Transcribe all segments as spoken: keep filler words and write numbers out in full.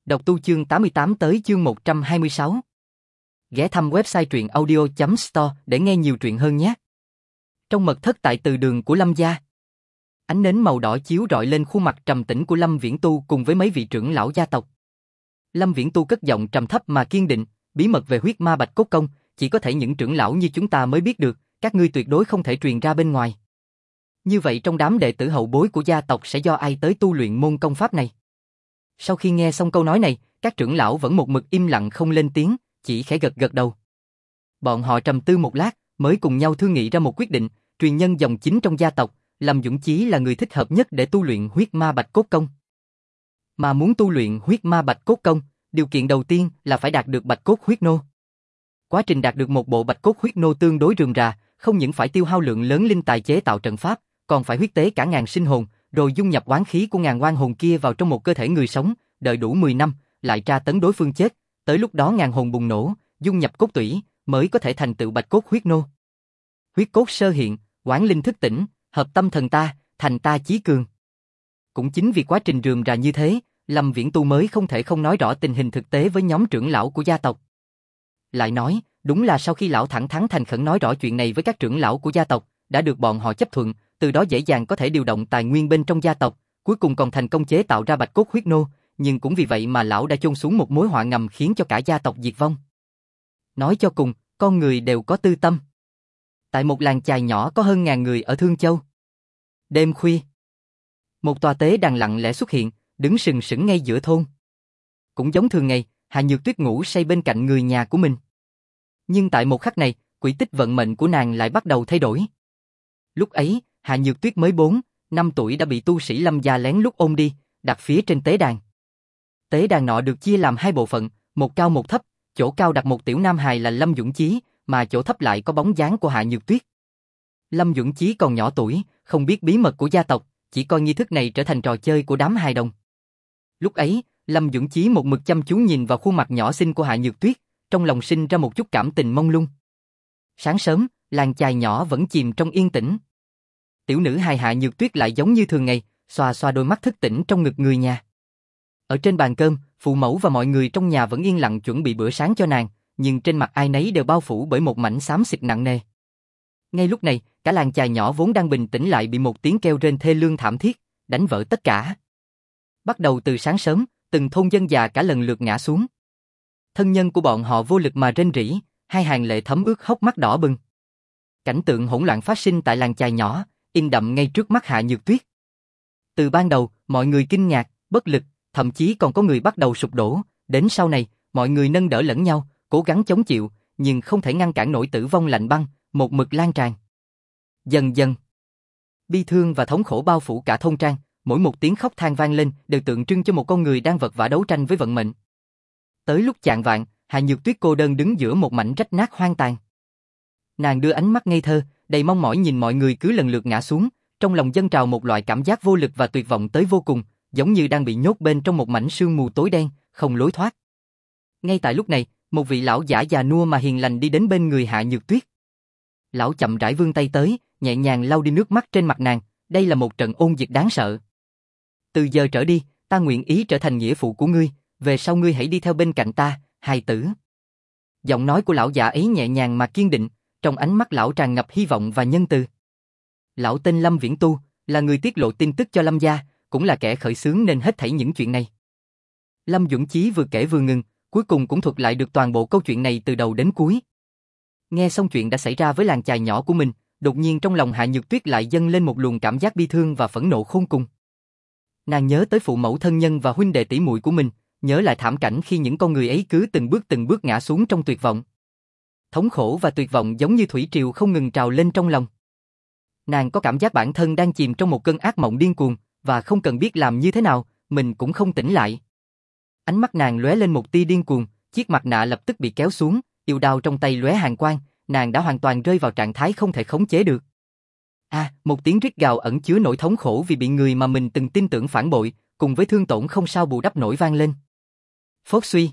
Đọc tu chương tám mươi tám tới chương một trăm hai mươi sáu. Ghé thăm website truyện audio chấm store để nghe nhiều truyện hơn nhé. Trong mật thất tại từ đường của Lâm gia, ánh nến màu đỏ chiếu rọi lên khuôn mặt trầm tĩnh của Lâm Viễn Tu cùng với mấy vị trưởng lão gia tộc. Lâm Viễn Tu cất giọng trầm thấp mà kiên định, bí mật về huyết ma bạch cốt công, chỉ có thể những trưởng lão như chúng ta mới biết được, các ngươi tuyệt đối không thể truyền ra bên ngoài. Như vậy trong đám đệ tử hậu bối của gia tộc sẽ do ai tới tu luyện môn công pháp này? Sau khi nghe xong câu nói này, các trưởng lão vẫn một mực im lặng không lên tiếng, chỉ khẽ gật gật đầu. Bọn họ trầm tư một lát, mới cùng nhau thương nghị ra một quyết định, truyền nhân dòng chính trong gia tộc, Lâm Dũng Chí là người thích hợp nhất để tu luyện huyết ma bạch cốt công. Mà muốn tu luyện huyết ma bạch cốt công, điều kiện đầu tiên là phải đạt được bạch cốt huyết nô. Quá trình đạt được một bộ bạch cốt huyết nô tương đối rườm rà, không những phải tiêu hao lượng lớn linh tài chế tạo trận pháp, còn phải huyết tế cả ngàn sinh hồn, rồi dung nhập oán khí của ngàn oan hồn kia vào trong một cơ thể người sống, đợi đủ mười năm, lại tra tấn đối phương chết, tới lúc đó ngàn hồn bùng nổ, dung nhập cốt tủy, mới có thể thành tựu bạch cốt huyết nô. Huyết cốt sơ hiện, oán linh thức tỉnh, hợp tâm thần ta, thành ta chí cường. Cũng chính vì quá trình rườm rà như thế, Lâm Viễn Tu mới không thể không nói rõ tình hình thực tế với nhóm trưởng lão của gia tộc. Lại nói, đúng là sau khi lão thẳng thắn thành khẩn nói rõ chuyện này với các trưởng lão của gia tộc, đã được bọn họ chấp thuận, từ đó dễ dàng có thể điều động tài nguyên bên trong gia tộc, cuối cùng còn thành công chế tạo ra bạch cốt huyết nô, nhưng cũng vì vậy mà lão đã chôn xuống một mối họa ngầm khiến cho cả gia tộc diệt vong. Nói cho cùng, con người đều có tư tâm. Tại một làng chài nhỏ có hơn ngàn người ở Thương Châu. Đêm khuya, một tòa tế đàn lặng lẽ xuất hiện, đứng sừng sững ngay giữa thôn. Cũng giống thường ngày, Hà Nhược Tuyết ngủ say bên cạnh người nhà của mình. Nhưng tại một khắc này, quỹ tích vận mệnh của nàng lại bắt đầu thay đổi. Lúc ấy, Hà Nhược Tuyết mới bốn, năm tuổi đã bị tu sĩ Lâm gia lén lút ôm đi, đặt phía trên tế đàn. Tế đàn nọ được chia làm hai bộ phận, một cao một thấp, chỗ cao đặt một tiểu nam hài là Lâm Dũng Chí, mà chỗ thấp lại có bóng dáng của Hạ Nhược Tuyết. Lâm Dũng Chí còn nhỏ tuổi, không biết bí mật của gia tộc, chỉ coi nghi thức này trở thành trò chơi của đám hài đồng. Lúc ấy, Lâm Dũng Chí một mực chăm chú nhìn vào khuôn mặt nhỏ xinh của Hạ Nhược Tuyết, trong lòng sinh ra một chút cảm tình mông lung. Sáng sớm, làng chài nhỏ vẫn chìm trong yên tĩnh. Tiểu nữ hài Hạ Nhược Tuyết lại giống như thường ngày, xoa xoa đôi mắt thức tỉnh trong ngực người nhà. Ở trên bàn cơm, phụ mẫu và mọi người trong nhà vẫn yên lặng chuẩn bị bữa sáng cho nàng, nhưng trên mặt ai nấy đều bao phủ bởi một mảnh xám xịt nặng nề. Ngay lúc này, cả làng chài nhỏ vốn đang bình tĩnh lại bị một tiếng kêu rên thê lương thảm thiết đánh vỡ tất cả. Bắt đầu từ sáng sớm, từng thôn dân già cả lần lượt ngã xuống. Thân nhân của bọn họ vô lực mà rên rỉ, hai hàng lệ thấm ướt hốc mắt đỏ bừng. Cảnh tượng hỗn loạn phát sinh tại làng chài nhỏ, in đậm ngay trước mắt Hạ Nhược Tuyết. Từ ban đầu, mọi người kinh ngạc, bất lực, thậm chí còn có người bắt đầu sụp đổ, đến sau này, mọi người nâng đỡ lẫn nhau, cố gắng chống chịu, nhưng không thể ngăn cản nổi tử vong lạnh băng, một mực lan tràn. Dần dần, bi thương và thống khổ bao phủ cả thôn trang, mỗi một tiếng khóc than vang lên đều tượng trưng cho một con người đang vật vã đấu tranh với vận mệnh. Tới lúc chạng vạng, Hạ Nhược Tuyết cô đơn đứng giữa một mảnh rách nát hoang tàn. Nàng đưa ánh mắt ngây thơ, đầy mong mỏi nhìn mọi người cứ lần lượt ngã xuống, trong lòng dâng trào một loại cảm giác vô lực và tuyệt vọng tới vô cùng, giống như đang bị nhốt bên trong một mảnh sương mù tối đen, không lối thoát. Ngay tại lúc này, một vị lão giả già nua mà hiền lành đi đến bên người Hạ Nhược Tuyết. Lão chậm rãi vươn tay tới, nhẹ nhàng lau đi nước mắt trên mặt nàng, đây là một trận ôn dịch đáng sợ. Từ giờ trở đi, ta nguyện ý trở thành nghĩa phụ của ngươi, về sau ngươi hãy đi theo bên cạnh ta, hài tử. Giọng nói của lão giả ấy nhẹ nhàng mà kiên định, trong ánh mắt lão tràn ngập hy vọng và nhân từ. Lão tên Lâm Viễn Tu, là người tiết lộ tin tức cho Lâm gia, cũng là kẻ khởi xướng nên hết thảy những chuyện này. Lâm Dũng Chí vừa kể vừa ngừng, cuối cùng cũng thuật lại được toàn bộ câu chuyện này từ đầu đến cuối. Nghe xong chuyện đã xảy ra với làng chài nhỏ của mình, đột nhiên trong lòng Hạ Nhược Tuyết lại dâng lên một luồng cảm giác bi thương và phẫn nộ khôn cùng. Nàng nhớ tới phụ mẫu thân nhân và huynh đệ tỷ muội của mình, nhớ lại thảm cảnh khi những con người ấy cứ từng bước từng bước ngã xuống trong tuyệt vọng. Thống khổ và tuyệt vọng giống như thủy triều không ngừng trào lên trong lòng. Nàng có cảm giác bản thân đang chìm trong một cơn ác mộng điên cuồng, và không cần biết làm như thế nào, mình cũng không tỉnh lại. Ánh mắt nàng lóe lên một tia điên cuồng, chiếc mặt nạ lập tức bị kéo xuống, yêu đao trong tay lóe hàn quang, nàng đã hoàn toàn rơi vào trạng thái không thể khống chế được. À, một tiếng rít gào ẩn chứa nỗi thống khổ vì bị người mà mình từng tin tưởng phản bội, cùng với thương tổn không sao bù đắp nổi vang lên. Phốt suy.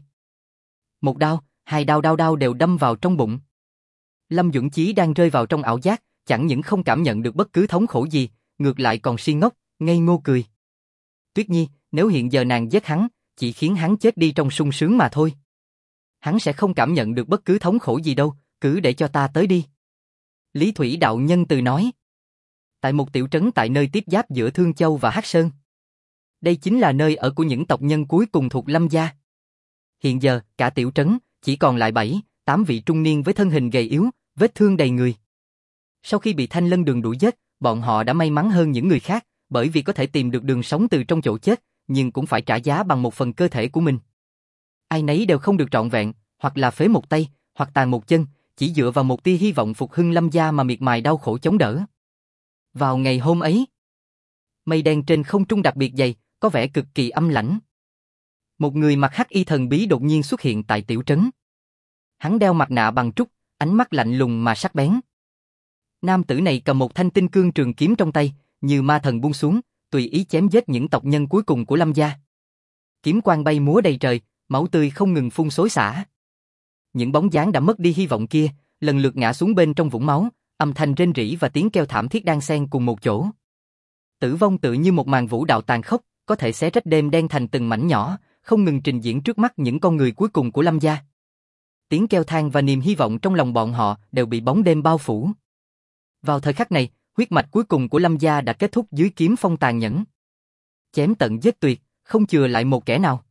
Một đao, hai đao đao đao đều đâm vào trong bụng. Lâm Dũng Chí đang rơi vào trong ảo giác, chẳng những không cảm nhận được bất cứ thống khổ gì, ngược lại còn si ngốc, ngây ngô cười. Tuyết Nhi, nếu hiện giờ nàng giết hắn, chỉ khiến hắn chết đi trong sung sướng mà thôi. Hắn sẽ không cảm nhận được bất cứ thống khổ gì đâu, cứ để cho ta tới đi. Lý Thủy Đạo nhân từ nói. Tại một tiểu trấn tại nơi tiếp giáp giữa Thương Châu và Hắc Sơn. Đây chính là nơi ở của những tộc nhân cuối cùng thuộc Lâm gia. Hiện giờ, cả tiểu trấn, chỉ còn lại bảy, tám vị trung niên với thân hình gầy yếu, vết thương đầy người. Sau khi bị Thanh Lân Đường đuổi giết, bọn họ đã may mắn hơn những người khác, bởi vì có thể tìm được đường sống từ trong chỗ chết, nhưng cũng phải trả giá bằng một phần cơ thể của mình. Ai nấy đều không được trọn vẹn, hoặc là phế một tay, hoặc tàn một chân, chỉ dựa vào một tia hy vọng phục hưng Lâm gia mà miệt mài đau khổ chống đỡ. Vào ngày hôm ấy, mây đen trên không trung đặc biệt dày, có vẻ cực kỳ âm lãnh. Một người mặc hắc y thần bí đột nhiên xuất hiện tại tiểu trấn. Hắn đeo mặt nạ bằng trúc, ánh mắt lạnh lùng mà sắc bén. Nam tử này cầm một thanh tinh cương trường kiếm trong tay, như ma thần buông xuống, tùy ý chém giết những tộc nhân cuối cùng của Lâm gia. Kiếm quang bay múa đầy trời, máu tươi không ngừng phun xối xả. Những bóng dáng đã mất đi hy vọng kia, lần lượt ngã xuống bên trong vũng máu, âm thanh rên rỉ và tiếng kêu thảm thiết đan xen cùng một chỗ. Tử vong tự như một màn vũ đạo tàn khốc, có thể xé rách đêm đen thành từng mảnh nhỏ, không ngừng trình diễn trước mắt những con người cuối cùng của Lâm gia. Tiếng kêu than và niềm hy vọng trong lòng bọn họ đều bị bóng đêm bao phủ. Vào thời khắc này, huyết mạch cuối cùng của Lâm gia đã kết thúc dưới kiếm phong tàn nhẫn. Chém tận giết tuyệt, không chừa lại một kẻ nào.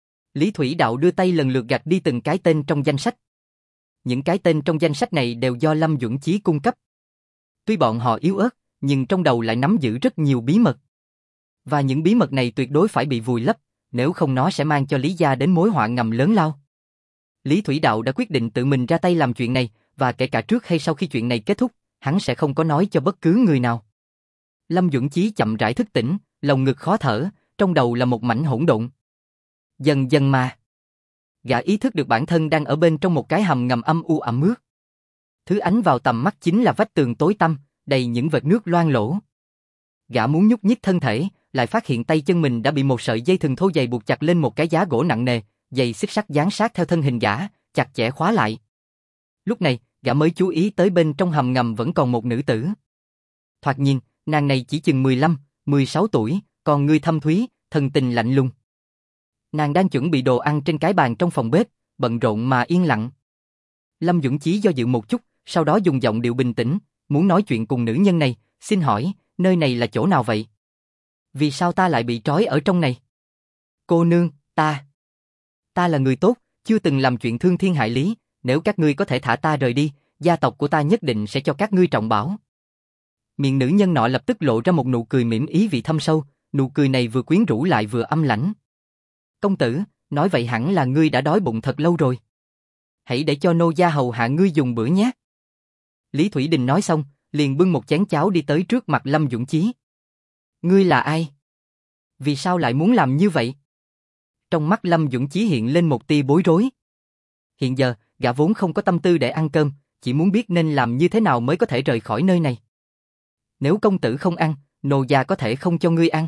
Lý Thủy Đạo đưa tay lần lượt gạch đi từng cái tên trong danh sách. Những cái tên trong danh sách này đều do Lâm Duẩn Chí cung cấp. Tuy bọn họ yếu ớt, nhưng trong đầu lại nắm giữ rất nhiều bí mật. Và những bí mật này tuyệt đối phải bị vùi lấp, nếu không nó sẽ mang cho Lý gia đến mối họa ngầm lớn lao. Lý Thủy Đạo đã quyết định tự mình ra tay làm chuyện này, và kể cả trước hay sau khi chuyện này kết thúc, hắn sẽ không có nói cho bất cứ người nào. Lâm Duẩn Chí chậm rãi thức tỉnh, lồng ngực khó thở, trong đầu là một mảnh hỗn độn. Dần dần mà, gã ý thức được bản thân đang ở bên trong một cái hầm ngầm âm u ẩm ướt. Thứ ánh vào tầm mắt chính là vách tường tối tăm, đầy những vệt nước loang lổ. Gã muốn nhúc nhích thân thể, lại phát hiện tay chân mình đã bị một sợi dây thừng thô dày buộc chặt lên một cái giá gỗ nặng nề, dây xích sắt dán sát theo thân hình gã, chặt chẽ khóa lại. Lúc này, gã mới chú ý tới bên trong hầm ngầm vẫn còn một nữ tử. Thoạt nhìn, nàng này chỉ chừng mười lăm, mười sáu tuổi, còn người thâm thúy, thần tình lạnh lùng. Nàng đang chuẩn bị đồ ăn trên cái bàn trong phòng bếp, bận rộn mà yên lặng. Lâm Duẩn Chí do dự một chút, sau đó dùng giọng điệu bình tĩnh, muốn nói chuyện cùng nữ nhân này, xin hỏi, nơi này là chỗ nào vậy? Vì sao ta lại bị trói ở trong này? Cô nương, ta... Ta là người tốt, chưa từng làm chuyện thương thiên hại lý, nếu các ngươi có thể thả ta rời đi, gia tộc của ta nhất định sẽ cho các ngươi trọng bảo. Miệng nữ nhân nọ lập tức lộ ra một nụ cười mỉm ý vị thâm sâu, nụ cười này vừa quyến rũ lại vừa âm lãnh. Công tử, nói vậy hẳn là ngươi đã đói bụng thật lâu rồi. Hãy để cho nô gia hầu hạ ngươi dùng bữa nhé. Lý Thủy Đình nói xong, liền bưng một chén cháo đi tới trước mặt Lâm Duẩn Chí. Ngươi là ai? Vì sao lại muốn làm như vậy? Trong mắt Lâm Duẩn Chí hiện lên một tia bối rối. Hiện giờ, gã vốn không có tâm tư để ăn cơm, chỉ muốn biết nên làm như thế nào mới có thể rời khỏi nơi này. Nếu công tử không ăn, nô gia có thể không cho ngươi ăn.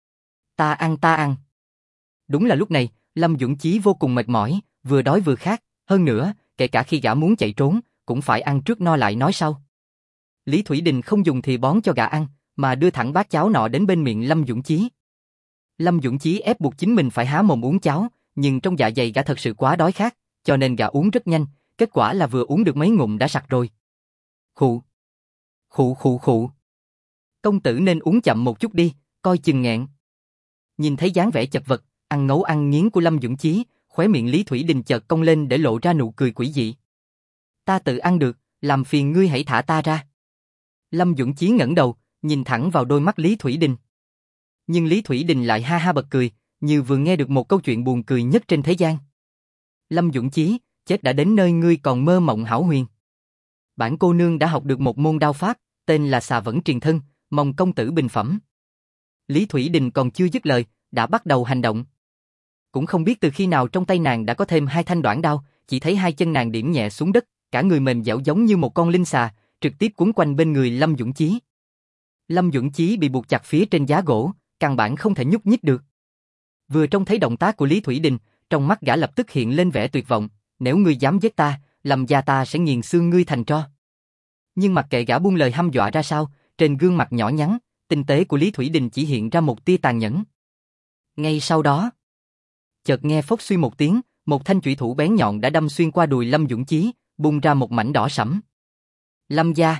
Ta ăn ta ăn. Đúng là lúc này, Lâm Duẩn Chí vô cùng mệt mỏi, vừa đói vừa khát, hơn nữa, kể cả khi gã muốn chạy trốn, cũng phải ăn trước no lại nói sau. Lý Thủy Đình không dùng thìa bón cho gã ăn, mà đưa thẳng bát cháo nọ đến bên miệng Lâm Duẩn Chí. Lâm Duẩn Chí ép buộc chính mình phải há mồm uống cháo, nhưng trong dạ dày gã thật sự quá đói khát, cho nên gã uống rất nhanh, kết quả là vừa uống được mấy ngụm đã sặc rồi. Khụ, khụ khụ khụ. Công tử nên uống chậm một chút đi, coi chừng nghẹn. Nhìn thấy dáng vẻ chật vật, ăn ngấu ăn nghiến của Lâm Duẩn Chí, khóe miệng Lý Thủy Đình chợt cong lên để lộ ra nụ cười quỷ dị. Ta tự ăn được, làm phiền ngươi hãy thả ta ra. Lâm Duẩn Chí ngẩng đầu, nhìn thẳng vào đôi mắt Lý Thủy Đình. Nhưng Lý Thủy Đình lại ha ha bật cười, như vừa nghe được một câu chuyện buồn cười nhất trên thế gian. Lâm Duẩn Chí, chết đã đến nơi ngươi còn mơ mộng hão huyền. Bản cô nương đã học được một môn đao pháp, tên là xà vẫn truyền thân, mong công tử bình phẩm. Lý Thủy Đình còn chưa dứt lời, đã bắt đầu hành động. Cũng không biết từ khi nào trong tay nàng đã có thêm hai thanh đoạn đao, chỉ thấy hai chân nàng điểm nhẹ xuống đất, cả người mềm dẻo giống như một con linh xà, trực tiếp cuốn quanh bên người Lâm Duẩn Chí. Lâm Duẩn Chí bị buộc chặt phía trên giá gỗ, căn bản không thể nhúc nhích được. Vừa trông thấy động tác của Lý Thủy Đình, trong mắt gã lập tức hiện lên vẻ tuyệt vọng, nếu ngươi dám giết ta, Lâm gia ta sẽ nghiền xương ngươi thành tro. Nhưng mặc kệ gã buông lời hăm dọa ra sao, trên gương mặt nhỏ nhắn, tinh tế của Lý Thủy Đình chỉ hiện ra một tia tàn nhẫn. Ngay sau đó, chợt nghe phốc suy một tiếng, một thanh chủy thủ bén nhọn đã đâm xuyên qua đùi Lâm Dũng Chí, bung ra một mảnh đỏ sẫm. Lâm gia.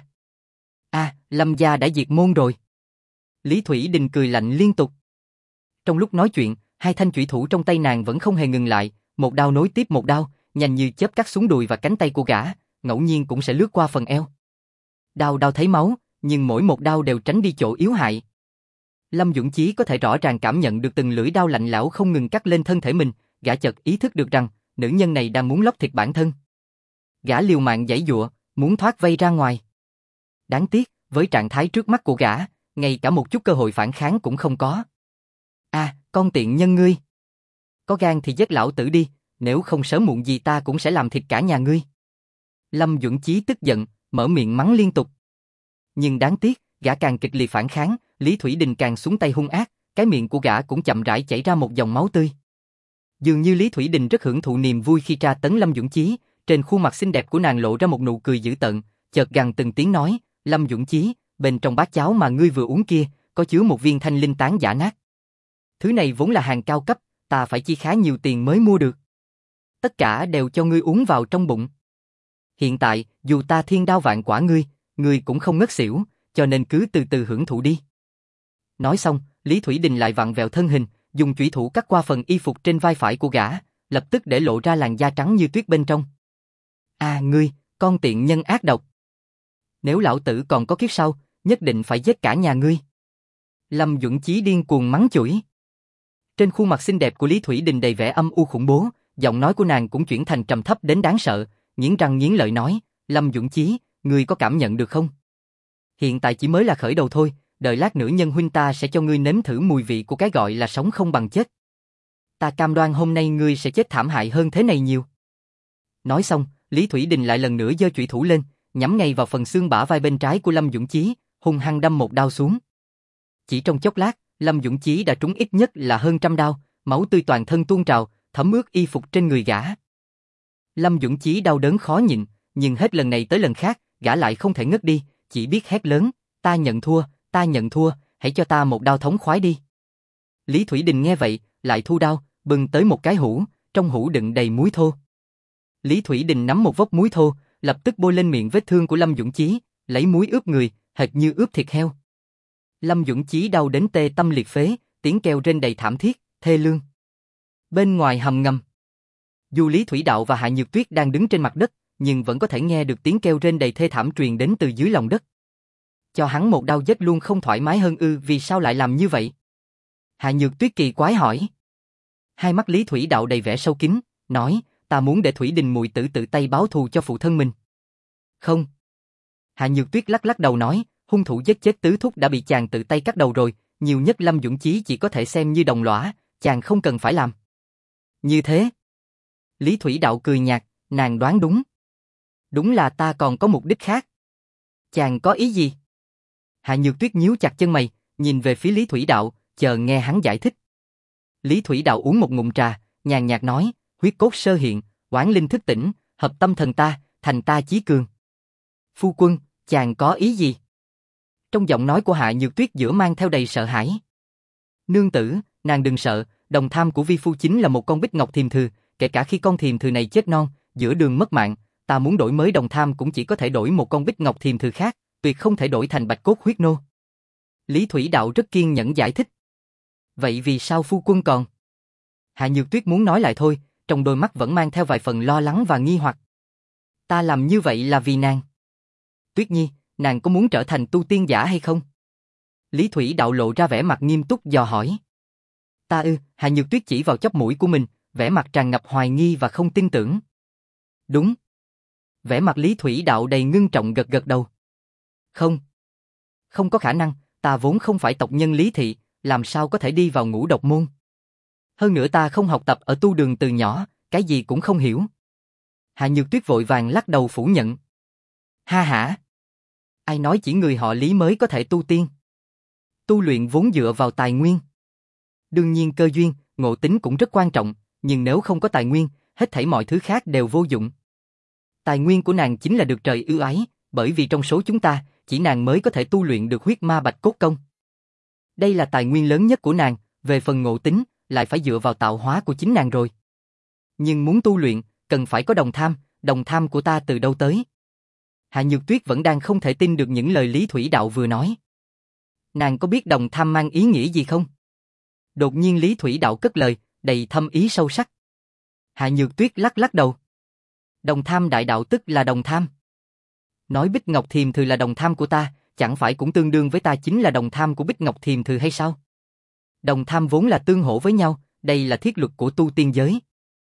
À, Lâm gia đã diệt môn rồi. Lý Thủy Đình cười lạnh liên tục. Trong lúc nói chuyện, hai thanh chủy thủ trong tay nàng vẫn không hề ngừng lại, một đao nối tiếp một đao, nhanh như chớp cắt xuống đùi và cánh tay của gã, ngẫu nhiên cũng sẽ lướt qua phần eo. Đao đao thấy máu, nhưng mỗi một đao đều tránh đi chỗ yếu hại. Lâm Dũng Chí có thể rõ ràng cảm nhận được từng lưỡi đao lạnh lẽo không ngừng cắt lên thân thể mình, gã chợt ý thức được rằng, nữ nhân này đang muốn lóc thịt bản thân. Gã liều mạng giãy giụa, muốn thoát vây ra ngoài. Đáng tiếc, với trạng thái trước mắt của gã, ngay cả một chút cơ hội phản kháng cũng không có. À, con tiện nhân ngươi. Có gan thì giết lão tử đi, nếu không sớm muộn gì ta cũng sẽ làm thịt cả nhà ngươi. Lâm Dũng Chí tức giận, mở miệng mắng liên tục. Nhưng đáng tiếc, gã càng kịch liệt phản kháng, Lý Thủy Đình càng xuống tay hung ác, cái miệng của gã cũng chậm rãi chảy ra một dòng máu tươi. Dường như Lý Thủy Đình rất hưởng thụ niềm vui khi tra tấn Lâm Dũng Chí, trên khuôn mặt xinh đẹp của nàng lộ ra một nụ cười dữ tợn, chợt gằn từng tiếng nói, Lâm Dũng Chí, bên trong bát cháo mà ngươi vừa uống kia, có chứa một viên thanh linh tán giả nát. Thứ này vốn là hàng cao cấp, ta phải chi khá nhiều tiền mới mua được. Tất cả đều cho ngươi uống vào trong bụng. Hiện tại, dù ta thiên đao vạn quả ngươi, ngươi cũng không ngất xỉu, cho nên cứ từ từ hưởng thụ đi. Nói xong, Lý Thủy Đình lại vặn vẹo thân hình, dùng chủy thủ cắt qua phần y phục trên vai phải của gã, lập tức để lộ ra làn da trắng như tuyết bên trong. À ngươi, con tiện nhân ác độc. Nếu lão tử còn có kiếp sau, nhất định phải giết cả nhà ngươi. Lâm Dũng Chí điên cuồng mắng chửi. Trên khuôn mặt xinh đẹp của Lý Thủy Đình đầy vẻ âm u khủng bố, giọng nói của nàng cũng chuyển thành trầm thấp đến đáng sợ, nghiến răng nghiến lợi nói, Lâm Dũng Chí, ngươi có cảm nhận được không? Hiện tại chỉ mới là khởi đầu thôi, đợi lát nữa nhân huynh ta sẽ cho ngươi nếm thử mùi vị của cái gọi là sống không bằng chết. Ta cam đoan hôm nay ngươi sẽ chết thảm hại hơn thế này nhiều. Nói xong, Lý Thủy Đình lại lần nữa giơ chủy thủ lên, nhắm ngay vào phần xương bả vai bên trái của Lâm Dũng Chí, hung hăng đâm một đao xuống. Chỉ trong chốc lát, Lâm Dũng Chí đã trúng ít nhất là hơn trăm đao, máu tươi toàn thân tuôn trào, thấm ướt y phục trên người gã. Lâm Dũng Chí đau đớn khó nhịn, nhưng hết lần này tới lần khác, gã lại không thể ngất đi, chỉ biết hét lớn, ta nhận thua, ta nhận thua, hãy cho ta một đao thống khoái đi. Lý Thủy Đình nghe vậy, lại thu đao, bưng tới một cái hũ, trong hũ đựng đầy muối thô. Lý Thủy Đình nắm một vốc muối thô, lập tức bôi lên miệng vết thương của Lâm Dũng Chí, lấy muối ướp người, hệt như ướp thịt heo. Lâm Dũng Chí đau đến tê tâm liệt phế, tiếng kêu rên đầy thảm thiết, thê lương. Bên ngoài hầm ngầm, dù Lý Thủy Đạo và Hạ Nhược Tuyết đang đứng trên mặt đất, nhưng vẫn có thể nghe được tiếng kêu rên đầy thê thảm truyền đến từ dưới lòng đất. Cho hắn một đau giết luôn không thoải mái hơn ư? Vì sao lại làm như vậy? Hạ Nhược Tuyết kỳ quái hỏi. Hai mắt Lý Thủy Đạo đầy vẻ sâu kín, nói, ta muốn để Thủy Đình muội tử tự tay báo thù cho phụ thân mình. Không. Hạ Nhược Tuyết lắc lắc đầu nói, hung thủ giết chết tứ thúc đã bị chàng tự tay cắt đầu rồi, nhiều nhất Lâm Dũng Chí chỉ có thể xem như đồng lõa, chàng không cần phải làm. Như thế. Lý Thủy Đạo cười nhạt, nàng đoán đúng. Đúng là ta còn có mục đích khác. Chàng có ý gì? Hạ Nhược Tuyết nhíu chặt chân mày, nhìn về phía Lý Thủy Đạo, chờ nghe hắn giải thích. Lý Thủy Đạo uống một ngụm trà, nhàn nhạt nói, huyết cốt sơ hiện, oán linh thức tỉnh, hợp tâm thần ta, thành ta chí cường. Phu quân, chàng có ý gì? Trong giọng nói của Hạ Nhược Tuyết giữa mang theo đầy sợ hãi. Nương tử, nàng đừng sợ, đồng tham của vi phu chính là một con bích ngọc thiềm thừ, kể cả khi con thiềm thừ này chết non, giữa đường mất mạng, ta muốn đổi mới đồng tham cũng chỉ có thể đổi một con bích ngọc thiềm thừ khác, tuyệt không thể đổi thành bạch cốt huyết nô. Lý Thủy Đạo rất kiên nhẫn giải thích. Vậy vì sao phu quân còn? Hạ Nhược Tuyết muốn nói lại thôi, trong đôi mắt vẫn mang theo vài phần lo lắng và nghi hoặc. Ta làm như vậy là vì nàng. Tuyết Nhi, nàng có muốn trở thành tu tiên giả hay không? Lý Thủy Đạo lộ ra vẻ mặt nghiêm túc dò hỏi. Ta ư? Hạ Nhược Tuyết chỉ vào chóp mũi của mình, vẻ mặt tràn ngập hoài nghi và không tin tưởng. Đúng. Vẻ mặt Lý Thủy Đạo đầy ngưng trọng gật gật đầu. Không. Không có khả năng, ta vốn không phải tộc nhân Lý Thị, làm sao có thể đi vào ngũ độc môn. Hơn nữa ta không học tập ở tu đường từ nhỏ, cái gì cũng không hiểu. Hạ Nhược Tuyết vội vàng lắc đầu phủ nhận. Ha hả? Ai nói chỉ người họ Lý mới có thể tu tiên? Tu luyện vốn dựa vào tài nguyên. Đương nhiên cơ duyên, ngộ tính cũng rất quan trọng, nhưng nếu không có tài nguyên, hết thảy mọi thứ khác đều vô dụng. Tài nguyên của nàng chính là được trời ưu ái, bởi vì trong số chúng ta, chỉ nàng mới có thể tu luyện được huyết ma bạch cốt công. Đây là tài nguyên lớn nhất của nàng, về phần ngộ tính, lại phải dựa vào tạo hóa của chính nàng rồi. Nhưng muốn tu luyện, cần phải có đồng tham, đồng tham của ta từ đâu tới? Hạ Nhược Tuyết vẫn đang không thể tin được những lời Lý Thủy Đạo vừa nói. Nàng có biết đồng tham mang ý nghĩa gì không? Đột nhiên Lý Thủy Đạo cất lời, đầy thâm ý sâu sắc. Hạ Nhược Tuyết lắc lắc đầu. Đồng tham đại đạo tức là đồng tham. Nói Bích Ngọc Thiềm Thừ là đồng tham của ta, chẳng phải cũng tương đương với ta chính là đồng tham của Bích Ngọc Thiềm Thừ hay sao? Đồng tham vốn là tương hỗ với nhau, đây là thiết luật của tu tiên giới.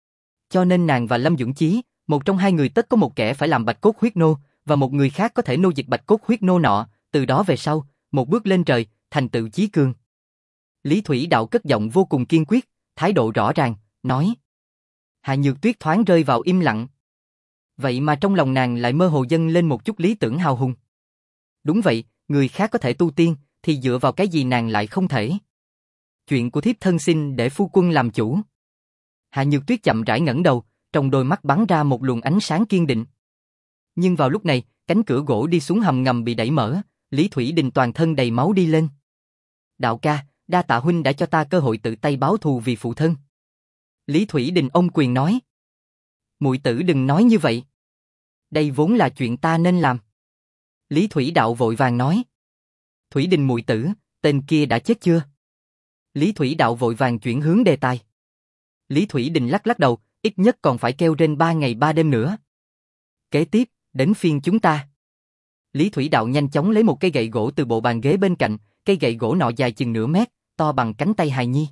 Cho nên nàng và Lâm Dũng Chí, một trong hai người tất có một kẻ phải làm bạch cốt huyết nô, và một người khác có thể nô dịch bạch cốt huyết nô nọ, từ đó về sau, một bước lên trời, thành tựu chí cường. Lý Thủy Đạo cất giọng vô cùng kiên quyết, thái độ rõ ràng, nói. Hạ Nhược Tuyết thoáng rơi vào im lặng. Vậy mà trong lòng nàng lại mơ hồ dâng lên một chút lý tưởng hào hùng. Đúng vậy, người khác có thể tu tiên, thì dựa vào cái gì nàng lại không thể? Chuyện của thiếp thân xin để phu quân làm chủ. Hạ Nhược Tuyết chậm rãi ngẩng đầu, trong đôi mắt bắn ra một luồng ánh sáng kiên định. Nhưng vào lúc này, cánh cửa gỗ đi xuống hầm ngầm bị đẩy mở, Lý Thủy Đình toàn thân đầy máu đi lên. Đạo ca, đa tạ huynh đã cho ta cơ hội tự tay báo thù vì phụ thân. Lý Thủy Đình ôm quyền nói. Muội tử đừng nói như vậy. Đây vốn là chuyện ta nên làm. Lý Thủy Đạo vội vàng nói. Thủy Đình muội tử, tên kia đã chết chưa? Lý Thủy Đạo vội vàng chuyển hướng đề tài. Lý Thủy Đình lắc lắc đầu, ít nhất còn phải kêu trên ba ngày ba đêm nữa. Kế tiếp, đến phiên chúng ta. Lý Thủy Đạo nhanh chóng lấy một cây gậy gỗ từ bộ bàn ghế bên cạnh, cây gậy gỗ nọ dài chừng nửa mét, to bằng cánh tay hài nhi.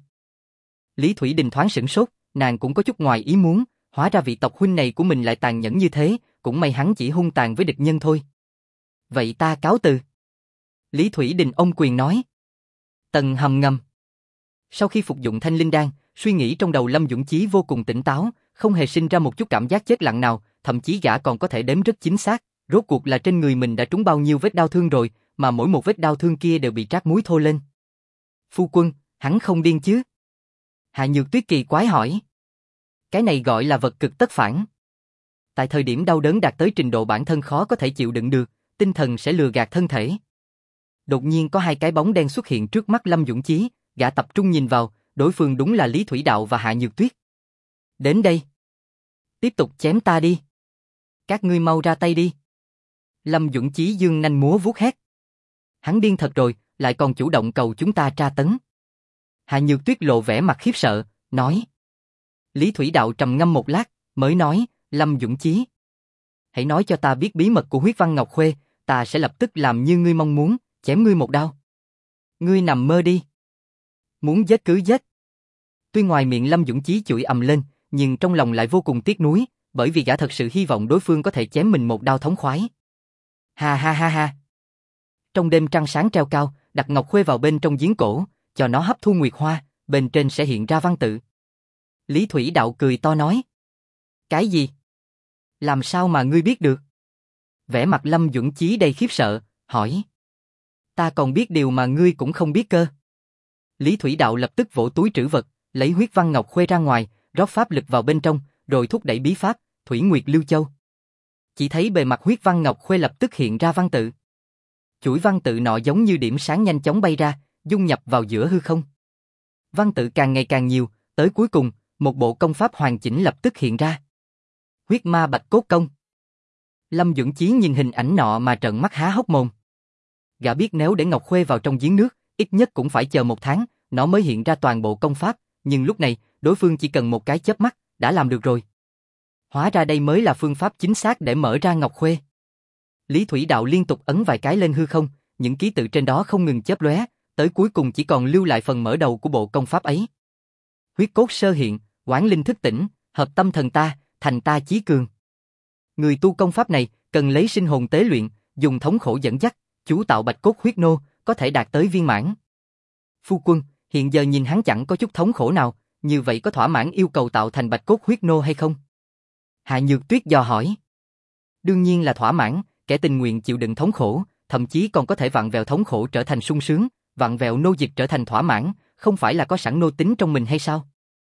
Lý Thủy Đình thoáng sửng sốt, nàng cũng có chút ngoài ý muốn, hóa ra vị tộc huynh này của mình lại tàn nhẫn như thế, cũng may hắn chỉ hung tàn với địch nhân thôi. Vậy ta cáo từ. Lý Thủy Đình ôm quyền nói. Tầng hầm ngầm. Sau khi phục dụng thanh linh đan, suy nghĩ trong đầu Lâm Dũng Chí vô cùng tỉnh táo, không hề sinh ra một chút cảm giác chết lặng nào, thậm chí gã còn có thể đếm rất chính xác, rốt cuộc là trên người mình đã trúng bao nhiêu vết đau thương rồi, mà mỗi một vết đau thương kia đều bị trát muối thô lên. Phu quân, hắn không điên chứ? Hạ Nhược Tuyết kỳ quái hỏi. Cái này gọi là vật cực tất phản. Tại thời điểm đau đớn đạt tới trình độ bản thân khó có thể chịu đựng được, tinh thần sẽ lừa gạt thân thể. Đột nhiên có hai cái bóng đen xuất hiện trước mắt Lâm Dũng Chí, gã tập trung nhìn vào, đối phương đúng là Lý Thủy Đạo và Hạ Nhược Tuyết. Đến đây. Tiếp tục chém ta đi. Các ngươi mau ra tay đi. Lâm Dũng Chí dương nanh múa vuốt hét. Hắn điên thật rồi, lại còn chủ động cầu chúng ta tra tấn. Hạ Nhược Tuyết lộ vẻ mặt khiếp sợ, nói. Lý Thủy Đạo trầm ngâm một lát, mới nói, Lâm Dũng Chí. Hãy nói cho ta biết bí mật của huyết văn Ngọc Khuê, ta sẽ lập tức làm như ngươi mong muốn, chém ngươi một đao. Ngươi nằm mơ đi. Muốn giết cứ giết. Tuy ngoài miệng Lâm Dũng Chí chửi ầm lên, nhưng trong lòng lại vô cùng tiếc nuối, bởi vì gã thật sự hy vọng đối phương có thể chém mình một đao thống khoái. Ha ha ha ha. Trong đêm trăng sáng treo cao, đặt Ngọc Khuê vào bên trong giếng cổ, cho nó hấp thu nguyệt hoa, bên trên sẽ hiện ra văn tự. Lý Thủy Đạo cười to nói. Cái gì? Làm sao mà ngươi biết được? Vẻ mặt Lâm Dũng Chí đầy khiếp sợ, hỏi. Ta còn biết điều mà ngươi cũng không biết cơ. Lý Thủy Đạo lập tức vỗ túi trữ vật, lấy huyết văn Ngọc Khuê ra ngoài, rót pháp lực vào bên trong, rồi thúc đẩy bí pháp, Thủy Nguyệt Lưu Châu. Chỉ thấy bề mặt huyết văn Ngọc Khuê lập tức hiện ra văn tự. Chuỗi văn tự nọ giống như điểm sáng nhanh chóng bay ra, dung nhập vào giữa hư không. Văn tự càng ngày càng nhiều, tới cuối cùng, một bộ công pháp hoàn chỉnh lập tức hiện ra. Huyết ma bạch cốt công. Lâm Dũng Chí nhìn hình ảnh nọ mà trợn mắt há hốc mồm. Gã biết nếu để Ngọc Khuê vào trong giếng nước, ít nhất cũng phải chờ một tháng, nó mới hiện ra toàn bộ công pháp, nhưng lúc này, đối phương chỉ cần một cái chớp mắt, đã làm được rồi. Hóa ra đây mới là phương pháp chính xác để mở ra Ngọc Khuê. Lý Thủy Đạo liên tục ấn vài cái lên hư không, những ký tự trên đó không ngừng chớp lóe, tới cuối cùng chỉ còn lưu lại phần mở đầu của bộ công pháp ấy. Huyết cốt sơ hiện, oán linh thức tỉnh, hợp tâm thần ta, thành ta chí cường. Người tu công pháp này cần lấy sinh hồn tế luyện, dùng thống khổ dẫn dắt, chú tạo bạch cốt huyết nô, có thể đạt tới viên mãn. Phu quân, hiện giờ nhìn hắn chẳng có chút thống khổ nào, như vậy có thỏa mãn yêu cầu tạo thành bạch cốt huyết nô hay không? Hạ Nhược Tuyết dò hỏi. Đương nhiên là thỏa mãn, kẻ tình nguyện chịu đựng thống khổ, thậm chí còn có thể vặn vẹo thống khổ trở thành sung sướng, vặn vẹo nô dịch trở thành thỏa mãn, không phải là có sẵn nô tính trong mình hay sao?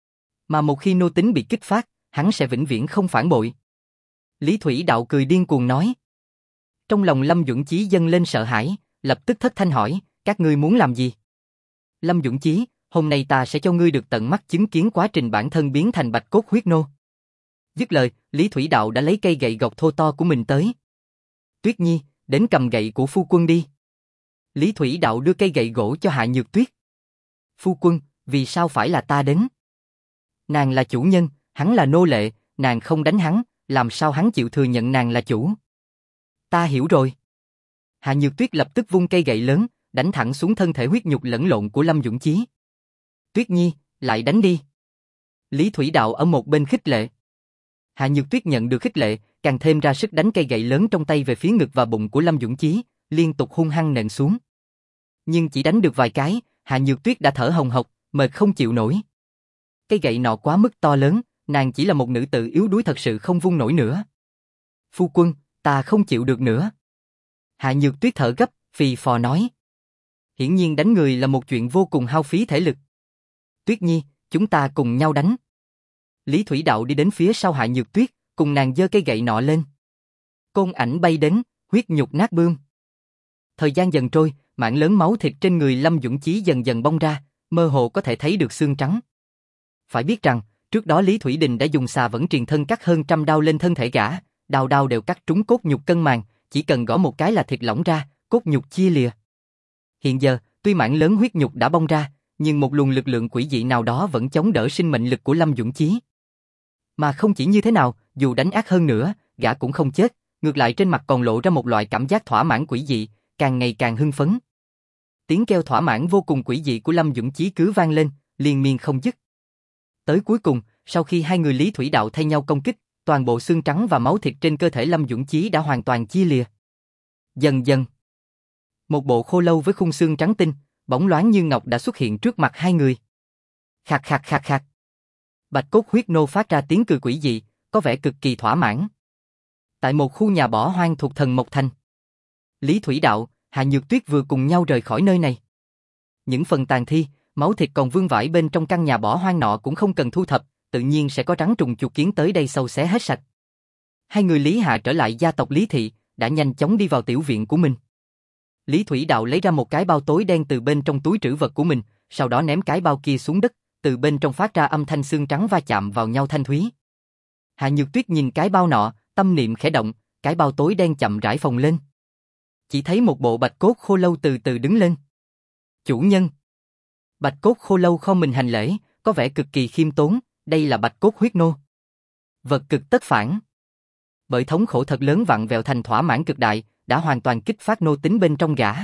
Mà một khi nô tính bị kích phát, hắn sẽ vĩnh viễn không phản bội. Lý Thủy Đạo cười điên cuồng nói. Trong lòng Lâm Dũng Chí dâng lên sợ hãi, lập tức thất thanh hỏi, các ngươi muốn làm gì? Lâm Dũng Chí, hôm nay ta sẽ cho ngươi được tận mắt chứng kiến quá trình bản thân biến thành bạch cốt huyết nô. Dứt lời, Lý Thủy Đạo đã lấy cây gậy gộc thô to của mình tới. Tuyết Nhi, đến cầm gậy của phu quân đi. Lý Thủy Đạo đưa cây gậy gỗ cho Hạ Nhược Tuyết. Phu quân, vì sao phải là ta đến? Nàng là chủ nhân, hắn là nô lệ, nàng không đánh hắn, làm sao hắn chịu thừa nhận nàng là chủ? Ta hiểu rồi. Hạ Nhược Tuyết lập tức vung cây gậy lớn, đánh thẳng xuống thân thể huyết nhục lẫn lộn của Lâm Dũng Chí. Tuyết Nhi, lại đánh đi. Lý Thủy Đạo ở một bên khích lệ. Hạ Nhược Tuyết nhận được khích lệ, càng thêm ra sức đánh cây gậy lớn trong tay về phía ngực và bụng của Lâm Dũng Chí, liên tục hung hăng nện xuống. Nhưng chỉ đánh được vài cái, Hạ Nhược Tuyết đã thở hồng hộc, mệt không chịu nổi. Cây gậy nọ quá mức to lớn, nàng chỉ là một nữ tử yếu đuối thật sự không vung nổi nữa. Phu quân, ta không chịu được nữa. Hạ Nhược Tuyết thở gấp, phì phò nói. Hiển nhiên đánh người là một chuyện vô cùng hao phí thể lực. Tuyết Nhi, chúng ta cùng nhau đánh. Lý Thủy Đạo đi đến phía sau Hạ Nhược Tuyết, cùng nàng giơ cây gậy nọ lên. Côn ảnh bay đến, huyết nhục nát bươm. Thời gian dần trôi, mảng lớn máu thịt trên người Lâm Dũng Chí dần dần bong ra, mơ hồ có thể thấy được xương trắng. Phải biết rằng, trước đó Lý Thủy Đình đã dùng xà vẫn truyền thân cắt hơn trăm đao lên thân thể gã, đao đao đều cắt trúng cốt nhục cân màng, chỉ cần gõ một cái là thịt lỏng ra, cốt nhục chia lìa. Hiện giờ, tuy mảng lớn huyết nhục đã bong ra, nhưng một luồng lực lượng quỷ dị nào đó vẫn chống đỡ sinh mệnh lực của Lâm Dũng Chí. Mà không chỉ như thế nào, dù đánh ác hơn nữa, gã cũng không chết, ngược lại trên mặt còn lộ ra một loại cảm giác thỏa mãn quỷ dị, càng ngày càng hưng phấn. Tiếng kêu thỏa mãn vô cùng quỷ dị của Lâm Dũng Chí cứ vang lên, liên miên không dứt. Tới cuối cùng, sau khi hai người Lý Thủy Đạo thay nhau công kích, toàn bộ xương trắng và máu thịt trên cơ thể Lâm Dũng Chí đã hoàn toàn chia lìa. Dần dần, một bộ khô lâu với khung xương trắng tinh, bóng loáng như ngọc đã xuất hiện trước mặt hai người. Khạc khạc khạc khạc. Bạch cốt huyết nô phát ra tiếng cười quỷ dị, có vẻ cực kỳ thỏa mãn. Tại một khu nhà bỏ hoang thuộc Thần Mộc Thành, Lý Thủy Đạo, Hạ Nhược Tuyết vừa cùng nhau rời khỏi nơi này. Những phần tàn thi, máu thịt còn vương vãi bên trong căn nhà bỏ hoang nọ cũng không cần thu thập, tự nhiên sẽ có rắn trùng chuột kiến tới đây xâu xé hết sạch. Hai người Lý Hạ trở lại gia tộc Lý Thị, đã nhanh chóng đi vào tiểu viện của mình. Lý Thủy Đạo lấy ra một cái bao tối đen từ bên trong túi trữ vật của mình, sau đó ném cái bao kia xuống đất, từ bên trong phát ra âm thanh xương trắng va chạm vào nhau thanh thúy. Hạ Nhược Tuyết nhìn cái bao nọ, tâm niệm khẽ động, cái bao tối đen chậm rãi phồng lên. Chỉ thấy một bộ bạch cốt khô lâu từ từ đứng lên. Chủ nhân. Bạch cốt khô lâu khom mình hành lễ, có vẻ cực kỳ khiêm tốn, đây là bạch cốt huyết nô. Vật cực tất phản. Bởi thống khổ thật lớn vặn vẹo thành thỏa mãn cực đại, đã hoàn toàn kích phát nô tính bên trong gã.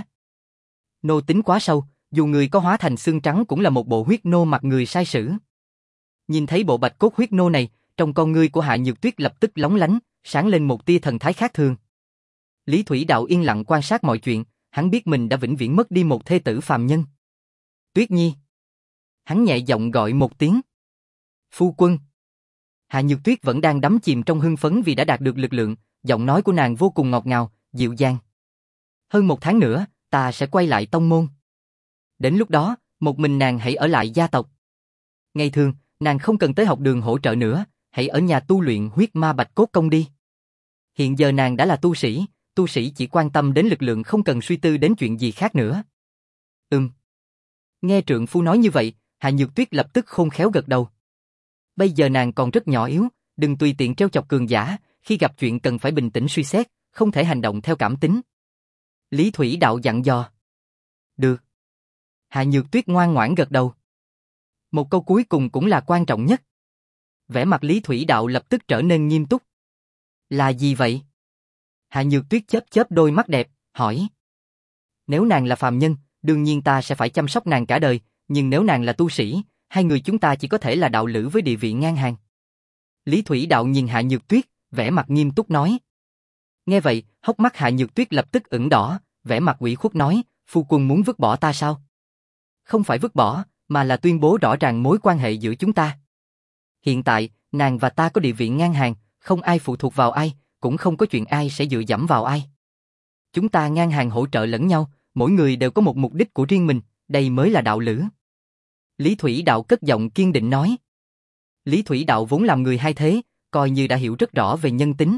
Nô tính quá sâu, dù người có hóa thành xương trắng cũng là một bộ huyết nô mặt người sai sử. Nhìn thấy bộ bạch cốt huyết nô này, trong con ngươi của Hạ Nhược Tuyết lập tức lóng lánh, sáng lên một tia thần thái khác thường. Lý Thủy Đạo yên lặng quan sát mọi chuyện, hắn biết mình đã vĩnh viễn mất đi một thê tử phàm nhân. Tuyết Nhi. Hắn nhẹ giọng gọi một tiếng. Phu quân. Hạ Nhược Tuyết vẫn đang đắm chìm trong hưng phấn vì đã đạt được lực lượng, giọng nói của nàng vô cùng ngọt ngào, dịu dàng. Hơn một tháng nữa, ta sẽ quay lại tông môn. Đến lúc đó, một mình nàng hãy ở lại gia tộc. Ngày thường, nàng không cần tới học đường hỗ trợ nữa, hãy ở nhà tu luyện huyết ma bạch cốt công đi. Hiện giờ nàng đã là tu sĩ, tu sĩ chỉ quan tâm đến lực lượng không cần suy tư đến chuyện gì khác nữa. Ừm. Nghe trượng phu nói như vậy, Hạ Nhược Tuyết lập tức khôn khéo gật đầu. Bây giờ nàng còn rất nhỏ yếu, đừng tùy tiện trêu chọc cường giả, khi gặp chuyện cần phải bình tĩnh suy xét, không thể hành động theo cảm tính. Lý Thủy Đạo dặn dò. Được. Hạ Nhược Tuyết ngoan ngoãn gật đầu. Một câu cuối cùng cũng là quan trọng nhất. Vẻ mặt Lý Thủy Đạo lập tức trở nên nghiêm túc. Là gì vậy? Hạ Nhược Tuyết chớp chớp đôi mắt đẹp, hỏi. Nếu nàng là phàm nhân, đương nhiên ta sẽ phải chăm sóc nàng cả đời, nhưng nếu nàng là tu sĩ, hai người chúng ta chỉ có thể là đạo lữ với địa vị ngang hàng. Lý Thủy Đạo nhìn Hạ Nhược Tuyết, vẻ mặt nghiêm túc nói. Nghe vậy, hốc mắt Hạ Nhược Tuyết lập tức ửng đỏ, vẻ mặt ủy khuất nói, phu quân muốn vứt bỏ ta sao? Không phải vứt bỏ, mà là tuyên bố rõ ràng mối quan hệ giữa chúng ta. Hiện tại, nàng và ta có địa vị ngang hàng, không ai phụ thuộc vào ai, cũng không có chuyện ai sẽ dựa dẫm vào ai. Chúng ta ngang hàng hỗ trợ lẫn nhau, mỗi người đều có một mục đích của riêng mình, đây mới là đạo lữ. Lý Thủy Đạo cất giọng kiên định nói. Lý Thủy Đạo vốn làm người hai thế, coi như đã hiểu rất rõ về nhân tính.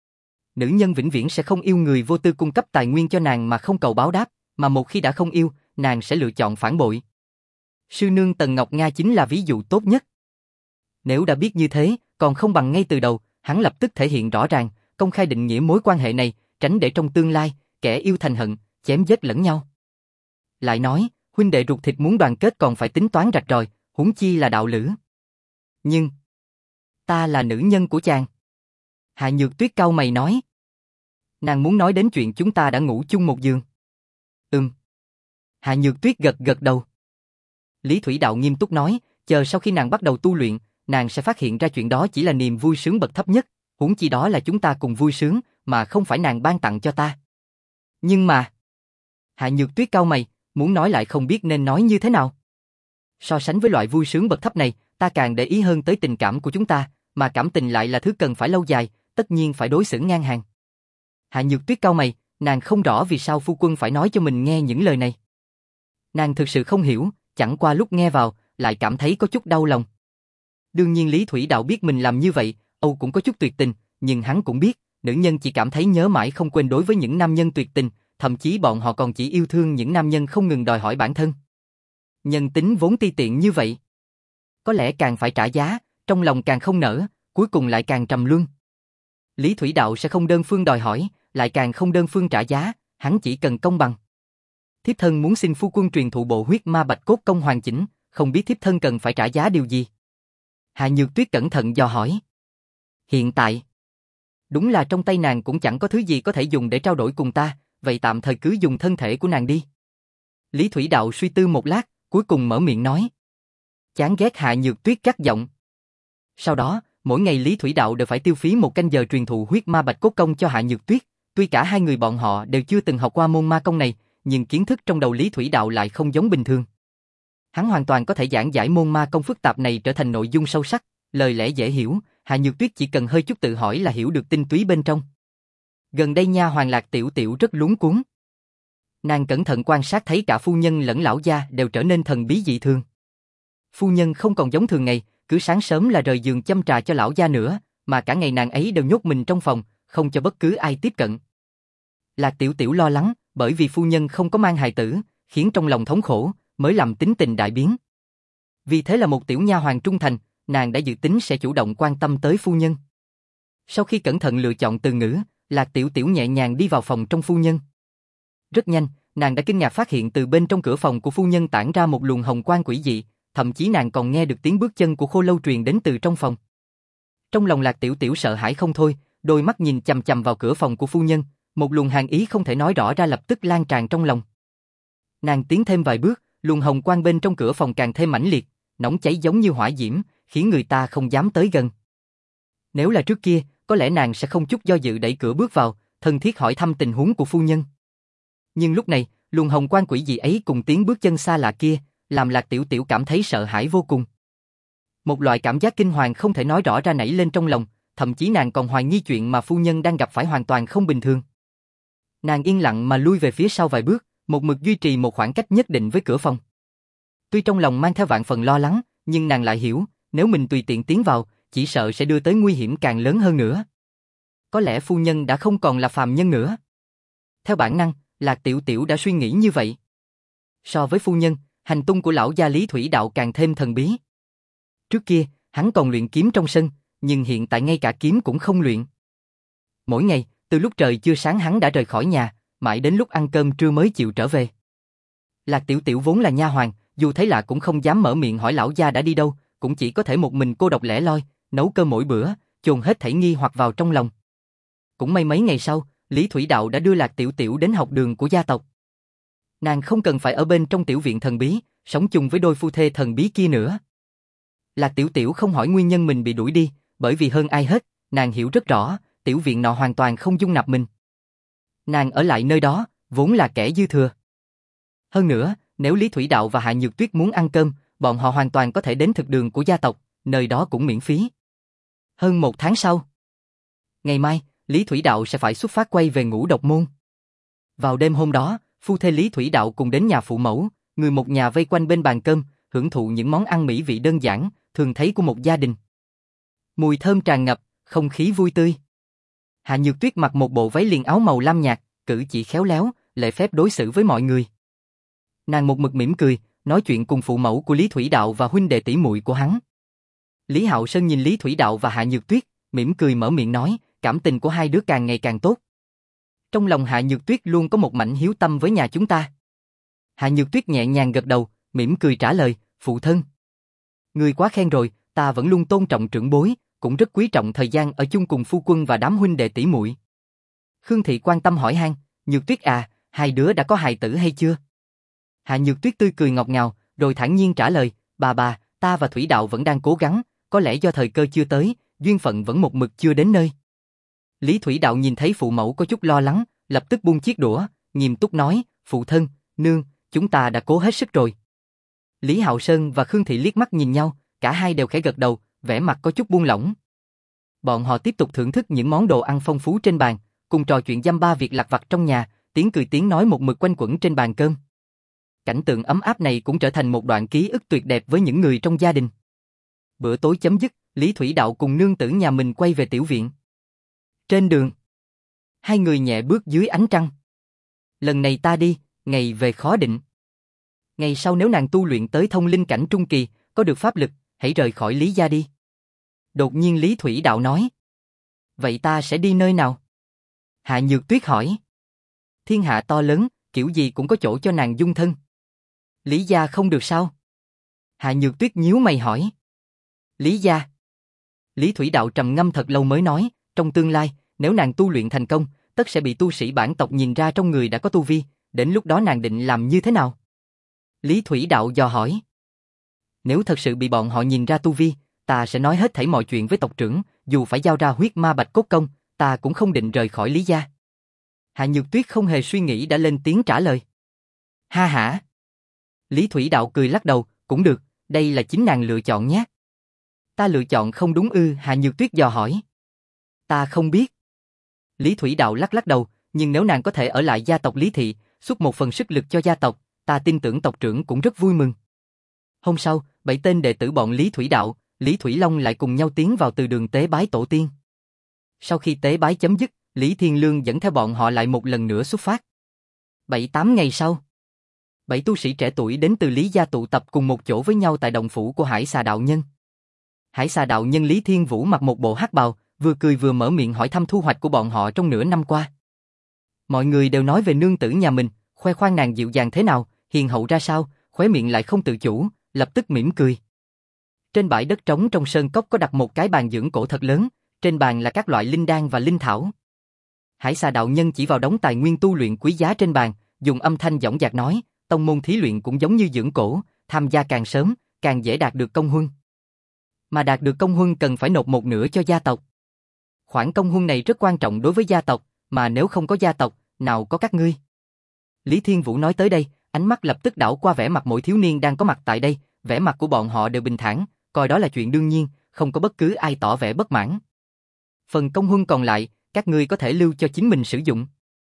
Nữ nhân vĩnh viễn sẽ không yêu người vô tư cung cấp tài nguyên cho nàng mà không cầu báo đáp, mà một khi đã không yêu, nàng sẽ lựa chọn phản bội. Sư nương Tần Ngọc Nga chính là ví dụ tốt nhất. Nếu đã biết như thế, còn không bằng ngay từ đầu, hắn lập tức thể hiện rõ ràng, công khai định nghĩa mối quan hệ này, tránh để trong tương lai, kẻ yêu thành hận, chém giết lẫn nhau. Lại nói, huynh đệ ruột thịt muốn đoàn kết còn phải tính toán rạch ròi, huống chi là đạo lữ. Nhưng, ta là nữ nhân của chàng. Hạ Nhược Tuyết cau mày nói. Nàng muốn nói đến chuyện chúng ta đã ngủ chung một giường. Ừm. Hạ Nhược Tuyết gật gật đầu. Lý Thủy Đạo nghiêm túc nói, chờ sau khi nàng bắt đầu tu luyện, nàng sẽ phát hiện ra chuyện đó chỉ là niềm vui sướng bậc thấp nhất, huống chi đó là chúng ta cùng vui sướng, mà không phải nàng ban tặng cho ta. Nhưng mà... Hạ Nhược Tuyết cau mày, muốn nói lại không biết nên nói như thế nào. So sánh với loại vui sướng bậc thấp này, ta càng để ý hơn tới tình cảm của chúng ta, mà cảm tình lại là thứ cần phải lâu dài, tất nhiên phải đối xử ngang hàng. Hạ Nhược Tuyết cau mày, nàng không rõ vì sao phu quân phải nói cho mình nghe những lời này. Nàng thực sự không hiểu, chẳng qua lúc nghe vào, lại cảm thấy có chút đau lòng. Đương nhiên Lý Thủy Đạo biết mình làm như vậy, Âu cũng có chút tuyệt tình, nhưng hắn cũng biết, nữ nhân chỉ cảm thấy nhớ mãi không quên đối với những nam nhân tuyệt tình, thậm chí bọn họ còn chỉ yêu thương những nam nhân không ngừng đòi hỏi bản thân. Nhân tính vốn ti tiện như vậy. Có lẽ càng phải trả giá, trong lòng càng không nở, cuối cùng lại càng trầm luân. Lý Thủy Đạo sẽ không đơn phương đòi hỏi, lại càng không đơn phương trả giá, hắn chỉ cần công bằng. Thiếp thân muốn xin phu quân truyền thụ bộ huyết ma bạch cốt công hoàn chỉnh, không biết thiếp thân cần phải trả giá điều gì? Hạ Nhược Tuyết cẩn thận dò hỏi. Hiện tại, đúng là trong tay nàng cũng chẳng có thứ gì có thể dùng để trao đổi cùng ta, vậy tạm thời cứ dùng thân thể của nàng đi. Lý Thủy Đạo suy tư một lát, cuối cùng mở miệng nói. Chán ghét Hạ Nhược Tuyết cắt giọng. Sau đó, mỗi ngày Lý Thủy Đạo đều phải tiêu phí một canh giờ truyền thụ huyết ma bạch cốt công cho Hạ Nhược Tuyết. Tuy cả hai người bọn họ đều chưa từng học qua môn ma công này, nhưng kiến thức trong đầu Lý Thủy Đạo lại không giống bình thường. Hắn hoàn toàn có thể giảng giải môn ma công phức tạp này trở thành nội dung sâu sắc, lời lẽ dễ hiểu, Hạ Nhược Tuyết chỉ cần hơi chút tự hỏi là hiểu được tinh túy bên trong. Gần đây nha hoàn Lạc Tiểu Tiểu rất luống cuống. Nàng cẩn thận quan sát thấy cả phu nhân lẫn lão gia đều trở nên thần bí dị thường. Phu nhân không còn giống thường ngày, cứ sáng sớm là rời giường châm trà cho lão gia nữa, mà cả ngày nàng ấy đều nhốt mình trong phòng, không cho bất cứ ai tiếp cận. Lạc Tiểu Tiểu lo lắng, bởi vì phu nhân không có mang hài tử, khiến trong lòng thống khổ, mới làm tính tình đại biến. Vì thế là một tiểu nha hoàn trung thành, nàng đã dự tính sẽ chủ động quan tâm tới phu nhân. Sau khi cẩn thận lựa chọn từ ngữ, Lạc Tiểu Tiểu nhẹ nhàng đi vào phòng trong phu nhân. Rất nhanh, nàng đã kinh ngạc phát hiện từ bên trong cửa phòng của phu nhân tản ra một luồng hồng quang quỷ dị, thậm chí nàng còn nghe được tiếng bước chân của Khô Lâu truyền đến từ trong phòng. Trong lòng Lạc Tiểu Tiểu sợ hãi không thôi, đôi mắt nhìn chằm chằm vào cửa phòng của phu nhân, một luồng hàn ý không thể nói rõ ra lập tức lan tràn trong lòng. Nàng tiến thêm vài bước, luồng hồng quang bên trong cửa phòng càng thêm mãnh liệt, nóng cháy giống như hỏa diễm, khiến người ta không dám tới gần. Nếu là trước kia, có lẽ nàng sẽ không chút do dự đẩy cửa bước vào, thân thiết hỏi thăm tình huống của phu nhân. Nhưng lúc này, luồng hồng quang quỷ dị ấy cùng tiếng bước chân xa lạ kia, làm Lạc Tiểu Tiểu cảm thấy sợ hãi vô cùng. Một loại cảm giác kinh hoàng không thể nói rõ ra nảy lên trong lòng, thậm chí nàng còn hoài nghi chuyện mà phu nhân đang gặp phải hoàn toàn không bình thường. Nàng yên lặng mà lui về phía sau vài bước, một mực duy trì một khoảng cách nhất định với cửa phòng. Tuy trong lòng mang theo vạn phần lo lắng, nhưng nàng lại hiểu, nếu mình tùy tiện tiến vào, chỉ sợ sẽ đưa tới nguy hiểm càng lớn hơn nữa. Có lẽ phu nhân đã không còn là phàm nhân nữa. Theo bản năng, Lạc Tiểu Tiểu đã suy nghĩ như vậy. So với phu nhân, hành tung của lão gia Lý Thủy Đạo càng thêm thần bí. Trước kia, hắn còn luyện kiếm trong sân, nhưng hiện tại ngay cả kiếm cũng không luyện. Mỗi ngày, từ lúc trời chưa sáng hắn đã rời khỏi nhà, mãi đến lúc ăn cơm trưa mới chịu trở về. Lạc Tiểu Tiểu vốn là nha hoàn, dù thấy lạ cũng không dám mở miệng hỏi lão gia đã đi đâu, cũng chỉ có thể một mình cô độc lẻ loi, nấu cơm mỗi bữa, chôn hết thảy nghi hoặc vào trong lòng. Cũng may mấy ngày sau, Lý Thủy Đạo đã đưa Lạc Tiểu Tiểu đến học đường của gia tộc. Nàng không cần phải ở bên trong tiểu viện thần bí, sống chung với đôi phu thê thần bí kia nữa. Lạc Tiểu Tiểu không hỏi nguyên nhân mình bị đuổi đi, bởi vì hơn ai hết, nàng hiểu rất rõ, tiểu viện nọ hoàn toàn không dung nạp mình. Nàng ở lại nơi đó, vốn là kẻ dư thừa. Hơn nữa, nếu Lý Thủy Đạo và Hạ Nhược Tuyết muốn ăn cơm, bọn họ hoàn toàn có thể đến thực đường của gia tộc, nơi đó cũng miễn phí. Hơn một tháng sau, ngày mai, Lý Thủy Đạo sẽ phải xuất phát quay về Ngũ Độc Môn. Vào đêm hôm đó, phu thê Lý Thủy Đạo cùng đến nhà phụ mẫu, người một nhà vây quanh bên bàn cơm, hưởng thụ những món ăn mỹ vị đơn giản, thường thấy của một gia đình. Mùi thơm tràn ngập, không khí vui tươi. Hạ Nhược Tuyết mặc một bộ váy liền áo màu lam nhạt, cử chỉ khéo léo, lễ phép đối xử với mọi người. Nàng một mực mỉm cười, nói chuyện cùng phụ mẫu của Lý Thủy Đạo và huynh đệ tỷ muội của hắn. Lý Hạo Sơn nhìn Lý Thủy Đạo và Hạ Nhược Tuyết, mỉm cười mở miệng nói, cảm tình của hai đứa càng ngày càng tốt. Trong lòng Hạ Nhược Tuyết luôn có một mảnh hiếu tâm với nhà chúng ta. Hạ Nhược Tuyết nhẹ nhàng gật đầu, mỉm cười trả lời, phụ thân. Ngươi quá khen rồi, ta vẫn luôn tôn trọng trưởng bối, cũng rất quý trọng thời gian ở chung cùng phu quân và đám huynh đệ tỷ muội. Khương Thị quan tâm hỏi han, Nhược Tuyết à, hai đứa đã có hài tử hay chưa? Hạ Nhược Tuyết tươi cười ngọt ngào, rồi thản nhiên trả lời, bà bà, ta và Thủy Đạo vẫn đang cố gắng, có lẽ do thời cơ chưa tới, duyên phận vẫn một mực chưa đến nơi. Lý Thủy Đạo nhìn thấy phụ mẫu có chút lo lắng, lập tức buông chiếc đũa, nghiêm túc nói, phụ thân, nương, chúng ta đã cố hết sức rồi. Lý Hạo Sơn và Khương Thị liếc mắt nhìn nhau, cả hai đều khẽ gật đầu, vẻ mặt có chút buông lỏng. Bọn họ tiếp tục thưởng thức những món đồ ăn phong phú trên bàn, cùng trò chuyện dăm ba việc lặt vặt trong nhà, tiếng cười tiếng nói một mực quanh quẩn trên bàn cơm. Cảnh tượng ấm áp này cũng trở thành một đoạn ký ức tuyệt đẹp với những người trong gia đình. Bữa tối chấm dứt, Lý Thủy Đạo cùng nương tử nhà mình quay về tiểu viện. Trên đường, hai người nhẹ bước dưới ánh trăng. Lần này ta đi, ngày về khó định. Ngày sau nếu nàng tu luyện tới thông linh cảnh trung kỳ, có được pháp lực, hãy rời khỏi Lý gia đi. Đột nhiên Lý Thủy Đạo nói. Vậy ta sẽ đi nơi nào? Hạ Nhược Tuyết hỏi. Thiên hạ to lớn, kiểu gì cũng có chỗ cho nàng dung thân. Lý gia không được sao? Hạ Nhược Tuyết nhíu mày hỏi. Lý gia. Lý Thủy Đạo trầm ngâm thật lâu mới nói, trong tương lai, nếu nàng tu luyện thành công, tất sẽ bị tu sĩ bản tộc nhìn ra trong người đã có tu vi, đến lúc đó nàng định làm như thế nào? Lý Thủy Đạo dò hỏi. Nếu thật sự bị bọn họ nhìn ra tu vi, ta sẽ nói hết thảy mọi chuyện với tộc trưởng, dù phải giao ra huyết ma bạch cốt công, ta cũng không định rời khỏi Lý gia. Hạ Nhược Tuyết không hề suy nghĩ đã lên tiếng trả lời. Ha hả. Lý Thủy Đạo cười lắc đầu, cũng được, đây là chính nàng lựa chọn nhé. Ta lựa chọn không đúng ư? Hạ Nhược Tuyết dò hỏi. Ta không biết. Lý Thủy Đạo lắc lắc đầu, nhưng nếu nàng có thể ở lại gia tộc Lý Thị, xuất một phần sức lực cho gia tộc, ta tin tưởng tộc trưởng cũng rất vui mừng. Hôm sau, bảy tên đệ tử bọn Lý Thủy Đạo, Lý Thủy Long lại cùng nhau tiến vào từ đường tế bái tổ tiên. Sau khi tế bái chấm dứt, Lý Thiên Lương dẫn theo bọn họ lại một lần nữa xuất phát. Bảy tám ngày sau, bảy tu sĩ trẻ tuổi đến từ Lý gia tụ tập cùng một chỗ với nhau tại động phủ của Hải Xà đạo nhân. Hải Xà đạo nhân Lý Thiên Vũ mặc một bộ hắc bào, vừa cười vừa mở miệng hỏi thăm thu hoạch của bọn họ trong nửa năm qua. Mọi người đều nói về nương tử nhà mình, khoe khoang nàng dịu dàng thế nào, hiền hậu ra sao, khóe miệng lại không tự chủ, lập tức mỉm cười. Trên bãi đất trống trong sơn cốc có đặt một cái bàn dưỡng cổ thật lớn, trên bàn là các loại linh đan và linh thảo. Hải Xà đạo nhân chỉ vào đống tài nguyên tu luyện quý giá trên bàn, dùng âm thanh dõng dạc nói, tông môn thí luyện cũng giống như dưỡng cổ, tham gia càng sớm, càng dễ đạt được công huân. Mà đạt được công huân cần phải nộp một nửa cho gia tộc. Khoản công huân này rất quan trọng đối với gia tộc, mà nếu không có gia tộc, nào có các ngươi. Lý Thiên Vũ nói tới đây, ánh mắt lập tức đảo qua vẻ mặt mỗi thiếu niên đang có mặt tại đây, vẻ mặt của bọn họ đều bình thản, coi đó là chuyện đương nhiên, không có bất cứ ai tỏ vẻ bất mãn. Phần công huân còn lại, các ngươi có thể lưu cho chính mình sử dụng.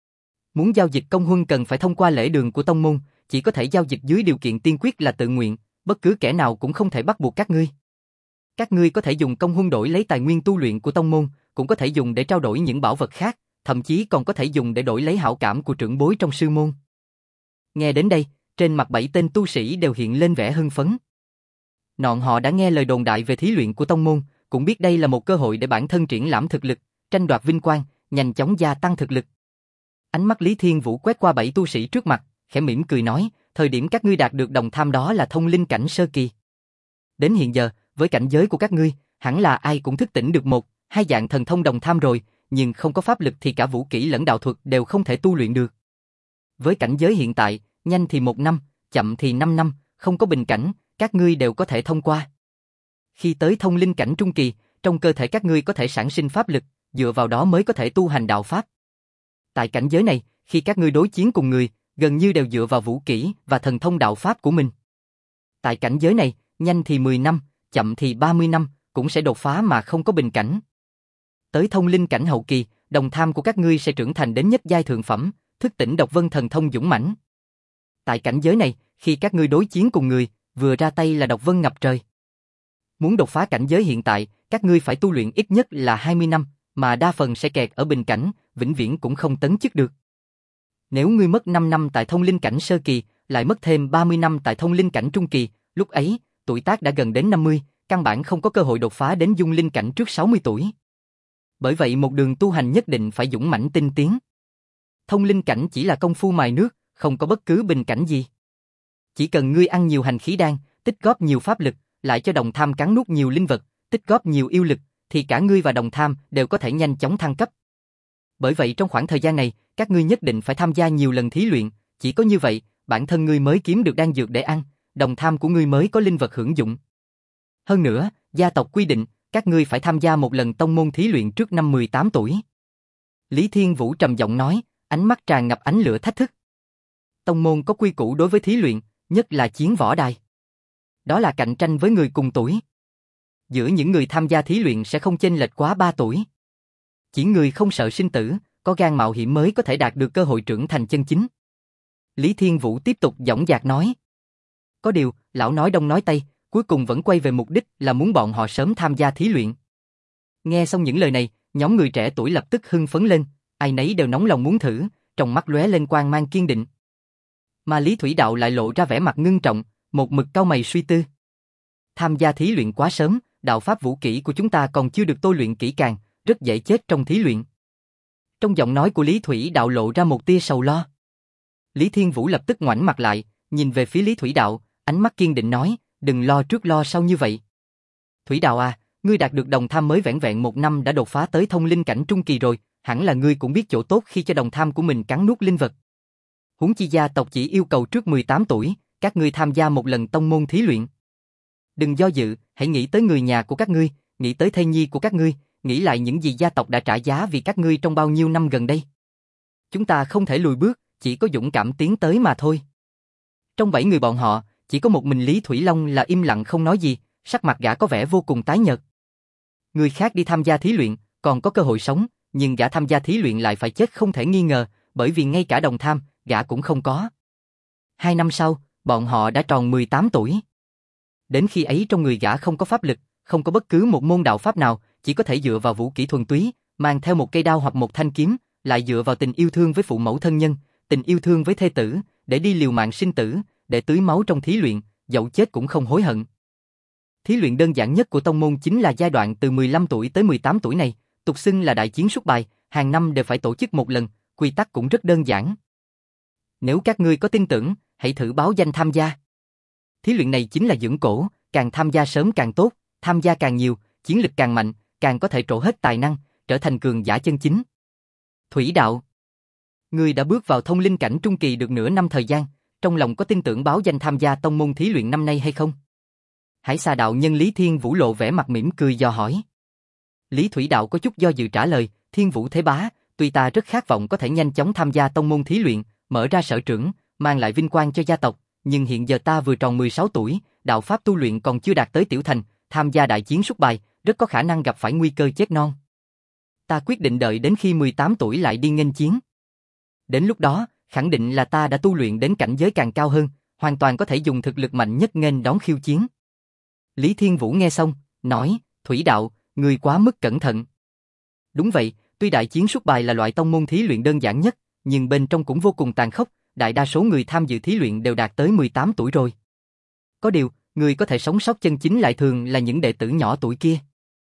Muốn giao dịch công huân cần phải thông qua lễ đường của tông môn, chỉ có thể giao dịch dưới điều kiện tiên quyết là tự nguyện, bất cứ kẻ nào cũng không thể bắt buộc các ngươi. Các ngươi có thể dùng công huân đổi lấy tài nguyên tu luyện của tông môn, cũng có thể dùng để trao đổi những bảo vật khác, thậm chí còn có thể dùng để đổi lấy hảo cảm của trưởng bối trong sư môn. Nghe đến đây, trên mặt bảy tên tu sĩ đều hiện lên vẻ hưng phấn. Nọn họ đã nghe lời đồn đại về thí luyện của tông môn, cũng biết đây là một cơ hội để bản thân triển lãm thực lực, tranh đoạt vinh quang, nhanh chóng gia tăng thực lực. Ánh mắt Lý Thiên Vũ quét qua bảy tu sĩ trước mặt, khẽ mỉm cười nói, thời điểm các ngươi đạt được đồng tham đó là thông linh cảnh sơ kỳ. Đến hiện giờ, với cảnh giới của các ngươi, hẳn là ai cũng thức tỉnh được một, hai dạng thần thông đồng tham rồi, nhưng không có pháp lực thì cả vũ kỹ lẫn đạo thuật đều không thể tu luyện được. Với cảnh giới hiện tại, nhanh thì một năm, chậm thì năm năm, không có bình cảnh, các ngươi đều có thể thông qua. Khi tới thông linh cảnh trung kỳ, trong cơ thể các ngươi có thể sản sinh pháp lực, dựa vào đó mới có thể tu hành đạo pháp. Tại cảnh giới này, khi các ngươi đối chiến cùng người, gần như đều dựa vào vũ kỹ và thần thông đạo pháp của mình. Tại cảnh giới này, nhanh thì mười năm, chậm thì ba mươi năm, cũng sẽ đột phá mà không có bình cảnh. Tới thông linh cảnh hậu kỳ, đồng tham của các ngươi sẽ trưởng thành đến nhất giai thượng phẩm, thức tỉnh độc vân thần thông dũng mãnh. Tại cảnh giới này, khi các ngươi đối chiến cùng người, vừa ra tay là độc vân ngập trời. Muốn đột phá cảnh giới hiện tại, các ngươi phải tu luyện ít nhất là hai mươi năm, mà đa phần sẽ kẹt ở bình cảnh, vĩnh viễn cũng không tấn chức được. Nếu ngươi mất năm năm tại thông linh cảnh sơ kỳ, lại mất thêm ba mươi năm tại thông linh cảnh trung kỳ, lúc ấy, tuổi tác đã gần đến năm mươi, căn bản không có cơ hội đột phá đến dung linh cảnh trước sáu mươi tuổi. Bởi vậy một đường tu hành nhất định phải dũng mãnh tinh tiến. Thông linh cảnh chỉ là công phu mài nước, không có bất cứ bình cảnh gì. Chỉ cần ngươi ăn nhiều hành khí đan, tích góp nhiều pháp lực, lại cho đồng tham cắn nuốt nhiều linh vật, tích góp nhiều yêu lực, thì cả ngươi và đồng tham đều có thể nhanh chóng thăng cấp. Bởi vậy trong khoảng thời gian này, các ngươi nhất định phải tham gia nhiều lần thí luyện, chỉ có như vậy, bản thân ngươi mới kiếm được đan dược để ăn, đồng tham của ngươi mới có linh vật hưởng dụng. Hơn nữa, gia tộc quy định, các ngươi phải tham gia một lần tông môn thí luyện trước năm mười tám tuổi. Lý Thiên Vũ trầm giọng nói, ánh mắt tràn ngập ánh lửa thách thức. Tông môn có quy củ đối với thí luyện, nhất là chiến võ đài. Đó là cạnh tranh với người cùng tuổi. Giữa những người tham gia thí luyện sẽ không chênh lệch quá ba tuổi. Chỉ người không sợ sinh tử, có gan mạo hiểm mới có thể đạt được cơ hội trưởng thành chân chính. Lý Thiên Vũ tiếp tục dõng dạc nói. Có điều, lão nói đông nói tây, cuối cùng vẫn quay về mục đích là muốn bọn họ sớm tham gia thí luyện. Nghe xong những lời này, nhóm người trẻ tuổi lập tức hưng phấn lên, ai nấy đều nóng lòng muốn thử, trong mắt lóe lên quang mang kiên định. Mà Lý Thủy Đạo lại lộ ra vẻ mặt ngưng trọng, một mực cau mày suy tư. Tham gia thí luyện quá sớm, đạo pháp vũ kỹ của chúng ta còn chưa được tôi luyện kỹ càng, rất dễ chết trong thí luyện. Trong giọng nói của Lý Thủy Đạo lộ ra một tia sầu lo. Lý Thiên Vũ lập tức ngoảnh mặt lại, nhìn về phía Lý Thủy Đạo, ánh mắt kiên định nói, đừng lo trước lo sau như vậy. Thủy Đạo à, ngươi đạt được đồng tham mới vẻn vẹn một năm đã đột phá tới thông linh cảnh trung kỳ rồi, hẳn là ngươi cũng biết chỗ tốt khi cho đồng tham của mình cắn nuốt linh vật. Huống chi gia tộc chỉ yêu cầu trước mười tám tuổi, các ngươi tham gia một lần tông môn thí luyện. Đừng do dự, hãy nghĩ tới người nhà của các ngươi, nghĩ tới thê nhi của các ngươi, nghĩ lại những gì gia tộc đã trả giá vì các ngươi trong bao nhiêu năm gần đây. Chúng ta không thể lùi bước, chỉ có dũng cảm tiến tới mà thôi. Trong bảy người bọn họ, chỉ có một mình Lý Thủy Long là im lặng không nói gì, sắc mặt gã có vẻ vô cùng tái nhợt. Người khác đi tham gia thí luyện, còn có cơ hội sống, nhưng gã tham gia thí luyện lại phải chết không thể nghi ngờ, bởi vì ngay cả đồng tham, gã cũng không có. Hai năm sau, bọn họ đã tròn mười tám tuổi. Đến khi ấy trong người gã không có pháp lực, không có bất cứ một môn đạo pháp nào, chỉ có thể dựa vào vũ kỹ thuần túy, mang theo một cây đao hoặc một thanh kiếm, lại dựa vào tình yêu thương với phụ mẫu thân nhân, tình yêu thương với thê tử, để đi liều mạng sinh tử, để tưới máu trong thí luyện, dẫu chết cũng không hối hận. Thí luyện đơn giản nhất của tông môn chính là giai đoạn từ mười lăm tuổi tới mười tám tuổi này, tục xưng là đại chiến súc bài, hàng năm đều phải tổ chức một lần, quy tắc cũng rất đơn giản. Nếu các ngươi có tin tưởng, hãy thử báo danh tham gia. Thí luyện này chính là dưỡng cổ, càng tham gia sớm càng tốt, tham gia càng nhiều, chiến lực càng mạnh, càng có thể trổ hết tài năng, trở thành cường giả chân chính. Thủy Đạo, ngươi đã bước vào thông linh cảnh trung kỳ được nửa năm thời gian, trong lòng có tin tưởng báo danh tham gia tông môn thí luyện năm nay hay không? Hải Xà đạo nhân Lý Thiên Vũ lộ vẻ mặt mỉm cười dò hỏi. Lý Thủy Đạo có chút do dự trả lời, Thiên Vũ Thế Bá, tuy ta rất khát vọng có thể nhanh chóng tham gia tông môn thí luyện, mở ra sở trưởng, mang lại vinh quang cho gia tộc, nhưng hiện giờ ta vừa tròn mười sáu tuổi, đạo pháp tu luyện còn chưa đạt tới tiểu thành, tham gia đại chiến súc bài, rất có khả năng gặp phải nguy cơ chết non. Ta quyết định đợi đến khi mười tám tuổi lại đi nghênh chiến. Đến lúc đó, khẳng định là ta đã tu luyện đến cảnh giới càng cao hơn, hoàn toàn có thể dùng thực lực mạnh nhất nghênh đón khiêu chiến. Lý Thiên Vũ nghe xong, nói, Thủy Đạo, ngươi quá mức cẩn thận. Đúng vậy, tuy đại chiến súc bài là loại tông môn thí luyện đơn giản nhất, nhưng bên trong cũng vô cùng tàn khốc, đại đa số người tham dự thí luyện đều đạt tới mười tám tuổi rồi. Có điều, người có thể sống sót chân chính lại thường là những đệ tử nhỏ tuổi kia.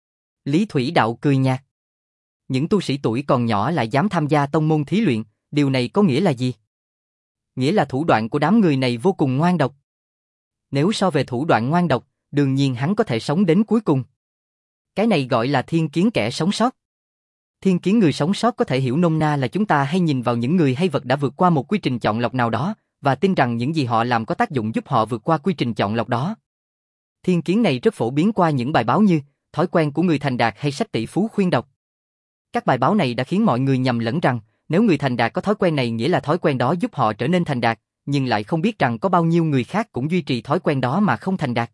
Lý Thủy Đạo cười nhạt. Những tu sĩ tuổi còn nhỏ lại dám tham gia tông môn thí luyện, điều này có nghĩa là gì? Nghĩa là thủ đoạn của đám người này vô cùng ngoan độc. Nếu so về thủ đoạn ngoan độc, đương nhiên hắn có thể sống đến cuối cùng. Cái này gọi là thiên kiến kẻ sống sót. Thiên kiến người sống sót có thể hiểu nôm na là chúng ta hay nhìn vào những người hay vật đã vượt qua một quy trình chọn lọc nào đó, và tin rằng những gì họ làm có tác dụng giúp họ vượt qua quy trình chọn lọc đó. Thiên kiến này rất phổ biến qua những bài báo như Thói quen của người thành đạt hay Sách tỷ phú khuyên đọc. Các bài báo này đã khiến mọi người nhầm lẫn rằng, nếu người thành đạt có thói quen này nghĩa là thói quen đó giúp họ trở nên thành đạt, nhưng lại không biết rằng có bao nhiêu người khác cũng duy trì thói quen đó mà không thành đạt.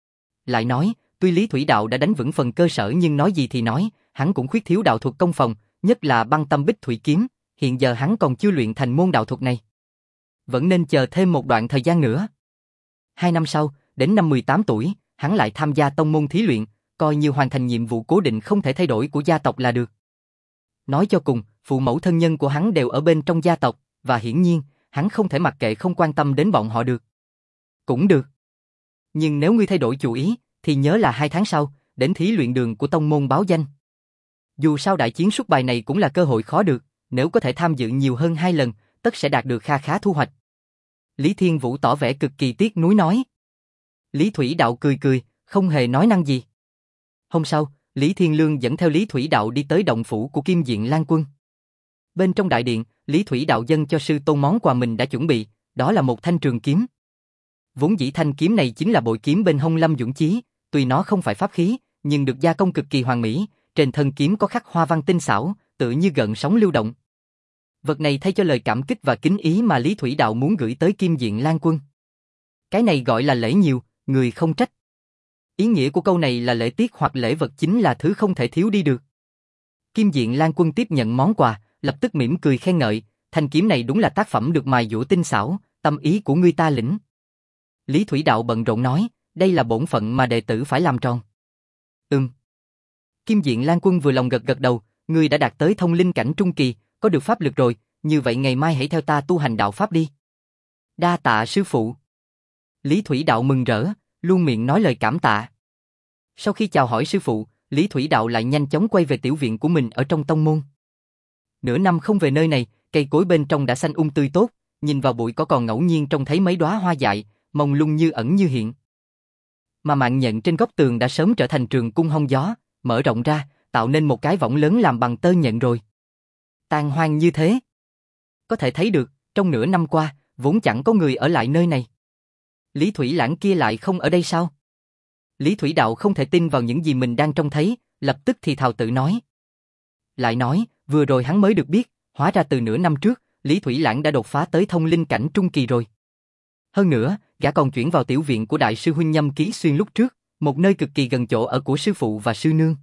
Lại nói, tuy Lý Thủy Đạo đã đánh vững phần cơ sở nhưng nói gì thì nói, hắn cũng khuyết thiếu đạo thuật công phòng, nhất là băng tâm bích thủy kiếm, hiện giờ hắn còn chưa luyện thành môn đạo thuật này. Vẫn nên chờ thêm một đoạn thời gian nữa. Hai năm sau, đến năm mười tám tuổi, hắn lại tham gia tông môn thí luyện, coi như hoàn thành nhiệm vụ cố định không thể thay đổi của gia tộc là được. Nói cho cùng, phụ mẫu thân nhân của hắn đều ở bên trong gia tộc, và hiển nhiên, hắn không thể mặc kệ không quan tâm đến bọn họ được. Cũng được. Nhưng nếu ngươi thay đổi chủ ý, thì nhớ là hai tháng sau, đến thí luyện đường của tông môn báo danh. Dù sao đại chiến suốt bài này cũng là cơ hội khó được, nếu có thể tham dự nhiều hơn hai lần, tất sẽ đạt được kha khá thu hoạch. Lý Thiên Vũ tỏ vẻ cực kỳ tiếc nuối nói. Lý Thủy Đạo cười cười, không hề nói năng gì. Hôm sau, Lý Thiên Lương dẫn theo Lý Thủy Đạo đi tới động phủ của Kim Diện Lan Quân. Bên trong đại điện, Lý Thủy Đạo dâng cho sư tôn món quà mình đã chuẩn bị, đó là một thanh trường kiếm. Vốn dĩ thanh kiếm này chính là bội kiếm bên hông Lâm Dũng Chí, tuy nó không phải pháp khí, nhưng được gia công cực kỳ hoàn mỹ, trên thân kiếm có khắc hoa văn tinh xảo, tự như gợn sóng lưu động. Vật này thay cho lời cảm kích và kính ý mà Lý Thủy Đạo muốn gửi tới Kim Diện Lan Quân. Cái này gọi là lễ nhiều, người không trách. Ý nghĩa của câu này là lễ tiết hoặc lễ vật chính là thứ không thể thiếu đi được. Kim Diện Lan Quân tiếp nhận món quà, lập tức mỉm cười khen ngợi, thanh kiếm này đúng là tác phẩm được mài dũa tinh xảo, tâm ý của ngươi ta lĩnh. Lý Thủy Đạo bận rộn nói, đây là bổn phận mà đệ tử phải làm tròn. Ừm. Kim Diện Lan Quân vừa lòng gật gật đầu, ngươi đã đạt tới thông linh cảnh trung kỳ, có được pháp lực rồi, như vậy ngày mai hãy theo ta tu hành đạo pháp đi. Đa tạ sư phụ. Lý Thủy Đạo mừng rỡ, luôn miệng nói lời cảm tạ. Sau khi chào hỏi sư phụ, Lý Thủy Đạo lại nhanh chóng quay về tiểu viện của mình ở trong tông môn. Nửa năm không về nơi này, cây cối bên trong đã xanh um tươi tốt, nhìn vào bụi cỏ còn ngẫu nhiên trông thấy mấy đóa hoa dại, mông lung như ẩn như hiện. Mà mạng nhện trên góc tường đã sớm trở thành trường cung hong gió, mở rộng ra, tạo nên một cái võng lớn làm bằng tơ nhện rồi. Tàn hoang như thế. Có thể thấy được, trong nửa năm qua, vốn chẳng có người ở lại nơi này. Lý Thủy Lãng kia lại không ở đây sao? Lý Thủy Đạo không thể tin vào những gì mình đang trông thấy, lập tức thì thào tự nói. Lại nói, vừa rồi hắn mới được biết, hóa ra từ nửa năm trước, Lý Thủy Lãng đã đột phá tới thông linh cảnh trung kỳ rồi. Hơn nữa, gã còn chuyển vào tiểu viện của đại sư huynh Nhâm Ký Xuyên lúc trước, một nơi cực kỳ gần chỗ ở của sư phụ và sư nương.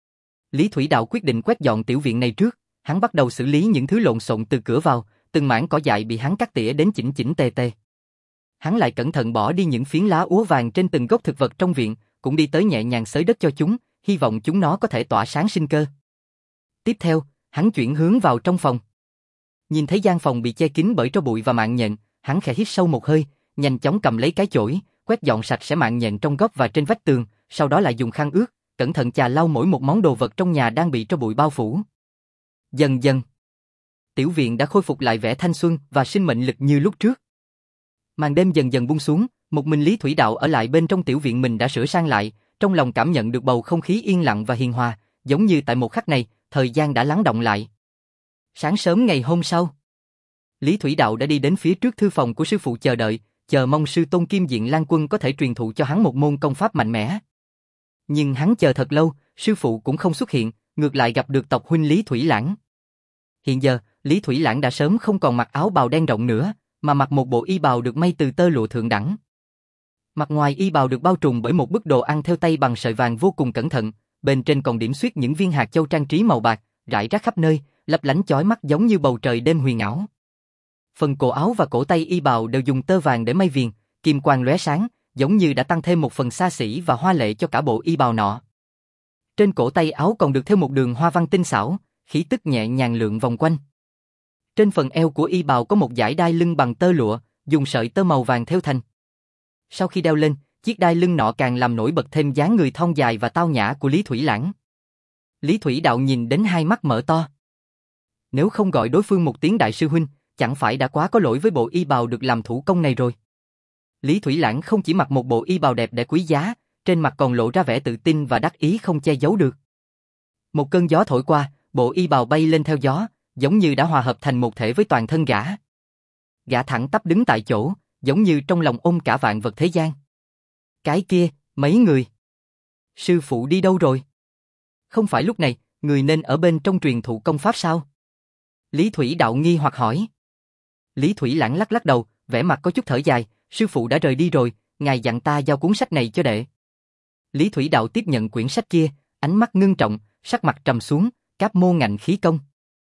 Lý Thủy Đạo quyết định quét dọn tiểu viện này trước, hắn bắt đầu xử lý những thứ lộn xộn từ cửa vào, từng mảng cỏ dại bị hắn cắt tỉa đến chỉnh chỉnh tề tề. Hắn lại cẩn thận bỏ đi những phiến lá úa vàng trên từng gốc thực vật trong viện, cũng đi tới nhẹ nhàng xới đất cho chúng, hy vọng chúng nó có thể tỏa sáng sinh cơ. Tiếp theo, hắn chuyển hướng vào trong phòng. Nhìn thấy gian phòng bị che kín bởi tro bụi và mạng nhện, hắn khẽ hít sâu một hơi, nhanh chóng cầm lấy cái chổi, quét dọn sạch sẽ mạng nhện trong góc và trên vách tường, sau đó lại dùng khăn ướt, cẩn thận chà lau mỗi một món đồ vật trong nhà đang bị tro bụi bao phủ. Dần dần, tiểu viện đã khôi phục lại vẻ thanh xuân và sinh mệnh lực như lúc trước. Màn đêm dần dần buông xuống, một mình Lý Thủy Đạo ở lại bên trong tiểu viện mình đã sửa sang lại, trong lòng cảm nhận được bầu không khí yên lặng và hiền hòa, giống như tại một khắc này, thời gian đã lắng động lại. Sáng sớm ngày hôm sau, Lý Thủy Đạo đã đi đến phía trước thư phòng của sư phụ chờ đợi, chờ mong sư tôn Kim Diện Lan Quân có thể truyền thụ cho hắn một môn công pháp mạnh mẽ. Nhưng hắn chờ thật lâu, sư phụ cũng không xuất hiện, ngược lại gặp được tộc huynh Lý Thủy Lãng. Hiện giờ, Lý Thủy Lãng đã sớm không còn mặc áo bào đen rộng nữa, mà mặc một bộ y bào được may từ tơ lụa thượng đẳng. Mặt ngoài y bào được bao trùm bởi một bức đồ ăn thêu tay bằng sợi vàng vô cùng cẩn thận, bên trên còn điểm xuyết những viên hạt châu trang trí màu bạc, rải rác khắp nơi, lấp lánh chói mắt giống như bầu trời đêm huyền ảo. Phần cổ áo và cổ tay y bào đều dùng tơ vàng để may viền, kim quang lóe sáng, giống như đã tăng thêm một phần xa xỉ và hoa lệ cho cả bộ y bào nọ. Trên cổ tay áo còn được thêu một đường hoa văn tinh xảo, khí tức nhẹ nhàng lượn vòng quanh. Trên phần eo của y bào có một dải đai lưng bằng tơ lụa, dùng sợi tơ màu vàng thêu thành. Sau khi đeo lên, chiếc đai lưng nọ càng làm nổi bật thêm dáng người thon dài và tao nhã của Lý Thủy Lãng. Lý Thủy Đạo nhìn đến hai mắt mở to. Nếu không gọi đối phương một tiếng đại sư huynh, chẳng phải đã quá có lỗi với bộ y bào được làm thủ công này rồi. Lý Thủy Lãng không chỉ mặc một bộ y bào đẹp đẽ quý giá, trên mặt còn lộ ra vẻ tự tin và đắc ý không che giấu được. Một cơn gió thổi qua, bộ y bào bay lên theo gió, giống như đã hòa hợp thành một thể với toàn thân gã. Gã thẳng tắp đứng tại chỗ, giống như trong lòng ôm cả vạn vật thế gian. Cái kia, mấy người. Sư phụ đi đâu rồi? Không phải lúc này, người nên ở bên trong truyền thụ công pháp sao? Lý Thủy Đạo nghi hoặc hỏi. Lý Thủy Lãng lắc lắc đầu, vẻ mặt có chút thở dài, sư phụ đã rời đi rồi, ngài dặn ta giao cuốn sách này cho đệ. Lý Thủy Đạo tiếp nhận quyển sách kia, ánh mắt ngưng trọng, sắc mặt trầm xuống, cáp mô ngạnh khí công.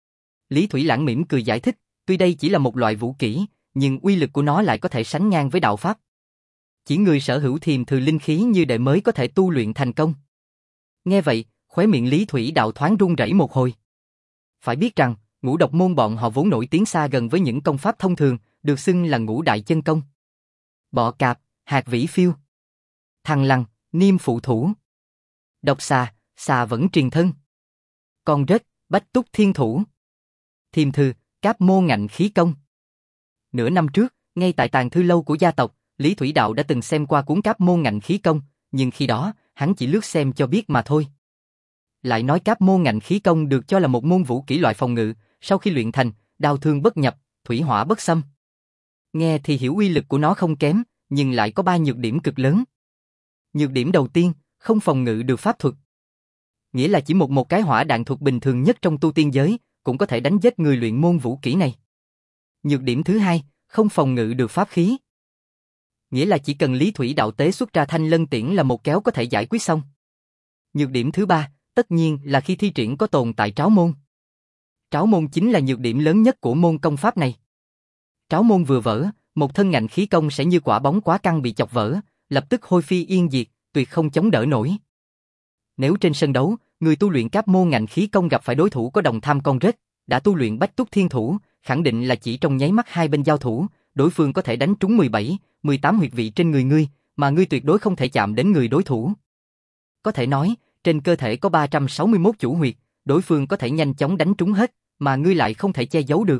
Lý Thủy Lãng mỉm cười giải thích, tuy đây chỉ là một loại vũ kỹ, nhưng uy lực của nó lại có thể sánh ngang với đạo pháp. Chỉ người sở hữu thiềm thừ linh khí như đệ mới có thể tu luyện thành công. Nghe vậy, khóe miệng Lý Thủy Đạo thoáng run rẩy một hồi. Phải biết rằng, ngũ độc môn bọn họ vốn nổi tiếng xa gần với những công pháp thông thường, được xưng là ngũ đại chân công. Bọ cạp, hạt vĩ phiêu. Thằn lằn, niêm phụ thủ. Độc xà, xà vẫn truyền thân. Con rết, bách túc thiên thủ. Thiềm thư, cáp mô ngạnh khí công. Nửa năm trước, ngay tại tàng thư lâu của gia tộc, Lý Thủy Đạo đã từng xem qua cuốn cáp mô ngạnh khí công, nhưng khi đó, hắn chỉ lướt xem cho biết mà thôi. Lại nói cáp mô ngạnh khí công được cho là một môn vũ kỹ loại phòng ngự, sau khi luyện thành, đao thương bất nhập, thủy hỏa bất xâm. Nghe thì hiểu uy lực của nó không kém, nhưng lại có ba nhược điểm cực lớn. Nhược điểm đầu tiên, không phòng ngự được pháp thuật. Nghĩa là chỉ một một cái hỏa đạn thuật bình thường nhất trong tu tiên giới, cũng có thể đánh chết người luyện môn vũ kỹ này. Nhược điểm thứ hai, không phòng ngự được pháp khí. Nghĩa là chỉ cần Lý Thủy Đạo tế xuất ra thanh lân tiễn là một kéo có thể giải quyết xong. Nhược điểm thứ ba, tất nhiên là khi thi triển có tồn tại tráo môn. Tráo môn chính là nhược điểm lớn nhất của môn công pháp này. Tráo môn vừa vỡ, một thân ngạnh khí công sẽ như quả bóng quá căng bị chọc vỡ, lập tức hôi phi yên diệt, tuyệt không chống đỡ nổi. Nếu trên sân đấu, người tu luyện các môn ngạnh khí công gặp phải đối thủ có đồng tham con rết, đã tu luyện bách túc thiên thủ, khẳng định là chỉ trong nháy mắt hai bên giao thủ, đối phương có thể đánh trúng mười bảy, mười tám huyệt vị trên người ngươi, mà ngươi tuyệt đối không thể chạm đến người đối thủ. Có thể nói, trên cơ thể có ba trăm sáu mươi mốt chủ huyệt, đối phương có thể nhanh chóng đánh trúng hết, mà ngươi lại không thể che giấu được.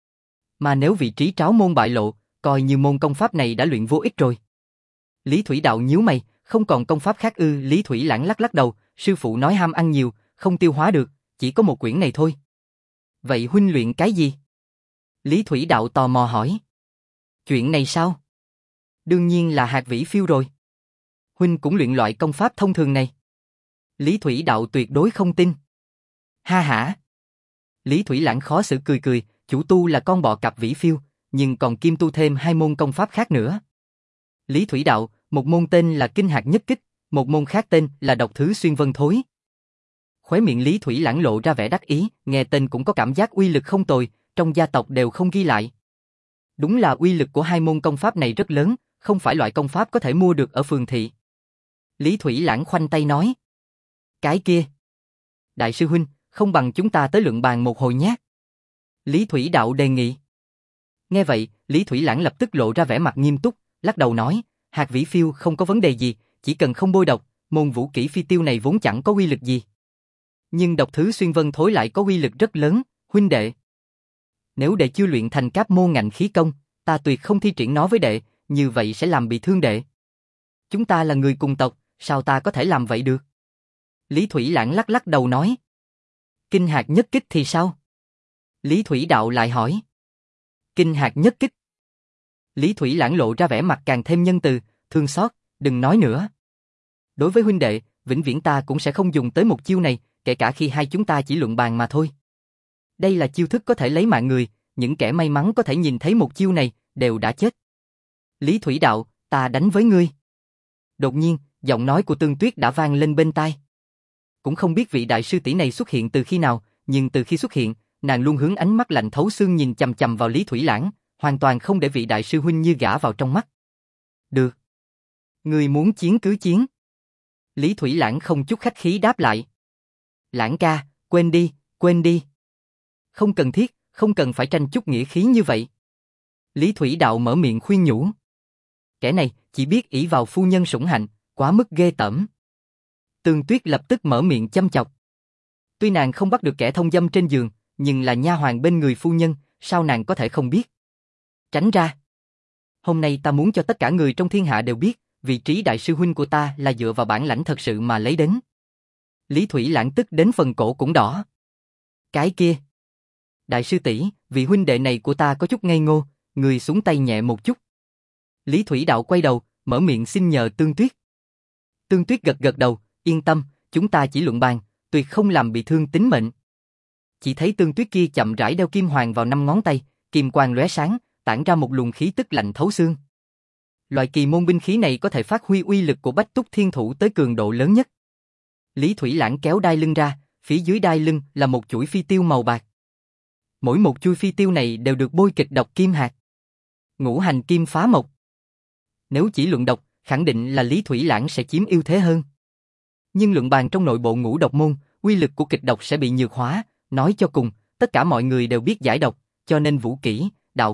Mà nếu vị trí tráo môn bại lộ, coi như môn công pháp này đã luyện vô ích rồi. Lý Thủy Đạo nhíu mày, không còn công pháp khác ư? Lý Thủy Lãng lắc lắc đầu, sư phụ nói ham ăn nhiều, không tiêu hóa được, chỉ có một quyển này thôi. Vậy huynh luyện cái gì? Lý Thủy Đạo tò mò hỏi. Chuyện này sao? Đương nhiên là hạt vĩ phiêu rồi. Huynh cũng luyện loại công pháp thông thường này. Lý Thủy Đạo tuyệt đối không tin. Ha hả. Lý Thủy Lãng khó xử cười cười, chủ tu là con bọ cạp vĩ phiêu, nhưng còn kim tu thêm hai môn công pháp khác nữa. Lý Thủy Đạo, một môn tên là kinh hạt nhất kích, một môn khác tên là độc thứ xuyên vân thối. Khóe miệng Lý Thủy Lãng lộ ra vẻ đắc ý, nghe tên cũng có cảm giác uy lực không tồi, trong gia tộc đều không ghi lại. Đúng là uy lực của hai môn công pháp này rất lớn, không phải loại công pháp có thể mua được ở phường thị. Lý Thủy Lãng khoanh tay nói. Cái kia. Đại sư huynh, không bằng chúng ta tới luận bàn một hồi nhé. Lý Thủy Đạo đề nghị. Nghe vậy, Lý Thủy Lãng lập tức lộ ra vẻ mặt nghiêm túc, lắc đầu nói, hạt vĩ phiêu không có vấn đề gì, chỉ cần không bôi độc, môn vũ kỹ phi tiêu này vốn chẳng có uy lực gì. Nhưng độc thứ xuyên vân thối lại có uy lực rất lớn, huynh đệ. Nếu đệ chưa luyện thành các môn ngạnh khí công, ta tuyệt không thi triển nó với đệ, như vậy sẽ làm bị thương đệ. Chúng ta là người cùng tộc, sao ta có thể làm vậy được? Lý Thủy Lãng lắc lắc đầu nói. Kinh hạt nhất kích thì sao? Lý Thủy Đạo lại hỏi. Kinh hạt nhất kích. Lý Thủy Lãng lộ ra vẻ mặt càng thêm nhân từ, thương xót, đừng nói nữa. Đối với huynh đệ, vĩnh viễn ta cũng sẽ không dùng tới một chiêu này, kể cả khi hai chúng ta chỉ luận bàn mà thôi. Đây là chiêu thức có thể lấy mạng người, những kẻ may mắn có thể nhìn thấy một chiêu này, đều đã chết. Lý Thủy Đạo, ta đánh với ngươi. Đột nhiên, giọng nói của Tương Tuyết đã vang lên bên tai. Cũng không biết vị đại sư tỷ này xuất hiện từ khi nào, nhưng từ khi xuất hiện, nàng luôn hướng ánh mắt lạnh thấu xương nhìn chằm chằm vào Lý Thủy Lãng, hoàn toàn không để vị đại sư huynh như gã vào trong mắt. Được. Ngươi muốn chiến cứ chiến. Lý Thủy Lãng không chút khách khí đáp lại. Lãng ca, quên đi, quên đi. Không cần thiết, không cần phải tranh chút nghĩa khí như vậy. Lý Thủy Đạo mở miệng khuyên nhủ. Kẻ này chỉ biết ỷ vào phu nhân sủng hạnh, quá mức ghê tởm. Tương Tuyết lập tức mở miệng châm chọc. Tuy nàng không bắt được kẻ thông dâm trên giường, nhưng là nha hoàn bên người phu nhân, sao nàng có thể không biết? Tránh ra. Hôm nay ta muốn cho tất cả người trong thiên hạ đều biết, vị trí đại sư huynh của ta là dựa vào bản lãnh thật sự mà lấy đến. Lý Thủy Lãng tức đến phần cổ cũng đỏ. Cái kia. Đại sư tỷ, vị huynh đệ này của ta có chút ngây ngô, người xuống tay nhẹ một chút. Lý Thủy Đạo quay đầu, mở miệng xin nhờ Tương Tuyết. Tương Tuyết gật gật đầu, yên tâm, chúng ta chỉ luận bàn, tuyệt không làm bị thương tính mệnh. Chỉ thấy Tương Tuyết kia chậm rãi đeo kim hoàng vào năm ngón tay, kim quang lóe sáng, tản ra một luồng khí tức lạnh thấu xương. Loại kỳ môn binh khí này có thể phát huy uy lực của Bách Túc Thiên Thủ tới cường độ lớn nhất. Lý Thủy Lãng kéo đai lưng ra, phía dưới đai lưng là một chuỗi phi tiêu màu bạc. Mỗi một chuôi phi tiêu này đều được bôi kịch độc kim hạt. Ngũ hành kim phá mộc. Nếu chỉ luận độc, khẳng định là Lý Thủy Lãng sẽ chiếm ưu thế hơn. Nhưng luận bàn trong nội bộ ngũ độc môn, uy lực của kịch độc sẽ bị nhược hóa, nói cho cùng, tất cả mọi người đều biết giải độc, cho nên vũ kỹ, đạo pháp,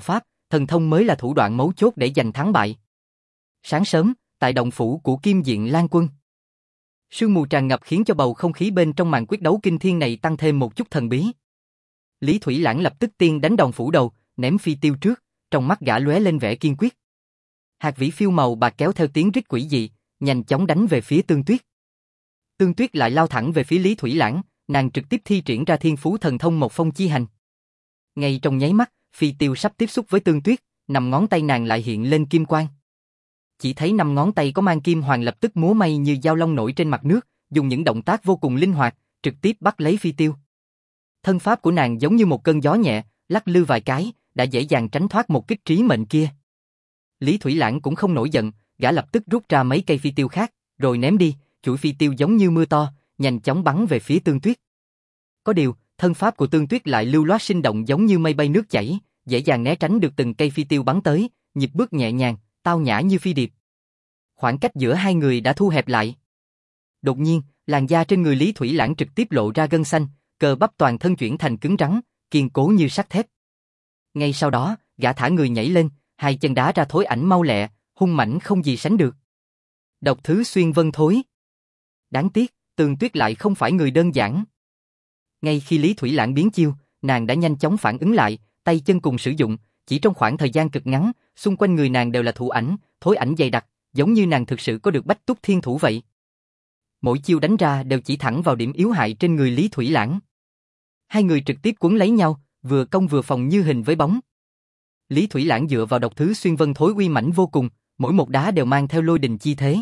thần thông mới là thủ đoạn mấu chốt để giành thắng bại. Sáng sớm, tại động phủ của Kim Diện Lan Quân, sương mù tràn ngập khiến cho bầu không khí bên trong màn quyết đấu kinh thiên này tăng thêm một chút thần bí. Lý Thủy Lãng lập tức tiên đánh đòn phủ đầu, ném phi tiêu trước, trong mắt gã lóe lên vẻ kiên quyết. Hạt vĩ phiêu màu bạc kéo theo tiếng rít quỷ dị, nhanh chóng đánh về phía Tương Tuyết. Tương Tuyết lại lao thẳng về phía Lý Thủy Lãng, nàng trực tiếp thi triển ra thiên phú thần thông một phong chi hành. Ngay trong nháy mắt, phi tiêu sắp tiếp xúc với Tương Tuyết, năm ngón tay nàng lại hiện lên kim quang. Chỉ thấy năm ngón tay có mang kim hoàng lập tức múa may như dao long nổi trên mặt nước, dùng những động tác vô cùng linh hoạt, trực tiếp bắt lấy phi tiêu. Thân pháp của nàng giống như một cơn gió nhẹ, lắc lư vài cái, đã dễ dàng tránh thoát một kích trí mệnh kia. Lý Thủy Lãng cũng không nổi giận, gã lập tức rút ra mấy cây phi tiêu khác, rồi ném đi, chuỗi phi tiêu giống như mưa to, nhanh chóng bắn về phía Tương Tuyết. Có điều, thân pháp của Tương Tuyết lại lưu loát sinh động giống như mây bay nước chảy, dễ dàng né tránh được từng cây phi tiêu bắn tới, nhịp bước nhẹ nhàng, tao nhã như phi điệp. Khoảng cách giữa hai người đã thu hẹp lại. Đột nhiên, làn da trên người Lý Thủy Lãng trực tiếp lộ ra gân xanh, cơ bắp toàn thân chuyển thành cứng rắn, kiên cố như sắt thép. Ngay sau đó, gã thả người nhảy lên, hai chân đá ra thối ảnh mau lẹ, hung mãnh không gì sánh được. Độc thứ xuyên vân thối. Đáng tiếc, Tương Tuyết lại không phải người đơn giản. Ngay khi Lý Thủy Lãng biến chiêu, nàng đã nhanh chóng phản ứng lại, tay chân cùng sử dụng, chỉ trong khoảng thời gian cực ngắn, xung quanh người nàng đều là thủ ảnh, thối ảnh dày đặc, giống như nàng thực sự có được bách túc thiên thủ vậy. Mỗi chiêu đánh ra đều chỉ thẳng vào điểm yếu hại trên người Lý Thủy Lãng. Hai người trực tiếp quấn lấy nhau, vừa công vừa phòng như hình với bóng. Lý Thủy Lãng dựa vào độc thứ xuyên vân thối uy mãnh vô cùng, mỗi một đá đều mang theo lôi đình chi thế.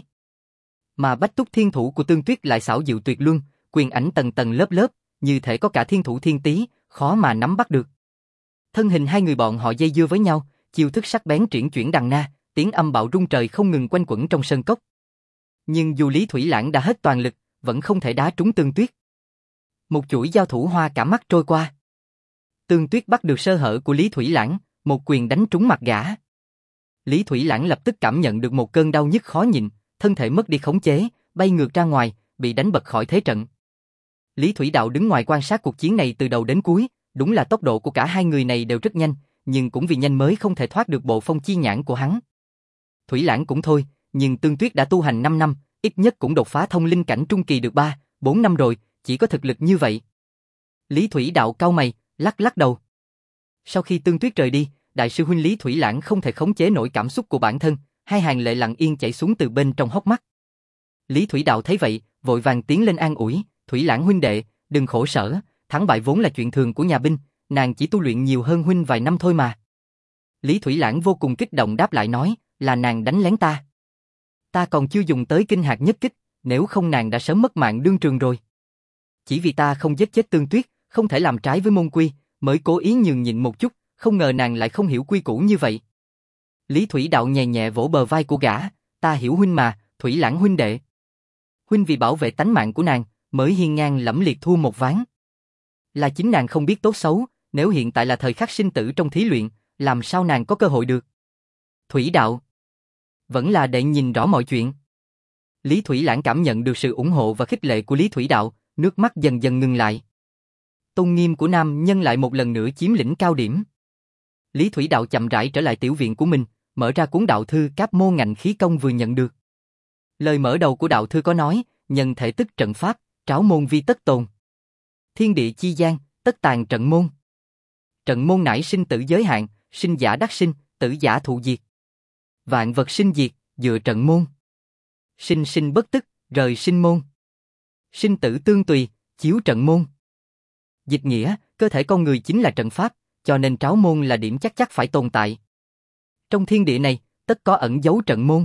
Mà bách túc thiên thủ của Tương Tuyết lại xảo diệu tuyệt luân, quyền ảnh tầng tầng lớp lớp, như thể có cả thiên thủ thiên tý, khó mà nắm bắt được. Thân hình hai người bọn họ dây dưa với nhau, chiêu thức sắc bén triển chuyển đằng na, tiếng âm bạo rung trời không ngừng quanh quẩn trong sơn cốc. Nhưng dù Lý Thủy Lãng đã hết toàn lực, vẫn không thể đá trúng Tương Tuyết. Một chuỗi giao thủ hoa cả mắt trôi qua. Tương Tuyết bắt được sơ hở của Lý Thủy Lãng, một quyền đánh trúng mặt gã. Lý Thủy Lãng lập tức cảm nhận được một cơn đau nhức khó nhịn, thân thể mất đi khống chế, bay ngược ra ngoài, bị đánh bật khỏi thế trận. Lý Thủy Đạo đứng ngoài quan sát cuộc chiến này từ đầu đến cuối, đúng là tốc độ của cả hai người này đều rất nhanh, nhưng cũng vì nhanh mới không thể thoát được bộ phong chi nhãn của hắn. Thủy Lãng cũng thôi, nhưng Tương Tuyết đã tu hành năm năm, ít nhất cũng đột phá thông linh cảnh trung kỳ được ba, bốn năm rồi, chỉ có thực lực như vậy. Lý Thủy Đạo cau mày, lắc lắc đầu. Sau khi Tương Tuyết rời đi, đại sư huynh Lý Thủy Lãng không thể khống chế nổi cảm xúc của bản thân, hai hàng lệ lặng yên chảy xuống từ bên trong hốc mắt. Lý Thủy Đạo thấy vậy, vội vàng tiến lên an ủi, Thủy Lãng huynh đệ, đừng khổ sở, thắng bại vốn là chuyện thường của nhà binh, nàng chỉ tu luyện nhiều hơn huynh vài năm thôi mà. Lý Thủy Lãng vô cùng kích động đáp lại nói, là nàng đánh lén ta. Ta còn chưa dùng tới kinh hạt nhất kích, nếu không nàng đã sớm mất mạng đương trường rồi. Chỉ vì ta không giết chết Tương Tuyết, không thể làm trái với môn quy, mới cố ý nhường nhịn một chút, không ngờ nàng lại không hiểu quy củ như vậy. Lý Thủy Đạo nhẹ nhẹ vỗ bờ vai của gã, ta hiểu huynh mà, Thủy Lãng huynh đệ. Huynh vì bảo vệ tánh mạng của nàng, mới hiên ngang lẫm liệt thua một ván. Là chính nàng không biết tốt xấu, nếu hiện tại là thời khắc sinh tử trong thí luyện, làm sao nàng có cơ hội được. Thủy Đạo, vẫn là để nhìn rõ mọi chuyện. Lý Thủy Lãng cảm nhận được sự ủng hộ và khích lệ của Lý Thủy Đạo, nước mắt dần dần ngừng lại. Tôn nghiêm của nam nhân lại một lần nữa chiếm lĩnh cao điểm. Lý Thủy Đạo chậm rãi trở lại tiểu viện của mình, mở ra cuốn đạo thư Cáp Môn Ngạnh Khí Công vừa nhận được. Lời mở đầu của đạo thư có nói, nhân thể tức trận pháp, tráo môn vi tất tồn. Thiên địa chi gian, tất tàn trận môn. Trận môn nải sinh tử giới hạn, sinh giả đắc sinh, tử giả thụ diệt. Vạn vật sinh diệt, dựa trận môn. Sinh sinh bất tức, rời sinh môn. Sinh tử tương tùy, chiếu trận môn. Dịch nghĩa, cơ thể con người chính là trận pháp, cho nên tráo môn là điểm chắc chắc phải tồn tại. Trong thiên địa này, tất có ẩn dấu trận môn.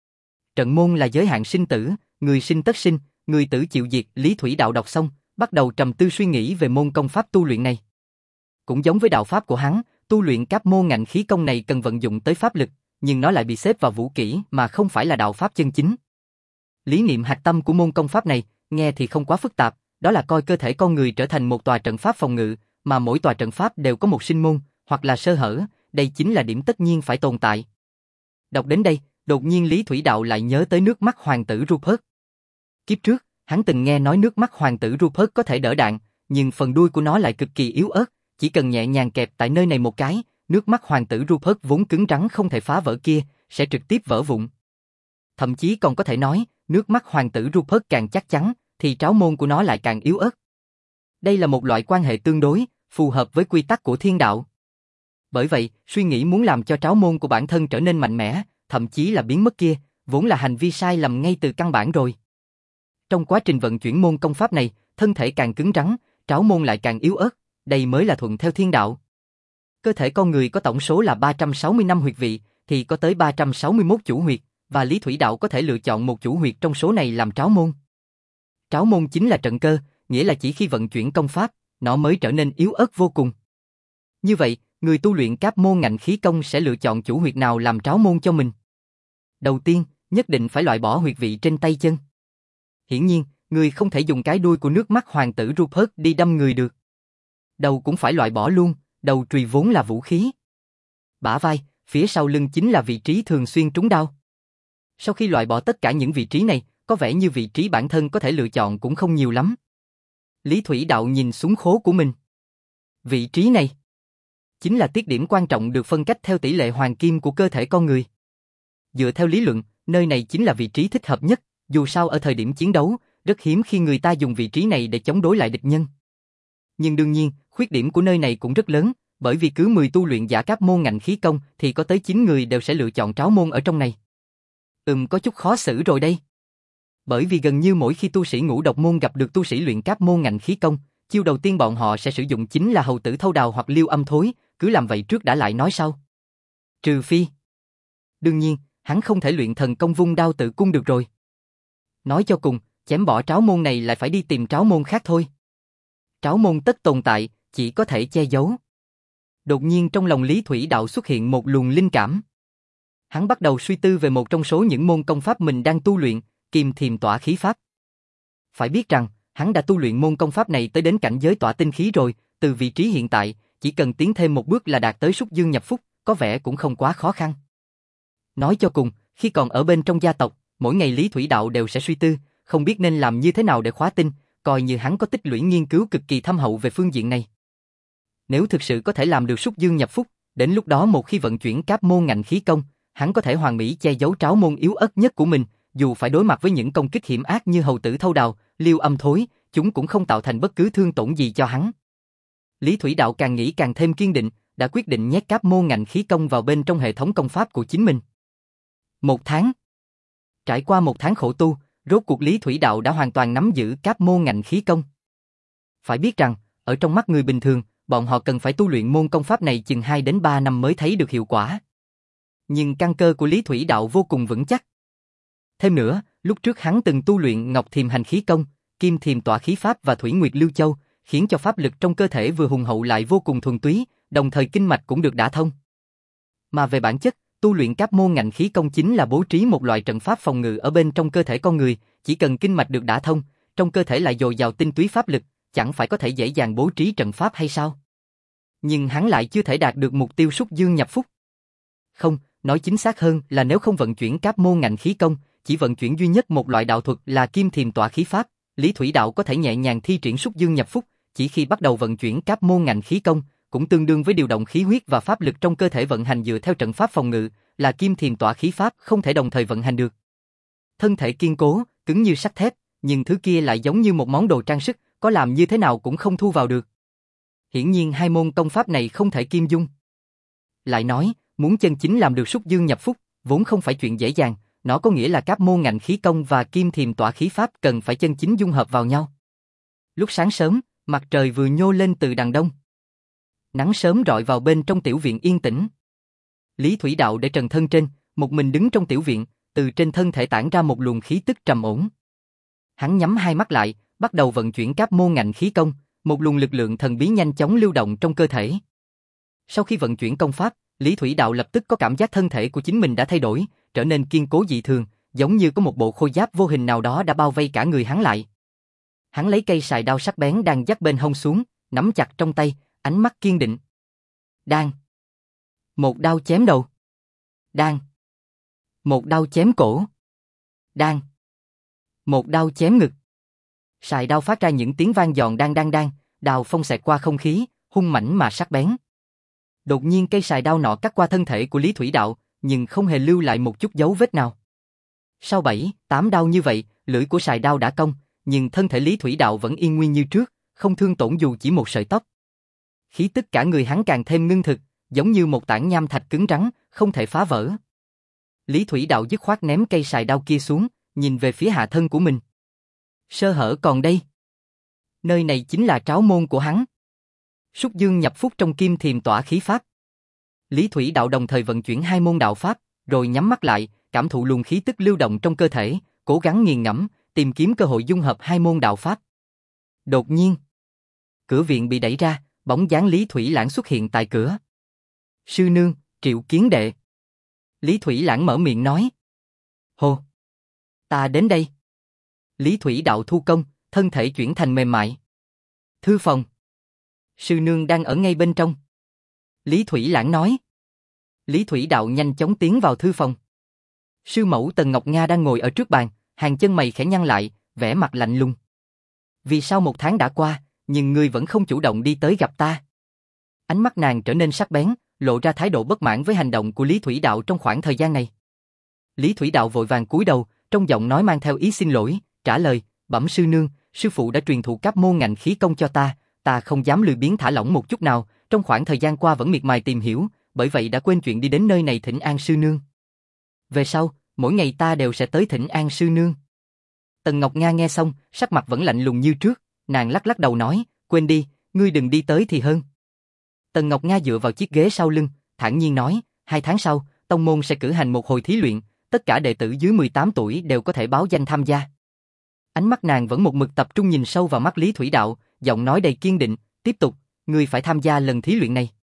Trận môn là giới hạn sinh tử, người sinh tất sinh, người tử chịu diệt. Lý Thủy Đạo đọc xong, bắt đầu trầm tư suy nghĩ về môn công pháp tu luyện này. Cũng giống với đạo pháp của hắn, tu luyện Cáp Môn Ngạnh Khí Công này cần vận dụng tới pháp lực, nhưng nó lại bị xếp vào vũ kỹ mà không phải là đạo pháp chân chính. Lý niệm hạch tâm của môn công pháp này, nghe thì không quá phức tạp, đó là coi cơ thể con người trở thành một tòa trận pháp phòng ngự, mà mỗi tòa trận pháp đều có một sinh môn, hoặc là sơ hở, đây chính là điểm tất nhiên phải tồn tại. Đọc đến đây, đột nhiên Lý Thủy Đạo lại nhớ tới nước mắt hoàng tử Rupert. Kiếp trước, hắn từng nghe nói nước mắt hoàng tử Rupert có thể đỡ đạn, nhưng phần đuôi của nó lại cực kỳ yếu ớt, chỉ cần nhẹ nhàng kẹp tại nơi này một cái, nước mắt hoàng tử Rupert vốn cứng rắn không thể phá vỡ kia, sẽ trực tiếp vỡ vụn. Thậm chí còn có thể nói, nước mắt hoàng tử Rupert càng chắc chắn, thì tráo môn của nó lại càng yếu ớt. Đây là một loại quan hệ tương đối, phù hợp với quy tắc của thiên đạo. Bởi vậy, suy nghĩ muốn làm cho tráo môn của bản thân trở nên mạnh mẽ, thậm chí là biến mất kia, vốn là hành vi sai lầm ngay từ căn bản rồi. Trong quá trình vận chuyển môn công pháp này, thân thể càng cứng rắn, tráo môn lại càng yếu ớt, đây mới là thuận theo thiên đạo. Cơ thể con người có tổng số là ba trăm sáu mươi lăm huyệt vị, thì có tới ba trăm sáu mươi mốt chủ huyệt, và Lý Thủy Đạo có thể lựa chọn một chủ huyệt trong số này làm tráo môn. Tráo môn chính là trận cơ, nghĩa là chỉ khi vận chuyển công pháp, nó mới trở nên yếu ớt vô cùng. Như vậy, người tu luyện các môn ngạnh khí công sẽ lựa chọn chủ huyệt nào làm tráo môn cho mình? Đầu tiên, nhất định phải loại bỏ huyệt vị trên tay chân. Hiển nhiên, người không thể dùng cái đuôi của nước mắt hoàng tử Rupert đi đâm người được. Đầu cũng phải loại bỏ luôn, đầu chùy vốn là vũ khí. Bả vai, phía sau lưng chính là vị trí thường xuyên trúng đao. Sau khi loại bỏ tất cả những vị trí này, có vẻ như vị trí bản thân có thể lựa chọn cũng không nhiều lắm. Lý Thủy Đạo nhìn xuống khố của mình. Vị trí này chính là tiết điểm quan trọng được phân cách theo tỷ lệ hoàng kim của cơ thể con người. Dựa theo lý luận, nơi này chính là vị trí thích hợp nhất, dù sao ở thời điểm chiến đấu, rất hiếm khi người ta dùng vị trí này để chống đối lại địch nhân. Nhưng đương nhiên, khuyết điểm của nơi này cũng rất lớn, bởi vì cứ mười tu luyện giả các môn ngạnh khí công thì có tới chín người đều sẽ lựa chọn tráo môn ở trong này. Ừm có chút khó xử rồi đây. Bởi vì gần như mỗi khi tu sĩ ngũ độc môn gặp được tu sĩ luyện các môn ngạnh khí công, chiêu đầu tiên bọn họ sẽ sử dụng chính là hầu tử thâu đào hoặc liêu âm thối, cứ làm vậy trước đã lại nói sau. Trừ phi. Đương nhiên, hắn không thể luyện thần công vung đao tự cung được rồi. Nói cho cùng, chém bỏ tráo môn này lại phải đi tìm tráo môn khác thôi. Tráo môn tất tồn tại, chỉ có thể che giấu. Đột nhiên trong lòng Lý Thủy Đạo xuất hiện một luồng linh cảm. Hắn bắt đầu suy tư về một trong số những môn công pháp mình đang tu luyện, Kim Thiềm Tỏa Khí Pháp. Phải biết rằng, hắn đã tu luyện môn công pháp này tới đến cảnh giới tỏa tinh khí rồi, từ vị trí hiện tại, chỉ cần tiến thêm một bước là đạt tới súc dương nhập phúc, có vẻ cũng không quá khó khăn. Nói cho cùng, khi còn ở bên trong gia tộc, mỗi ngày Lý Thủy Đạo đều sẽ suy tư, không biết nên làm như thế nào để khóa tinh, coi như hắn có tích lũy nghiên cứu cực kỳ thâm hậu về phương diện này. Nếu thực sự có thể làm được súc dương nhập phúc, đến lúc đó một khi vận chuyển các môn ngạnh khí công, hắn có thể hoàn mỹ che giấu tráo môn yếu ớt nhất của mình, dù phải đối mặt với những công kích hiểm ác như hầu tử thâu đào, liêu âm thối, chúng cũng không tạo thành bất cứ thương tổn gì cho hắn. Lý Thủy Đạo càng nghĩ càng thêm kiên định, đã quyết định nhét các môn ngạnh khí công vào bên trong hệ thống công pháp của chính mình. Một tháng. Trải qua một tháng khổ tu, rốt cuộc Lý Thủy Đạo đã hoàn toàn nắm giữ các môn ngạnh khí công. Phải biết rằng, ở trong mắt người bình thường, bọn họ cần phải tu luyện môn công pháp này chừng hai đến ba năm mới thấy được hiệu quả. Nhưng căn cơ của Lý Thủy Đạo vô cùng vững chắc. Thêm nữa, lúc trước hắn từng tu luyện Ngọc Thiềm Hành Khí Công, Kim Thiềm Tỏa Khí Pháp và Thủy Nguyệt Lưu Châu, khiến cho pháp lực trong cơ thể vừa hùng hậu lại vô cùng thuần túy, đồng thời kinh mạch cũng được đả thông. Mà về bản chất, tu luyện các môn ngạnh khí công chính là bố trí một loại trận pháp phòng ngự ở bên trong cơ thể con người, chỉ cần kinh mạch được đả thông, trong cơ thể lại dồi dào tinh túy pháp lực, chẳng phải có thể dễ dàng bố trí trận pháp hay sao? Nhưng hắn lại chưa thể đạt được mục tiêu súc dương nhập phúc. Không, nói chính xác hơn là nếu không vận chuyển các môn ngạnh khí công, chỉ vận chuyển duy nhất một loại đạo thuật là Kim Thiềm Tỏa Khí Pháp, Lý Thủy Đạo có thể nhẹ nhàng thi triển súc dương nhập phúc, chỉ khi bắt đầu vận chuyển các môn ngạnh khí công, cũng tương đương với điều động khí huyết và pháp lực trong cơ thể vận hành dựa theo trận pháp phòng ngự, là Kim Thiềm Tỏa Khí Pháp không thể đồng thời vận hành được. Thân thể kiên cố, cứng như sắt thép, nhưng thứ kia lại giống như một món đồ trang sức, có làm như thế nào cũng không thu vào được. Hiển nhiên hai môn công pháp này không thể kim dung. Lại nói, muốn chân chính làm được súc dương nhập phúc, vốn không phải chuyện dễ dàng, nó có nghĩa là các môn ngạnh khí công và Kim Thiềm Tỏa Khí Pháp cần phải chân chính dung hợp vào nhau. Lúc sáng sớm, mặt trời vừa nhô lên từ đằng đông. Nắng sớm rọi vào bên trong tiểu viện yên tĩnh. Lý Thủy Đạo để trần thân trên, một mình đứng trong tiểu viện, từ trên thân thể tản ra một luồng khí tức trầm ổn. Hắn nhắm hai mắt lại, bắt đầu vận chuyển các môn ngạnh khí công, một luồng lực lượng thần bí nhanh chóng lưu động trong cơ thể. Sau khi vận chuyển công pháp, Lý Thủy Đạo lập tức có cảm giác thân thể của chính mình đã thay đổi, trở nên kiên cố dị thường, giống như có một bộ khôi giáp vô hình nào đó đã bao vây cả người hắn lại. Hắn lấy cây sài đao sắc bén đang dắt bên hông xuống, nắm chặt trong tay, ánh mắt kiên định. Đan. Một đao chém đầu. Đan. Một đao chém cổ. Đan. Một đao chém ngực. Sài đao phát ra những tiếng vang giòn đan đan đan, đao phong xẹt qua không khí, hung mãnh mà sắc bén. Đột nhiên cây sài đao nọ cắt qua thân thể của Lý Thủy Đạo, nhưng không hề lưu lại một chút dấu vết nào. Sau bảy, tám đao như vậy, lưỡi của sài đao đã cong, nhưng thân thể Lý Thủy Đạo vẫn yên nguyên như trước, không thương tổn dù chỉ một sợi tóc. Khí tức cả người hắn càng thêm ngưng thực, giống như một tảng nham thạch cứng rắn, không thể phá vỡ. Lý Thủy Đạo dứt khoát ném cây sài đao kia xuống, nhìn về phía hạ thân của mình. Sơ hở còn đây. Nơi này chính là tráo môn của hắn. Súc dương nhập phúc trong kim thiềm tỏa khí pháp. Lý Thủy Đạo đồng thời vận chuyển hai môn đạo pháp, rồi nhắm mắt lại, cảm thụ luồng khí tức lưu động trong cơ thể, cố gắng nghiền ngẫm, tìm kiếm cơ hội dung hợp hai môn đạo pháp. Đột nhiên, cửa viện bị đẩy ra, bóng dáng Lý Thủy Lãng xuất hiện tại cửa. Sư nương, Triệu Kiến đệ. Lý Thủy Lãng mở miệng nói. Hồ, ta đến đây. Lý Thủy Đạo thu công, thân thể chuyển thành mềm mại. Thư phòng. Sư nương đang ở ngay bên trong. Lý Thủy Lãng nói. Lý Thủy Đạo nhanh chóng tiến vào thư phòng. Sư mẫu Tần Ngọc Nga đang ngồi ở trước bàn, hàng chân mày khẽ nhăn lại, vẻ mặt lạnh lùng. Vì sao một tháng đã qua, nhưng ngươi vẫn không chủ động đi tới gặp ta? Ánh mắt nàng trở nên sắc bén, lộ ra thái độ bất mãn với hành động của Lý Thủy Đạo trong khoảng thời gian này. Lý Thủy Đạo vội vàng cúi đầu, trong giọng nói mang theo ý xin lỗi, trả lời, bẩm sư nương, sư phụ đã truyền thụ cấp môn ngạnh khí công cho ta, ta không dám lười biếng thả lỏng một chút nào, trong khoảng thời gian qua vẫn miệt mài tìm hiểu, bởi vậy đã quên chuyện đi đến nơi này thỉnh an sư nương. Về sau, mỗi ngày ta đều sẽ tới thỉnh an sư nương. Tần Ngọc Nga nghe xong, sắc mặt vẫn lạnh lùng như trước, nàng lắc lắc đầu nói, quên đi, ngươi đừng đi tới thì hơn. Tần Ngọc Nga dựa vào chiếc ghế sau lưng, thản nhiên nói, hai tháng sau, tông môn sẽ cử hành một hồi thí luyện, tất cả đệ tử dưới mười tám tuổi đều có thể báo danh tham gia. Ánh mắt nàng vẫn một mực tập trung nhìn sâu vào mắt Lý Thủy Đạo, giọng nói đầy kiên định, tiếp tục, ngươi phải tham gia lần thí luyện này.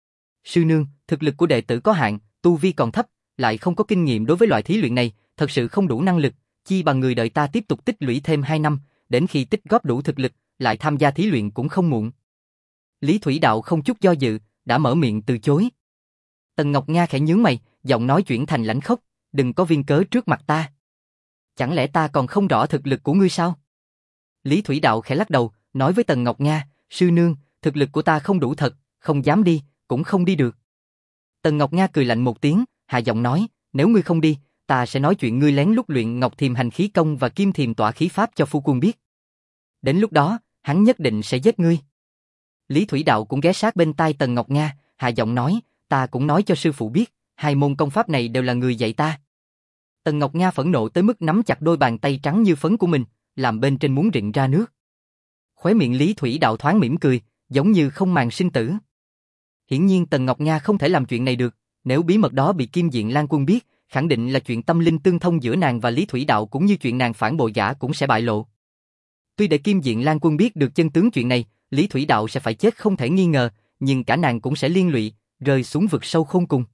Sư nương, thực lực của đệ tử có hạn, tu vi còn thấp, lại không có kinh nghiệm đối với loại thí luyện này, thật sự không đủ năng lực, chi bằng người đợi ta tiếp tục tích lũy thêm hai năm, đến khi tích góp đủ thực lực, lại tham gia thí luyện cũng không muộn. Lý Thủy Đạo không chút do dự, đã mở miệng từ chối. Tần Ngọc Nga khẽ nhướng mày, giọng nói chuyển thành lãnh khốc, đừng có viên cớ trước mặt ta. Chẳng lẽ ta còn không rõ thực lực của ngươi sao? Lý Thủy Đạo khẽ lắc đầu, nói với Tần Ngọc Nga, sư nương, thực lực của ta không đủ thật, không dám đi, cũng không đi được. Tần Ngọc Nga cười lạnh một tiếng, hạ giọng nói, nếu ngươi không đi, ta sẽ nói chuyện ngươi lén lút luyện Ngọc Thiềm Hành Khí Công và Kim Thiềm Tỏa Khí Pháp cho phu quân biết. Đến lúc đó, hắn nhất định sẽ giết ngươi. Lý Thủy Đạo cũng ghé sát bên tai Tần Ngọc Nga, hạ giọng nói, ta cũng nói cho sư phụ biết, hai môn công pháp này đều là người dạy ta. Tần Ngọc Nga phẫn nộ tới mức nắm chặt đôi bàn tay trắng như phấn của mình, làm bên trên muốn rịn ra nước. Khóe miệng Lý Thủy Đạo thoáng mỉm cười, giống như không màng sinh tử. Hiển nhiên Tần Ngọc Nga không thể làm chuyện này được, nếu bí mật đó bị Kim Diện Lan Quân biết, khẳng định là chuyện tâm linh tương thông giữa nàng và Lý Thủy Đạo cũng như chuyện nàng phản bội gã cũng sẽ bại lộ. Tuy để Kim Diện Lan Quân biết được chân tướng chuyện này, Lý Thủy Đạo sẽ phải chết không thể nghi ngờ, nhưng cả nàng cũng sẽ liên lụy, rơi xuống vực sâu khôn cùng.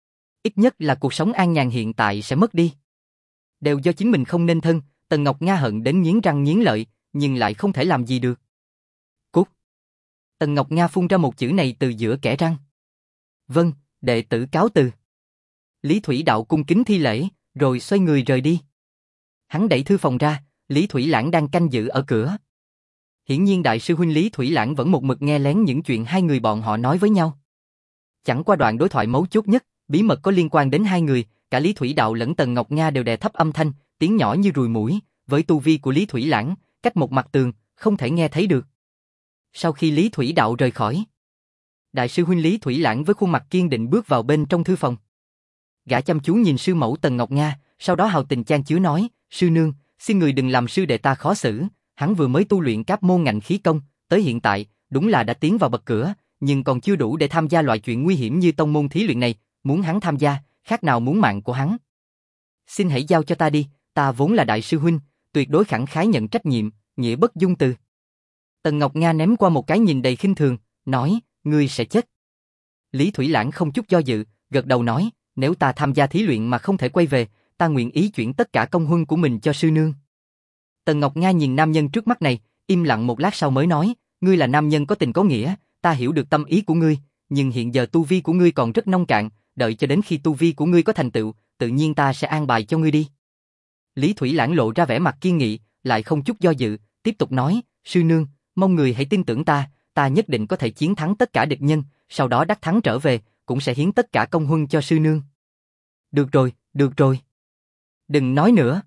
Ít nhất là cuộc sống an nhàn hiện tại sẽ mất đi. Đều do chính mình không nên thân, Tần Ngọc Nga hận đến nghiến răng nghiến lợi, nhưng lại không thể làm gì được. Cút. Tần Ngọc Nga phun ra một chữ này từ giữa kẽ răng. Vâng, đệ tử cáo từ. Lý Thủy Đạo cung kính thi lễ, rồi xoay người rời đi. Hắn đẩy thư phòng ra, Lý Thủy Lãng đang canh giữ ở cửa. Hiển nhiên đại sư huynh Lý Thủy Lãng vẫn một mực nghe lén những chuyện hai người bọn họ nói với nhau. Chẳng qua đoạn đối thoại mấu chốt nhất, bí mật có liên quan đến hai người, cả Lý Thủy Đạo lẫn Tần Ngọc Nga đều đè thấp âm thanh, tiếng nhỏ như ruồi muỗi, với tu vi của Lý Thủy Lãng, cách một mặt tường, không thể nghe thấy được. Sau khi Lý Thủy Đạo rời khỏi, đại sư huynh Lý Thủy Lãng với khuôn mặt kiên định bước vào bên trong thư phòng. Gã chăm chú nhìn sư mẫu Tần Ngọc Nga, sau đó hào tình chan chứa nói, sư nương, xin người đừng làm sư đệ ta khó xử, hắn vừa mới tu luyện các môn ngạnh khí công, tới hiện tại, đúng là đã tiến vào bậc cửa, nhưng còn chưa đủ để tham gia loại chuyện nguy hiểm như tông môn thí luyện này, muốn hắn tham gia, khác nào muốn mạng của hắn. Xin hãy giao cho ta đi, ta vốn là đại sư huynh, tuyệt đối khẳng khái nhận trách nhiệm, nghĩa bất dung từ. Tần Ngọc Nga ném qua một cái nhìn đầy khinh thường, nói, ngươi sẽ chết. Lý Thủy Lãng không chút do dự, gật đầu nói, nếu ta tham gia thí luyện mà không thể quay về, ta nguyện ý chuyển tất cả công huân của mình cho sư nương. Tần Ngọc Nga nhìn nam nhân trước mắt này, im lặng một lát sau mới nói, ngươi là nam nhân có tình có nghĩa, ta hiểu được tâm ý của ngươi, nhưng hiện giờ tu vi của ngươi còn rất nông cạn, đợi cho đến khi tu vi của ngươi có thành tựu, tự nhiên ta sẽ an bài cho ngươi đi. Lý Thủy Lãng lộ ra vẻ mặt kiên nghị, lại không chút do dự, tiếp tục nói, sư nương, mong người hãy tin tưởng ta, ta nhất định có thể chiến thắng tất cả địch nhân, sau đó đắc thắng trở về, cũng sẽ hiến tất cả công huân cho sư nương. Được rồi, được rồi. Đừng nói nữa.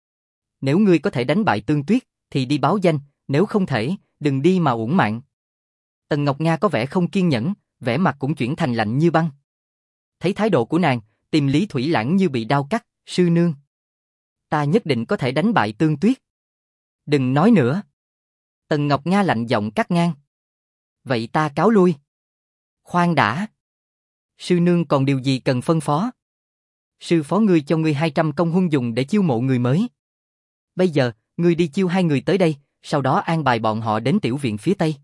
Nếu ngươi có thể đánh bại Tương Tuyết, thì đi báo danh, nếu không thể, đừng đi mà uổng mạng. Tần Ngọc Nga có vẻ không kiên nhẫn, vẻ mặt cũng chuyển thành lạnh như băng. Thấy thái độ của nàng, tim Lý Thủy Lãng như bị đau cắt, sư nương. Ta nhất định có thể đánh bại Tương Tuyết. Đừng nói nữa. Tần Ngọc Nga lạnh giọng cắt ngang. Vậy ta cáo lui. Khoan đã. Sư nương còn điều gì cần phân phó? Sư phó ngươi cho ngươi hai trăm công huân dùng để chiêu mộ người mới. Bây giờ, ngươi đi chiêu hai người tới đây, sau đó an bài bọn họ đến tiểu viện phía tây.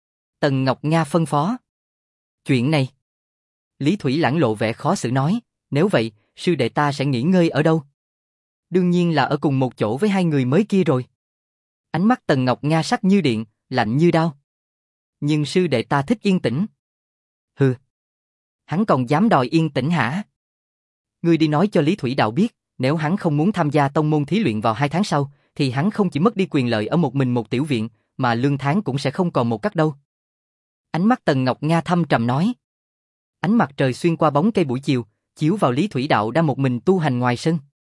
Tần Ngọc Nga phân phó. Chuyện này. Lý Thủy Lãng lộ vẻ khó xử nói, nếu vậy, sư đệ ta sẽ nghỉ ngơi ở đâu? Đương nhiên là ở cùng một chỗ với hai người mới kia rồi. Ánh mắt Tần Ngọc Nga sắc như điện, lạnh như đao. Nhưng sư đệ ta thích yên tĩnh. Hừ. Hắn còn dám đòi yên tĩnh hả? Ngươi đi nói cho Lý Thủy Đạo biết, nếu hắn không muốn tham gia tông môn thí luyện vào hai tháng sau, thì hắn không chỉ mất đi quyền lợi ở một mình một tiểu viện, mà lương tháng cũng sẽ không còn một cắt đâu. Ánh mắt Tần Ngọc Nga thâm trầm nói. Ánh mặt trời xuyên qua bóng cây buổi chiều, chiếu vào Lý Thủy Đạo đang một mình tu hành ngoài sân.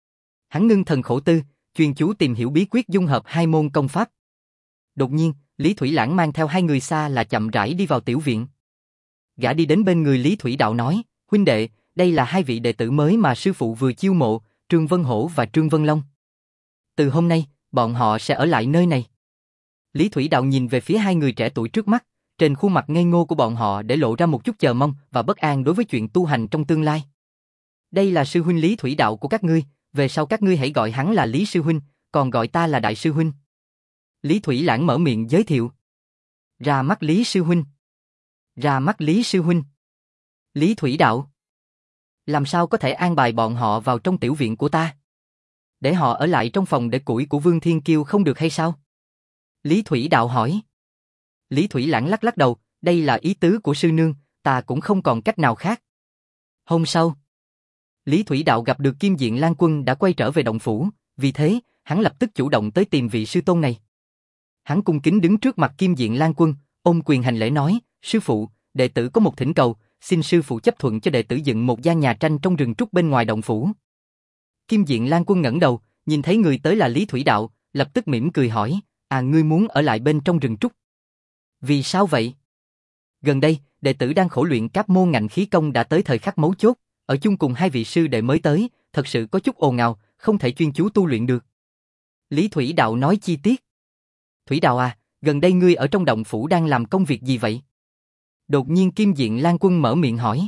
Hắn ngưng thần khổ tư, chuyên chú tìm hiểu bí quyết dung hợp hai môn công pháp. Đột nhiên, Lý Thủy Lãng mang theo hai người xa là chậm rãi đi vào tiểu viện. Gã đi đến bên người Lý Thủy Đạo nói, huynh đệ, đây là hai vị đệ tử mới mà sư phụ vừa chiêu mộ, Trương Vân Hổ và Trương Vân Long. Từ hôm nay, bọn họ sẽ ở lại nơi này. Lý Thủy Đạo nhìn về phía hai người trẻ tuổi trước mắt, trên khuôn mặt ngây ngô của bọn họ để lộ ra một chút chờ mong và bất an đối với chuyện tu hành trong tương lai. Đây là sư huynh Lý Thủy Đạo của các ngươi, về sau các ngươi hãy gọi hắn là Lý sư huynh, còn gọi ta là đại sư huynh. Lý Thủy Lãng mở miệng giới thiệu. Ra mắt Lý sư huynh. Ra mắt Lý sư huynh. Lý Thủy Đạo. Làm sao có thể an bài bọn họ vào trong tiểu viện của ta? Để họ ở lại trong phòng để củi của Vương Thiên Kiêu không được hay sao? Lý Thủy Đạo hỏi. Lý Thủy Lãng lắc lắc đầu, đây là ý tứ của sư nương, ta cũng không còn cách nào khác. Hôm sau, Lý Thủy Đạo gặp được Kim Diện Lan Quân đã quay trở về động phủ, vì thế, hắn lập tức chủ động tới tìm vị sư tôn này. Hắn cung kính đứng trước mặt Kim Diện Lan Quân, ôm quyền hành lễ nói, sư phụ, đệ tử có một thỉnh cầu, xin sư phụ chấp thuận cho đệ tử dựng một gian nhà tranh trong rừng trúc bên ngoài động phủ. Kim Diện Lan Quân ngẩng đầu, nhìn thấy người tới là Lý Thủy Đạo, lập tức mỉm cười hỏi, à ngươi muốn ở lại bên trong rừng trúc? Vì sao vậy? Gần đây, đệ tử đang khổ luyện các môn ngạnh khí công đã tới thời khắc mấu chốt, ở chung cùng hai vị sư đệ mới tới, thật sự có chút ồn ào, không thể chuyên chú tu luyện được. Lý Thủy Đạo nói chi tiết. Thủy Đạo à, gần đây ngươi ở trong động phủ đang làm công việc gì vậy? Đột nhiên Kim Diện Lan Quân mở miệng hỏi.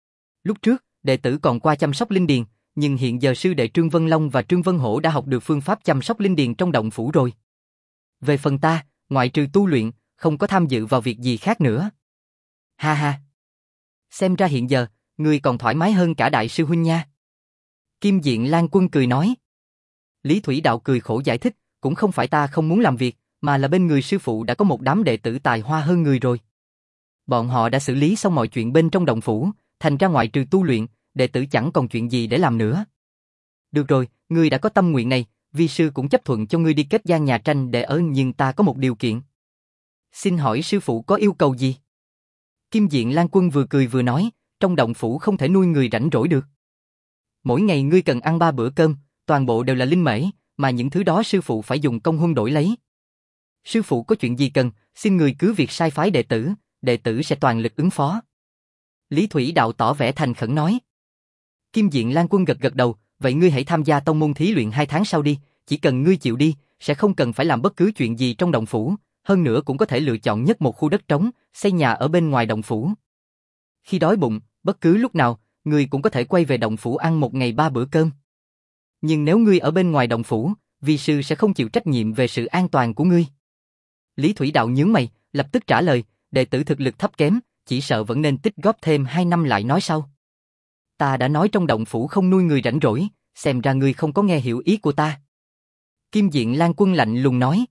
Lúc trước, đệ tử còn qua chăm sóc linh điền, nhưng hiện giờ sư đệ Trương Vân Long và Trương Vân Hổ đã học được phương pháp chăm sóc linh điền trong động phủ rồi. Về phần ta, ngoại trừ tu luyện, không có tham dự vào việc gì khác nữa. Ha ha. Xem ra hiện giờ, ngươi còn thoải mái hơn cả đại sư huynh nha. Kim Diện Lan Quân cười nói. Lý Thủy Đạo cười khổ giải thích, cũng không phải ta không muốn làm việc, mà là bên người sư phụ đã có một đám đệ tử tài hoa hơn người rồi. Bọn họ đã xử lý xong mọi chuyện bên trong động phủ, thành ra ngoại trừ tu luyện, đệ tử chẳng còn chuyện gì để làm nữa. Được rồi, ngươi đã có tâm nguyện này, vi sư cũng chấp thuận cho ngươi đi kết gian nhà tranh để ở, nhưng ta có một điều kiện. Xin hỏi sư phụ có yêu cầu gì? Kim Diện Lan Quân vừa cười vừa nói, trong động phủ không thể nuôi người rảnh rỗi được. Mỗi ngày ngươi cần ăn ba bữa cơm, toàn bộ đều là linh mễ, mà những thứ đó sư phụ phải dùng công huân đổi lấy. Sư phụ có chuyện gì cần, xin người cứ việc sai phái đệ tử, đệ tử sẽ toàn lực ứng phó. Lý Thủy Đạo tỏ vẻ thành khẩn nói. Kim Diện Lan Quân gật gật đầu, vậy ngươi hãy tham gia tông môn thí luyện hai tháng sau đi, chỉ cần ngươi chịu đi, sẽ không cần phải làm bất cứ chuyện gì trong động phủ, hơn nữa cũng có thể lựa chọn nhất một khu đất trống, xây nhà ở bên ngoài động phủ. Khi đói bụng, bất cứ lúc nào, ngươi cũng có thể quay về động phủ ăn một ngày ba bữa cơm. Nhưng nếu ngươi ở bên ngoài động phủ, vi sư sẽ không chịu trách nhiệm về sự an toàn của ngươi. Lý Thủy Đạo nhướng mày, lập tức trả lời, đệ tử thực lực thấp kém, chỉ sợ vẫn nên tích góp thêm hai năm lại nói sau. Ta đã nói trong động phủ không nuôi người rảnh rỗi, xem ra ngươi không có nghe hiểu ý của ta. Kim Diện Lan Quân lạnh lùng nói.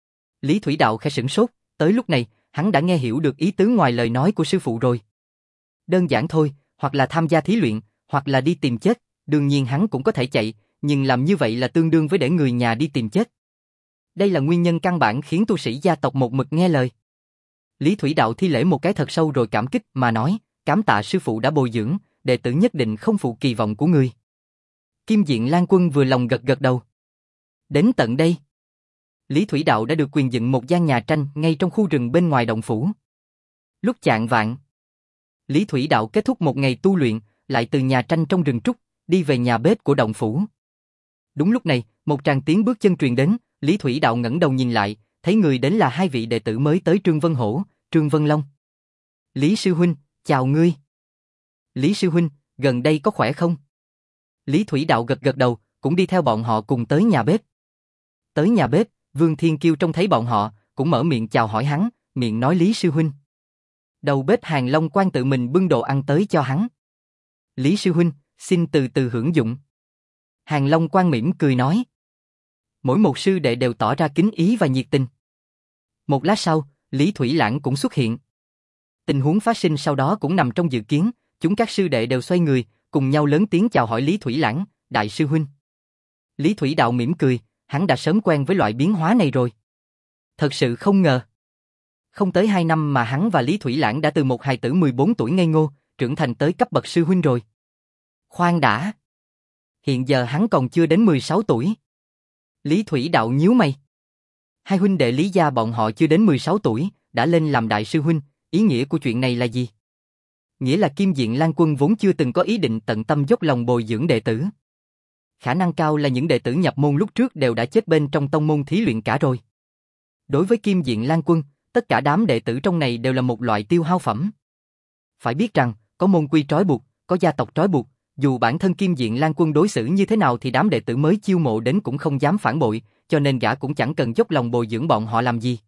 Lý Thủy Đạo khẽ sửng sốt, tới lúc này, hắn đã nghe hiểu được ý tứ ngoài lời nói của sư phụ rồi. Đơn giản thôi, hoặc là tham gia thí luyện, hoặc là đi tìm chết, đương nhiên hắn cũng có thể chạy, nhưng làm như vậy là tương đương với để người nhà đi tìm chết. Đây là nguyên nhân căn bản khiến tu sĩ gia tộc một mực nghe lời. Lý Thủy Đạo thi lễ một cái thật sâu rồi cảm kích mà nói, cảm tạ sư phụ đã bồi dưỡng, đệ tử nhất định không phụ kỳ vọng của người. Kim Diện Lan Quân vừa lòng gật gật đầu. Đến tận đây, Lý Thủy Đạo đã được quyền dựng một gian nhà tranh ngay trong khu rừng bên ngoài động phủ. Lúc chạng vạng, Lý Thủy Đạo kết thúc một ngày tu luyện, lại từ nhà tranh trong rừng trúc, đi về nhà bếp của động phủ. Đúng lúc này, một tràng tiếng bước chân truyền đến, Lý Thủy Đạo ngẩng đầu nhìn lại, thấy người đến là hai vị đệ tử mới tới Trương Vân Hổ, Trương Vân Long. Lý sư huynh, chào ngươi. Lý sư huynh, gần đây có khỏe không? Lý Thủy Đạo gật gật đầu, cũng đi theo bọn họ cùng tới nhà bếp. Tới nhà bếp, Vương Thiên Kiêu trông thấy bọn họ, cũng mở miệng chào hỏi hắn, miệng nói Lý sư huynh. Đầu bếp Hàng Long Quan tự mình bưng đồ ăn tới cho hắn. Lý sư huynh, xin từ từ hưởng dụng. Hàng Long Quan mỉm cười nói. Mỗi một sư đệ đều tỏ ra kính ý và nhiệt tình. Một lát sau, Lý Thủy Lãng cũng xuất hiện. Tình huống phát sinh sau đó cũng nằm trong dự kiến, chúng các sư đệ đều xoay người, cùng nhau lớn tiếng chào hỏi Lý Thủy Lãng, đại sư huynh. Lý Thủy Đạo mỉm cười, hắn đã sớm quen với loại biến hóa này rồi. Thật sự không ngờ. Không tới hai năm mà hắn và Lý Thủy Lãng đã từ một hài tử mười bốn tuổi ngây ngô, trưởng thành tới cấp bậc sư huynh rồi. Khoan đã. Hiện giờ hắn còn chưa đến mười sáu tuổi. Lý Thủy Đạo nhíu mày. Hai huynh đệ Lý gia bọn họ chưa đến mười sáu tuổi, đã lên làm đại sư huynh, ý nghĩa của chuyện này là gì? Nghĩa là Kim Diện Lan Quân vốn chưa từng có ý định tận tâm dốc lòng bồi dưỡng đệ tử. Khả năng cao là những đệ tử nhập môn lúc trước đều đã chết bên trong tông môn thí luyện cả rồi. Đối với Kim Diện Lan Quân, tất cả đám đệ tử trong này đều là một loại tiêu hao phẩm. Phải biết rằng, có môn quy trói buộc, có gia tộc trói buộc, dù bản thân Kim Diện Lan Quân đối xử như thế nào thì đám đệ tử mới chiêu mộ đến cũng không dám phản bội, cho nên gã cũng chẳng cần dốc lòng bồi dưỡng bọn họ làm gì.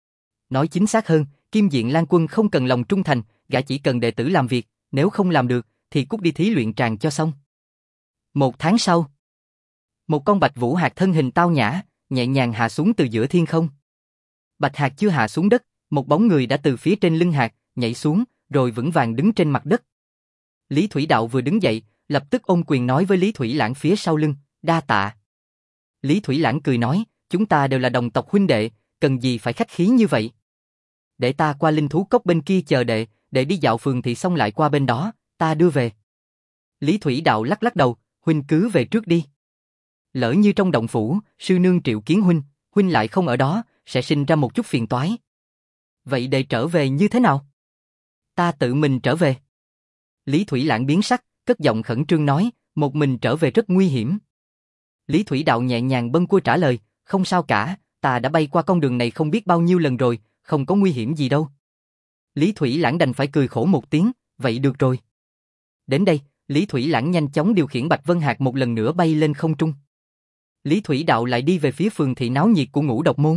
Nói chính xác hơn, Kim Diện Lan Quân không cần lòng trung thành, gã chỉ cần đệ tử làm việc, nếu không làm được, thì cút đi thí luyện tràng cho xong. Một tháng sau, một con bạch vũ hạc thân hình tao nhã, nhẹ nhàng hạ xuống từ giữa thiên không. Bạch hạc chưa hạ xuống đất, một bóng người đã từ phía trên lưng hạc, nhảy xuống, rồi vững vàng đứng trên mặt đất. Lý Thủy Đạo vừa đứng dậy, lập tức ôm quyền nói với Lý Thủy Lãng phía sau lưng, đa tạ. Lý Thủy Lãng cười nói, chúng ta đều là đồng tộc huynh đệ, cần gì phải khách khí như vậy. Để ta qua linh thú cốc bên kia chờ đệ, để đi dạo phường thị xong lại qua bên đó, ta đưa về. Lý Thủy Đạo lắc lắc đầu, huynh cứ về trước đi. Lỡ như trong động phủ, sư nương triệu kiến huynh, huynh lại không ở đó, sẽ sinh ra một chút phiền toái. Vậy đệ trở về như thế nào? Ta tự mình trở về. Lý Thủy Lãng biến sắc, cất giọng khẩn trương nói, một mình trở về rất nguy hiểm. Lý Thủy Đạo nhẹ nhàng bâng quơ trả lời, không sao cả, ta đã bay qua con đường này không biết bao nhiêu lần rồi, không có nguy hiểm gì đâu. Lý Thủy Lãng đành phải cười khổ một tiếng, vậy được rồi. Đến đây, Lý Thủy Lãng nhanh chóng điều khiển Bạch Vân Hạc một lần nữa bay lên không trung. Lý Thủy Đạo lại đi về phía phường thị náo nhiệt của Ngũ Độc Môn.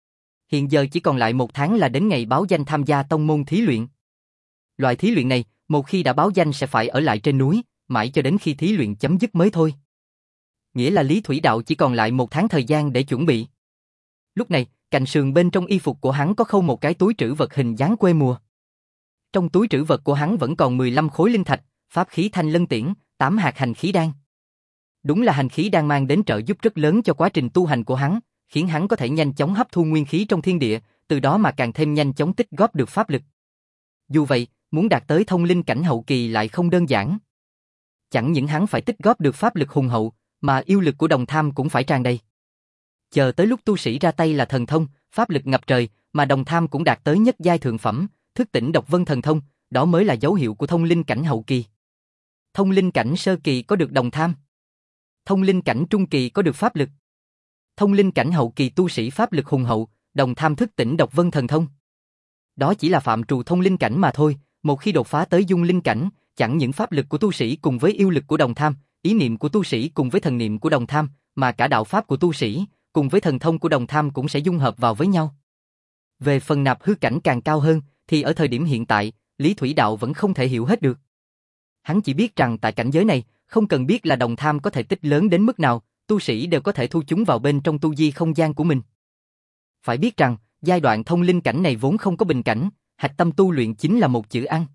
Hiện giờ chỉ còn lại một tháng là đến ngày báo danh tham gia tông môn thí luyện. Loại thí luyện này, một khi đã báo danh sẽ phải ở lại trên núi, mãi cho đến khi thí luyện chấm dứt mới thôi. Nghĩa là Lý Thủy Đạo chỉ còn lại một tháng thời gian để chuẩn bị. Lúc này, cạnh sườn bên trong y phục của hắn có khâu một cái túi trữ vật hình dáng quê mùa. Trong túi trữ vật của hắn vẫn còn mười lăm khối linh thạch, pháp khí thanh lân tiễn, tám hạt hành khí đan. Đúng là hành khí đan mang đến trợ giúp rất lớn cho quá trình tu hành của hắn, khiến hắn có thể nhanh chóng hấp thu nguyên khí trong thiên địa, từ đó mà càng thêm nhanh chóng tích góp được pháp lực. Dù vậy, muốn đạt tới thông linh cảnh hậu kỳ lại không đơn giản. Chẳng những hắn phải tích góp được pháp lực hùng hậu, mà yêu lực của đồng tham cũng phải tràn đầy. Chờ tới lúc tu sĩ ra tay là thần thông, pháp lực ngập trời, mà đồng tham cũng đạt tới nhất giai thượng phẩm, thức tỉnh độc vân thần thông, đó mới là dấu hiệu của thông linh cảnh hậu kỳ. Thông linh cảnh sơ kỳ có được đồng tham. Thông linh cảnh trung kỳ có được pháp lực. Thông linh cảnh hậu kỳ tu sĩ pháp lực hùng hậu, đồng tham thức tỉnh độc vân thần thông. Đó chỉ là phạm trù thông linh cảnh mà thôi, một khi đột phá tới dung linh cảnh, chẳng những pháp lực của tu sĩ cùng với yêu lực của đồng tham, ý niệm của tu sĩ cùng với thần niệm của đồng tham, mà cả đạo pháp của tu sĩ, cùng với thần thông của đồng tham cũng sẽ dung hợp vào với nhau. Về phần nạp hư cảnh càng cao hơn, thì ở thời điểm hiện tại, Lý Thủy Đạo vẫn không thể hiểu hết được. Hắn chỉ biết rằng tại cảnh giới này, không cần biết là đồng tham có thể tích lớn đến mức nào, tu sĩ đều có thể thu chúng vào bên trong tu di không gian của mình. Phải biết rằng, giai đoạn thông linh cảnh này vốn không có bình cảnh, hạch tâm tu luyện chính là một chữ ăn.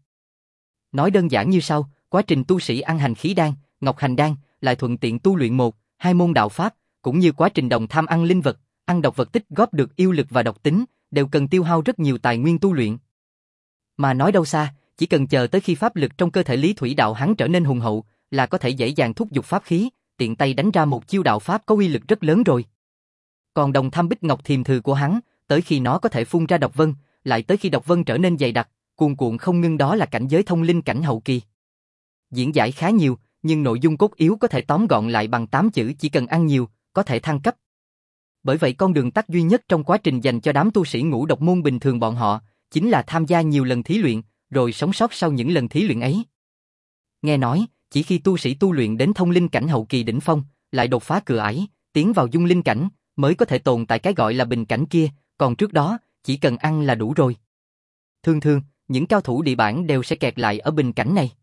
Nói đơn giản như sau, quá trình tu sĩ ăn hành khí đan, ngọc hành đan, lại thuận tiện tu luyện một, hai môn đạo pháp, cũng như quá trình đồng tham ăn linh vật, ăn độc vật tích góp được yêu lực và độc tính, đều cần tiêu hao rất nhiều tài nguyên tu luyện. Mà nói đâu xa, chỉ cần chờ tới khi pháp lực trong cơ thể Lý Thủy Đạo hắn trở nên hùng hậu, là có thể dễ dàng thúc giục pháp khí, tiện tay đánh ra một chiêu đạo pháp có uy lực rất lớn rồi. Còn đồng tham bích ngọc thiềm thừ của hắn, tới khi nó có thể phun ra độc vân, lại tới khi độc vân trở nên dày đặc, cuồn cuộn không ngưng, đó là cảnh giới thông linh cảnh hậu kỳ. Diễn giải khá nhiều, nhưng nội dung cốt yếu có thể tóm gọn lại bằng tám chữ: chỉ cần ăn nhiều, có thể thăng cấp. Bởi vậy con đường tắt duy nhất trong quá trình dành cho đám tu sĩ ngũ độc môn bình thường bọn họ, chính là tham gia nhiều lần thí luyện, rồi sống sót sau những lần thí luyện ấy. Nghe nói, chỉ khi tu sĩ tu luyện đến thông linh cảnh hậu kỳ đỉnh phong, lại đột phá cửa ải, tiến vào dung linh cảnh, mới có thể tồn tại cái gọi là bình cảnh kia, còn trước đó, chỉ cần ăn là đủ rồi. Thường thường, những cao thủ địa bản đều sẽ kẹt lại ở bình cảnh này.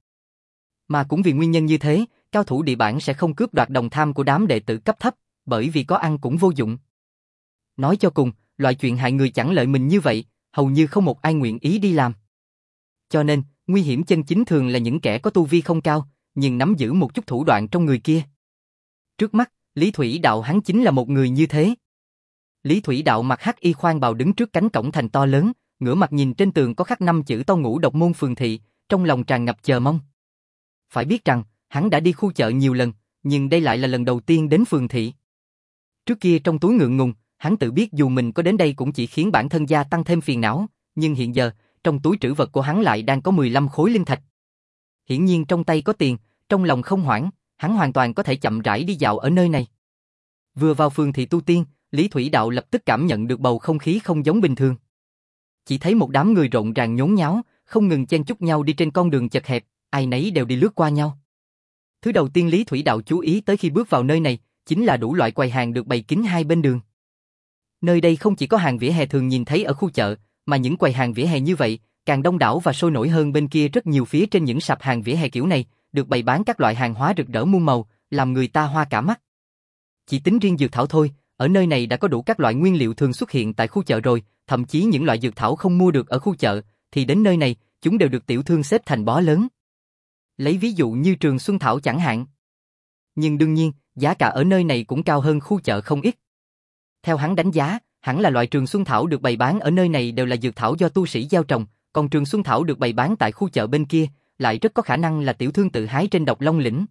Mà cũng vì nguyên nhân như thế, cao thủ địa bản sẽ không cướp đoạt đồng tham của đám đệ tử cấp thấp, bởi vì có ăn cũng vô dụng. Nói cho cùng, loại chuyện hại người chẳng lợi mình như vậy, hầu như không một ai nguyện ý đi làm. Cho nên, nguy hiểm chân chính thường là những kẻ có tu vi không cao, nhưng nắm giữ một chút thủ đoạn trong người kia. Trước mắt, Lý Thủy Đạo hắn chính là một người như thế. Lý Thủy Đạo mặc hắc y khoan bào đứng trước cánh cổng thành to lớn, ngửa mặt nhìn trên tường có khắc năm chữ to ngũ độc môn phường thị, trong lòng tràn ngập chờ mong. Phải biết rằng, hắn đã đi khu chợ nhiều lần, nhưng đây lại là lần đầu tiên đến phường thị. Trước kia trong túi ngượng ngùng, hắn tự biết dù mình có đến đây cũng chỉ khiến bản thân gia tăng thêm phiền não, nhưng hiện giờ, trong túi trữ vật của hắn lại đang có mười lăm khối linh thạch. Hiển nhiên trong tay có tiền, trong lòng không hoảng, hắn hoàn toàn có thể chậm rãi đi dạo ở nơi này. Vừa vào phường thị tu tiên, Lý Thủy Đạo lập tức cảm nhận được bầu không khí không giống bình thường. Chỉ thấy một đám người rộn ràng nhốn nháo, không ngừng chen chúc nhau đi trên con đường chật hẹp, ai nấy đều đi lướt qua nhau. Thứ đầu tiên Lý Thủy Đạo chú ý tới khi bước vào nơi này, chính là đủ loại quầy hàng được bày kín hai bên đường. Nơi đây không chỉ có hàng vỉa hè thường nhìn thấy ở khu chợ, mà những quầy hàng vỉa hè như vậy, càng đông đảo và sôi nổi hơn bên kia rất nhiều. Phía trên những sạp hàng vỉa hè kiểu này, được bày bán các loại hàng hóa rực rỡ muôn màu, làm người ta hoa cả mắt. Chỉ tính riêng dược thảo thôi, ở nơi này đã có đủ các loại nguyên liệu thường xuất hiện tại khu chợ rồi, thậm chí những loại dược thảo không mua được ở khu chợ, thì đến nơi này, chúng đều được tiểu thương xếp thành bó lớn. Lấy ví dụ như Trường Xuân Thảo chẳng hạn. Nhưng đương nhiên, giá cả ở nơi này cũng cao hơn khu chợ không ít. Theo hắn đánh giá, hẳn là loại Trường Xuân Thảo được bày bán ở nơi này đều là dược thảo do tu sĩ gieo trồng, còn Trường Xuân Thảo được bày bán tại khu chợ bên kia, lại rất có khả năng là tiểu thương tự hái trên Độc Long lĩnh.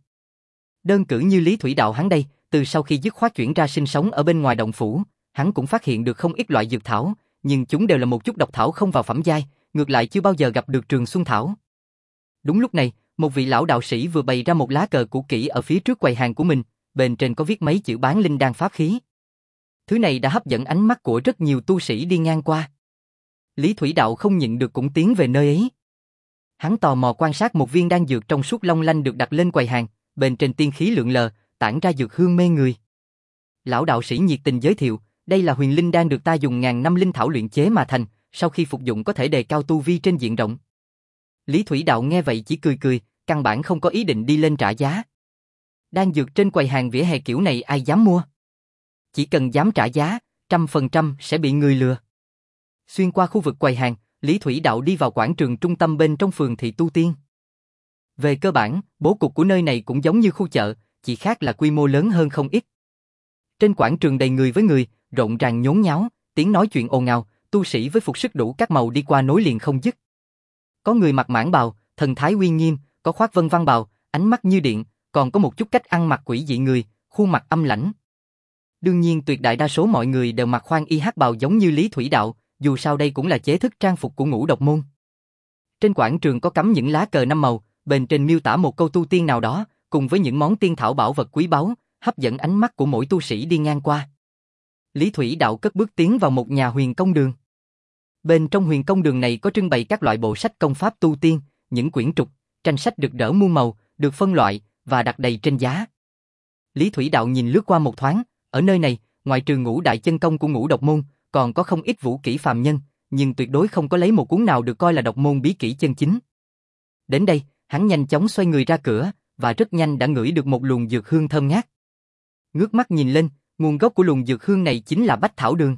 Đơn cử như Lý Thủy Đạo hắn đây, từ sau khi dứt khoát chuyển ra sinh sống ở bên ngoài động phủ, hắn cũng phát hiện được không ít loại dược thảo, nhưng chúng đều là một chút độc thảo không vào phẩm giai, ngược lại chưa bao giờ gặp được Trường Xuân Thảo. Đúng lúc này, một vị lão đạo sĩ vừa bày ra một lá cờ cũ kỹ ở phía trước quầy hàng của mình, bên trên có viết mấy chữ bán linh đan pháp khí. Thứ này đã hấp dẫn ánh mắt của rất nhiều tu sĩ đi ngang qua. Lý Thủy Đạo không nhịn được cũng tiến về nơi ấy. Hắn tò mò quan sát một viên đan dược trong suốt long lanh được đặt lên quầy hàng, bên trên tiên khí lượn lờ, tản ra dược hương mê người. Lão đạo sĩ nhiệt tình giới thiệu, đây là huyền linh đan được ta dùng ngàn năm linh thảo luyện chế mà thành, sau khi phục dụng có thể đề cao tu vi trên diện rộng. Lý Thủy Đạo nghe vậy chỉ cười cười, căn bản không có ý định đi lên trả giá. Đan dược trên quầy hàng vỉa hè kiểu này ai dám mua? Chỉ cần dám trả giá, trăm phần trăm sẽ bị người lừa. Xuyên qua khu vực quầy hàng, Lý Thủy Đạo đi vào quảng trường trung tâm bên trong phường thị tu tiên. Về cơ bản, bố cục của nơi này cũng giống như khu chợ, chỉ khác là quy mô lớn hơn không ít. Trên quảng trường đầy người với người, rộn ràng nhốn nháo, tiếng nói chuyện ồn ào, tu sĩ với phục sức đủ các màu đi qua nối liền không dứt. Có người mặc mãng bào, thần thái uy nghiêm, có khoác vân văn bào, ánh mắt như điện, còn có một chút cách ăn mặc quỷ dị người, khuôn mặt âm lãnh. Đương nhiên tuyệt đại đa số mọi người đều mặc khoan y hắc bào giống như Lý Thủy Đạo, dù sao đây cũng là chế thức trang phục của ngũ độc môn. Trên quảng trường có cắm những lá cờ năm màu, bên trên miêu tả một câu tu tiên nào đó, cùng với những món tiên thảo bảo vật quý báu, hấp dẫn ánh mắt của mỗi tu sĩ đi ngang qua. Lý Thủy Đạo cất bước tiến vào một nhà huyền công đường. Bên trong huyền công đường này có trưng bày các loại bộ sách công pháp tu tiên, những quyển trục, tranh sách rực rỡ muôn màu, được phân loại và đặt đầy trên giá. Lý Thủy Đạo nhìn lướt qua một thoáng, ở nơi này, ngoại trừ ngũ đại chân công của ngũ độc môn, còn có không ít vũ kỹ phàm nhân, nhưng tuyệt đối không có lấy một cuốn nào được coi là độc môn bí kỹ chân chính. Đến đây, hắn nhanh chóng xoay người ra cửa, và rất nhanh đã ngửi được một luồng dược hương thơm ngát. Ngước mắt nhìn lên, nguồn gốc của luồng dược hương này chính là bách thảo đường.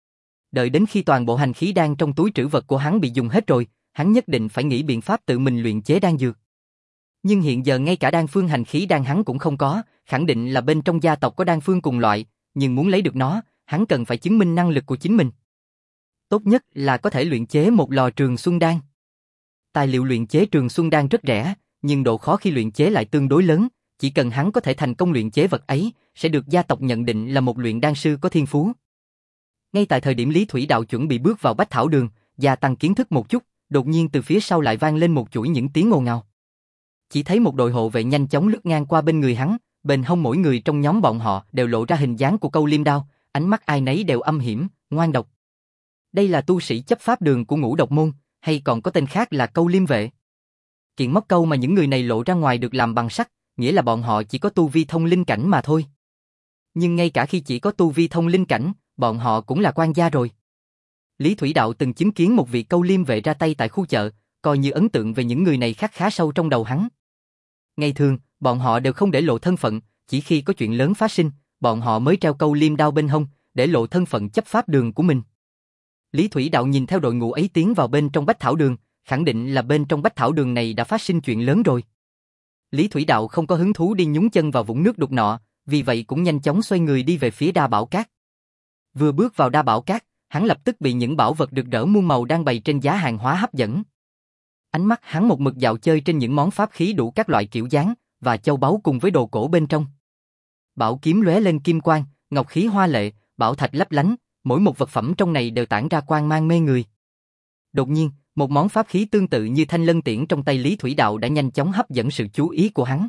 Đợi đến khi toàn bộ hành khí đan trong túi trữ vật của hắn bị dùng hết rồi, hắn nhất định phải nghĩ biện pháp tự mình luyện chế đan dược. Nhưng hiện giờ ngay cả đan phương hành khí đan hắn cũng không có, khẳng định là bên trong gia tộc có đan phương cùng loại, nhưng muốn lấy được nó, hắn cần phải chứng minh năng lực của chính mình. Tốt nhất là có thể luyện chế một lò Trường Xuân Đan. Tài liệu luyện chế Trường Xuân Đan rất rẻ, nhưng độ khó khi luyện chế lại tương đối lớn, chỉ cần hắn có thể thành công luyện chế vật ấy, sẽ được gia tộc nhận định là một luyện đan sư có thiên phú. Ngay tại thời điểm Lý Thủy Đạo chuẩn bị bước vào Bách Thảo Đường, gia tăng kiến thức một chút, đột nhiên từ phía sau lại vang lên một chuỗi những tiếng ồn ào. Chỉ thấy một đội hộ vệ nhanh chóng lướt ngang qua bên người hắn, bên hông mỗi người trong nhóm bọn họ đều lộ ra hình dáng của câu liêm đao, ánh mắt ai nấy đều âm hiểm, ngoan độc. Đây là tu sĩ chấp pháp đường của Ngũ Độc môn, hay còn có tên khác là câu liêm vệ. Kiện móc câu mà những người này lộ ra ngoài được làm bằng sắt, nghĩa là bọn họ chỉ có tu vi thông linh cảnh mà thôi. Nhưng ngay cả khi chỉ có tu vi thông linh cảnh, bọn họ cũng là quan gia rồi. Lý Thủy Đạo từng chứng kiến một vị câu liêm vệ ra tay tại khu chợ, coi như ấn tượng về những người này khắc khá sâu trong đầu hắn. Ngày thường, bọn họ đều không để lộ thân phận, chỉ khi có chuyện lớn phát sinh, bọn họ mới treo câu liêm đao bên hông, để lộ thân phận chấp pháp đường của mình. Lý Thủy Đạo nhìn theo đội ngũ ấy tiến vào bên trong Bách Thảo Đường, khẳng định là bên trong Bách Thảo Đường này đã phát sinh chuyện lớn rồi. Lý Thủy Đạo không có hứng thú đi nhúng chân vào vũng nước đục nọ, vì vậy cũng nhanh chóng xoay người đi về phía Đa Bảo Cát. Vừa bước vào Đa Bảo Cát, hắn lập tức bị những bảo vật rực rỡ muôn màu đang bày trên giá hàng hóa hấp dẫn. Ánh mắt hắn một mực dạo chơi trên những món pháp khí đủ các loại kiểu dáng và châu báu cùng với đồ cổ bên trong. Bảo kiếm lóe lên kim quang, ngọc khí hoa lệ, bảo thạch lấp lánh, mỗi một vật phẩm trong này đều tản ra quang mang mê người. Đột nhiên, một món pháp khí tương tự như thanh lân tiễn trong tay Lý Thủy Đạo đã nhanh chóng hấp dẫn sự chú ý của hắn.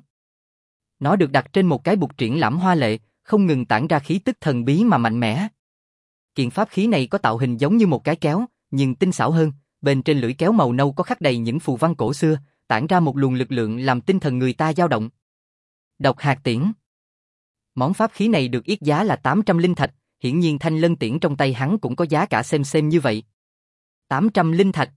Nó được đặt trên một cái bục triển lãm hoa lệ, không ngừng tản ra khí tức thần bí mà mạnh mẽ. Kiện pháp khí này có tạo hình giống như một cái kéo, nhưng tinh xảo hơn, bên trên lưỡi kéo màu nâu có khắc đầy những phù văn cổ xưa, tản ra một luồng lực lượng làm tinh thần người ta dao động. Độc hạt tiễn. Món pháp khí này được yết giá là tám trăm linh thạch, hiển nhiên thanh lân tiễn trong tay hắn cũng có giá cả xem xem như vậy. tám trăm linh thạch.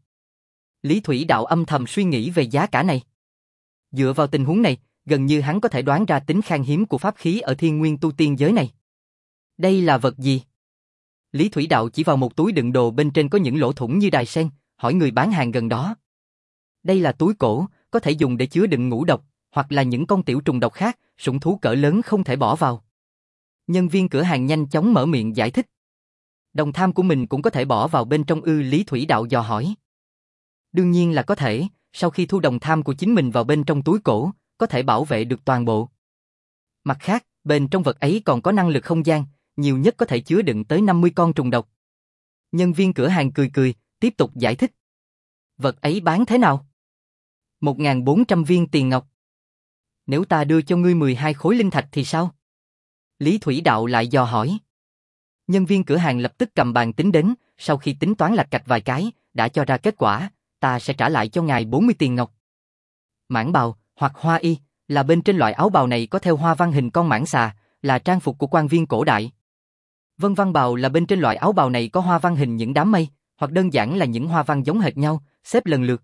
Lý Thủy Đạo âm thầm suy nghĩ về giá cả này. Dựa vào tình huống này, gần như hắn có thể đoán ra tính khan hiếm của pháp khí ở thiên nguyên tu tiên giới này. Đây là vật gì? Lý Thủy Đạo chỉ vào một túi đựng đồ bên trên có những lỗ thủng như đài sen, hỏi người bán hàng gần đó. Đây là túi cổ, có thể dùng để chứa đựng ngũ độc, hoặc là những con tiểu trùng độc khác, sủng thú cỡ lớn không thể bỏ vào. Nhân viên cửa hàng nhanh chóng mở miệng giải thích. Đồng tham của mình cũng có thể bỏ vào bên trong ư? Lý Thủy Đạo dò hỏi. Đương nhiên là có thể, sau khi thu đồng tham của chính mình vào bên trong túi cổ, có thể bảo vệ được toàn bộ. Mặt khác, bên trong vật ấy còn có năng lực không gian, nhiều nhất có thể chứa đựng tới năm mươi con trùng độc. Nhân viên cửa hàng cười cười, tiếp tục giải thích. Vật ấy bán thế nào? một nghìn bốn trăm viên tiền ngọc. Nếu ta đưa cho ngươi mười hai khối linh thạch thì sao? Lý Thủy Đạo lại dò hỏi. Nhân viên cửa hàng lập tức cầm bàn tính đến, sau khi tính toán lạch cạch vài cái, đã cho ra kết quả, ta sẽ trả lại cho ngài bốn mươi tiền ngọc. Mãng bào, hoặc hoa y, là bên trên loại áo bào này có theo hoa văn hình con mãng xà, là trang phục của quan viên cổ đại. Vân văn bào là bên trên loại áo bào này có hoa văn hình những đám mây, hoặc đơn giản là những hoa văn giống hệt nhau, xếp lần lượt.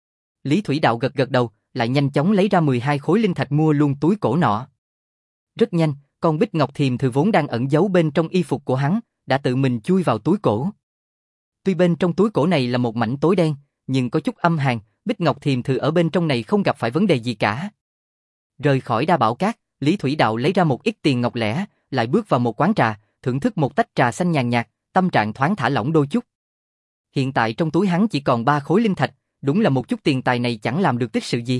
Lý Thủy Đạo gật gật đầu, lại nhanh chóng lấy ra mười hai khối linh thạch mua luôn túi cổ nọ. Rất nhanh, con Bích Ngọc Thiềm Thử vốn đang ẩn giấu bên trong y phục của hắn, đã tự mình chui vào túi cổ. Tuy bên trong túi cổ này là một mảnh tối đen, nhưng có chút âm hàn, Bích Ngọc Thiềm Thử ở bên trong này không gặp phải vấn đề gì cả. Rời khỏi Đa Bảo Cát, Lý Thủy Đạo lấy ra một ít tiền ngọc lẻ, lại bước vào một quán trà, thưởng thức một tách trà xanh nhàn nhạt, tâm trạng thoáng thả lỏng đôi chút. Hiện tại trong túi hắn chỉ còn ba khối linh thạch, đúng là một chút tiền tài này chẳng làm được tích sự gì.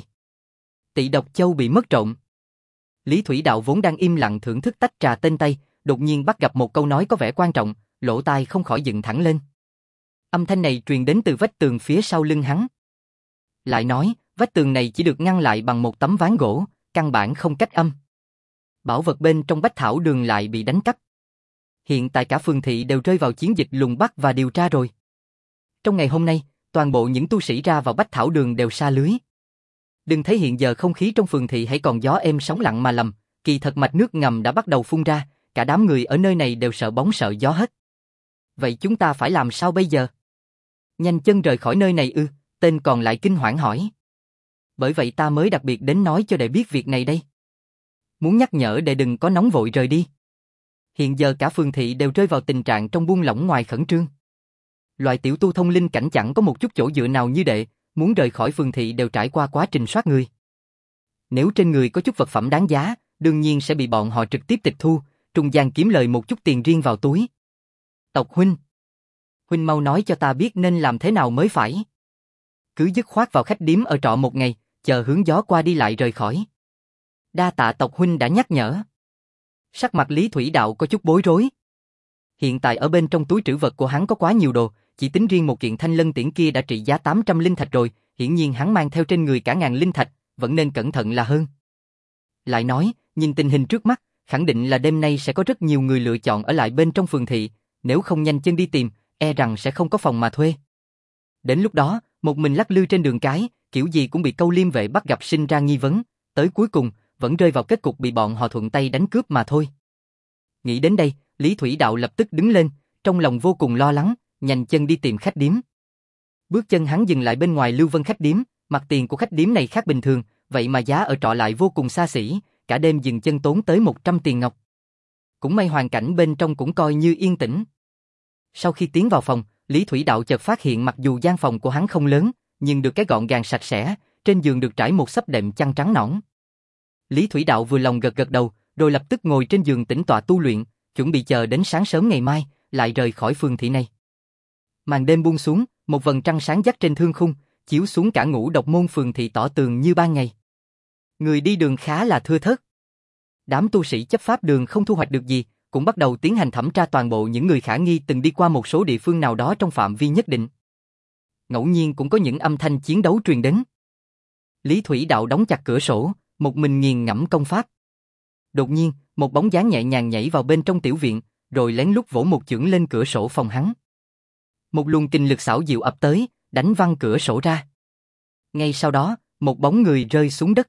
Tị độc châu bị mất trộm. Lý Thủy Đạo vốn đang im lặng thưởng thức tách trà tên Tây, đột nhiên bắt gặp một câu nói có vẻ quan trọng, lỗ tai không khỏi dựng thẳng lên. Âm thanh này truyền đến từ vách tường phía sau lưng hắn. Lại nói, vách tường này chỉ được ngăn lại bằng một tấm ván gỗ, căn bản không cách âm. Bảo vật bên trong Bách Thảo Đường lại bị đánh cắp. Hiện tại cả phường thị đều rơi vào chiến dịch lùng bắt và điều tra rồi. Trong ngày hôm nay, toàn bộ những tu sĩ ra vào Bách Thảo Đường đều sa lưới. Đừng thấy hiện giờ không khí trong phường thị hãy còn gió êm sóng lặng mà lầm, kỳ thật mạch nước ngầm đã bắt đầu phun ra, cả đám người ở nơi này đều sợ bóng sợ gió hết. Vậy chúng ta phải làm sao bây giờ? Nhanh chân rời khỏi nơi này ư? Tên còn lại kinh hoảng hỏi. Bởi vậy ta mới đặc biệt đến nói cho đệ biết việc này đây. Muốn nhắc nhở đệ đừng có nóng vội rời đi. Hiện giờ cả phường thị đều rơi vào tình trạng trong buông lỏng ngoài khẩn trương. Loại tiểu tu thông linh cảnh chẳng có một chút chỗ dựa nào như đệ, muốn rời khỏi phường thị đều trải qua quá trình soát người. Nếu trên người có chút vật phẩm đáng giá, đương nhiên sẽ bị bọn họ trực tiếp tịch thu, trung gian kiếm lời một chút tiền riêng vào túi. Tộc huynh. Huynh mau nói cho ta biết nên làm thế nào mới phải. Cứ dứt khoát vào khách điếm ở trọ một ngày, chờ hướng gió qua đi lại rời khỏi. Đa tạ tộc huynh đã nhắc nhở. Sắc mặt Lý Thủy Đạo có chút bối rối. Hiện tại ở bên trong túi trữ vật của hắn có quá nhiều đồ, chỉ tính riêng một kiện thanh lân tiễn kia đã trị giá tám trăm linh thạch rồi, hiển nhiên hắn mang theo trên người cả ngàn linh thạch, vẫn nên cẩn thận là hơn. Lại nói, nhìn tình hình trước mắt, khẳng định là đêm nay sẽ có rất nhiều người lựa chọn ở lại bên trong phường thị, nếu không nhanh chân đi tìm, e rằng sẽ không có phòng mà thuê. Đến lúc đó, một mình lắc lư trên đường cái, kiểu gì cũng bị câu liêm vệ bắt gặp sinh ra nghi vấn, tới cuối cùng, vẫn rơi vào kết cục bị bọn họ thuận tay đánh cướp mà thôi. Nghĩ đến đây, Lý Thủy Đạo lập tức đứng lên, trong lòng vô cùng lo lắng, nhanh chân đi tìm khách điếm. Bước chân hắn dừng lại bên ngoài Lưu Vân khách điếm, mặt tiền của khách điếm này khác bình thường, vậy mà giá ở trọ lại vô cùng xa xỉ, cả đêm dừng chân tốn tới một trăm tiền ngọc. Cũng may hoàn cảnh bên trong cũng coi như yên tĩnh. Sau khi tiến vào phòng, Lý Thủy Đạo chợt phát hiện mặc dù gian phòng của hắn không lớn, nhưng được cái gọn gàng sạch sẽ, trên giường được trải một xấp đệm chăn trắng nõn. Lý Thủy Đạo vừa lòng gật gật đầu, rồi lập tức ngồi trên giường tĩnh tọa tu luyện, chuẩn bị chờ đến sáng sớm ngày mai, lại rời khỏi phường thị này. Màn đêm buông xuống, một vầng trăng sáng dắt trên thương khung, chiếu xuống cả ngũ độc môn phường thị tỏ tường như ban ngày. Người đi đường khá là thưa thớt. Đám tu sĩ chấp pháp đường không thu hoạch được gì, cũng bắt đầu tiến hành thẩm tra toàn bộ những người khả nghi từng đi qua một số địa phương nào đó trong phạm vi nhất định. Ngẫu nhiên cũng có những âm thanh chiến đấu truyền đến. Lý Thủy Đạo đóng chặt cửa sổ, một mình nghiền ngẫm công pháp. Đột nhiên, một bóng dáng nhẹ nhàng nhảy vào bên trong tiểu viện, rồi lén lút vỗ một chưởng lên cửa sổ phòng hắn. Một luồng kinh lực xảo diệu ập tới, đánh văng cửa sổ ra. Ngay sau đó, một bóng người rơi xuống đất.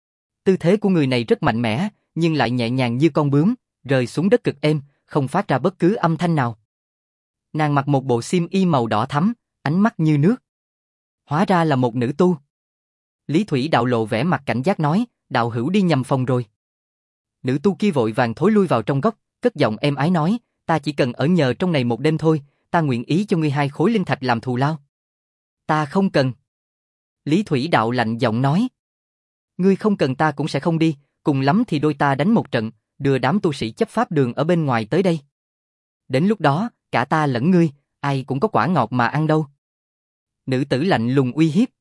Tư thế của người này rất mạnh mẽ, nhưng lại nhẹ nhàng như con bướm, rơi xuống đất cực êm, không phát ra bất cứ âm thanh nào. Nàng mặc một bộ xiêm y màu đỏ thắm, ánh mắt như nước. Hóa ra là một nữ tu. Lý Thủy Đạo lộ vẻ mặt cảnh giác nói, đạo hữu đi nhầm phòng rồi. Nữ tu kia vội vàng thối lui vào trong góc, cất giọng êm ái nói, ta chỉ cần ở nhờ trong này một đêm thôi, ta nguyện ý cho ngươi hai khối linh thạch làm thù lao. Ta không cần. Lý Thủy Đạo lạnh giọng nói. Ngươi không cần ta cũng sẽ không đi, cùng lắm thì đôi ta đánh một trận, đưa đám tu sĩ chấp pháp đường ở bên ngoài tới đây. Đến lúc đó, cả ta lẫn ngươi, ai cũng có quả ngọt mà ăn đâu. Nữ tử lạnh lùng uy hiếp.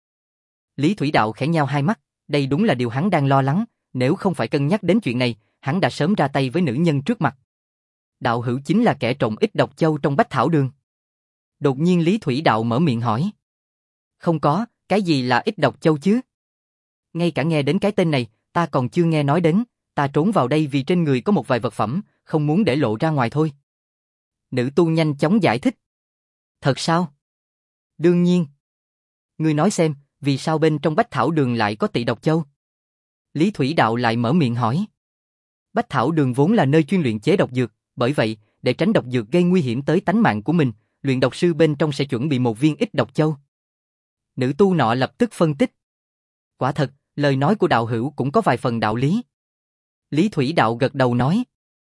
Lý Thủy Đạo khẽ nhao hai mắt, đây đúng là điều hắn đang lo lắng, nếu không phải cân nhắc đến chuyện này, hắn đã sớm ra tay với nữ nhân trước mặt. Đạo hữu chính là kẻ trộm ít độc châu trong Bách Thảo Đường. Đột nhiên Lý Thủy Đạo mở miệng hỏi. Không có, cái gì là ít độc châu chứ? Ngay cả nghe đến cái tên này, ta còn chưa nghe nói đến, ta trốn vào đây vì trên người có một vài vật phẩm, không muốn để lộ ra ngoài thôi. Nữ tu nhanh chóng giải thích. Thật sao? Đương nhiên. Ngươi nói xem, vì sao bên trong Bách Thảo Đường lại có tị độc châu? Lý Thủy Đạo lại mở miệng hỏi. Bách Thảo Đường vốn là nơi chuyên luyện chế độc dược, bởi vậy, để tránh độc dược gây nguy hiểm tới tánh mạng của mình, luyện độc sư bên trong sẽ chuẩn bị một viên ít độc châu. Nữ tu nọ lập tức phân tích. Quả thật, lời nói của đạo hữu cũng có vài phần đạo lý. Lý Thủy Đạo gật đầu nói.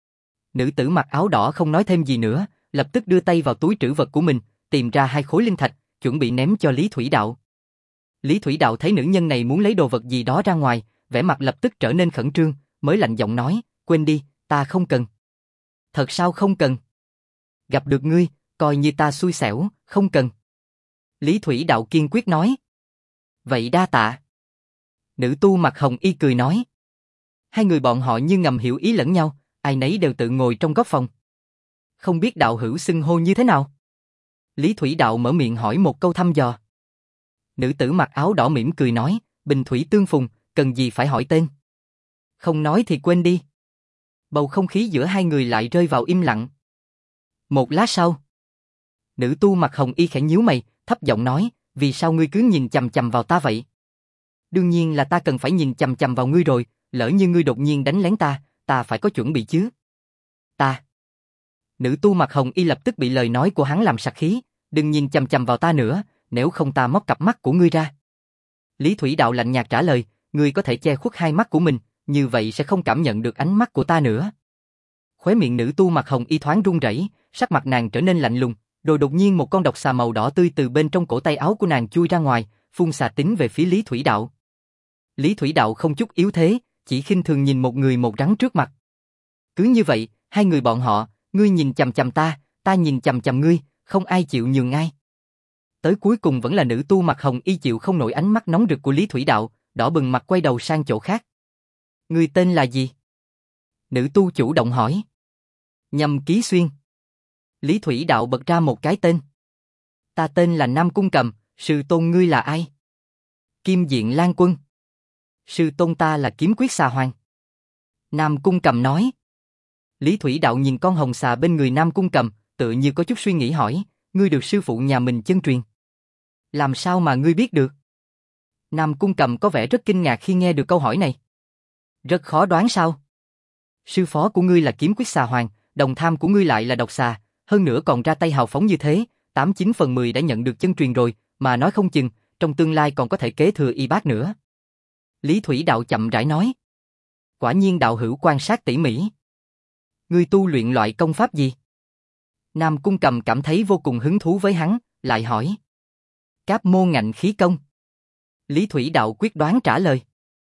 Nữ tử mặc áo đỏ không nói thêm gì nữa, lập tức đưa tay vào túi trữ vật của mình, tìm ra hai khối linh thạch, chuẩn bị ném cho Lý Thủy Đạo. Lý Thủy Đạo thấy nữ nhân này muốn lấy đồ vật gì đó ra ngoài, vẻ mặt lập tức trở nên khẩn trương, mới lạnh giọng nói, quên đi, ta không cần. Thật sao không cần? Gặp được ngươi, coi như ta xui xẻo, không cần. Lý Thủy Đạo kiên quyết nói. Vậy đa tạ. Nữ tu mặt hồng y cười nói. Hai người bọn họ như ngầm hiểu ý lẫn nhau, ai nấy đều tự ngồi trong góc phòng. Không biết đạo hữu xưng hô như thế nào? Lý Thủy Đạo mở miệng hỏi một câu thăm dò. Nữ tử mặc áo đỏ mỉm cười nói, bình thủy tương phùng, cần gì phải hỏi tên. Không nói thì quên đi. Bầu không khí giữa hai người lại rơi vào im lặng. Một lát sau, nữ tu mặc hồng y khẽ nhíu mày, thấp giọng nói, vì sao ngươi cứ nhìn chằm chằm vào ta vậy? Đương nhiên là ta cần phải nhìn chằm chằm vào ngươi rồi, lỡ như ngươi đột nhiên đánh lén ta, ta phải có chuẩn bị chứ. Ta. Nữ tu mặc hồng y lập tức bị lời nói của hắn làm sặc khí, đừng nhìn chằm chằm vào ta nữa, nếu không ta móc cặp mắt của ngươi ra. Lý Thủy Đạo lạnh nhạt trả lời, ngươi có thể che khuất hai mắt của mình, như vậy sẽ không cảm nhận được ánh mắt của ta nữa. Khóe miệng nữ tu mặc hồng y thoáng run rẩy, sắc mặt nàng trở nên lạnh lùng, rồi đột nhiên một con độc xà màu đỏ tươi từ bên trong cổ tay áo của nàng chui ra ngoài, phun xà tính về phía Lý Thủy Đạo. Lý Thủy Đạo không chút yếu thế, chỉ khinh thường nhìn một người một rắn trước mặt. Cứ như vậy, hai người bọn họ, ngươi nhìn chằm chằm ta, ta nhìn chằm chằm ngươi, không ai chịu nhường ai. Tới cuối cùng vẫn là nữ tu mặt hồng y chịu không nổi ánh mắt nóng rực của Lý Thủy Đạo, đỏ bừng mặt quay đầu sang chỗ khác. Ngươi tên là gì? Nữ tu chủ động hỏi. Nhâm Ký Xuyên. Lý Thủy Đạo bật ra một cái tên. Ta tên là Nam Cung Cầm, sư tôn ngươi là ai? Kim Diện Lan Quân. Sư tôn ta là Kiếm Quyết Xà Hoàng. Nam Cung Cầm nói. Lý Thủy Đạo nhìn con hồng xà bên người Nam Cung Cầm, tự như có chút suy nghĩ hỏi, ngươi được sư phụ nhà mình chân truyền. Làm sao mà ngươi biết được? Nam Cung Cầm có vẻ rất kinh ngạc khi nghe được câu hỏi này. Rất khó đoán sao? Sư phó của ngươi là Kiếm Quyết Xà Hoàng, đồng tham của ngươi lại là độc xà, hơn nữa còn ra tay hào phóng như thế, tám chín phần mười đã nhận được chân truyền rồi, mà nói không chừng, trong tương lai còn có thể kế thừa y bác nữa. Lý Thủy Đạo chậm rãi nói. Quả nhiên đạo hữu quan sát tỉ mỉ. Ngươi tu luyện loại công pháp gì? Nam Cung Cầm cảm thấy vô cùng hứng thú với hắn, lại hỏi. Cáp môn ngạnh khí công. Lý Thủy Đạo quyết đoán trả lời.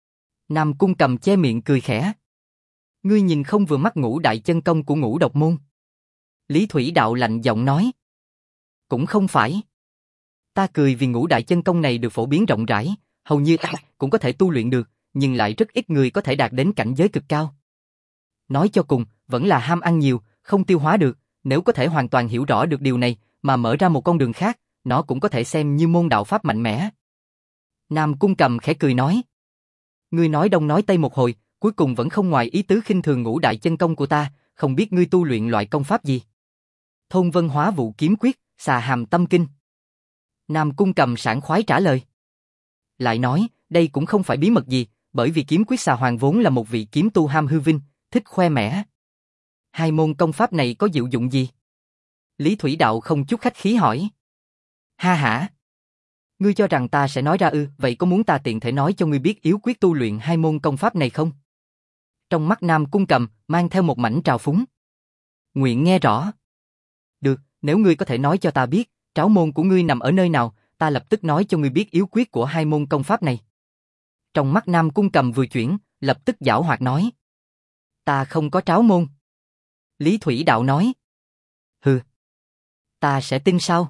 Nam Cung Cầm che miệng cười khẽ. Ngươi nhìn không vừa mắt ngũ đại chân công của ngũ độc môn. Lý Thủy Đạo lạnh giọng nói. Cũng không phải. Ta cười vì ngũ đại chân công này được phổ biến rộng rãi, hầu như ai cũng có thể tu luyện được, nhưng lại rất ít người có thể đạt đến cảnh giới cực cao. Nói cho cùng, vẫn là ham ăn nhiều, không tiêu hóa được, nếu có thể hoàn toàn hiểu rõ được điều này, mà mở ra một con đường khác, nó cũng có thể xem như môn đạo pháp mạnh mẽ. Nam Cung Cầm khẽ cười nói. Ngươi nói đông nói tây một hồi, cuối cùng vẫn không ngoài ý tứ khinh thường ngũ đại chân công của ta, không biết ngươi tu luyện loại công pháp gì? Thôn Vân Hóa Vụ Kiếm Quyết, Xà Hàm Tâm Kinh. Nam Cung Cầm sảng khoái trả lời. Lại nói, đây cũng không phải bí mật gì, bởi vì Kiếm Quyết Xà Hoàng vốn là một vị kiếm tu ham hư vinh, thích khoe mẽ. Hai môn công pháp này có diệu dụng gì? Lý Thủy Đạo không chút khách khí hỏi. Ha hả? Ngươi cho rằng ta sẽ nói ra ư, vậy có muốn ta tiện thể nói cho ngươi biết yếu quyết tu luyện hai môn công pháp này không? Trong mắt Nam Cung Cầm mang theo một mảnh trào phúng. Nguyện nghe rõ. Được, nếu ngươi có thể nói cho ta biết, tráo môn của ngươi nằm ở nơi nào, ta lập tức nói cho ngươi biết yếu quyết của hai môn công pháp này. Trong mắt Nam Cung Cầm vừa chuyển, lập tức giảo hoạt nói. Ta không có tráo môn. Lý Thủy Đạo nói. Hừ. Ta sẽ tin sao?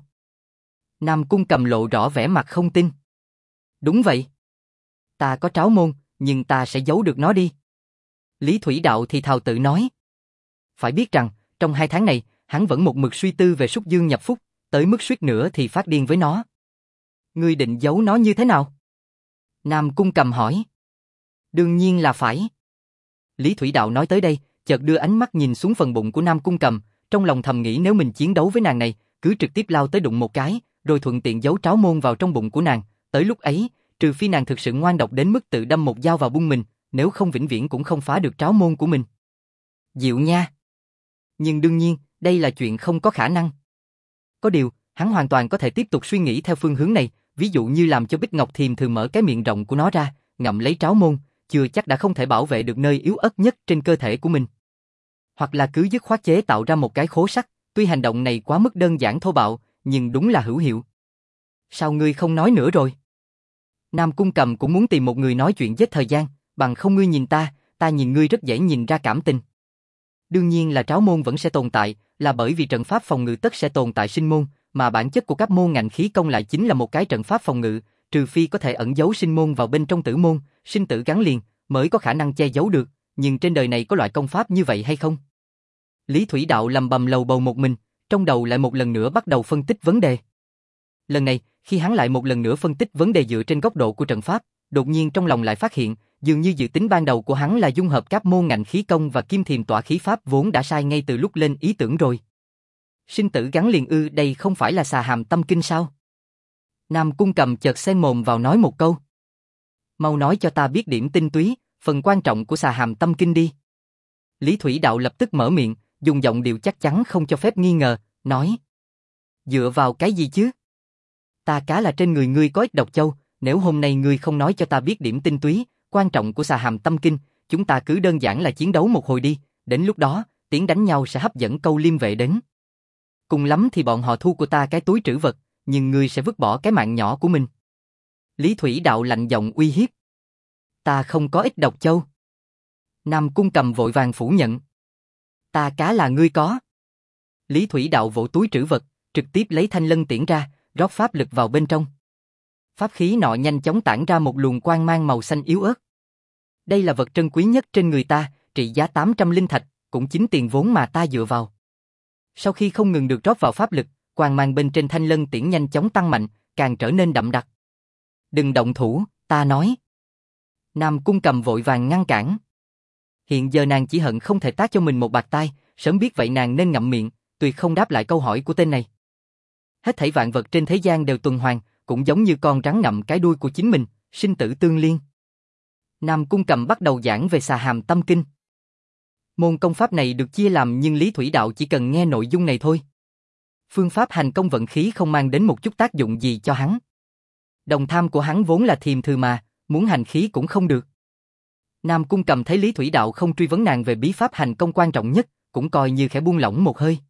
Nam Cung Cầm lộ rõ vẻ mặt không tin. Đúng vậy. Ta có tráo môn, nhưng ta sẽ giấu được nó đi. Lý Thủy Đạo thì thào tự nói. Phải biết rằng, trong hai tháng này, hắn vẫn một mực suy tư về Súc Dương nhập phúc, tới mức suýt nữa thì phát điên với nó. Ngươi định giấu nó như thế nào? Nam Cung Cầm hỏi. Đương nhiên là phải. Lý Thủy Đạo nói tới đây, chợt đưa ánh mắt nhìn xuống phần bụng của Nam Cung Cầm, trong lòng thầm nghĩ nếu mình chiến đấu với nàng này, cứ trực tiếp lao tới đụng một cái, rồi thuận tiện giấu tráo môn vào trong bụng của nàng, tới lúc ấy, trừ phi nàng thực sự ngoan độc đến mức tự đâm một dao vào bung mình, nếu không vĩnh viễn cũng không phá được tráo môn của mình. Diệu nha. Nhưng đương nhiên, đây là chuyện không có khả năng. Có điều, hắn hoàn toàn có thể tiếp tục suy nghĩ theo phương hướng này, ví dụ như làm cho Bích Ngọc Thiềm thường mở cái miệng rộng của nó ra, ngậm lấy tráo môn, chưa chắc đã không thể bảo vệ được nơi yếu ớt nhất trên cơ thể của mình. Hoặc là cứ dứt khoát chế tạo ra một cái khố sắt, tuy hành động này quá mức đơn giản thô bạo, nhưng đúng là hữu hiệu. Sao ngươi không nói nữa rồi? Nam Cung Cầm cũng muốn tìm một người nói chuyện giết thời gian, bằng không ngươi nhìn ta, ta nhìn ngươi rất dễ nhìn ra cảm tình. Đương nhiên là tráo môn vẫn sẽ tồn tại, là bởi vì trận pháp phòng ngự tất sẽ tồn tại sinh môn, mà bản chất của các môn ngạnh khí công lại chính là một cái trận pháp phòng ngự, trừ phi có thể ẩn giấu sinh môn vào bên trong tử môn, sinh tử gắn liền, mới có khả năng che giấu được, nhưng trên đời này có loại công pháp như vậy hay không? Lý Thủy Đạo lầm bầm lầu bầu một mình, trong đầu lại một lần nữa bắt đầu phân tích vấn đề. Lần này, khi hắn lại một lần nữa phân tích vấn đề dựa trên góc độ của trận pháp, đột nhiên trong lòng lại phát hiện, dường như dự tính ban đầu của hắn là dung hợp các môn ngạnh khí công và kim thiềm tỏa khí pháp vốn đã sai ngay từ lúc lên ý tưởng rồi. Sinh tử gắn liền ư, đây không phải là Xà Hàm Tâm Kinh sao? Nam Cung Cầm chợt xen mồm vào nói một câu. Mau nói cho ta biết điểm tinh túy, phần quan trọng của Xà Hàm Tâm Kinh đi. Lý Thủy Đạo lập tức mở miệng, dùng giọng điệu chắc chắn không cho phép nghi ngờ, nói. Dựa vào cái gì chứ? Ta cá là trên người ngươi có ít độc châu, nếu hôm nay ngươi không nói cho ta biết điểm tinh túy, quan trọng của Xà Hàm Tâm Kinh, chúng ta cứ đơn giản là chiến đấu một hồi đi, đến lúc đó, tiếng đánh nhau sẽ hấp dẫn câu liêm vệ đến. Cùng lắm thì bọn họ thu của ta cái túi trữ vật, nhưng ngươi sẽ vứt bỏ cái mạng nhỏ của mình. Lý Thủy Đạo lạnh giọng uy hiếp. Ta không có ít độc châu. Nam Cung Cầm vội vàng phủ nhận. Ta cá là ngươi có. Lý Thủy Đạo vỗ túi trữ vật, trực tiếp lấy thanh lân tiễn ra, rót pháp lực vào bên trong. Pháp khí nọ nhanh chóng tản ra một luồng quang mang màu xanh yếu ớt. Đây là vật trân quý nhất trên người ta, trị giá tám trăm linh thạch, cũng chính tiền vốn mà ta dựa vào. Sau khi không ngừng được rót vào pháp lực, quang mang bên trên thanh lân tiễn nhanh chóng tăng mạnh, càng trở nên đậm đặc. Đừng động thủ, ta nói. Nam Cung Cầm vội vàng ngăn cản. Hiện giờ nàng chỉ hận không thể tát cho mình một bạt tai, sớm biết vậy nàng nên ngậm miệng, tuyệt không đáp lại câu hỏi của tên này. Hết thảy vạn vật trên thế gian đều tuần hoàn, cũng giống như con rắn ngậm cái đuôi của chính mình, sinh tử tương liên. Nam Cung Cầm bắt đầu giảng về Xà Hàm Tâm Kinh. Môn công pháp này được chia làm nhưng Lý Thủy Đạo chỉ cần nghe nội dung này thôi. Phương pháp hành công vận khí không mang đến một chút tác dụng gì cho hắn. Đồng tham của hắn vốn là thiềm thư mà, muốn hành khí cũng không được. Nam Cung Cầm thấy Lý Thủy Đạo không truy vấn nàng về bí pháp hành công quan trọng nhất, cũng coi như khẽ buông lỏng một hơi.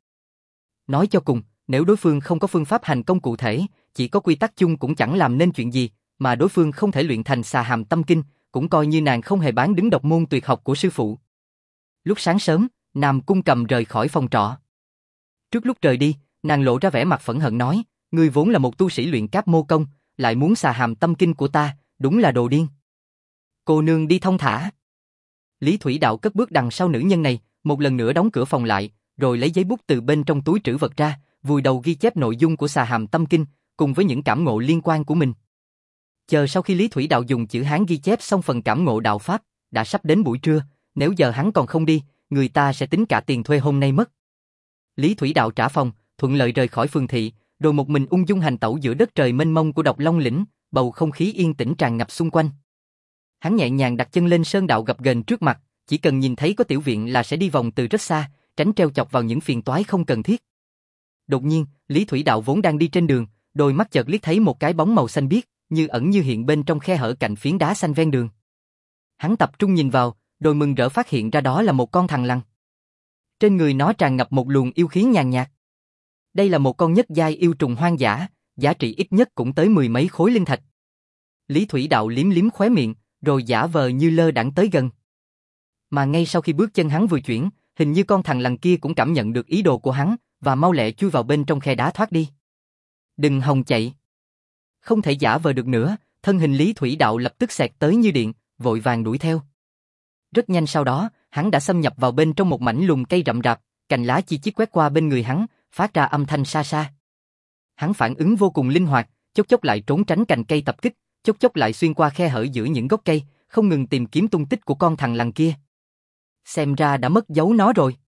Nói cho cùng, nếu đối phương không có phương pháp hành công cụ thể, chỉ có quy tắc chung cũng chẳng làm nên chuyện gì, mà đối phương không thể luyện thành Xà Hàm Tâm Kinh, cũng coi như nàng không hề bán đứng độc môn tuyệt học của sư phụ. Lúc sáng sớm, Nam Cung Cầm rời khỏi phòng trọ. Trước lúc rời đi, nàng lộ ra vẻ mặt phẫn hận nói, ngươi vốn là một tu sĩ luyện cáp mô công, lại muốn Xà Hàm Tâm Kinh của ta, đúng là đồ điên. Cô nương đi thong thả. Lý Thủy Đạo cất bước đằng sau nữ nhân này, một lần nữa đóng cửa phòng lại, rồi lấy giấy bút từ bên trong túi trữ vật ra, vùi đầu ghi chép nội dung của Xà Hàm Tâm Kinh, cùng với những cảm ngộ liên quan của mình. Chờ sau khi Lý Thủy Đạo dùng chữ Hán ghi chép xong phần cảm ngộ đạo pháp, đã sắp đến buổi trưa, nếu giờ hắn còn không đi, người ta sẽ tính cả tiền thuê hôm nay mất. Lý Thủy Đạo trả phòng, thuận lợi rời khỏi phường thị, rồi một mình ung dung hành tẩu giữa đất trời mênh mông của Độc Long lĩnh, bầu không khí yên tĩnh tràn ngập xung quanh. Hắn nhẹ nhàng đặt chân lên sơn đạo gập ghềnh trước mặt, chỉ cần nhìn thấy có tiểu viện là sẽ đi vòng từ rất xa, tránh treo chọc vào những phiền toái không cần thiết. Đột nhiên, Lý Thủy Đạo vốn đang đi trên đường, đôi mắt chợt liếc thấy một cái bóng màu xanh biếc, như ẩn như hiện bên trong khe hở cạnh phiến đá xanh ven đường. Hắn tập trung nhìn vào, rồi mừng rỡ phát hiện ra đó là một con thằn lằn. Trên người nó tràn ngập một luồng yêu khí nhàn nhạt. Đây là một con nhất giai yêu trùng hoang dã, giá trị ít nhất cũng tới mười mấy khối linh thạch. Lý Thủy Đạo liếm liếm khóe miệng, rồi giả vờ như lơ đãng tới gần. Mà ngay sau khi bước chân hắn vừa chuyển, hình như con thằn lằn kia cũng cảm nhận được ý đồ của hắn, và mau lẹ chui vào bên trong khe đá thoát đi. Đừng hòng chạy. Không thể giả vờ được nữa, thân hình Lý Thủy Đạo lập tức xẹt tới như điện, vội vàng đuổi theo. Rất nhanh sau đó, hắn đã xâm nhập vào bên trong một mảnh lùm cây rậm rạp, cành lá chi chít quét qua bên người hắn, phát ra âm thanh xa xa. Hắn phản ứng vô cùng linh hoạt, chốc chốc lại trốn tránh cành cây tập kích, chốc chốc lại xuyên qua khe hở giữa những gốc cây, không ngừng tìm kiếm tung tích của con thằn lằn kia. Xem ra đã mất dấu nó rồi.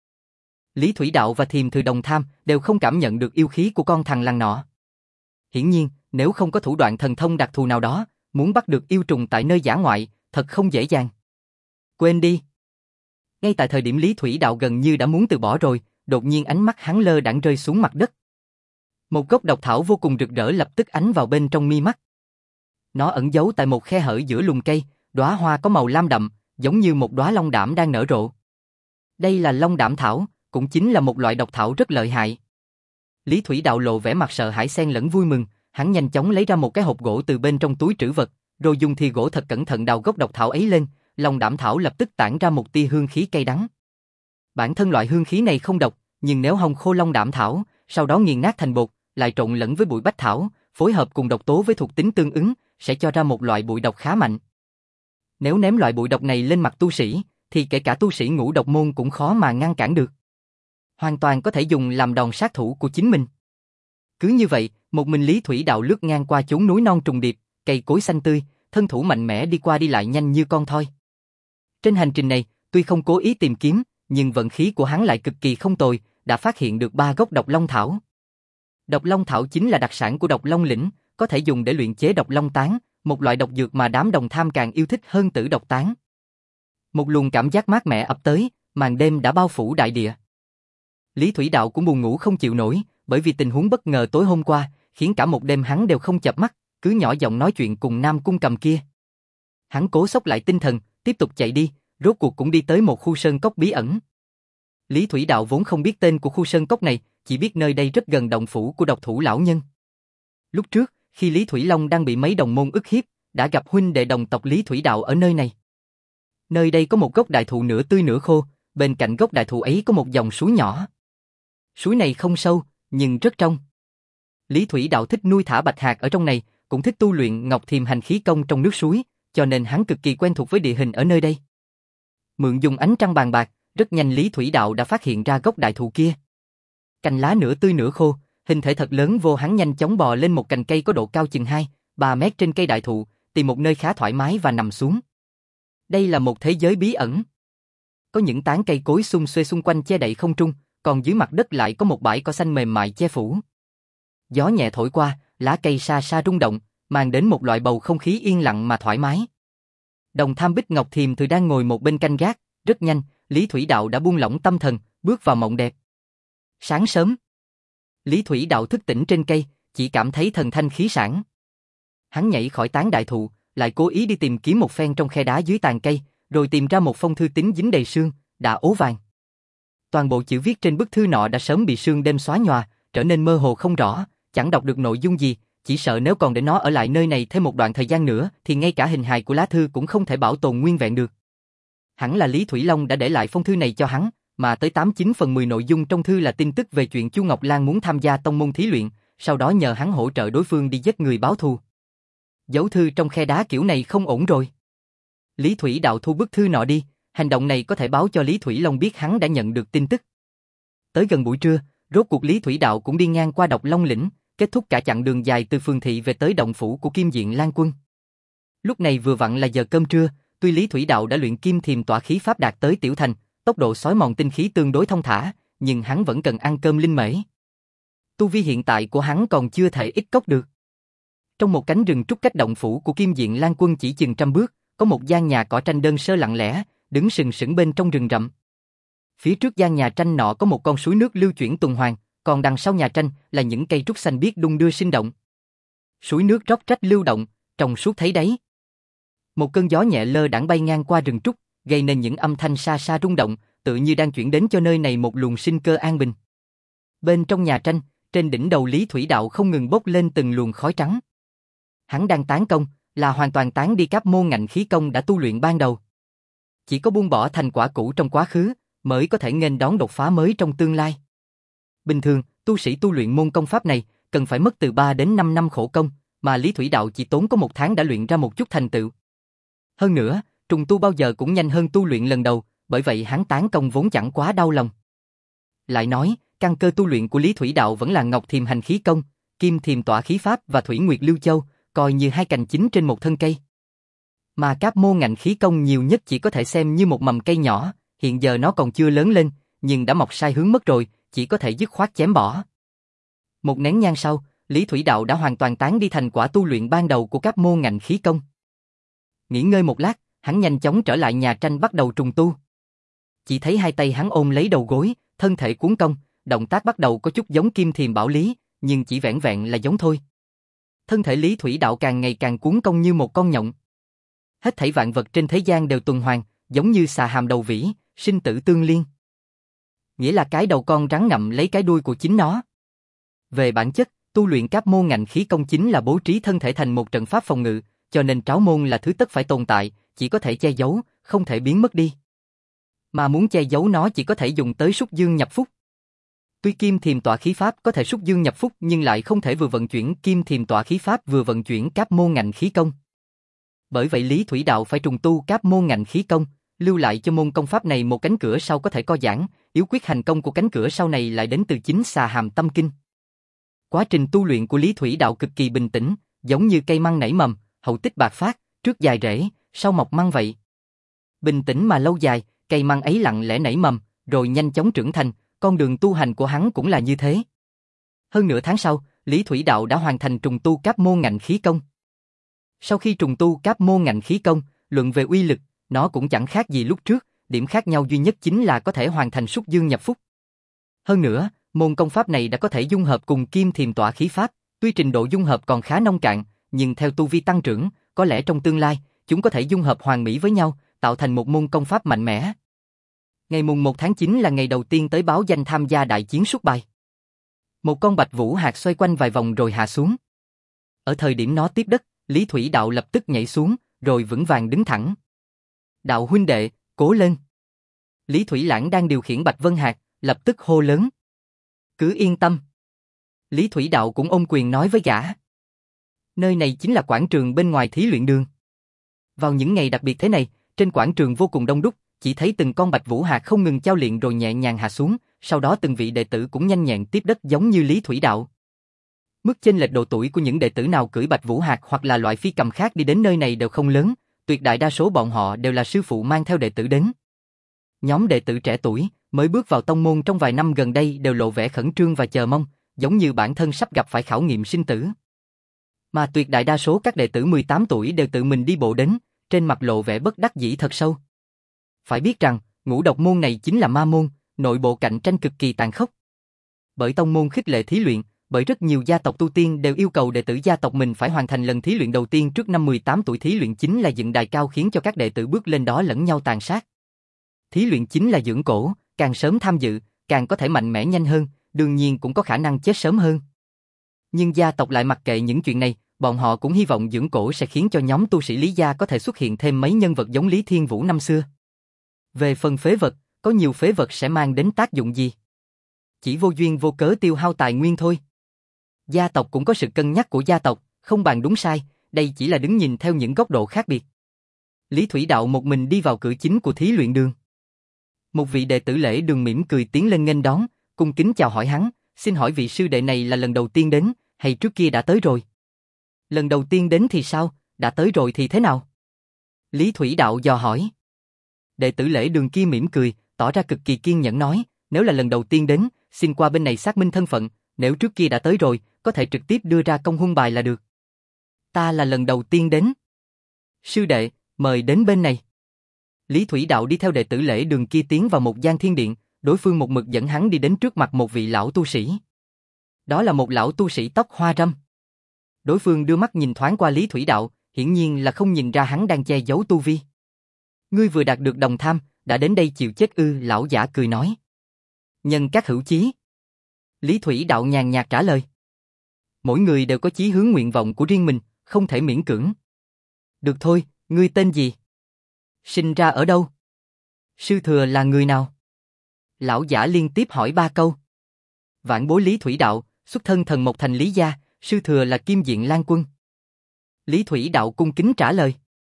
Lý Thủy Đạo và Thiềm Thư Đồng Tham đều không cảm nhận được yêu khí của con thằn lằn nọ. Hiển nhiên, nếu không có thủ đoạn thần thông đặc thù nào đó, muốn bắt được yêu trùng tại nơi dã ngoại, thật không dễ dàng. Quên đi. Ngay tại thời điểm Lý Thủy Đạo gần như đã muốn từ bỏ rồi, đột nhiên ánh mắt hắn lơ đãng rơi xuống mặt đất. Một gốc độc thảo vô cùng rực rỡ lập tức ánh vào bên trong mi mắt. Nó ẩn giấu tại một khe hở giữa lùm cây, đóa hoa có màu lam đậm, giống như một đóa long đảm đang nở rộ. Đây là long đảm thảo, cũng chính là một loại độc thảo rất lợi hại. Lý Thủy Đạo lộ vẻ mặt sợ hãi xen lẫn vui mừng, hắn nhanh chóng lấy ra một cái hộp gỗ từ bên trong túi trữ vật, rồi dùng thìa gỗ thật cẩn thận đào gốc độc thảo ấy lên, long đảm thảo lập tức tản ra một tia hương khí cay đắng. Bản thân loại hương khí này không độc, nhưng nếu hong khô long đảm thảo, sau đó nghiền nát thành bột, lại trộn lẫn với bụi bách thảo, phối hợp cùng độc tố với thuộc tính tương ứng, sẽ cho ra một loại bụi độc khá mạnh. Nếu ném loại bụi độc này lên mặt tu sĩ, thì kể cả tu sĩ ngũ độc môn cũng khó mà ngăn cản được. Hoàn toàn có thể dùng làm đòn sát thủ của chính mình. Cứ như vậy, một mình Lý Thủy Đạo lướt ngang qua chốn núi non trùng điệp, cây cối xanh tươi, thân thủ mạnh mẽ đi qua đi lại nhanh như con thoi. Trên hành trình này, tuy không cố ý tìm kiếm, nhưng vận khí của hắn lại cực kỳ không tồi, đã phát hiện được ba gốc độc long thảo. Độc long thảo chính là đặc sản của Độc Long lĩnh, có thể dùng để luyện chế độc long tán, một loại độc dược mà đám đồng tham càng yêu thích hơn tử độc tán. Một luồng cảm giác mát mẻ ập tới, màn đêm đã bao phủ đại địa. Lý Thủy Đạo cũng buồn ngủ không chịu nổi, bởi vì tình huống bất ngờ tối hôm qua, khiến cả một đêm hắn đều không chợp mắt, cứ nhỏ giọng nói chuyện cùng Nam Cung Cầm kia. Hắn cố xốc lại tinh thần, tiếp tục chạy đi, rốt cuộc cũng đi tới một khu sơn cốc bí ẩn. Lý Thủy Đạo vốn không biết tên của khu sơn cốc này, chỉ biết nơi đây rất gần động phủ của độc thủ lão nhân. Lúc trước, khi Lý Thủy Long đang bị mấy đồng môn ức hiếp, đã gặp huynh đệ đồng tộc Lý Thủy Đạo ở nơi này. Nơi đây có một gốc đại thụ nửa tươi nửa khô, bên cạnh gốc đại thụ ấy có một dòng suối nhỏ. Suối này không sâu, nhưng rất trong. Lý Thủy Đạo thích nuôi thả bạch hạc ở trong này, cũng thích tu luyện Ngọc Thiềm Hành khí công trong nước suối, cho nên hắn cực kỳ quen thuộc với địa hình ở nơi đây. Mượn dùng ánh trăng bàn bạc, rất nhanh Lý Thủy Đạo đã phát hiện ra gốc đại thụ kia. Cành lá nửa tươi nửa khô, hình thể thật lớn vô, hắn nhanh chóng bò lên một cành cây có độ cao chừng hai, ba mét trên cây đại thụ, tìm một nơi khá thoải mái và nằm xuống. Đây là một thế giới bí ẩn. Có những tán cây cối xum xuê xung quanh che đậy không trung, còn dưới mặt đất lại có một bãi cỏ xanh mềm mại che phủ. Gió nhẹ thổi qua, lá cây xa xa rung động, mang đến một loại bầu không khí yên lặng mà thoải mái. Đồng Tham Bích Ngọc Thiềm Thư đang ngồi một bên canh gác, rất nhanh, Lý Thủy Đạo đã buông lỏng tâm thần, bước vào mộng đẹp. Sáng sớm, Lý Thủy Đạo thức tỉnh trên cây, chỉ cảm thấy thần thanh khí sảng. Hắn nhảy khỏi tán đại thụ, lại cố ý đi tìm kiếm một phen trong khe đá dưới tàn cây, rồi tìm ra một phong thư tín dính đầy sương, đã ố vàng. Toàn bộ chữ viết trên bức thư nọ đã sớm bị sương đêm xóa nhòa, trở nên mơ hồ không rõ, chẳng đọc được nội dung gì, chỉ sợ nếu còn để nó ở lại nơi này thêm một đoạn thời gian nữa thì ngay cả hình hài của lá thư cũng không thể bảo tồn nguyên vẹn được. Hẳn là Lý Thủy Long đã để lại phong thư này cho hắn, mà tới tám chín phần mười nội dung trong thư là tin tức về chuyện Chu Ngọc Lan muốn tham gia tông môn thí luyện, sau đó nhờ hắn hỗ trợ đối phương đi giết người báo thù. Giấu thư trong khe đá kiểu này không ổn rồi. Lý Thủy Đạo thu bức thư nọ đi, hành động này có thể báo cho Lý Thủy Long biết hắn đã nhận được tin tức. Tới gần buổi trưa, rốt cuộc Lý Thủy Đạo cũng đi ngang qua Độc Long Lĩnh, kết thúc cả chặng đường dài từ phường thị về tới động phủ của Kim Diện Lan Quân. Lúc này vừa vặn là giờ cơm trưa, tuy Lý Thủy Đạo đã luyện Kim Thiềm Tỏa khí pháp đạt tới tiểu thành, tốc độ xói mòn tinh khí tương đối thông thả, nhưng hắn vẫn cần ăn cơm linh mễ. Tu vi hiện tại của hắn còn chưa thể ít cốc được. Trong một cánh rừng trúc cách động phủ của Kim Diện Lan Quân chỉ chừng trăm bước, có một gian nhà cỏ tranh đơn sơ lặng lẽ, đứng sừng sững bên trong rừng rậm. Phía trước gian nhà tranh nọ có một con suối nước lưu chuyển tuần hoàn, còn đằng sau nhà tranh là những cây trúc xanh biếc đung đưa sinh động. Suối nước róc rách lưu động, trong suốt thấy đáy. Một cơn gió nhẹ lơ đãng bay ngang qua rừng trúc, gây nên những âm thanh xa xa rung động, tự như đang chuyển đến cho nơi này một luồng sinh cơ an bình. Bên trong nhà tranh, trên đỉnh đầu Lý Thủy Đạo không ngừng bốc lên từng luồng khói trắng. Hắn đang tán công, là hoàn toàn tán đi các môn ngạnh khí công đã tu luyện ban đầu. Chỉ có buông bỏ thành quả cũ trong quá khứ, mới có thể nghênh đón đột phá mới trong tương lai. Bình thường, tu sĩ tu luyện môn công pháp này, cần phải mất từ ba đến năm năm khổ công, mà Lý Thủy Đạo chỉ tốn có một tháng đã luyện ra một chút thành tựu. Hơn nữa, trùng tu bao giờ cũng nhanh hơn tu luyện lần đầu, bởi vậy hắn tán công vốn chẳng quá đau lòng. Lại nói, căn cơ tu luyện của Lý Thủy Đạo vẫn là Ngọc Thiềm Hành khí công, Kim Thiềm Tỏa khí pháp và Thủy Nguyệt Lưu Châu, coi như hai cành chính trên một thân cây. Mà các môn ngạnh khí công nhiều nhất chỉ có thể xem như một mầm cây nhỏ, hiện giờ nó còn chưa lớn lên, nhưng đã mọc sai hướng mất rồi, chỉ có thể dứt khoát chém bỏ. Một nén nhang sau, Lý Thủy Đạo đã hoàn toàn tán đi thành quả tu luyện ban đầu của các môn ngạnh khí công. Nghỉ ngơi một lát, hắn nhanh chóng trở lại nhà tranh bắt đầu trùng tu. Chỉ thấy hai tay hắn ôm lấy đầu gối, thân thể cuốn cong, động tác bắt đầu có chút giống Kim Thiềm Bảo Lý, nhưng chỉ vẻn vẹn là giống thôi. Thân thể Lý Thủy Đạo càng ngày càng cuốn cong như một con nhộng. Hết thảy vạn vật trên thế gian đều tuần hoàn, giống như xà hàm đầu vĩ, sinh tử tương liên. Nghĩa là cái đầu con rắn ngậm lấy cái đuôi của chính nó. Về bản chất, tu luyện các môn ngạnh khí công chính là bố trí thân thể thành một trận pháp phòng ngự, cho nên tráo môn là thứ tất phải tồn tại, chỉ có thể che giấu, không thể biến mất đi. Mà muốn che giấu nó chỉ có thể dùng tới súc dương nhập phúc. Tuy Kim Thiềm Tỏa khí pháp có thể súc dương nhập phúc nhưng lại không thể vừa vận chuyển Kim Thiềm Tỏa khí pháp vừa vận chuyển các môn ngạnh khí công. Bởi vậy Lý Thủy Đạo phải trùng tu các môn ngạnh khí công, lưu lại cho môn công pháp này một cánh cửa sau có thể co giãn, yếu quyết hành công của cánh cửa sau này lại đến từ chính xà hàm tâm kinh. Quá trình tu luyện của Lý Thủy Đạo cực kỳ bình tĩnh, giống như cây măng nảy mầm, hậu tích bạc phát, trước dài rễ, sau mọc măng vậy. Bình tĩnh mà lâu dài, cây măng ấy lặng lẽ nảy mầm, rồi nhanh chóng trưởng thành, con đường tu hành của hắn cũng là như thế. Hơn nửa tháng sau, Lý Thủy Đạo đã hoàn thành trùng tu các môn ngạnh khí công. Sau khi trùng tu các môn ngạnh khí công, luận về uy lực, nó cũng chẳng khác gì lúc trước, điểm khác nhau duy nhất chính là có thể hoàn thành súc dương nhập phúc. Hơn nữa, môn công pháp này đã có thể dung hợp cùng Kim Thiềm Tỏa khí pháp, tuy trình độ dung hợp còn khá nông cạn, nhưng theo tu vi tăng trưởng, có lẽ trong tương lai, chúng có thể dung hợp hoàn mỹ với nhau, tạo thành một môn công pháp mạnh mẽ. Ngày mùng một tháng chín là ngày đầu tiên tới báo danh tham gia đại chiến Súc Bài. Một con bạch vũ hạt xoay quanh vài vòng rồi hạ xuống. Ở thời điểm nó tiếp đất, Lý Thủy Đạo lập tức nhảy xuống, rồi vững vàng đứng thẳng. Đạo huynh đệ, cố lên. Lý Thủy Lãng đang điều khiển Bạch Vân Hạt, lập tức hô lớn. Cứ yên tâm. Lý Thủy Đạo cũng ôm quyền nói với gã. Nơi này chính là quảng trường bên ngoài thí luyện đường. Vào những ngày đặc biệt thế này, trên quảng trường vô cùng đông đúc, chỉ thấy từng con bạch vũ hạt không ngừng chao luyện rồi nhẹ nhàng hạ xuống, sau đó từng vị đệ tử cũng nhanh nhẹn tiếp đất giống như Lý Thủy Đạo. Mức chênh lệch độ tuổi của những đệ tử nào cưỡi bạch vũ hạt hoặc là loại phi cầm khác đi đến nơi này đều không lớn, tuyệt đại đa số bọn họ đều là sư phụ mang theo đệ tử đến. Nhóm đệ tử trẻ tuổi, mới bước vào tông môn trong vài năm gần đây đều lộ vẻ khẩn trương và chờ mong, giống như bản thân sắp gặp phải khảo nghiệm sinh tử. Mà tuyệt đại đa số các đệ tử mười tám tuổi đều tự mình đi bộ đến, trên mặt lộ vẻ bất đắc dĩ thật sâu. Phải biết rằng, ngũ độc môn này chính là ma môn, nội bộ cạnh tranh cực kỳ tàn khốc. Bởi tông môn khích lệ thí luyện, bởi rất nhiều gia tộc tu tiên đều yêu cầu đệ tử gia tộc mình phải hoàn thành lần thí luyện đầu tiên trước năm mười tám tuổi. Thí luyện chính là dựng đài cao khiến cho các đệ tử bước lên đó lẫn nhau tàn sát. Thí luyện chính là dưỡng cổ, càng sớm tham dự, càng có thể mạnh mẽ nhanh hơn, đương nhiên cũng có khả năng chết sớm hơn. Nhưng gia tộc lại mặc kệ những chuyện này, bọn họ cũng hy vọng dưỡng cổ sẽ khiến cho nhóm tu sĩ Lý gia có thể xuất hiện thêm mấy nhân vật giống Lý Thiên Vũ năm xưa. Về phần phế vật, có nhiều phế vật sẽ mang đến tác dụng gì? Chỉ vô duyên vô cớ tiêu hao tài nguyên thôi. Gia tộc cũng có sự cân nhắc của gia tộc, không bàn đúng sai, đây chỉ là đứng nhìn theo những góc độ khác biệt. Lý Thủy Đạo một mình đi vào cửa chính của thí luyện đường. Một vị đệ tử Lễ Đường mỉm cười tiến lên nghênh đón, cung kính chào hỏi hắn, xin hỏi vị sư đệ này là lần đầu tiên đến, hay trước kia đã tới rồi? Lần đầu tiên đến thì sao, đã tới rồi thì thế nào? Lý Thủy Đạo dò hỏi. Đệ tử Lễ Đường kia mỉm cười, tỏ ra cực kỳ kiên nhẫn nói, nếu là lần đầu tiên đến, xin qua bên này xác minh thân phận, nếu trước kia đã tới rồi, có thể trực tiếp đưa ra công huân bài là được. Ta là lần đầu tiên đến. Sư đệ, mời đến bên này. Lý Thủy Đạo đi theo đệ tử Lễ Đường kia tiến vào một gian thiên điện, đối phương một mực dẫn hắn đi đến trước mặt một vị lão tu sĩ. Đó là một lão tu sĩ tóc hoa râm. Đối phương đưa mắt nhìn thoáng qua Lý Thủy Đạo, hiển nhiên là không nhìn ra hắn đang che giấu tu vi. Ngươi vừa đạt được đồng tham, đã đến đây chịu chết ư? Lão giả cười nói. Nhân các hữu chí. Lý Thủy Đạo nhàn nhạt trả lời. Mỗi người đều có chí hướng nguyện vọng của riêng mình, không thể miễn cưỡng. Được thôi, ngươi tên gì? Sinh ra ở đâu? Sư thừa là người nào? Lão giả liên tiếp hỏi ba câu. Vãn bối Lý Thủy Đạo, xuất thân Thần Mộc Thành Lý gia, sư thừa là Kim Diện Lan Quân. Lý Thủy Đạo cung kính trả lời.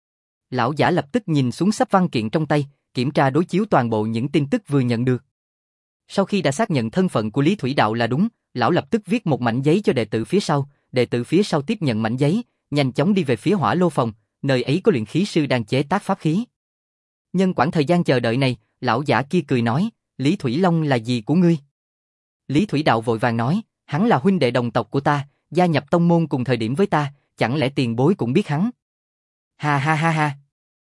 Lão giả lập tức nhìn xuống sắp văn kiện trong tay, kiểm tra đối chiếu toàn bộ những tin tức vừa nhận được. Sau khi đã xác nhận thân phận của Lý Thủy Đạo là đúng, lão lập tức viết một mảnh giấy cho đệ tử phía sau, đệ tử phía sau tiếp nhận mảnh giấy, nhanh chóng đi về phía hỏa lô phòng, nơi ấy có luyện khí sư đang chế tác pháp khí. Nhân quãng thời gian chờ đợi này, lão giả kia cười nói, Lý Thủy Long là gì của ngươi? Lý Thủy Đạo vội vàng nói, hắn là huynh đệ đồng tộc của ta, gia nhập tông môn cùng thời điểm với ta, chẳng lẽ tiền bối cũng biết hắn? Ha ha ha ha.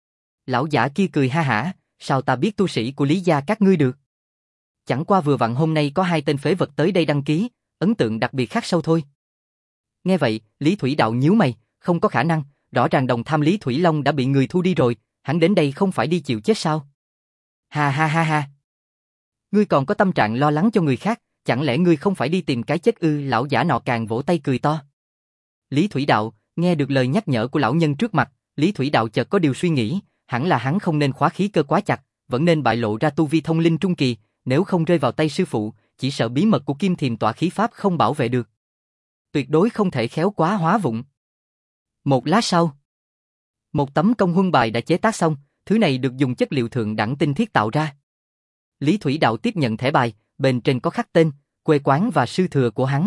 Lão giả kia cười ha hả, sao ta biết tu sĩ của Lý gia các ngươi được? Chẳng qua vừa vặn hôm nay có hai tên phế vật tới đây đăng ký, ấn tượng đặc biệt khắc sâu thôi. Nghe vậy, Lý Thủy Đạo nhíu mày, không có khả năng, rõ ràng đồng tham Lý Thủy Long đã bị người thu đi rồi, hắn đến đây không phải đi chịu chết sao? Ha ha ha ha. Ngươi còn có tâm trạng lo lắng cho người khác, chẳng lẽ ngươi không phải đi tìm cái chết ư? Lão giả nọ càng vỗ tay cười to. Lý Thủy Đạo, nghe được lời nhắc nhở của lão nhân trước mặt, Lý Thủy Đạo chợt có điều suy nghĩ, hẳn là hắn không nên khóa khí cơ quá chặt, vẫn nên bại lộ ra tu vi thông linh trung kỳ, nếu không rơi vào tay sư phụ, chỉ sợ bí mật của Kim Thiềm Tọa khí pháp không bảo vệ được. Tuyệt đối không thể khéo quá hóa vụng. Một lát sau, một tấm công huân bài đã chế tác xong, thứ này được dùng chất liệu thượng đẳng tinh thiết tạo ra. Lý Thủy Đạo tiếp nhận thẻ bài, bên trên có khắc tên, quê quán và sư thừa của hắn.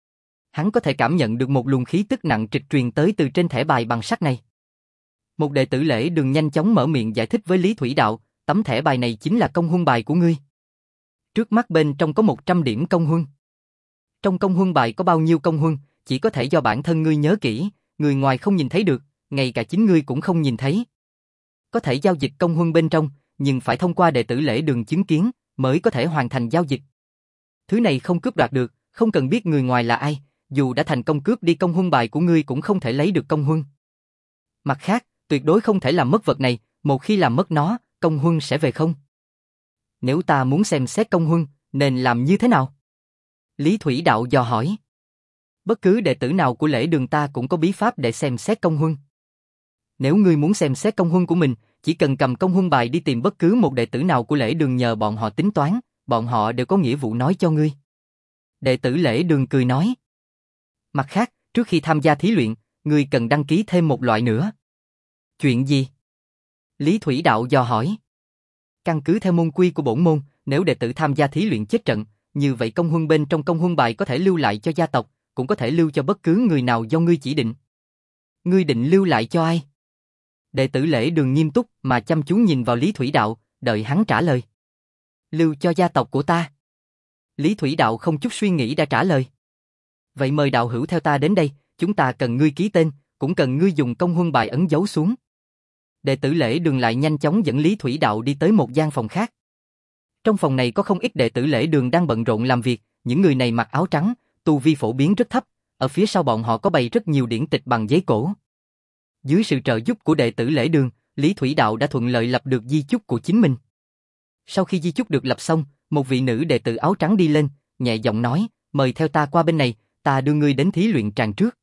Hắn có thể cảm nhận được một luồng khí tức nặng trịch truyền tới từ trên thẻ bài bằng sắt này. Một đệ tử Lễ Đường nhanh chóng mở miệng giải thích với Lý Thủy Đạo, tấm thẻ bài này chính là công huân bài của ngươi. Trước mắt bên trong có một trăm điểm công huân. Trong công huân bài có bao nhiêu công huân, chỉ có thể do bản thân ngươi nhớ kỹ, người ngoài không nhìn thấy được, ngay cả chính ngươi cũng không nhìn thấy. Có thể giao dịch công huân bên trong, nhưng phải thông qua đệ tử Lễ Đường chứng kiến, mới có thể hoàn thành giao dịch. Thứ này không cướp đoạt được, không cần biết người ngoài là ai, dù đã thành công cướp đi công huân bài của ngươi cũng không thể lấy được công huân. Mặt khác, tuyệt đối không thể làm mất vật này, một khi làm mất nó, công huân sẽ về không. Nếu ta muốn xem xét công huân, nên làm như thế nào? Lý Thủy Đạo dò hỏi. Bất cứ đệ tử nào của Lễ Đường ta cũng có bí pháp để xem xét công huân. Nếu ngươi muốn xem xét công huân của mình, chỉ cần cầm công huân bài đi tìm bất cứ một đệ tử nào của Lễ Đường nhờ bọn họ tính toán, bọn họ đều có nghĩa vụ nói cho ngươi. Đệ tử Lễ Đường cười nói. Mặt khác, trước khi tham gia thí luyện, ngươi cần đăng ký thêm một loại nữa. Chuyện gì? Lý Thủy Đạo dò hỏi. Căn cứ theo môn quy của bổn môn, nếu đệ tử tham gia thí luyện chết trận, như vậy công huân bên trong công huân bài có thể lưu lại cho gia tộc, cũng có thể lưu cho bất cứ người nào do ngươi chỉ định. Ngươi định lưu lại cho ai? Đệ tử Lễ Đường nghiêm túc mà chăm chú nhìn vào Lý Thủy Đạo, đợi hắn trả lời. Lưu cho gia tộc của ta. Lý Thủy Đạo không chút suy nghĩ đã trả lời. Vậy mời đạo hữu theo ta đến đây, chúng ta cần ngươi ký tên, cũng cần ngươi dùng công huân bài ấn dấu xuống. Đệ tử Lễ Đường lại nhanh chóng dẫn Lý Thủy Đạo đi tới một gian phòng khác. Trong phòng này có không ít đệ tử Lễ Đường đang bận rộn làm việc, những người này mặc áo trắng, tu vi phổ biến rất thấp, ở phía sau bọn họ có bày rất nhiều điển tịch bằng giấy cổ. Dưới sự trợ giúp của đệ tử Lễ Đường, Lý Thủy Đạo đã thuận lợi lập được di chúc của chính mình. Sau khi di chúc được lập xong, một vị nữ đệ tử áo trắng đi lên, nhẹ giọng nói, mời theo ta qua bên này, ta đưa ngươi đến thí luyện tràng trước.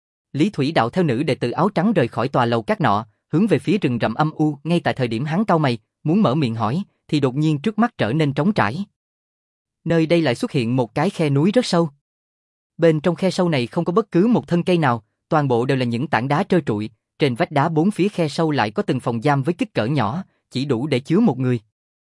Lý Thủy Đạo theo nữ đệ tử áo trắng rời khỏi tòa lầu các nọ, hướng về phía rừng rậm âm u. Ngay tại thời điểm hắn cau mày, muốn mở miệng hỏi, thì đột nhiên trước mắt trở nên trống trải. Nơi đây lại xuất hiện một cái khe núi rất sâu. Bên trong khe sâu này không có bất cứ một thân cây nào, toàn bộ đều là những tảng đá trơ trụi. Trên vách đá bốn phía khe sâu lại có từng phòng giam với kích cỡ nhỏ, chỉ đủ để chứa một người.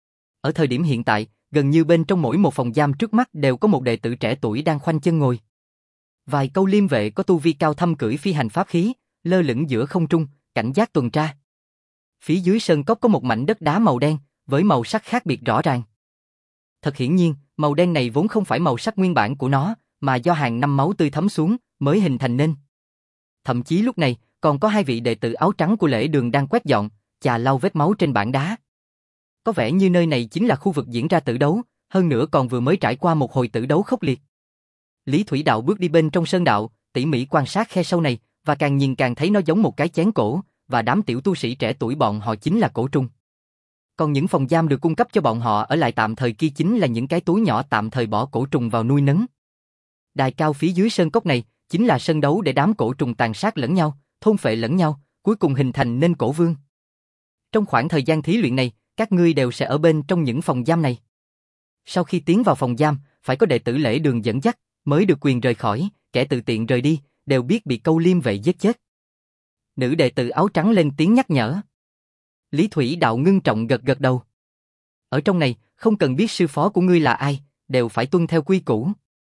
Ở thời điểm hiện tại, gần như bên trong mỗi một phòng giam trước mắt đều có một đệ tử trẻ tuổi đang khoanh chân ngồi. Vài câu liêm vệ có tu vi cao thâm cưỡi phi hành pháp khí, lơ lửng giữa không trung, cảnh giác tuần tra. Phía dưới sơn cốc có một mảnh đất đá màu đen, với màu sắc khác biệt rõ ràng. Thật hiển nhiên, màu đen này vốn không phải màu sắc nguyên bản của nó, mà do hàng năm máu tươi thấm xuống, mới hình thành nên. Thậm chí lúc này, còn có hai vị đệ tử áo trắng của Lễ Đường đang quét dọn, chà lau vết máu trên bảng đá. Có vẻ như nơi này chính là khu vực diễn ra tử đấu, hơn nữa còn vừa mới trải qua một hồi tử đấu khốc liệt. Lý Thủy Đạo bước đi bên trong sơn đạo, tỉ mỉ quan sát khe sâu này, và càng nhìn càng thấy nó giống một cái chén cổ, và đám tiểu tu sĩ trẻ tuổi bọn họ chính là cổ trùng. Còn những phòng giam được cung cấp cho bọn họ ở lại tạm thời kia chính là những cái túi nhỏ tạm thời bỏ cổ trùng vào nuôi nấng. Đài cao phía dưới sơn cốc này chính là sân đấu để đám cổ trùng tàn sát lẫn nhau, thôn phệ lẫn nhau, cuối cùng hình thành nên cổ vương. Trong khoảng thời gian thí luyện này, các ngươi đều sẽ ở bên trong những phòng giam này. Sau khi tiến vào phòng giam, phải có đệ tử Lễ Đường dẫn dắt, mới được quyền rời khỏi, kẻ tự tiện rời đi, đều biết bị câu liêm vệ giết chết. Nữ đệ tử áo trắng lên tiếng nhắc nhở. Lý Thủy Đạo ngưng trọng gật gật đầu. Ở trong này, không cần biết sư phó của ngươi là ai, đều phải tuân theo quy củ.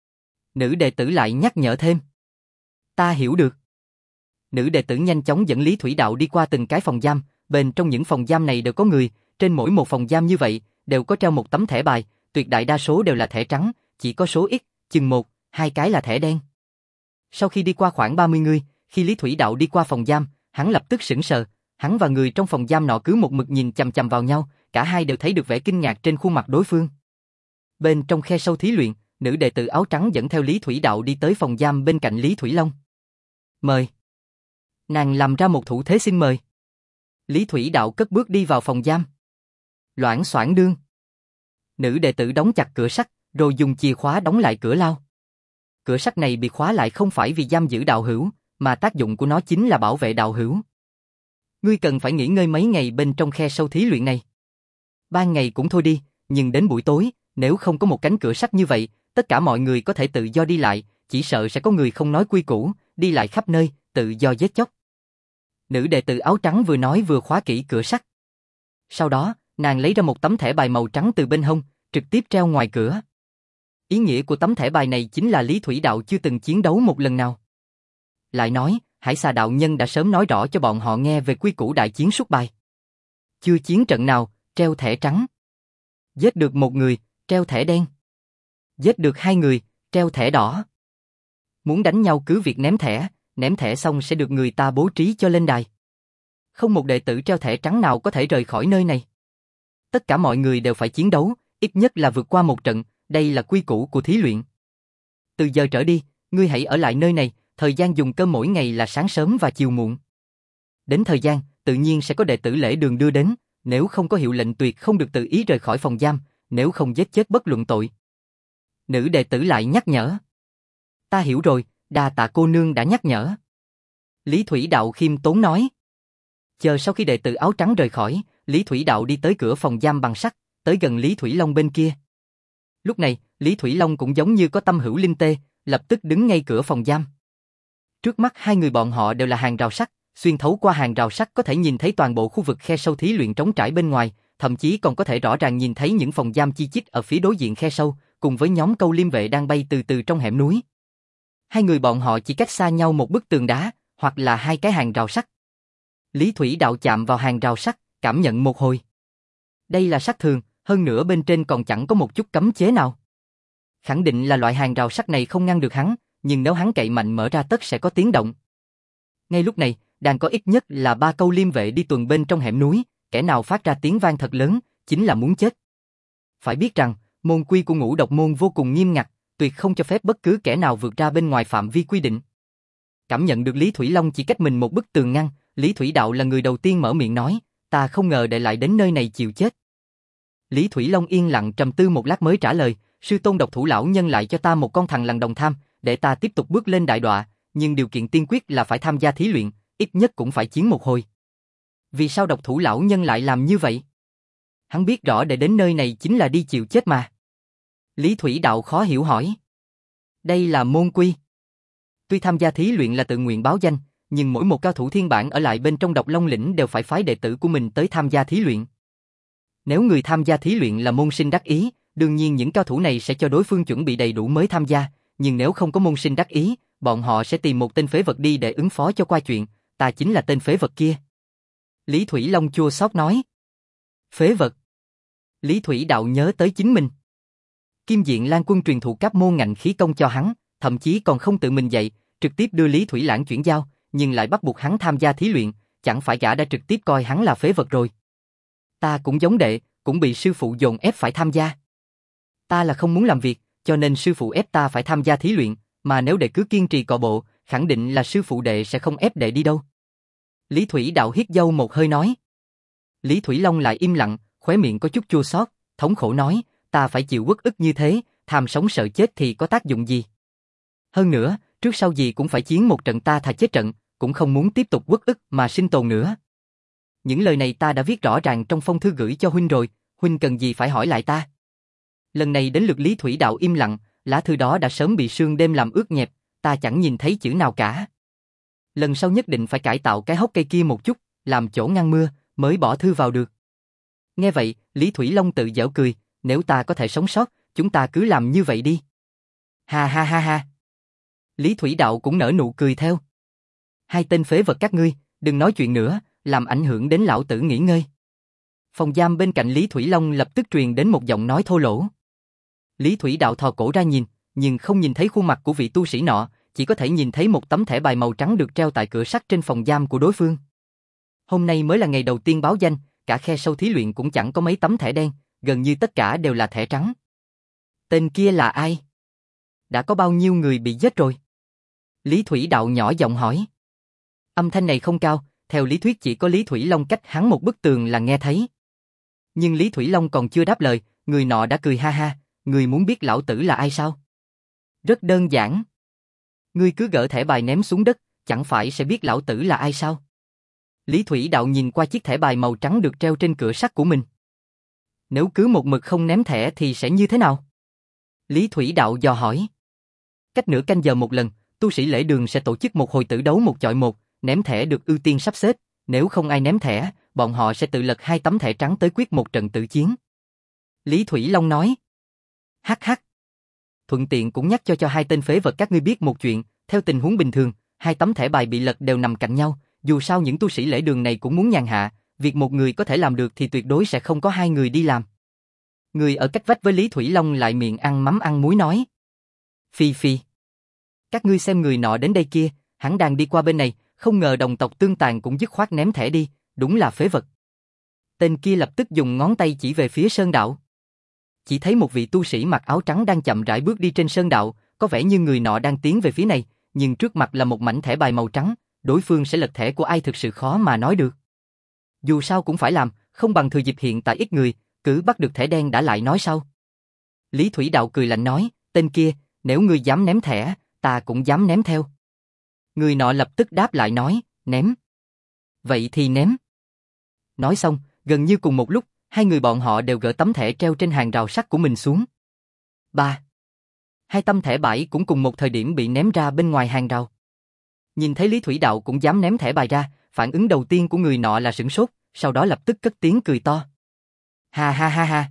Nữ đệ tử lại nhắc nhở thêm. Ta hiểu được. Nữ đệ tử nhanh chóng dẫn Lý Thủy Đạo đi qua từng cái phòng giam, bên trong những phòng giam này đều có người, trên mỗi một phòng giam như vậy, đều có treo một tấm thẻ bài, tuyệt đại đa số đều là thẻ trắng, chỉ có số ít, chừng một, hai cái là thẻ đen. Sau khi đi qua khoảng ba mươi người, khi Lý Thủy Đạo đi qua phòng giam, hắn lập tức sững sờ, hắn và người trong phòng giam nọ cứ một mực nhìn chằm chằm vào nhau, cả hai đều thấy được vẻ kinh ngạc trên khuôn mặt đối phương. Bên trong khe sâu thí luyện, nữ đệ tử áo trắng dẫn theo Lý Thủy Đạo đi tới phòng giam bên cạnh Lý Thủy Long. Mời. Nàng làm ra một thủ thế xin mời. Lý Thủy Đạo cất bước đi vào phòng giam. Loảng xoảng đương. Nữ đệ tử đóng chặt cửa sắt, rồi dùng chìa khóa đóng lại cửa lao. Cửa sắt này bị khóa lại không phải vì giam giữ đạo hữu, mà tác dụng của nó chính là bảo vệ đạo hữu. Ngươi cần phải nghỉ ngơi mấy ngày bên trong khe sâu thí luyện này. Ban ngày cũng thôi đi, nhưng đến buổi tối, nếu không có một cánh cửa sắt như vậy, tất cả mọi người có thể tự do đi lại, chỉ sợ sẽ có người không nói quy củ, đi lại khắp nơi, tự do giết chóc. Nữ đệ tử áo trắng vừa nói vừa khóa kỹ cửa sắt. Sau đó, nàng lấy ra một tấm thẻ bài màu trắng từ bên hông, trực tiếp treo ngoài cửa. Ý nghĩa của tấm thẻ bài này chính là Lý Thủy Đạo chưa từng chiến đấu một lần nào. Lại nói, Hải Xà đạo nhân đã sớm nói rõ cho bọn họ nghe về quy củ đại chiến suốt bài. Chưa chiến trận nào, treo thẻ trắng. Giết được một người, treo thẻ đen. Giết được hai người, treo thẻ đỏ. Muốn đánh nhau cứ việc ném thẻ, ném thẻ xong sẽ được người ta bố trí cho lên đài. Không một đệ tử treo thẻ trắng nào có thể rời khỏi nơi này. Tất cả mọi người đều phải chiến đấu, ít nhất là vượt qua một trận, đây là quy củ của thí luyện. Từ giờ trở đi, ngươi hãy ở lại nơi này, thời gian dùng cơm mỗi ngày là sáng sớm và chiều muộn. Đến thời gian, tự nhiên sẽ có đệ tử Lễ Đường đưa đến, nếu không có hiệu lệnh tuyệt không được tự ý rời khỏi phòng giam, nếu không giết chết bất luận tội. Nữ đệ tử lại nhắc nhở. Ta hiểu rồi, đa tạ cô nương đã nhắc nhở. Lý Thủy Đạo khiêm tốn nói. Chờ sau khi đệ tử áo trắng rời khỏi, Lý Thủy Đạo đi tới cửa phòng giam bằng sắt, tới gần Lý Thủy Long bên kia. Lúc này, Lý Thủy Long cũng giống như có tâm hữu linh tê, lập tức đứng ngay cửa phòng giam. Trước mắt hai người bọn họ đều là hàng rào sắt, xuyên thấu qua hàng rào sắt có thể nhìn thấy toàn bộ khu vực khe sâu thí luyện trống trải bên ngoài, thậm chí còn có thể rõ ràng nhìn thấy những phòng giam chi chít ở phía đối diện khe sâu, cùng với nhóm câu liêm vệ đang bay từ từ trong hẻm núi. Hai người bọn họ chỉ cách xa nhau một bức tường đá, hoặc là hai cái hàng rào sắt. Lý Thủy Đạo chạm vào hàng rào sắt, cảm nhận một hồi. Đây là sắt thường, hơn nữa bên trên còn chẳng có một chút cấm chế nào. Khẳng định là loại hàng rào sắt này không ngăn được hắn, nhưng nếu hắn cậy mạnh mở ra tất sẽ có tiếng động. Ngay lúc này, đang có ít nhất là ba câu liêm vệ đi tuần bên trong hẻm núi, kẻ nào phát ra tiếng vang thật lớn, chính là muốn chết. Phải biết rằng, môn quy của Ngũ Độc môn vô cùng nghiêm ngặt, tuyệt không cho phép bất cứ kẻ nào vượt ra bên ngoài phạm vi quy định. Cảm nhận được Lý Thủy Long chỉ cách mình một bức tường ngăn, Lý Thủy Đạo là người đầu tiên mở miệng nói, ta không ngờ đệ lại đến nơi này chịu chết. Lý Thủy Long yên lặng trầm tư một lát mới trả lời, sư tôn độc thủ lão nhân lại cho ta một con thằng lằn đồng tham, để ta tiếp tục bước lên đại đọa, nhưng điều kiện tiên quyết là phải tham gia thí luyện, ít nhất cũng phải chiến một hồi. Vì sao độc thủ lão nhân lại làm như vậy? Hắn biết rõ để đến nơi này chính là đi chịu chết mà. Lý Thủy Đạo khó hiểu hỏi. Đây là môn quy. Tuy tham gia thí luyện là tự nguyện báo danh, nhưng mỗi một cao thủ thiên bản ở lại bên trong Độc Long lĩnh đều phải phái đệ tử của mình tới tham gia thí luyện. Nếu người tham gia thí luyện là môn sinh đắc ý, đương nhiên những cao thủ này sẽ cho đối phương chuẩn bị đầy đủ mới tham gia, nhưng nếu không có môn sinh đắc ý, bọn họ sẽ tìm một tên phế vật đi để ứng phó cho qua chuyện, ta chính là tên phế vật kia. Lý Thủy Long chua xót nói. Phế vật. Lý Thủy Đạo nhớ tới chính mình. Kim Diện Lan Quân truyền thụ các môn ngạnh khí công cho hắn, thậm chí còn không tự mình dạy, trực tiếp đưa Lý Thủy Lãng chuyển giao, nhưng lại bắt buộc hắn tham gia thí luyện, chẳng phải gã đã trực tiếp coi hắn là phế vật rồi. Ta cũng giống đệ, cũng bị sư phụ dồn ép phải tham gia. Ta là không muốn làm việc, cho nên sư phụ ép ta phải tham gia thí luyện, mà nếu đệ cứ kiên trì cọ bộ, khẳng định là sư phụ đệ sẽ không ép đệ đi đâu. Lý Thủy Đạo hít dâu một hơi nói. Lý Thủy Long lại im lặng, khóe miệng có chút chua xót, thống khổ nói, ta phải chịu uất ức như thế, tham sống sợ chết thì có tác dụng gì? Hơn nữa, trước sau gì cũng phải chiến một trận, ta thà chết trận, cũng không muốn tiếp tục uất ức mà sinh tồn nữa. Những lời này ta đã viết rõ ràng trong phong thư gửi cho huynh rồi, huynh cần gì phải hỏi lại ta? Lần này đến lượt Lý Thủy Đạo im lặng, lá thư đó đã sớm bị sương đêm làm ướt nhẹp, ta chẳng nhìn thấy chữ nào cả. Lần sau nhất định phải cải tạo cái hốc cây kia một chút, làm chỗ ngăn mưa, mới bỏ thư vào được. Nghe vậy, Lý Thủy Long tự giễu cười, nếu ta có thể sống sót, chúng ta cứ làm như vậy đi. Ha ha ha ha. Lý Thủy Đạo cũng nở nụ cười theo. Hai tên phế vật các ngươi, đừng nói chuyện nữa, làm ảnh hưởng đến lão tử nghỉ ngơi. Phòng giam bên cạnh Lý Thủy Long lập tức truyền đến một giọng nói thô lỗ. Lý Thủy Đạo thò cổ ra nhìn, nhưng không nhìn thấy khuôn mặt của vị tu sĩ nọ, chỉ có thể nhìn thấy một tấm thẻ bài màu trắng được treo tại cửa sắt trên phòng giam của đối phương. Hôm nay mới là ngày đầu tiên báo danh, cả khe sâu thí luyện cũng chẳng có mấy tấm thẻ đen, gần như tất cả đều là thẻ trắng. Tên kia là ai? Đã có bao nhiêu người bị giết rồi? Lý Thủy Đạo nhỏ giọng hỏi. Âm thanh này không cao, theo lý thuyết chỉ có Lý Thủy Long cách hắn một bức tường là nghe thấy. Nhưng Lý Thủy Long còn chưa đáp lời, người nọ đã cười ha ha, người muốn biết lão tử là ai sao? Rất đơn giản. Ngươi cứ gỡ thẻ bài ném xuống đất, chẳng phải sẽ biết lão tử là ai sao? Lý Thủy Đạo nhìn qua chiếc thẻ bài màu trắng được treo trên cửa sắt của mình. Nếu cứ một mực không ném thẻ thì sẽ như thế nào? Lý Thủy Đạo dò hỏi. Cách nửa canh giờ một lần, tu sĩ lễ đường sẽ tổ chức một hồi tử đấu một chọi một, ném thẻ được ưu tiên sắp xếp, nếu không ai ném thẻ, bọn họ sẽ tự lật hai tấm thẻ trắng tới quyết một trận tử chiến. Lý Thủy Long nói. Hắc hắc. Thuận tiện cũng nhắc cho cho hai tên phế vật các ngươi biết một chuyện, theo tình huống bình thường, hai tấm thẻ bài bị lật đều nằm cạnh nhau, dù sao những tu sĩ lễ đường này cũng muốn nhàn hạ, việc một người có thể làm được thì tuyệt đối sẽ không có hai người đi làm. Người ở cách vách với Lý Thủy Long lại miệng ăn mắm ăn muối nói. Phi phi. Các ngươi xem người nọ đến đây kia, hắn đang đi qua bên này, không ngờ đồng tộc tương tàn cũng dứt khoát ném thẻ đi, đúng là phế vật. Tên kia lập tức dùng ngón tay chỉ về phía sơn đạo. Chỉ thấy một vị tu sĩ mặc áo trắng đang chậm rãi bước đi trên sơn đạo, có vẻ như người nọ đang tiến về phía này, nhưng trước mặt là một mảnh thẻ bài màu trắng, đối phương sẽ lật thẻ của ai thực sự khó mà nói được. Dù sao cũng phải làm, không bằng thừa dịp hiện tại ít người, cứ bắt được thẻ đen đã lại nói sau. Lý Thủy Đạo cười lạnh nói, tên kia, nếu ngươi dám ném thẻ, ta cũng dám ném theo. Người nọ lập tức đáp lại nói, ném. Vậy thì ném. Nói xong, gần như cùng một lúc, hai người bọn họ đều gỡ tấm thẻ treo trên hàng rào sắt của mình xuống. Ba. Hai tấm thẻ bãi cũng cùng một thời điểm bị ném ra bên ngoài hàng rào. Nhìn thấy Lý Thủy Đạo cũng dám ném thẻ bài ra, phản ứng đầu tiên của người nọ là sửng sốt, sau đó lập tức cất tiếng cười to. Ha ha ha ha.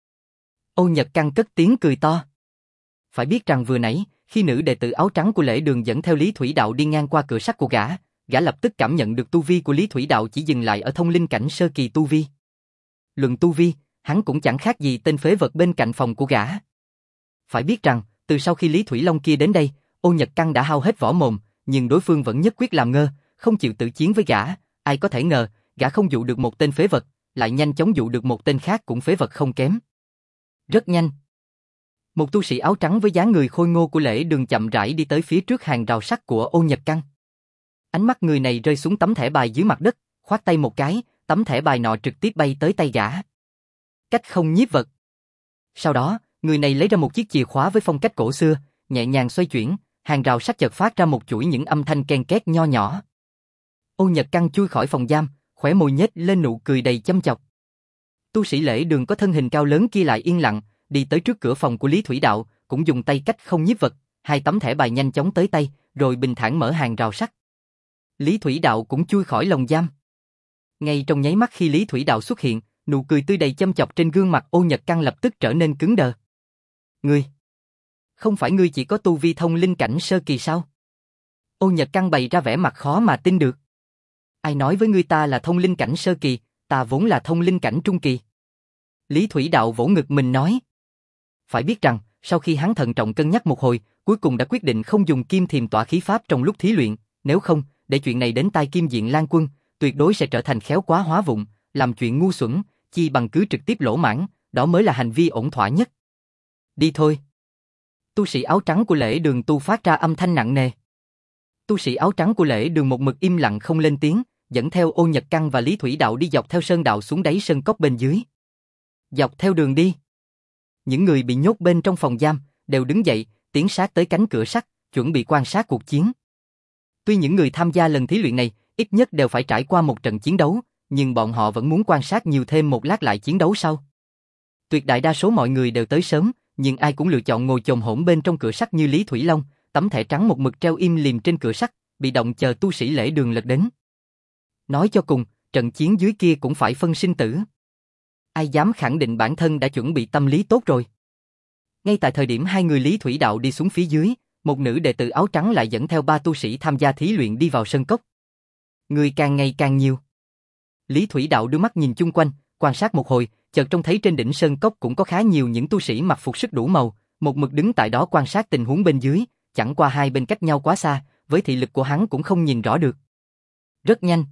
Ô Nhật Căn cất tiếng cười to. Phải biết rằng vừa nãy, khi nữ đệ tử áo trắng của Lễ Đường dẫn theo Lý Thủy Đạo đi ngang qua cửa sắt của gã, gã lập tức cảm nhận được tu vi của Lý Thủy Đạo chỉ dừng lại ở thông linh cảnh sơ kỳ tu vi. Luận tu vi, hắn cũng chẳng khác gì tên phế vật bên cạnh phòng của gã. Phải biết rằng, từ sau khi Lý Thủy Long kia đến đây, Ô Nhật Căn đã hao hết võ mồm, nhưng đối phương vẫn nhất quyết làm ngơ, không chịu tự chiến với gã. Ai có thể ngờ, gã không dụ được một tên phế vật, lại nhanh chóng dụ được một tên khác cũng phế vật không kém. Rất nhanh, một tu sĩ áo trắng với dáng người khôi ngô của Lễ Đường chậm rãi đi tới phía trước hàng rào sắt của Ô Nhật Căn. Ánh mắt người này rơi xuống tấm thẻ bài dưới mặt đất, khoát tay một cái, tấm thẻ bài nọ trực tiếp bay tới tay gã. Cách không nhiếp vật. Sau đó, người này lấy ra một chiếc chìa khóa với phong cách cổ xưa, nhẹ nhàng xoay chuyển, hàng rào sắt chợt phát ra một chuỗi những âm thanh ken két nho nhỏ. Ô Nhật Căn chui khỏi phòng giam, khóe môi nhếch lên nụ cười đầy châm chọc. Tu sĩ Lễ Đường có thân hình cao lớn kia lại yên lặng, đi tới trước cửa phòng của Lý Thủy Đạo, cũng dùng tay cách không nhiếp vật, hai tấm thẻ bài nhanh chóng tới tay, rồi bình thản mở hàng rào sắt. Lý Thủy Đạo cũng chui khỏi lồng giam. Ngay trong nháy mắt khi Lý Thủy Đạo xuất hiện, nụ cười tươi đầy châm chọc trên gương mặt Ô Nhật Căn lập tức trở nên cứng đờ. Ngươi, không phải ngươi chỉ có tu vi thông linh cảnh sơ kỳ sao? Ô Nhật Căn bày ra vẻ mặt khó mà tin được. Ai nói với ngươi ta là thông linh cảnh sơ kỳ, ta vốn là thông linh cảnh trung kỳ. Lý Thủy Đạo vỗ ngực mình nói. Phải biết rằng, sau khi hắn thận trọng cân nhắc một hồi, cuối cùng đã quyết định không dùng kim thiềm tỏa khí pháp trong lúc thí luyện, nếu không, để chuyện này đến tai Kim Diện Lan Quân, tuyệt đối sẽ trở thành khéo quá hóa vụng, làm chuyện ngu xuẩn, chi bằng cứ trực tiếp lỗ mãng, đó mới là hành vi ổn thỏa nhất. Đi thôi. Tu sĩ áo trắng của Lễ Đường tu phát ra âm thanh nặng nề. Tu sĩ áo trắng của Lễ Đường một mực im lặng không lên tiếng, dẫn theo Ô Nhật Căn và Lý Thủy Đạo đi dọc theo sơn đạo xuống đáy sơn cốc bên dưới. Dọc theo đường đi, những người bị nhốt bên trong phòng giam đều đứng dậy, tiến sát tới cánh cửa sắt, chuẩn bị quan sát cuộc chiến. Tuy những người tham gia lần thí luyện này ít nhất đều phải trải qua một trận chiến đấu, nhưng bọn họ vẫn muốn quan sát nhiều thêm một lát lại chiến đấu sau. Tuyệt đại đa số mọi người đều tới sớm, nhưng ai cũng lựa chọn ngồi chồm hổm bên trong cửa sắt như Lý Thủy Long, tấm thẻ trắng một mực treo im lìm trên cửa sắt, bị động chờ tu sĩ Lễ Đường lật đến. Nói cho cùng, trận chiến dưới kia cũng phải phân sinh tử. Ai dám khẳng định bản thân đã chuẩn bị tâm lý tốt rồi. Ngay tại thời điểm hai người Lý Thủy Đạo đi xuống phía dưới, một nữ đệ tử áo trắng lại dẫn theo ba tu sĩ tham gia thí luyện đi vào sân cốc. Người càng ngày càng nhiều. Lý Thủy Đạo đưa mắt nhìn chung quanh, quan sát một hồi, chợt trông thấy trên đỉnh sơn cốc cũng có khá nhiều những tu sĩ mặc phục sức đủ màu, một mực đứng tại đó quan sát tình huống bên dưới, chẳng qua hai bên cách nhau quá xa, với thị lực của hắn cũng không nhìn rõ được. Rất nhanh,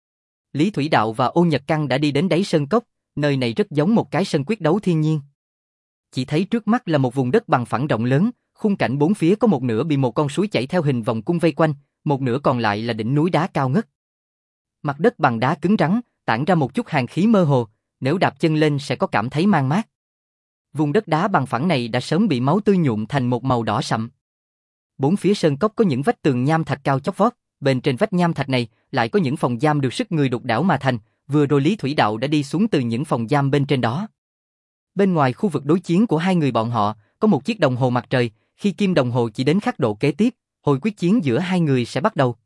Lý Thủy Đạo và Ô Nhật Căn đã đi đến đáy sơn cốc, nơi này rất giống một cái sân quyết đấu thiên nhiên. Chỉ thấy trước mắt là một vùng đất bằng phẳng rộng lớn, khung cảnh bốn phía có một nửa bị một con suối chảy theo hình vòng cung vây quanh, một nửa còn lại là đỉnh núi đá cao ngất. Mặt đất bằng đá cứng rắn, tản ra một chút hàn khí mơ hồ, nếu đạp chân lên sẽ có cảm thấy mang mát. Vùng đất đá bằng phẳng này đã sớm bị máu tươi nhuộm thành một màu đỏ sậm. Bốn phía sơn cốc có những vách tường nham thạch cao chót vót, bên trên vách nham thạch này lại có những phòng giam được sức người đục đẽo mà thành, vừa rồi Lý Thủy Đạo đã đi xuống từ những phòng giam bên trên đó. Bên ngoài khu vực đối chiến của hai người bọn họ, có một chiếc đồng hồ mặt trời, khi kim đồng hồ chỉ đến khắc độ kế tiếp, hồi quyết chiến giữa hai người sẽ bắt đầu.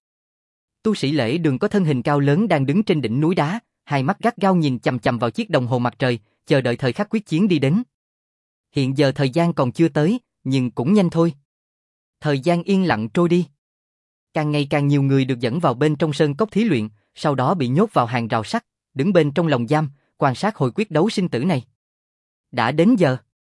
Tu sĩ Lễ Đường có thân hình cao lớn đang đứng trên đỉnh núi đá, hai mắt gắt gao nhìn chằm chằm vào chiếc đồng hồ mặt trời, chờ đợi thời khắc quyết chiến đi đến. Hiện giờ thời gian còn chưa tới, nhưng cũng nhanh thôi. Thời gian yên lặng trôi đi. Càng ngày càng nhiều người được dẫn vào bên trong sơn cốc thí luyện, sau đó bị nhốt vào hàng rào sắt, đứng bên trong lồng giam, quan sát hồi quyết đấu sinh tử này. Đã đến giờ.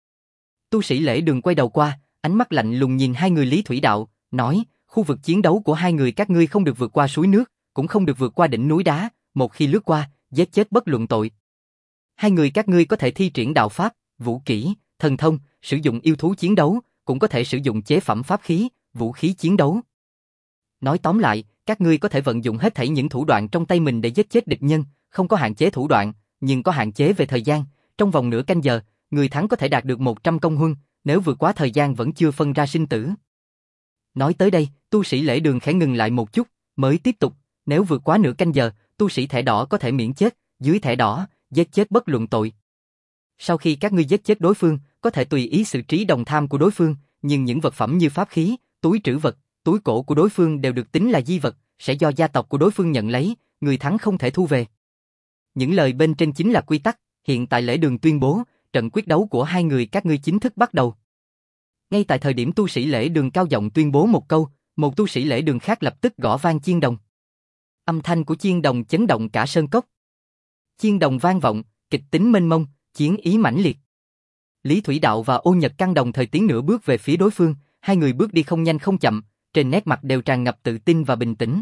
Tu sĩ Lễ Đường quay đầu qua, ánh mắt lạnh lùng nhìn hai người Lý Thủy Đạo, nói, khu vực chiến đấu của hai người các ngươi không được vượt qua suối nước, cũng không được vượt qua đỉnh núi đá, một khi lướt qua, giết chết bất luận tội. Hai người các ngươi có thể thi triển đạo pháp, vũ kỹ, thần thông, sử dụng yêu thú chiến đấu, cũng có thể sử dụng chế phẩm pháp khí, vũ khí chiến đấu. Nói tóm lại, các ngươi có thể vận dụng hết thảy những thủ đoạn trong tay mình để giết chết địch nhân, không có hạn chế thủ đoạn, nhưng có hạn chế về thời gian, trong vòng nửa canh giờ, người thắng có thể đạt được một trăm công huân, nếu vượt quá thời gian vẫn chưa phân ra sinh tử. Nói tới đây, tu sĩ Lễ Đường khẽ ngừng lại một chút, mới tiếp tục, nếu vượt quá nửa canh giờ, tu sĩ thẻ đỏ có thể miễn chết, dưới thẻ đỏ, giết chết bất luận tội. Sau khi các ngươi giết chết đối phương, có thể tùy ý xử trí đồng tham của đối phương, nhưng những vật phẩm như pháp khí, túi trữ vật, túi cổ của đối phương đều được tính là di vật, sẽ do gia tộc của đối phương nhận lấy, người thắng không thể thu về. Những lời bên trên chính là quy tắc, hiện tại Lễ Đường tuyên bố, trận quyết đấu của hai người các ngươi chính thức bắt đầu. Ngay tại thời điểm tu sĩ Lễ Đường cao giọng tuyên bố một câu, một tu sĩ Lễ Đường khác lập tức gõ vang chiên đồng. Âm thanh của chiên đồng chấn động cả sơn cốc. Chiên đồng vang vọng, kịch tính mênh mông, chiến ý mãnh liệt. Lý Thủy Đạo và Ô Nhật Căn đồng thời tiến nửa bước về phía đối phương, hai người bước đi không nhanh không chậm, trên nét mặt đều tràn ngập tự tin và bình tĩnh.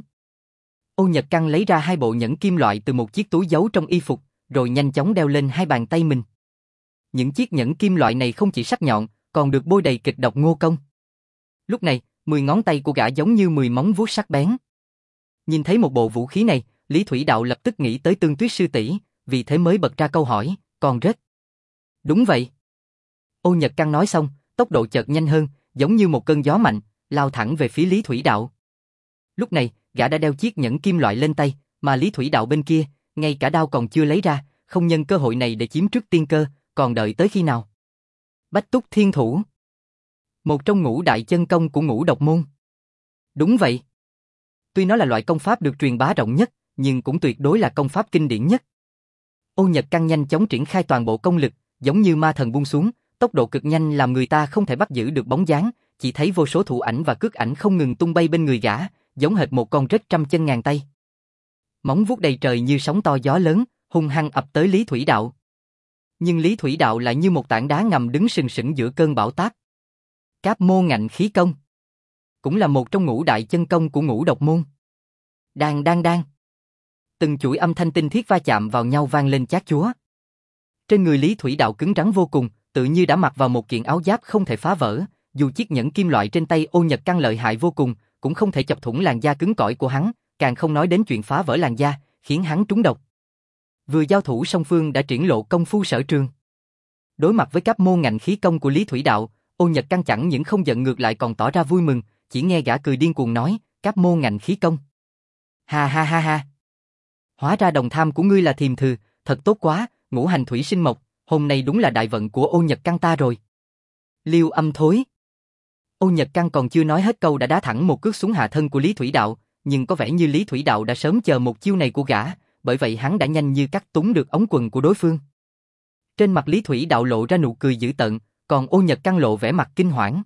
Ô Nhật Căn lấy ra hai bộ nhẫn kim loại từ một chiếc túi giấu trong y phục, rồi nhanh chóng đeo lên hai bàn tay mình. Những chiếc nhẫn kim loại này không chỉ sắc nhọn, còn được bôi đầy kịch độc ngô công. Lúc này, mười ngón tay của gã giống như mười móng vuốt sắc bén. Nhìn thấy một bộ vũ khí này, Lý Thủy Đạo lập tức nghĩ tới Tương Tuyết sư tỷ, vì thế mới bật ra câu hỏi, con rết. Đúng vậy. Ô Nhật Căn nói xong, tốc độ chợt nhanh hơn, giống như một cơn gió mạnh, lao thẳng về phía Lý Thủy Đạo. Lúc này, gã đã đeo chiếc nhẫn kim loại lên tay, mà Lý Thủy Đạo bên kia, ngay cả đao còn chưa lấy ra, không nhân cơ hội này để chiếm trước tiên cơ, còn đợi tới khi nào? Bách Túc Thiên Thủ, một trong ngũ đại chân công của Ngũ Độc Môn. Đúng vậy. Tuy nó là loại công pháp được truyền bá rộng nhất, nhưng cũng tuyệt đối là công pháp kinh điển nhất. Ô Nhật Căn nhanh chóng triển khai toàn bộ công lực, giống như ma thần buông xuống, tốc độ cực nhanh làm người ta không thể bắt giữ được bóng dáng, chỉ thấy vô số thủ ảnh và cước ảnh không ngừng tung bay bên người gã, giống hệt một con rết trăm chân ngàn tay. Móng vuốt đầy trời như sóng to gió lớn, hung hăng ập tới Lý Thủy Đạo. Nhưng Lý Thủy Đạo lại như một tảng đá ngầm đứng sừng sững giữa cơn bão táp. Cáp Mô Ngạnh Khí Công, cũng là một trong ngũ đại chân công của Ngũ Độc Môn. Đan đan đan. Từng chuỗi âm thanh tinh thiết va chạm vào nhau vang lên chát chúa. Trên người Lý Thủy Đạo cứng rắn vô cùng, tự như đã mặc vào một kiện áo giáp không thể phá vỡ, dù chiếc nhẫn kim loại trên tay Ô Nhật Căn lợi hại vô cùng, cũng không thể chọc thủng làn da cứng cỏi của hắn, càng không nói đến chuyện phá vỡ làn da, khiến hắn trúng độc. Vừa giao thủ song phương đã triển lộ công phu sở trường. Đối mặt với Cáp Mô Ngạnh Khí Công của Lý Thủy Đạo, Ô Nhật Căn chẳng những không giận ngược lại còn tỏ ra vui mừng, chỉ nghe gã cười điên cuồng nói, Cáp Mô Ngạnh Khí Công. Ha ha ha ha. Hóa ra đồng tham của ngươi là Thiềm Thừ, thật tốt quá, ngũ hành thủy sinh mộc, hôm nay đúng là đại vận của Ô Nhật Căn ta rồi. Liêu âm thối. Ô Nhật Căn còn chưa nói hết câu đã đá thẳng một cước xuống hạ thân của Lý Thủy Đạo, nhưng có vẻ như Lý Thủy Đạo đã sớm chờ một chiêu này của gã, bởi vậy hắn đã nhanh như cắt túng được ống quần của đối phương. Trên mặt Lý Thủy Đạo lộ ra nụ cười dữ tợn, còn Ô Nhật Căn lộ vẻ mặt kinh hoảng.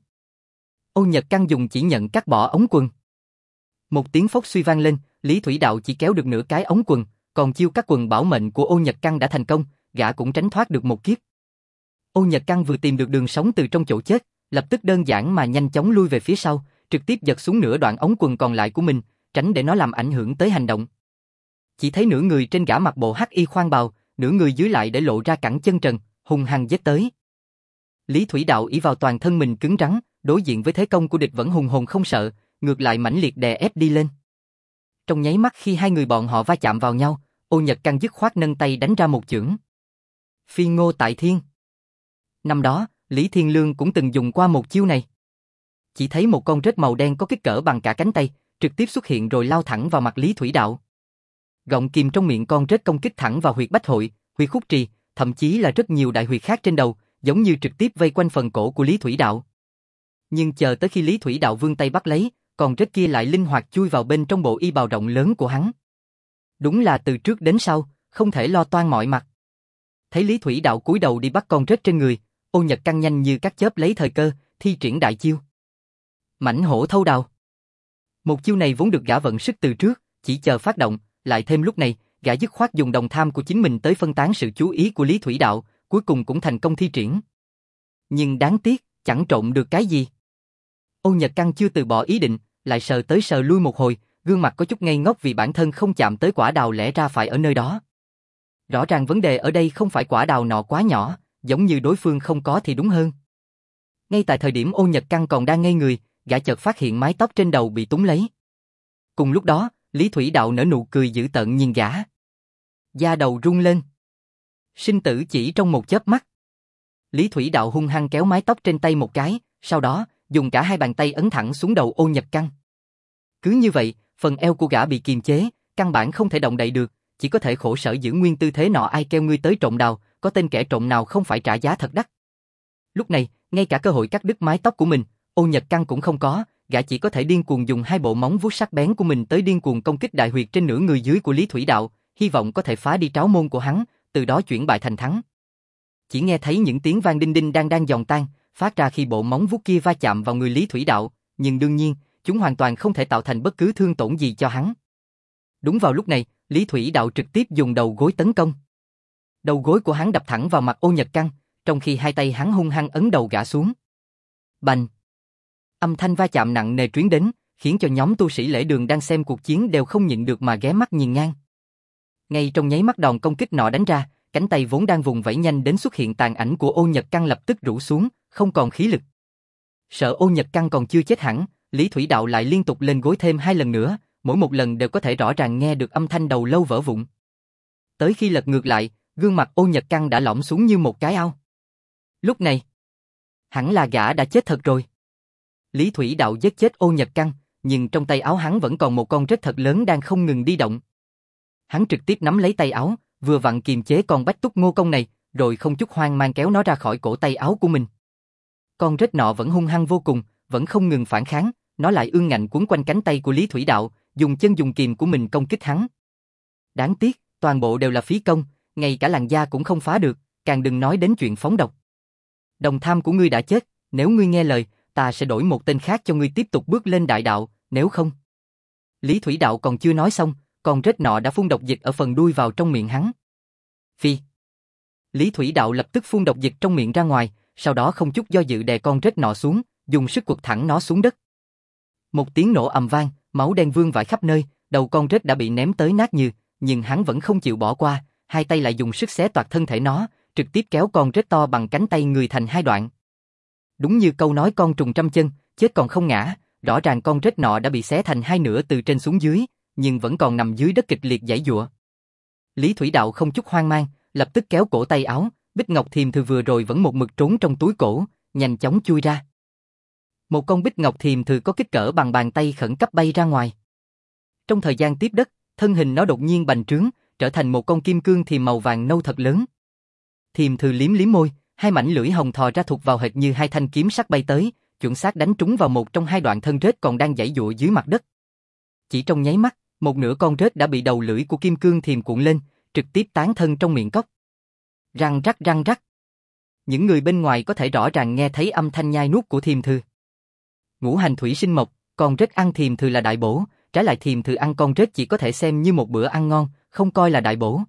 Ô Nhật Căn dùng chỉ nhận cắt bỏ ống quần. Một tiếng phốc suy vang lên, Lý Thủy Đạo chỉ kéo được nửa cái ống quần, còn chiêu cắt quần bảo mệnh của Ô Nhật Căn đã thành công, gã cũng tránh thoát được một kiếp. Ô Nhật Căn vừa tìm được đường sống từ trong chỗ chết, lập tức đơn giản mà nhanh chóng lui về phía sau, trực tiếp giật xuống nửa đoạn ống quần còn lại của mình, tránh để nó làm ảnh hưởng tới hành động. Chỉ thấy nửa người trên gã mặc bộ hắc y khoan bào, nửa người dưới lại để lộ ra cẳng chân trần, hung hăng giết tới. Lý Thủy Đạo ỷ vào toàn thân mình cứng rắn, đối diện với thế công của địch vẫn hùng hồn không sợ, ngược lại mãnh liệt đè ép đi lên. Trong nháy mắt khi hai người bọn họ va chạm vào nhau, Ô Nhật Căn dứt khoát nâng tay đánh ra một chưởng. Phi Ngô Tại Thiên. Năm đó, Lý Thiên Lương cũng từng dùng qua một chiêu này. Chỉ thấy một con rết màu đen có kích cỡ bằng cả cánh tay, trực tiếp xuất hiện rồi lao thẳng vào mặt Lý Thủy Đạo. Gọng kìm trong miệng con rết công kích thẳng vào huyệt bách hội, huyệt khúc trì, thậm chí là rất nhiều đại huyệt khác trên đầu, giống như trực tiếp vây quanh phần cổ của Lý Thủy Đạo. Nhưng chờ tới khi Lý Thủy Đạo vươn tay bắt lấy, con rết kia lại linh hoạt chui vào bên trong bộ y bào rộng lớn của hắn. Đúng là từ trước đến sau, không thể lo toan mọi mặt. Thấy Lý Thủy Đạo cúi đầu đi bắt con rết trên người, Ô Nhật Căn nhanh như cắt chớp lấy thời cơ, thi triển đại chiêu. Mãnh hổ thâu đào. Một chiêu này vốn được gã vận sức từ trước, chỉ chờ phát động, lại thêm lúc này, gã dứt khoát dùng đồng tham của chính mình tới phân tán sự chú ý của Lý Thủy Đạo, cuối cùng cũng thành công thi triển. Nhưng đáng tiếc, chẳng trộn được cái gì. Ô Nhật Căn chưa từ bỏ ý định, lại sờ tới sờ lui một hồi, gương mặt có chút ngây ngốc vì bản thân không chạm tới quả đào lẽ ra phải ở nơi đó. Rõ ràng vấn đề ở đây không phải quả đào nọ quá nhỏ, giống như đối phương không có thì đúng hơn. Ngay tại thời điểm Ô Nhật Căn còn đang ngây người, gã chợt phát hiện mái tóc trên đầu bị túng lấy. Cùng lúc đó, Lý Thủy Đạo nở nụ cười dữ tợn nhìn gã. Da đầu rung lên. Sinh tử chỉ trong một chớp mắt. Lý Thủy Đạo hung hăng kéo mái tóc trên tay một cái, sau đó, dùng cả hai bàn tay ấn thẳng xuống đầu Ô Nhật Căn. Cứ như vậy, phần eo của gã bị kiềm chế, căn bản không thể động đậy được, chỉ có thể khổ sở giữ nguyên tư thế nọ ai kêu ngươi tới trộm đào, có tên kẻ trộm nào không phải trả giá thật đắt. Lúc này, ngay cả cơ hội cắt đứt mái tóc của mình, Ô Nhật Căn cũng không có, gã chỉ có thể điên cuồng dùng hai bộ móng vuốt sắc bén của mình tới điên cuồng công kích đại huyệt trên nửa người dưới của Lý Thủy Đạo, hy vọng có thể phá đi tráo môn của hắn, từ đó chuyển bại thành thắng. Chỉ nghe thấy những tiếng vang đinh đinh đang đang giòn tan, phát ra khi bộ móng vuốt kia va chạm vào người Lý Thủy Đạo, nhưng đương nhiên, chúng hoàn toàn không thể tạo thành bất cứ thương tổn gì cho hắn. Đúng vào lúc này, Lý Thủy Đạo trực tiếp dùng đầu gối tấn công. Đầu gối của hắn đập thẳng vào mặt Ô Nhật Căng, trong khi hai tay hắn hung hăng ấn đầu gã xuống. Bành! Âm thanh va chạm nặng nề truyền đến, khiến cho nhóm tu sĩ lễ đường đang xem cuộc chiến đều không nhịn được mà ghé mắt nhìn ngang. Ngay trong nháy mắt đòn công kích nọ đánh ra, cánh tay vốn đang vùng vẫy nhanh đến xuất hiện tàn ảnh của Ô Nhật Căng lập tức rũ xuống, không còn khí lực. Sợ Ô Nhật Căng còn chưa chết hẳn, Lý Thủy Đạo lại liên tục lên gối thêm hai lần nữa, mỗi một lần đều có thể rõ ràng nghe được âm thanh đầu lâu vỡ vụn. Tới khi lật ngược lại, gương mặt Ô Nhật Căng đã lõm xuống như một cái ao. Lúc này, hẳn là gã đã chết thật rồi. Lý Thủy Đạo giết chết Ô Nhật Căng, nhưng trong tay áo hắn vẫn còn một con rết thật lớn đang không ngừng đi động. Hắn trực tiếp nắm lấy tay áo, vừa vặn kiềm chế con bách túc ngô công này, rồi không chút hoang mang kéo nó ra khỏi cổ tay áo của mình. Con rết nọ vẫn hung hăng vô cùng, vẫn không ngừng phản kháng, nó lại ương ngạnh quấn quanh cánh tay của Lý Thủy Đạo, dùng chân dùng kìm của mình công kích hắn. Đáng tiếc, toàn bộ đều là phí công, ngay cả làn da cũng không phá được, càng đừng nói đến chuyện phóng độc. Đồng tham của ngươi đã chết, nếu ngươi nghe lời, ta sẽ đổi một tên khác cho ngươi tiếp tục bước lên đại đạo, nếu không. Lý Thủy Đạo còn chưa nói xong, con rết nọ đã phun độc dịch ở phần đuôi vào trong miệng hắn. Phi. Lý Thủy Đạo lập tức phun độc dịch trong miệng ra ngoài, sau đó không chút do dự đè con rết nọ xuống, dùng sức quật thẳng nó xuống đất. Một tiếng nổ ầm vang, máu đen vương vãi khắp nơi, đầu con rết đã bị ném tới nát nhừ, nhưng hắn vẫn không chịu bỏ qua, hai tay lại dùng sức xé toạc thân thể nó, trực tiếp kéo con rết to bằng cánh tay người thành hai đoạn. Đúng như câu nói con trùng trăm chân, chết còn không ngã, rõ ràng con rết nọ đã bị xé thành hai nửa từ trên xuống dưới, nhưng vẫn còn nằm dưới đất kịch liệt giãy giụa. Lý Thủy Đạo không chút hoang mang, lập tức kéo cổ tay áo, Bích Ngọc Thiềm Thư vừa rồi vẫn một mực trốn trong túi cổ, nhanh chóng chui ra. Một con Bích Ngọc Thiềm Thư có kích cỡ bằng bàn tay khẩn cấp bay ra ngoài. Trong thời gian tiếp đất, thân hình nó đột nhiên bành trướng, trở thành một con kim cương thiềm màu vàng nâu thật lớn. Thiềm Thư liếm liếm môi, hai mảnh lưỡi hồng thò ra thụt vào hệt như hai thanh kiếm sắc bay tới, chuẩn xác đánh trúng vào một trong hai đoạn thân rết còn đang giãy giụa dưới mặt đất. Chỉ trong nháy mắt, một nửa con rết đã bị đầu lưỡi của kim cương thiềm cuộn lên, trực tiếp tán thân trong miệng cốc. Răng rắc răng rắc. Những người bên ngoài có thể rõ ràng nghe thấy âm thanh nhai nuốt của Thiềm Thư. Ngũ hành thủy sinh mộc, con rết ăn Thiềm Thư là đại bổ, trái lại Thiềm Thư ăn con rết chỉ có thể xem như một bữa ăn ngon, không coi là đại bổ.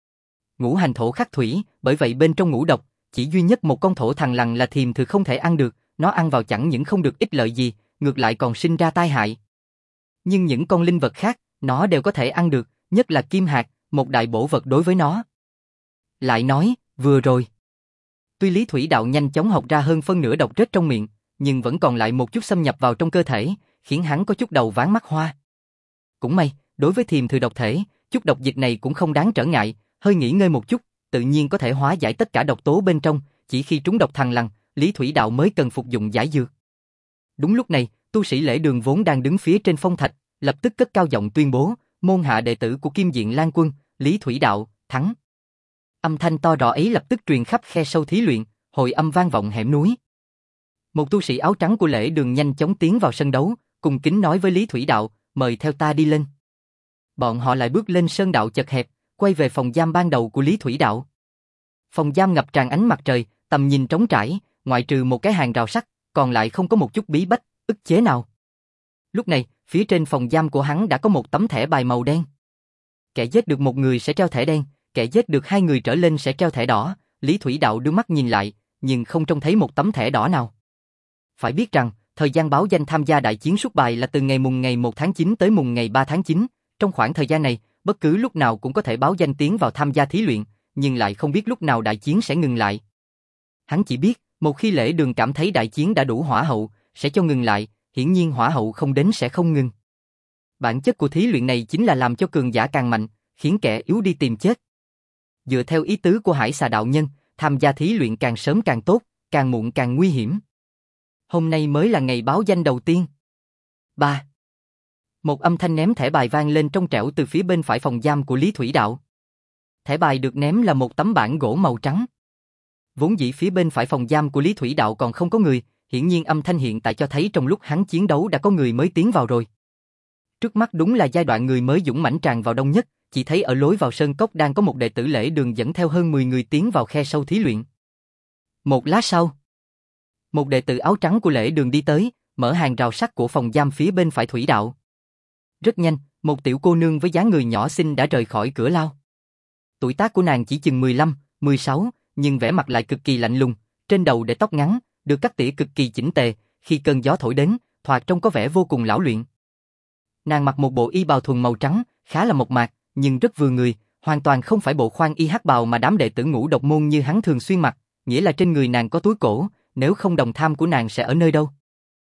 Ngũ hành thổ khắc thủy, bởi vậy bên trong ngũ độc, chỉ duy nhất một con thổ thằng lằn là Thiềm Thư không thể ăn được, nó ăn vào chẳng những không được ích lợi gì, ngược lại còn sinh ra tai hại. Nhưng những con linh vật khác, nó đều có thể ăn được, nhất là kim hạt, một đại bổ vật đối với nó. Lại nói, vừa rồi, tuy Lý Thủy Đạo nhanh chóng học ra hơn phân nửa độc rết trong miệng, nhưng vẫn còn lại một chút xâm nhập vào trong cơ thể, khiến hắn có chút đầu váng mắt hoa. Cũng may, đối với Thiềm Thư độc thể, chút độc dịch này cũng không đáng trở ngại, hơi nghỉ ngơi một chút, tự nhiên có thể hóa giải tất cả độc tố bên trong, chỉ khi trúng độc thằng lằn, Lý Thủy Đạo mới cần phục dụng giải dược. Đúng lúc này, tu sĩ lễ đường vốn đang đứng phía trên phong thạch, lập tức cất cao giọng tuyên bố, môn hạ đệ tử của Kim Diện Lan Quân, Lý Thủy Đạo, thắng. Âm thanh to rõ ấy lập tức truyền khắp khe sâu thí luyện, hồi âm vang vọng hẻm núi. Một tu sĩ áo trắng của lễ đường nhanh chóng tiến vào sân đấu, cùng kính nói với Lý Thủy Đạo, mời theo ta đi lên. Bọn họ lại bước lên sơn đạo chật hẹp, quay về phòng giam ban đầu của Lý Thủy Đạo. Phòng giam ngập tràn ánh mặt trời, tầm nhìn trống trải, ngoại trừ một cái hàng rào sắt, còn lại không có một chút bí bách, ức chế nào. Lúc này, phía trên phòng giam của hắn đã có một tấm thẻ bài màu đen. Kẻ giết được một người sẽ treo thẻ đen, kẻ giết được hai người trở lên sẽ treo thẻ đỏ. Lý Thủy Đạo đưa mắt nhìn lại, nhưng không trông thấy một tấm thẻ đỏ nào. Phải biết rằng, thời gian báo danh tham gia đại chiến suốt bài là từ ngày mùng ngày một tháng chín tới mùng ngày ba tháng chín. Trong khoảng thời gian này, bất cứ lúc nào cũng có thể báo danh tiến vào tham gia thí luyện, nhưng lại không biết lúc nào đại chiến sẽ ngừng lại. Hắn chỉ biết, một khi lễ đường cảm thấy đại chiến đã đủ hỏa hậu, sẽ cho ngừng lại, hiển nhiên hỏa hậu không đến sẽ không ngừng. Bản chất của thí luyện này chính là làm cho cường giả càng mạnh, khiến kẻ yếu đi tìm chết. Dựa theo ý tứ của Hải Xà đạo nhân, tham gia thí luyện càng sớm càng tốt, càng muộn càng nguy hiểm. Hôm nay mới là ngày báo danh đầu tiên. ba. Một âm thanh ném thẻ bài vang lên trong trẻo từ phía bên phải phòng giam của Lý Thủy Đạo. Thẻ bài được ném là một tấm bảng gỗ màu trắng. Vốn dĩ phía bên phải phòng giam của Lý Thủy Đạo còn không có người, hiển nhiên âm thanh hiện tại cho thấy trong lúc hắn chiến đấu đã có người mới tiến vào rồi. Trước mắt đúng là giai đoạn người mới dũng mãnh tràn vào đông nhất, chỉ thấy ở lối vào sơn cốc đang có một đệ tử Lễ Đường dẫn theo hơn mười người tiến vào khe sâu thí luyện. Một lát sau, một đệ tử áo trắng của Lễ Đường đi tới, mở hàng rào sắt của phòng giam phía bên phải thủy đạo. Rất nhanh, một tiểu cô nương với dáng người nhỏ xinh đã rời khỏi cửa lao. Tuổi tác của nàng chỉ chừng mười lăm, mười sáu, nhưng vẻ mặt lại cực kỳ lạnh lùng, trên đầu để tóc ngắn, được cắt tỉa cực kỳ chỉnh tề, khi cơn gió thổi đến, thoạt trông có vẻ vô cùng lão luyện. Nàng mặc một bộ y bào thuần màu trắng, khá là mộc mạc, nhưng rất vừa người, hoàn toàn không phải bộ khoan y hắc bào mà đám đệ tử Ngũ Độc môn như hắn thường xuyên mặc, nghĩa là trên người nàng có túi cổ, nếu không đồng tham của nàng sẽ ở nơi đâu.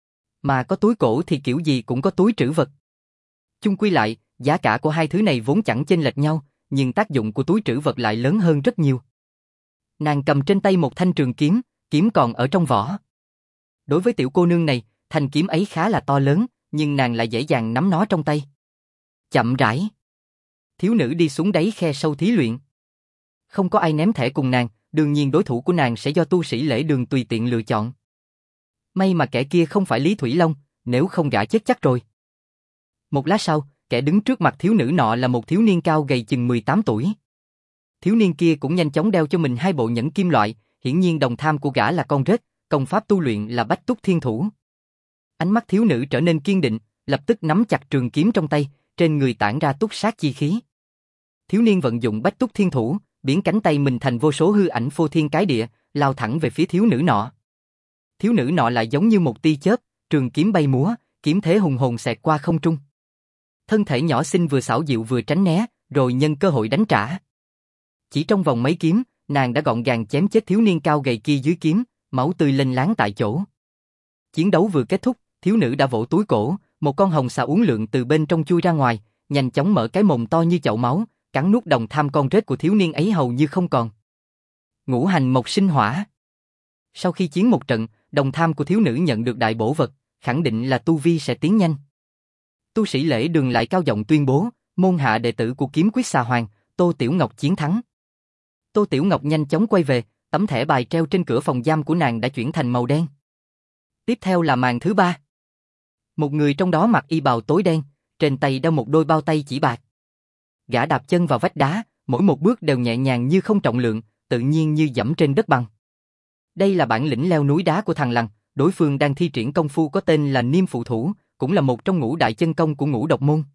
Mà có túi cổ thì kiểu gì cũng có túi trữ vật. Chung quy lại, giá cả của hai thứ này vốn chẳng chênh lệch nhau, nhưng tác dụng của túi trữ vật lại lớn hơn rất nhiều. Nàng cầm trên tay một thanh trường kiếm, kiếm còn ở trong vỏ. Đối với tiểu cô nương này, thanh kiếm ấy khá là to lớn, nhưng nàng lại dễ dàng nắm nó trong tay. Chậm rãi, thiếu nữ đi xuống đáy khe sâu thí luyện. Không có ai ném thẻ cùng nàng, đương nhiên đối thủ của nàng sẽ do tu sĩ Lễ Đường tùy tiện lựa chọn. May mà kẻ kia không phải Lý Thủy Long, nếu không gã chết chắc rồi. Một lát sau, kẻ đứng trước mặt thiếu nữ nọ là một thiếu niên cao gầy chừng mười tám tuổi. Thiếu niên kia cũng nhanh chóng đeo cho mình hai bộ nhẫn kim loại, hiển nhiên đồng tham của gã là con rết, công pháp tu luyện là Bách Túc Thiên Thủ. Ánh mắt thiếu nữ trở nên kiên định, lập tức nắm chặt trường kiếm trong tay, trên người tản ra túc sát chi khí. Thiếu niên vận dụng Bách Túc Thiên Thủ, biến cánh tay mình thành vô số hư ảnh phô thiên cái địa, lao thẳng về phía thiếu nữ nọ. Thiếu nữ nọ lại giống như một tia chớp, trường kiếm bay múa, kiếm thế hùng hồn xẹt qua không trung. Thân thể nhỏ xinh vừa xảo diệu vừa tránh né, rồi nhân cơ hội đánh trả. Chỉ trong vòng mấy kiếm, nàng đã gọn gàng chém chết thiếu niên cao gầy kia dưới kiếm, máu tươi lênh láng tại chỗ. Chiến đấu vừa kết thúc, thiếu nữ đã vỗ túi cổ, một con hồng xà uốn lượn từ bên trong chui ra ngoài, nhanh chóng mở cái mồm to như chậu máu, cắn nuốt đồng tham con rết của thiếu niên ấy hầu như không còn. Ngũ hành mộc sinh hỏa. Sau khi chiến một trận, đồng tham của thiếu nữ nhận được đại bổ vật, khẳng định là tu vi sẽ tiến nhanh. Tu sĩ Lễ Đường lại cao giọng tuyên bố, môn hạ đệ tử của Kiếm Quyết Xà Hoàng, Tô Tiểu Ngọc chiến thắng. Tô Tiểu Ngọc nhanh chóng quay về, tấm thẻ bài treo trên cửa phòng giam của nàng đã chuyển thành màu đen. Tiếp theo là màn thứ ba. Một người trong đó mặc y bào tối đen, trên tay đeo một đôi bao tay chỉ bạc. Gã đạp chân vào vách đá, mỗi một bước đều nhẹ nhàng như không trọng lượng, tự nhiên như dẫm trên đất bằng. Đây là bản lĩnh leo núi đá của thằng Lằn, đối phương đang thi triển công phu có tên là Niêm Phụ Thủ, cũng là một trong ngũ đại chân công của Ngũ Độc môn.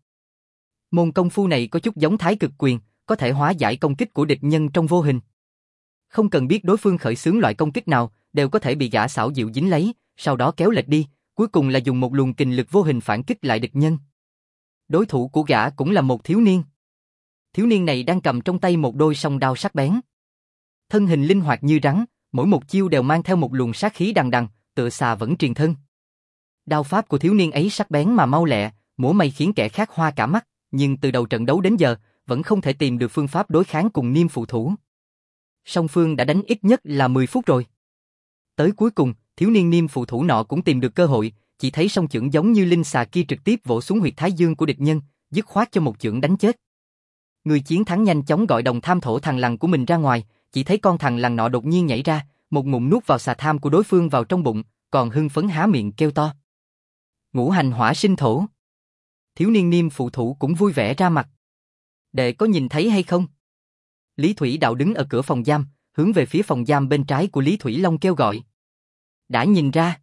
Môn công phu này có chút giống Thái Cực Quyền, có thể hóa giải công kích của địch nhân trong vô hình. Không cần biết đối phương khởi xướng loại công kích nào, đều có thể bị gã xảo diệu dính lấy, sau đó kéo lệch đi, cuối cùng là dùng một luồng kình lực vô hình phản kích lại địch nhân. Đối thủ của gã cũng là một thiếu niên. Thiếu niên này đang cầm trong tay một đôi song đao sắc bén. Thân hình linh hoạt như rắn, mỗi một chiêu đều mang theo một luồng sát khí đằng đằng, tựa xà vẫn truyền thân. Đao pháp của thiếu niên ấy sắc bén mà mau lẹ, múa may khiến kẻ khác hoa cả mắt, nhưng từ đầu trận đấu đến giờ, vẫn không thể tìm được phương pháp đối kháng cùng Niêm Phụ Thủ. Song phương đã đánh ít nhất là mười phút rồi. Tới cuối cùng, thiếu niên Niêm Phụ Thủ nọ cũng tìm được cơ hội, chỉ thấy song chưởng giống như linh xà kia trực tiếp vỗ xuống huyệt thái dương của địch nhân, dứt khoát cho một chưởng đánh chết. Người chiến thắng nhanh chóng gọi đồng tham thổ thằng Lằn của mình ra ngoài, chỉ thấy con thằng Lằn nọ đột nhiên nhảy ra, một ngụm nuốt vào xà tham của đối phương vào trong bụng, còn hưng phấn há miệng kêu to. Ngũ hành hỏa sinh thổ. Thiếu niên Niêm Phụ Thủ cũng vui vẻ ra mặt. Đệ có nhìn thấy hay không? Lý Thủy Đạo đứng ở cửa phòng giam, hướng về phía phòng giam bên trái của Lý Thủy Long kêu gọi. Đã nhìn ra.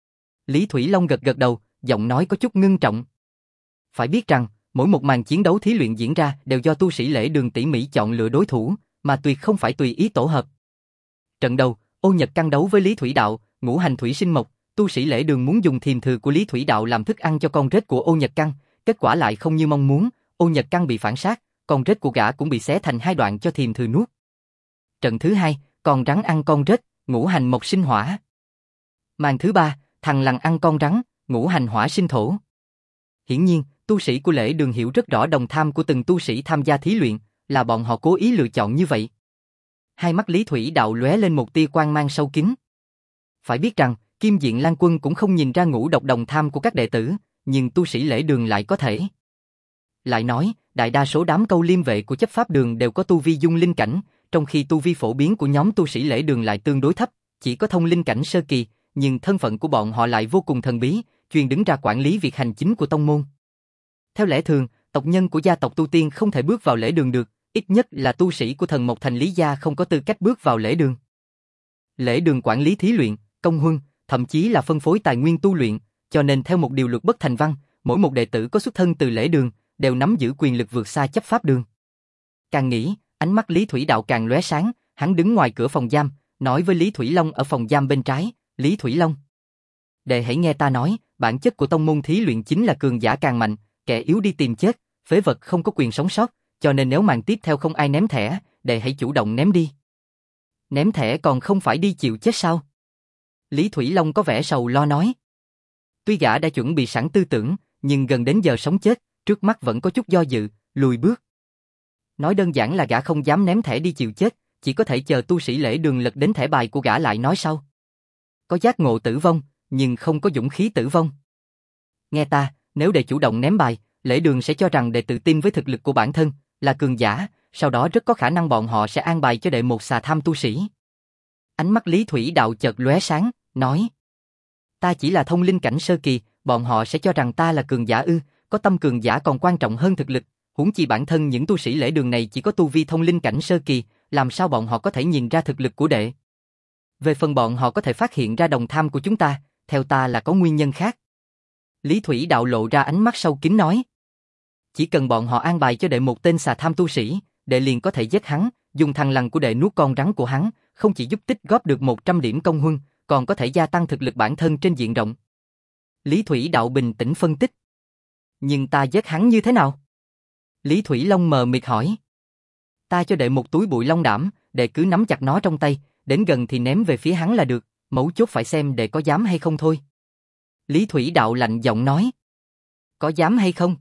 Lý Thủy Long gật gật đầu, giọng nói có chút ngưng trọng. Phải biết rằng, mỗi một màn chiến đấu thí luyện diễn ra đều do tu sĩ Lễ Đường tỉ mỉ chọn lựa đối thủ, mà tuyệt không phải tùy ý tổ hợp. Trận đầu, Ô Nhật Căn đấu với Lý Thủy Đạo, ngũ hành thủy sinh mộc, tu sĩ Lễ Đường muốn dùng thiềm thừa của Lý Thủy Đạo làm thức ăn cho con rết của Ô Nhật Căn, kết quả lại không như mong muốn, Ô Nhật Căn bị phản sát, con rết của gã cũng bị xé thành hai đoạn cho thiềm thừa nuốt. Trận thứ hai, con rắn ăn con rết, ngũ hành mộc sinh hỏa. Màn thứ ba, thằng Lằn ăn con rắn, ngũ hành hỏa sinh thổ. Hiển nhiên, tu sĩ của Lễ Đường hiểu rất rõ đồng tham của từng tu sĩ tham gia thí luyện, là bọn họ cố ý lựa chọn như vậy. Hai mắt Lý Thủy Đạo lóe lên một tia quang mang sâu kín. Phải biết rằng, Kim Diện Lan Quân cũng không nhìn ra ngũ độc đồng tham của các đệ tử, nhưng tu sĩ Lễ Đường lại có thể. Lại nói, đại đa số đám câu liêm vệ của chấp pháp đường đều có tu vi dung linh cảnh, trong khi tu vi phổ biến của nhóm tu sĩ Lễ Đường lại tương đối thấp, chỉ có thông linh cảnh sơ kỳ, nhưng thân phận của bọn họ lại vô cùng thần bí, chuyên đứng ra quản lý việc hành chính của tông môn. Theo lẽ thường, tộc nhân của gia tộc tu tiên không thể bước vào lễ đường được, ít nhất là tu sĩ của thần Mộc Thành Lý gia không có tư cách bước vào lễ đường. Lễ đường quản lý thí luyện, công huân, thậm chí là phân phối tài nguyên tu luyện, cho nên theo một điều luật bất thành văn, mỗi một đệ tử có xuất thân từ lễ đường đều nắm giữ quyền lực vượt xa chấp pháp đường. Càng nghĩ, ánh mắt Lý Thủy Đạo càng lóe sáng, hắn đứng ngoài cửa phòng giam, nói với Lý Thủy Long ở phòng giam bên trái, Lý Thủy Long. Đệ hãy nghe ta nói, bản chất của tông môn thí luyện chính là cường giả càng mạnh, kẻ yếu đi tìm chết, phế vật không có quyền sống sót, cho nên nếu màn tiếp theo không ai ném thẻ, đệ hãy chủ động ném đi. Ném thẻ còn không phải đi chịu chết sao? Lý Thủy Long có vẻ sầu lo nói. Tuy gã đã chuẩn bị sẵn tư tưởng, nhưng gần đến giờ sống chết, trước mắt vẫn có chút do dự, lùi bước. Nói đơn giản là gã không dám ném thẻ đi chịu chết, chỉ có thể chờ tu sĩ lễ đường lật đến thẻ bài của gã lại nói sau. Có giác ngộ tử vong, nhưng không có dũng khí tử vong. Nghe ta, nếu đệ chủ động ném bài, lễ đường sẽ cho rằng đệ tự tin với thực lực của bản thân, là cường giả, sau đó rất có khả năng bọn họ sẽ an bài cho đệ một xà tham tu sĩ. Ánh mắt Lý Thủy Đạo chợt lóe sáng, nói. Ta chỉ là thông linh cảnh sơ kỳ, bọn họ sẽ cho rằng ta là cường giả ư, có tâm cường giả còn quan trọng hơn thực lực, huống chi bản thân những tu sĩ lễ đường này chỉ có tu vi thông linh cảnh sơ kỳ, làm sao bọn họ có thể nhìn ra thực lực của đệ. Về phần bọn họ có thể phát hiện ra đồng tham của chúng ta, theo ta là có nguyên nhân khác. Lý Thủy Đạo lộ ra ánh mắt sâu kín nói. Chỉ cần bọn họ an bài cho đệ một tên xà tham tu sĩ, đệ liền có thể giết hắn, dùng thằn lằn của đệ nuốt con rắn của hắn, không chỉ giúp tích góp được một trăm điểm công huân, còn có thể gia tăng thực lực bản thân trên diện rộng. Lý Thủy Đạo bình tĩnh phân tích. Nhưng ta giết hắn như thế nào? Lý Thủy Long mờ mịt hỏi. Ta cho đệ một túi bụi long đảm, đệ cứ nắm chặt nó trong tay, đến gần thì ném về phía hắn là được, mấu chốt phải xem đệ có dám hay không thôi. Lý Thủy Đạo lạnh giọng nói. Có dám hay không?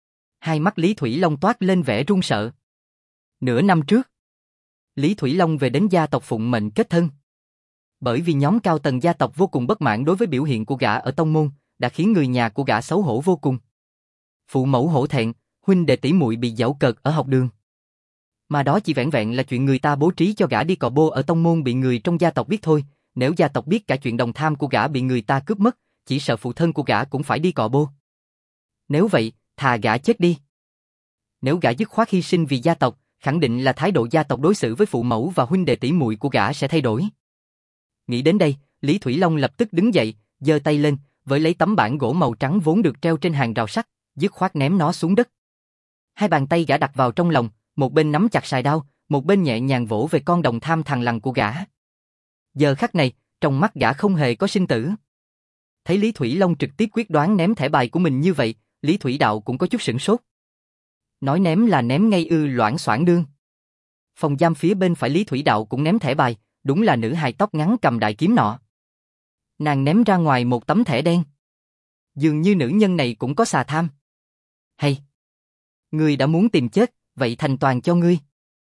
Hai mắt Lý Thủy Long toát lên vẻ run sợ. Nửa năm trước, Lý Thủy Long về đến gia tộc phụng mệnh kết thân. Bởi vì nhóm cao tầng gia tộc vô cùng bất mãn đối với biểu hiện của gã ở tông môn, đã khiến người nhà của gã xấu hổ vô cùng. Phụ mẫu hổ thẹn, huynh đệ tỷ muội bị giễu cợt ở học đường. Mà đó chỉ vẻn vẹn là chuyện người ta bố trí cho gã đi cò bô ở tông môn bị người trong gia tộc biết thôi, nếu gia tộc biết cả chuyện đồng tham của gã bị người ta cướp mất, chỉ sợ phụ thân của gã cũng phải đi cò bô. Nếu vậy, thà gã chết đi. Nếu gã dứt khoát hy sinh vì gia tộc, khẳng định là thái độ gia tộc đối xử với phụ mẫu và huynh đệ tỷ muội của gã sẽ thay đổi. Nghĩ đến đây, Lý Thủy Long lập tức đứng dậy, giơ tay lên, với lấy tấm bảng gỗ màu trắng vốn được treo trên hàng rào sắt, dứt khoát ném nó xuống đất. Hai bàn tay gã đặt vào trong lòng, một bên nắm chặt sài đao, một bên nhẹ nhàng vỗ về con đồng tham thằn lằn của gã. Giờ khắc này, trong mắt gã không hề có sinh tử. Thấy Lý Thủy Long trực tiếp quyết đoán ném thẻ bài của mình như vậy, Lý Thủy Đạo cũng có chút sửng sốt. Nói ném là ném ngay ư loảng xoảng đương. Phòng giam phía bên phải Lý Thủy Đạo cũng ném thẻ bài, đúng là nữ hài tóc ngắn cầm đại kiếm nọ. Nàng ném ra ngoài một tấm thẻ đen. Dường như nữ nhân này cũng có xà tham. Hay! Ngươi đã muốn tìm chết, vậy thành toàn cho ngươi.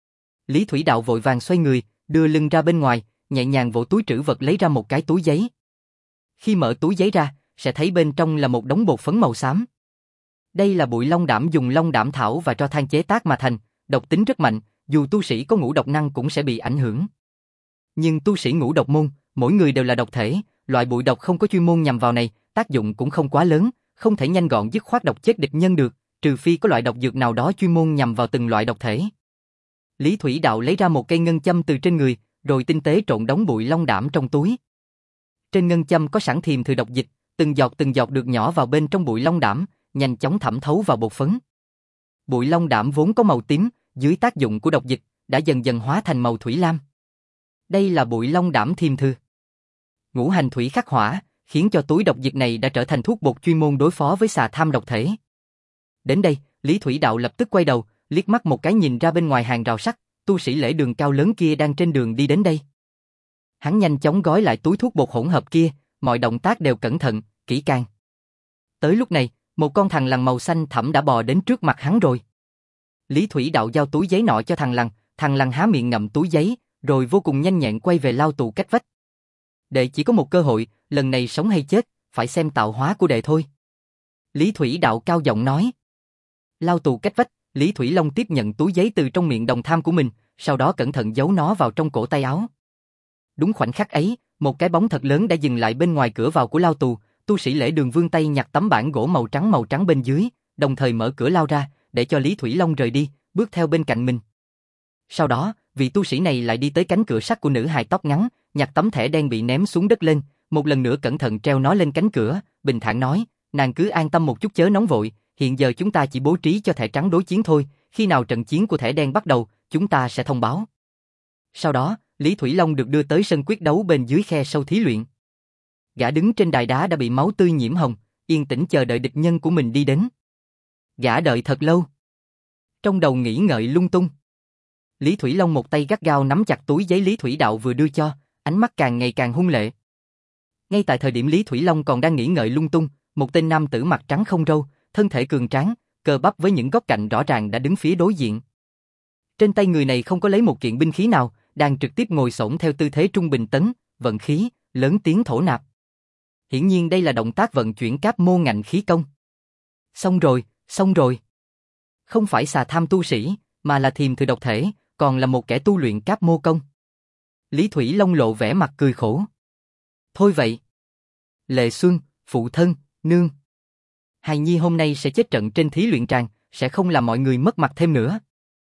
Lý Thủy Đạo vội vàng xoay người, đưa lưng ra bên ngoài, nhẹ nhàng vỗ túi trữ vật lấy ra một cái túi giấy. Khi mở túi giấy ra, sẽ thấy bên trong là một đống bột phấn màu xám. Đây là bụi long đảm dùng long đảm thảo và tro than chế tác mà thành, độc tính rất mạnh, dù tu sĩ có ngũ độc năng cũng sẽ bị ảnh hưởng. Nhưng tu sĩ ngũ độc môn, mỗi người đều là độc thể, loại bụi độc không có chuyên môn nhằm vào này, tác dụng cũng không quá lớn, không thể nhanh gọn dứt khoát độc chết địch nhân được, trừ phi có loại độc dược nào đó chuyên môn nhằm vào từng loại độc thể. Lý Thủy Đạo lấy ra một cây ngân châm từ trên người, rồi tinh tế trộn đống bụi long đảm trong túi. Trên ngân châm có sẵn thiềm thử độc dịch, từng giọt từng giọt được nhỏ vào bên trong bụi long đảm, nhanh chóng thẩm thấu vào bột phấn. Bụi long đảm vốn có màu tím, dưới tác dụng của độc dịch, đã dần dần hóa thành màu thủy lam. Đây là bụi long đảm thiềm thư. Ngũ hành thủy khắc hỏa, khiến cho túi độc dịch này đã trở thành thuốc bột chuyên môn đối phó với xà tham độc thể. Đến đây, Lý Thủy Đạo lập tức quay đầu, liếc mắt một cái nhìn ra bên ngoài hàng rào sắt, tu sĩ lễ đường cao lớn kia đang trên đường đi đến đây. Hắn nhanh chóng gói lại túi thuốc bột hỗn hợp kia, mọi động tác đều cẩn thận, kỹ càng. Tới lúc này, một con thằn lằn màu xanh thẳm đã bò đến trước mặt hắn rồi. Lý Thủy Đạo giao túi giấy nọ cho thằn lằn, thằn lằn há miệng ngậm túi giấy, rồi vô cùng nhanh nhẹn quay về lao tù cách vách. Đệ chỉ có một cơ hội, lần này sống hay chết, phải xem tạo hóa của đệ thôi. Lý Thủy Đạo cao giọng nói. Lao tù cách vách, Lý Thủy Long tiếp nhận túi giấy từ trong miệng đồng tham của mình, sau đó cẩn thận giấu nó vào trong cổ tay áo. Đúng khoảnh khắc ấy, một cái bóng thật lớn đã dừng lại bên ngoài cửa vào của lao tù, tu sĩ Lễ Đường vươn tay nhặt tấm bảng gỗ màu trắng màu trắng bên dưới, đồng thời mở cửa lao ra, để cho Lý Thủy Long rời đi, bước theo bên cạnh mình. Sau đó, vị tu sĩ này lại đi tới cánh cửa sắt của nữ hài tóc ngắn, nhặt tấm thẻ đen bị ném xuống đất lên, một lần nữa cẩn thận treo nó lên cánh cửa, bình thản nói, nàng cứ an tâm một chút chớ nóng vội, hiện giờ chúng ta chỉ bố trí cho thẻ trắng đối chiến thôi, khi nào trận chiến của thẻ đen bắt đầu, chúng ta sẽ thông báo. Sau đó, Lý Thủy Long được đưa tới sân quyết đấu bên dưới khe sâu thí luyện. Gã đứng trên đài đá đã bị máu tươi nhiễm hồng, yên tĩnh chờ đợi địch nhân của mình đi đến. Gã đợi thật lâu. Trong đầu nghĩ ngợi lung tung. Lý Thủy Long một tay gắt gao nắm chặt túi giấy Lý Thủy Đạo vừa đưa cho, ánh mắt càng ngày càng hung lệ. Ngay tại thời điểm Lý Thủy Long còn đang nghĩ ngợi lung tung, một tên nam tử mặt trắng không râu, thân thể cường tráng, cơ bắp với những góc cạnh rõ ràng đã đứng phía đối diện. Trên tay người này không có lấy một kiện binh khí nào, đang trực tiếp ngồi xổm theo tư thế trung bình tấn, vận khí, lớn tiếng thổ nạp. Hiển nhiên đây là động tác vận chuyển cáp mô ngạnh khí công. Xong rồi, xong rồi. Không phải xà tham tu sĩ, mà là thiềm thử độc thể, còn là một kẻ tu luyện cáp mô công. Lý Thủy Long lộ vẻ mặt cười khổ. Thôi vậy. Lệ Xuân, phụ thân, nương. Hài nhi hôm nay sẽ chết trận trên thí luyện tràng, sẽ không làm mọi người mất mặt thêm nữa.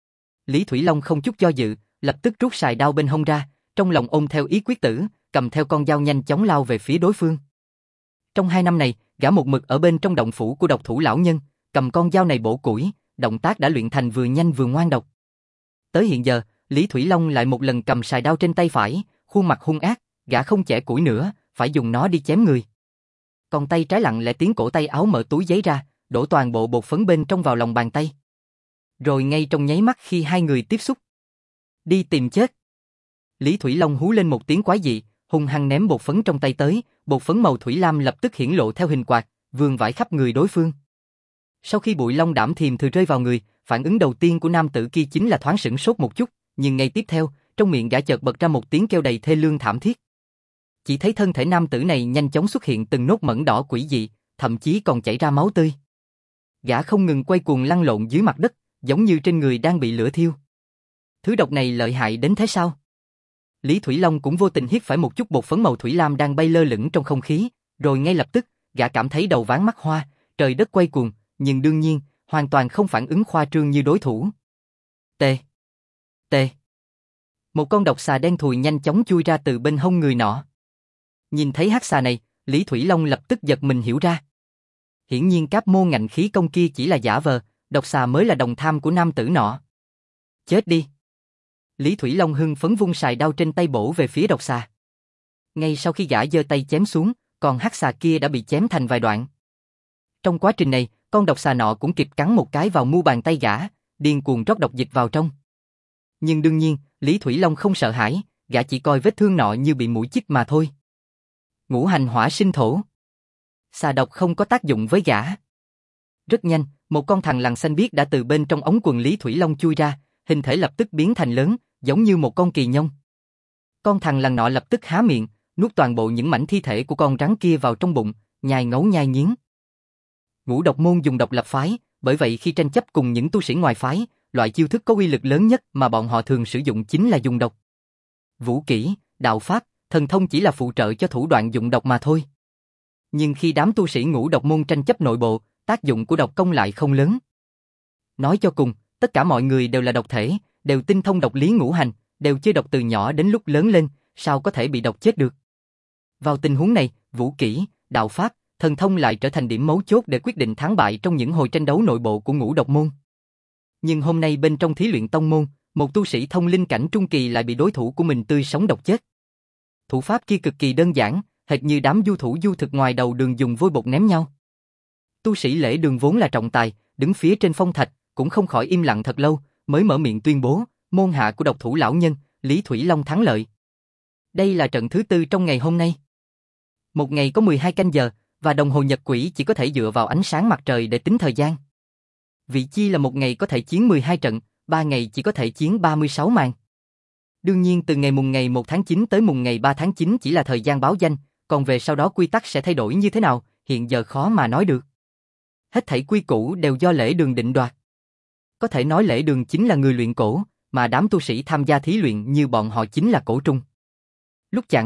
Lý Thủy Long không chút do dự, lập tức rút sài đao bên hông ra, trong lòng ôm theo ý quyết tử, cầm theo con dao nhanh chóng lao về phía đối phương. Trong hai năm này, gã một mực ở bên trong động phủ của độc thủ lão nhân, cầm con dao này bổ củi, động tác đã luyện thành vừa nhanh vừa ngoan độc. Tới hiện giờ, Lý Thủy Long lại một lần cầm sài đao trên tay phải, khuôn mặt hung ác, gã không chẻ củi nữa, phải dùng nó đi chém người. Còn tay trái lặng lẽ tiến cổ tay áo mở túi giấy ra, đổ toàn bộ bột phấn bên trong vào lòng bàn tay. Rồi ngay trong nháy mắt khi hai người tiếp xúc, đi tìm chết. Lý Thủy Long hú lên một tiếng quái dị, hung hăng ném bột phấn trong tay tới, bột phấn màu thủy lam lập tức hiển lộ theo hình quạt, vươn vãi khắp người đối phương. Sau khi bụi long đảm thiềm thừa rơi vào người, phản ứng đầu tiên của nam tử kia chính là thoáng sửng sốt một chút, nhưng ngay tiếp theo, trong miệng gã chợt bật ra một tiếng kêu đầy thê lương thảm thiết. Chỉ thấy thân thể nam tử này nhanh chóng xuất hiện từng nốt mẩn đỏ quỷ dị, thậm chí còn chảy ra máu tươi. Gã không ngừng quay cuồng lăn lộn dưới mặt đất, giống như trên người đang bị lửa thiêu. Thứ độc này lợi hại đến thế sao? Lý Thủy Long cũng vô tình hít phải một chút bột phấn màu thủy lam đang bay lơ lửng trong không khí, rồi ngay lập tức, gã cảm thấy đầu váng mắt hoa, trời đất quay cuồng, nhưng đương nhiên, hoàn toàn không phản ứng khoa trương như đối thủ. Tê! Tê! Một con độc xà đen thùi nhanh chóng chui ra từ bên hông người nọ. Nhìn thấy hắc xà này, Lý Thủy Long lập tức giật mình hiểu ra. Hiển nhiên cáp mô ngạnh khí công kia chỉ là giả vờ, độc xà mới là đồng tham của nam tử nọ. Chết đi! Lý Thủy Long hưng phấn vung sài đao trên tay bổ về phía độc xà. Ngay sau khi gã giơ tay chém xuống, con hắc xà kia đã bị chém thành vài đoạn. Trong quá trình này, con độc xà nọ cũng kịp cắn một cái vào mu bàn tay gã, điên cuồng rót độc dịch vào trong. Nhưng đương nhiên, Lý Thủy Long không sợ hãi, gã chỉ coi vết thương nọ như bị mũi chích mà thôi. Ngũ hành hỏa sinh thổ. Xà độc không có tác dụng với gã. Rất nhanh, một con thằn lằn xanh biếc đã từ bên trong ống quần Lý Thủy Long chui ra, hình thể lập tức biến thành lớn, giống như một con kỳ nhông. Con thằn lằn nọ lập tức há miệng, nuốt toàn bộ những mảnh thi thể của con rắn kia vào trong bụng, nhai ngấu nhai nghiến. Ngũ độc môn dùng độc lập phái, bởi vậy khi tranh chấp cùng những tu sĩ ngoài phái, loại chiêu thức có uy lực lớn nhất mà bọn họ thường sử dụng chính là dùng độc. Vũ kỹ, đạo pháp, thần thông chỉ là phụ trợ cho thủ đoạn dụng độc mà thôi. Nhưng khi đám tu sĩ ngũ độc môn tranh chấp nội bộ, tác dụng của độc công lại không lớn. Nói cho cùng, tất cả mọi người đều là độc thể, đều tinh thông độc lý ngũ hành, đều chơi độc từ nhỏ đến lúc lớn lên, sao có thể bị độc chết được. Vào tình huống này, vũ kỹ, đạo pháp, thần thông lại trở thành điểm mấu chốt để quyết định thắng bại trong những hồi tranh đấu nội bộ của ngũ độc môn. Nhưng hôm nay bên trong thí luyện tông môn, một tu sĩ thông linh cảnh trung kỳ lại bị đối thủ của mình tươi sống độc chết. Thủ pháp kia cực kỳ đơn giản, hệt như đám du thủ du thực ngoài đầu đường dùng vôi bột ném nhau. Tu sĩ Lễ Đường vốn là trọng tài, đứng phía trên phong thạch, cũng không khỏi im lặng thật lâu, mới mở miệng tuyên bố, môn hạ của độc thủ lão nhân, Lý Thủy Long thắng lợi. Đây là trận thứ tư trong ngày hôm nay. Một ngày có mười hai canh giờ, và đồng hồ nhật quỹ chỉ có thể dựa vào ánh sáng mặt trời để tính thời gian. Vị chi là một ngày có thể chiến mười hai trận, ba ngày chỉ có thể chiến ba mươi sáu màn. Đương nhiên từ ngày mùng ngày một tháng chín tới mùng ngày ba tháng chín chỉ là thời gian báo danh, còn về sau đó quy tắc sẽ thay đổi như thế nào, hiện giờ khó mà nói được. Hết thảy quy củ đều do Lễ Đường định đoạt. Có thể nói Lễ Đường chính là người luyện cổ, mà đám tu sĩ tham gia thí luyện như bọn họ chính là cổ trùng. Lúc chạng vạng,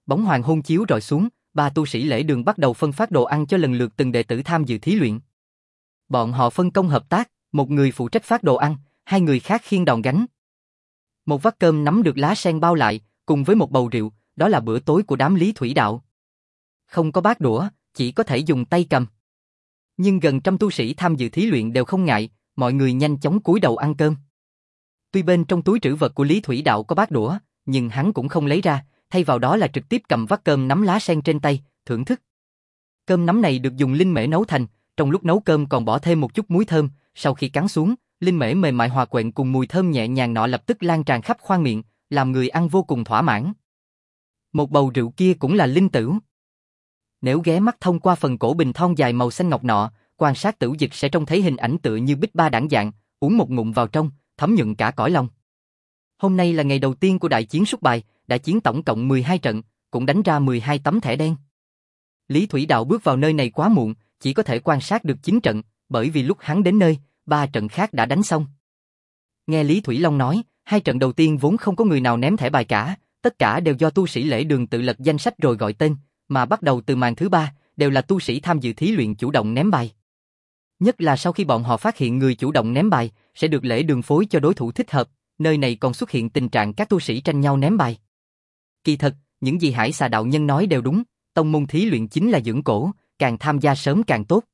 bóng hoàng hôn chiếu rọi xuống, ba tu sĩ lễ đường bắt đầu phân phát đồ ăn cho lần lượt từng đệ tử tham dự thí luyện. Bọn họ phân công hợp tác, một người phụ trách phát đồ ăn, hai người khác khiêng đòn gánh. Một vắt cơm nắm được lá sen bao lại, cùng với một bầu rượu, đó là bữa tối của đám Lý Thủy Đạo. Không có bát đũa, chỉ có thể dùng tay cầm. Nhưng gần trăm tu sĩ tham dự thí luyện đều không ngại, mọi người nhanh chóng cúi đầu ăn cơm. Tuy bên trong túi trữ vật của Lý Thủy Đạo có bát đũa, nhưng hắn cũng không lấy ra, thay vào đó là trực tiếp cầm vắt cơm nắm lá sen trên tay, thưởng thức. Cơm nắm này được dùng linh mễ nấu thành, trong lúc nấu cơm còn bỏ thêm một chút muối thơm, sau khi cắn xuống, linh mễ mềm mại hòa quyện cùng mùi thơm nhẹ nhàng nọ lập tức lan tràn khắp khoang miệng, làm người ăn vô cùng thỏa mãn. Một bầu rượu kia cũng là linh tửu. Nếu ghé mắt thông qua phần cổ bình thon dài màu xanh ngọc nọ, quan sát tửu dịch sẽ trông thấy hình ảnh tựa như bích ba đảng dạng, uống một ngụm vào trong, thấm nhuận cả cõi lòng. Hôm nay là ngày đầu tiên của đại chiến súc bài, đã chiến tổng cộng mười hai trận, cũng đánh ra mười hai tấm thẻ đen. Lý Thủy Đạo bước vào nơi này quá muộn, chỉ có thể quan sát được chín trận, bởi vì lúc hắn đến nơi, ba trận khác đã đánh xong. Nghe Lý Thủy Long nói, hai trận đầu tiên vốn không có người nào ném thẻ bài cả, tất cả đều do tu sĩ lễ đường tự lật danh sách rồi gọi tên, mà bắt đầu từ màn thứ ba, đều là tu sĩ tham dự thí luyện chủ động ném bài. Nhất là sau khi bọn họ phát hiện người chủ động ném bài, sẽ được lễ đường phối cho đối thủ thích hợp, nơi này còn xuất hiện tình trạng các tu sĩ tranh nhau ném bài. Kỳ thật, những gì Hải Xà đạo nhân nói đều đúng, tông môn thí luyện chính là dưỡng cổ, càng tham gia sớm càng tốt.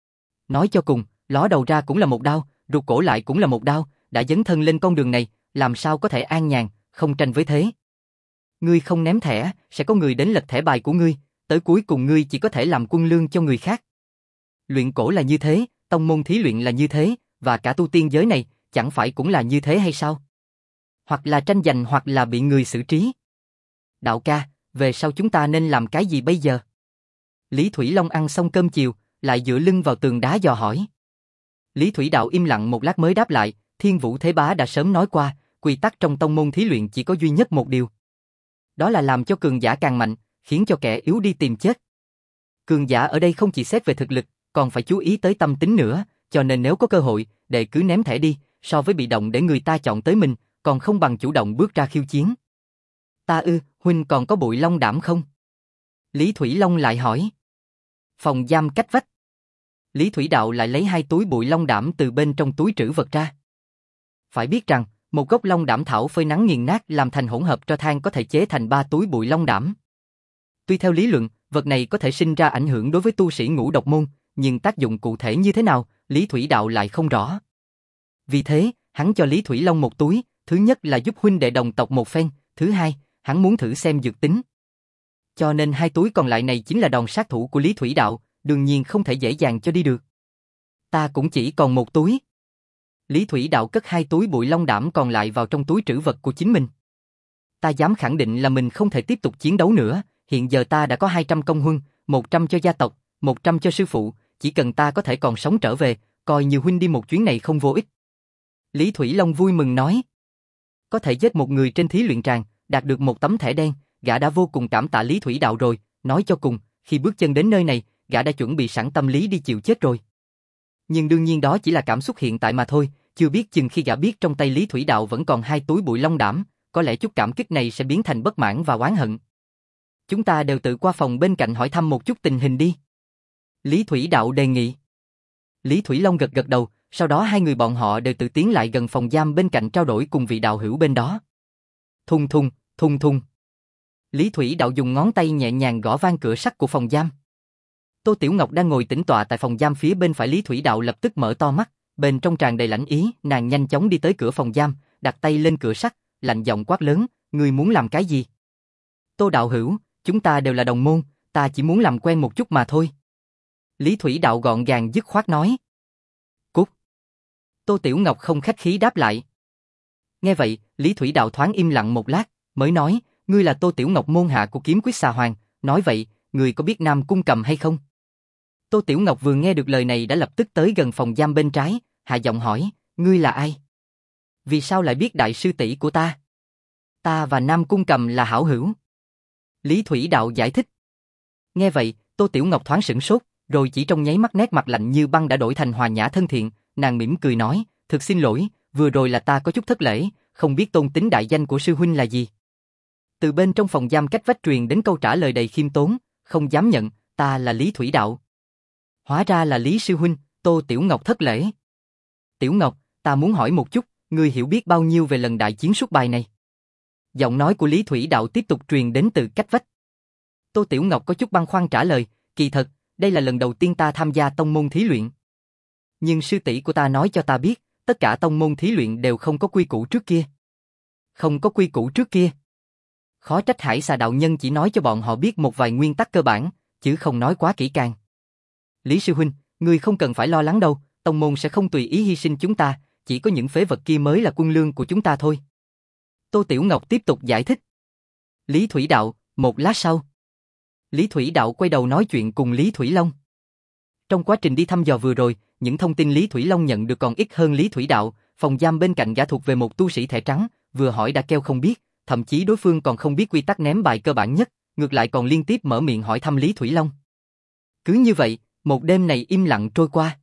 Nói cho cùng, ló đầu ra cũng là một đao, rụt cổ lại cũng là một đao, đã dấn thân lên con đường này, làm sao có thể an nhàn, không tranh với thế. Ngươi không ném thẻ, sẽ có người đến lật thẻ bài của ngươi, tới cuối cùng ngươi chỉ có thể làm quân lương cho người khác. Luyện cổ là như thế, tông môn thí luyện là như thế, và cả tu tiên giới này, chẳng phải cũng là như thế hay sao? Hoặc là tranh giành hoặc là bị người xử trí. Đạo ca, về sau chúng ta nên làm cái gì bây giờ? Lý Thủy Long ăn xong cơm chiều, lại dựa lưng vào tường đá dò hỏi. Lý Thủy Đạo im lặng một lát mới đáp lại, Thiên Vũ Thế Bá đã sớm nói qua, quy tắc trong tông môn thí luyện chỉ có duy nhất một điều. Đó là làm cho cường giả càng mạnh, khiến cho kẻ yếu đi tìm chết. Cường giả ở đây không chỉ xét về thực lực, còn phải chú ý tới tâm tính nữa, cho nên nếu có cơ hội, đệ cứ ném thẻ đi, so với bị động để người ta chọn tới mình, còn không bằng chủ động bước ra khiêu chiến. Ta ư, huynh còn có bụi long đảm không? Lý Thủy Long lại hỏi. Phòng giam cách vách. Lý Thủy Đạo lại lấy hai túi bụi long đảm từ bên trong túi trữ vật ra. Phải biết rằng, một gốc long đảm thảo phơi nắng nghiền nát làm thành hỗn hợp tro than có thể chế thành ba túi bụi long đảm. Tuy theo lý luận, vật này có thể sinh ra ảnh hưởng đối với tu sĩ ngũ độc môn, nhưng tác dụng cụ thể như thế nào, Lý Thủy Đạo lại không rõ. Vì thế, hắn cho Lý Thủy Long một túi, thứ nhất là giúp huynh đệ đồng tộc một phen, thứ hai, hắn muốn thử xem dược tính. Cho nên hai túi còn lại này chính là đòn sát thủ của Lý Thủy Đạo, đương nhiên không thể dễ dàng cho đi được. Ta cũng chỉ còn một túi. Lý Thủy Đạo cất hai túi bụi long đảm còn lại vào trong túi trữ vật của chính mình. Ta dám khẳng định là mình không thể tiếp tục chiến đấu nữa, hiện giờ ta đã có hai trăm công huân, một trăm cho gia tộc, một trăm cho sư phụ, chỉ cần ta có thể còn sống trở về, coi như huynh đi một chuyến này không vô ích. Lý Thủy Long vui mừng nói. Có thể giết một người trên thí luyện tràng, đạt được một tấm thẻ đen, gã đã vô cùng cảm tạ Lý Thủy Đạo rồi, nói cho cùng, khi bước chân đến nơi này, gã đã chuẩn bị sẵn tâm lý đi chịu chết rồi. Nhưng đương nhiên đó chỉ là cảm xúc hiện tại mà thôi, chưa biết chừng khi gã biết trong tay Lý Thủy Đạo vẫn còn hai túi bụi long đảm, có lẽ chút cảm kích này sẽ biến thành bất mãn và oán hận. Chúng ta đều tự qua phòng bên cạnh hỏi thăm một chút tình hình đi. Lý Thủy Đạo đề nghị. Lý Thủy Long gật gật đầu, sau đó hai người bọn họ đều tự tiến lại gần phòng giam bên cạnh trao đổi cùng vị đạo hữu bên đó. Thùng thùng, thùng thùng. Lý Thủy Đạo dùng ngón tay nhẹ nhàng gõ vang cửa sắt của phòng giam. Tô Tiểu Ngọc đang ngồi tĩnh tọa tại phòng giam phía bên phải Lý Thủy Đạo lập tức mở to mắt, bên trong tràn đầy lãnh ý, nàng nhanh chóng đi tới cửa phòng giam, đặt tay lên cửa sắt, lạnh giọng quát lớn, ngươi muốn làm cái gì? Tô đạo hữu, chúng ta đều là đồng môn, ta chỉ muốn làm quen một chút mà thôi. Lý Thủy Đạo gọn gàng dứt khoát nói. Cút. Tô Tiểu Ngọc không khách khí đáp lại. Nghe vậy, Lý Thủy Đạo thoáng im lặng một lát, mới nói, ngươi là Tô Tiểu Ngọc môn hạ của Kiếm Quyết Xà Hoàng, nói vậy, ngươi có biết Nam Cung Cầm hay không? Tô Tiểu Ngọc vừa nghe được lời này đã lập tức tới gần phòng giam bên trái, hạ giọng hỏi, ngươi là ai? Vì sao lại biết đại sư tỷ của ta? Ta và Nam Cung Cầm là hảo hữu. Lý Thủy Đạo giải thích. Nghe vậy, Tô Tiểu Ngọc thoáng sửng sốt, rồi chỉ trong nháy mắt nét mặt lạnh như băng đã đổi thành hòa nhã thân thiện, nàng mỉm cười nói, thực xin lỗi, vừa rồi là ta có chút thất lễ, không biết tôn tính đại danh của sư huynh là gì. Từ bên trong phòng giam cách vách truyền đến câu trả lời đầy khiêm tốn, không dám nhận, ta là Lý Thủy Đạo. Hóa ra là Lý sư huynh, Tô Tiểu Ngọc thất lễ. Tiểu Ngọc, ta muốn hỏi một chút, ngươi hiểu biết bao nhiêu về lần đại chiến sút bài này? Giọng nói của Lý Thủy Đạo tiếp tục truyền đến từ cách vách. Tô Tiểu Ngọc có chút băn khoăn trả lời, kỳ thật, đây là lần đầu tiên ta tham gia tông môn thí luyện. Nhưng sư tỷ của ta nói cho ta biết, tất cả tông môn thí luyện đều không có quy củ trước kia. Không có quy củ trước kia. Khó trách Hải Xà đạo nhân chỉ nói cho bọn họ biết một vài nguyên tắc cơ bản, chứ không nói quá kỹ càng. Lý sư huynh, ngươi không cần phải lo lắng đâu, tông môn sẽ không tùy ý hy sinh chúng ta, chỉ có những phế vật kia mới là quân lương của chúng ta thôi. Tô Tiểu Ngọc tiếp tục giải thích. Lý Thủy Đạo, một lát sau. Lý Thủy Đạo quay đầu nói chuyện cùng Lý Thủy Long. Trong quá trình đi thăm dò vừa rồi, những thông tin Lý Thủy Long nhận được còn ít hơn Lý Thủy Đạo, phòng giam bên cạnh gã thuộc về một tu sĩ thẻ trắng, vừa hỏi đã kêu không biết, thậm chí đối phương còn không biết quy tắc ném bài cơ bản nhất, ngược lại còn liên tiếp mở miệng hỏi thăm Lý Thủy Long. Cứ như vậy, một đêm này im lặng trôi qua.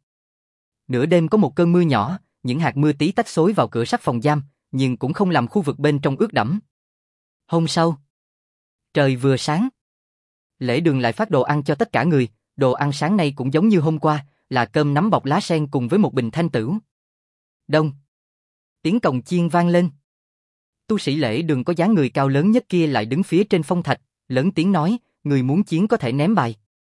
Nửa đêm có một cơn mưa nhỏ, những hạt mưa tí tách xối vào cửa sắt phòng giam, nhưng cũng không làm khu vực bên trong ướt đẫm. Hôm sau, trời vừa sáng, Lễ Đường lại phát đồ ăn cho tất cả người, đồ ăn sáng nay cũng giống như hôm qua, là cơm nắm bọc lá sen cùng với một bình thanh tửu. Đông. Tiếng cồng chiên vang lên. Tu sĩ Lễ Đường có dáng người cao lớn nhất kia lại đứng phía trên phong thạch, lớn tiếng nói, người muốn chiến có thể ném bài.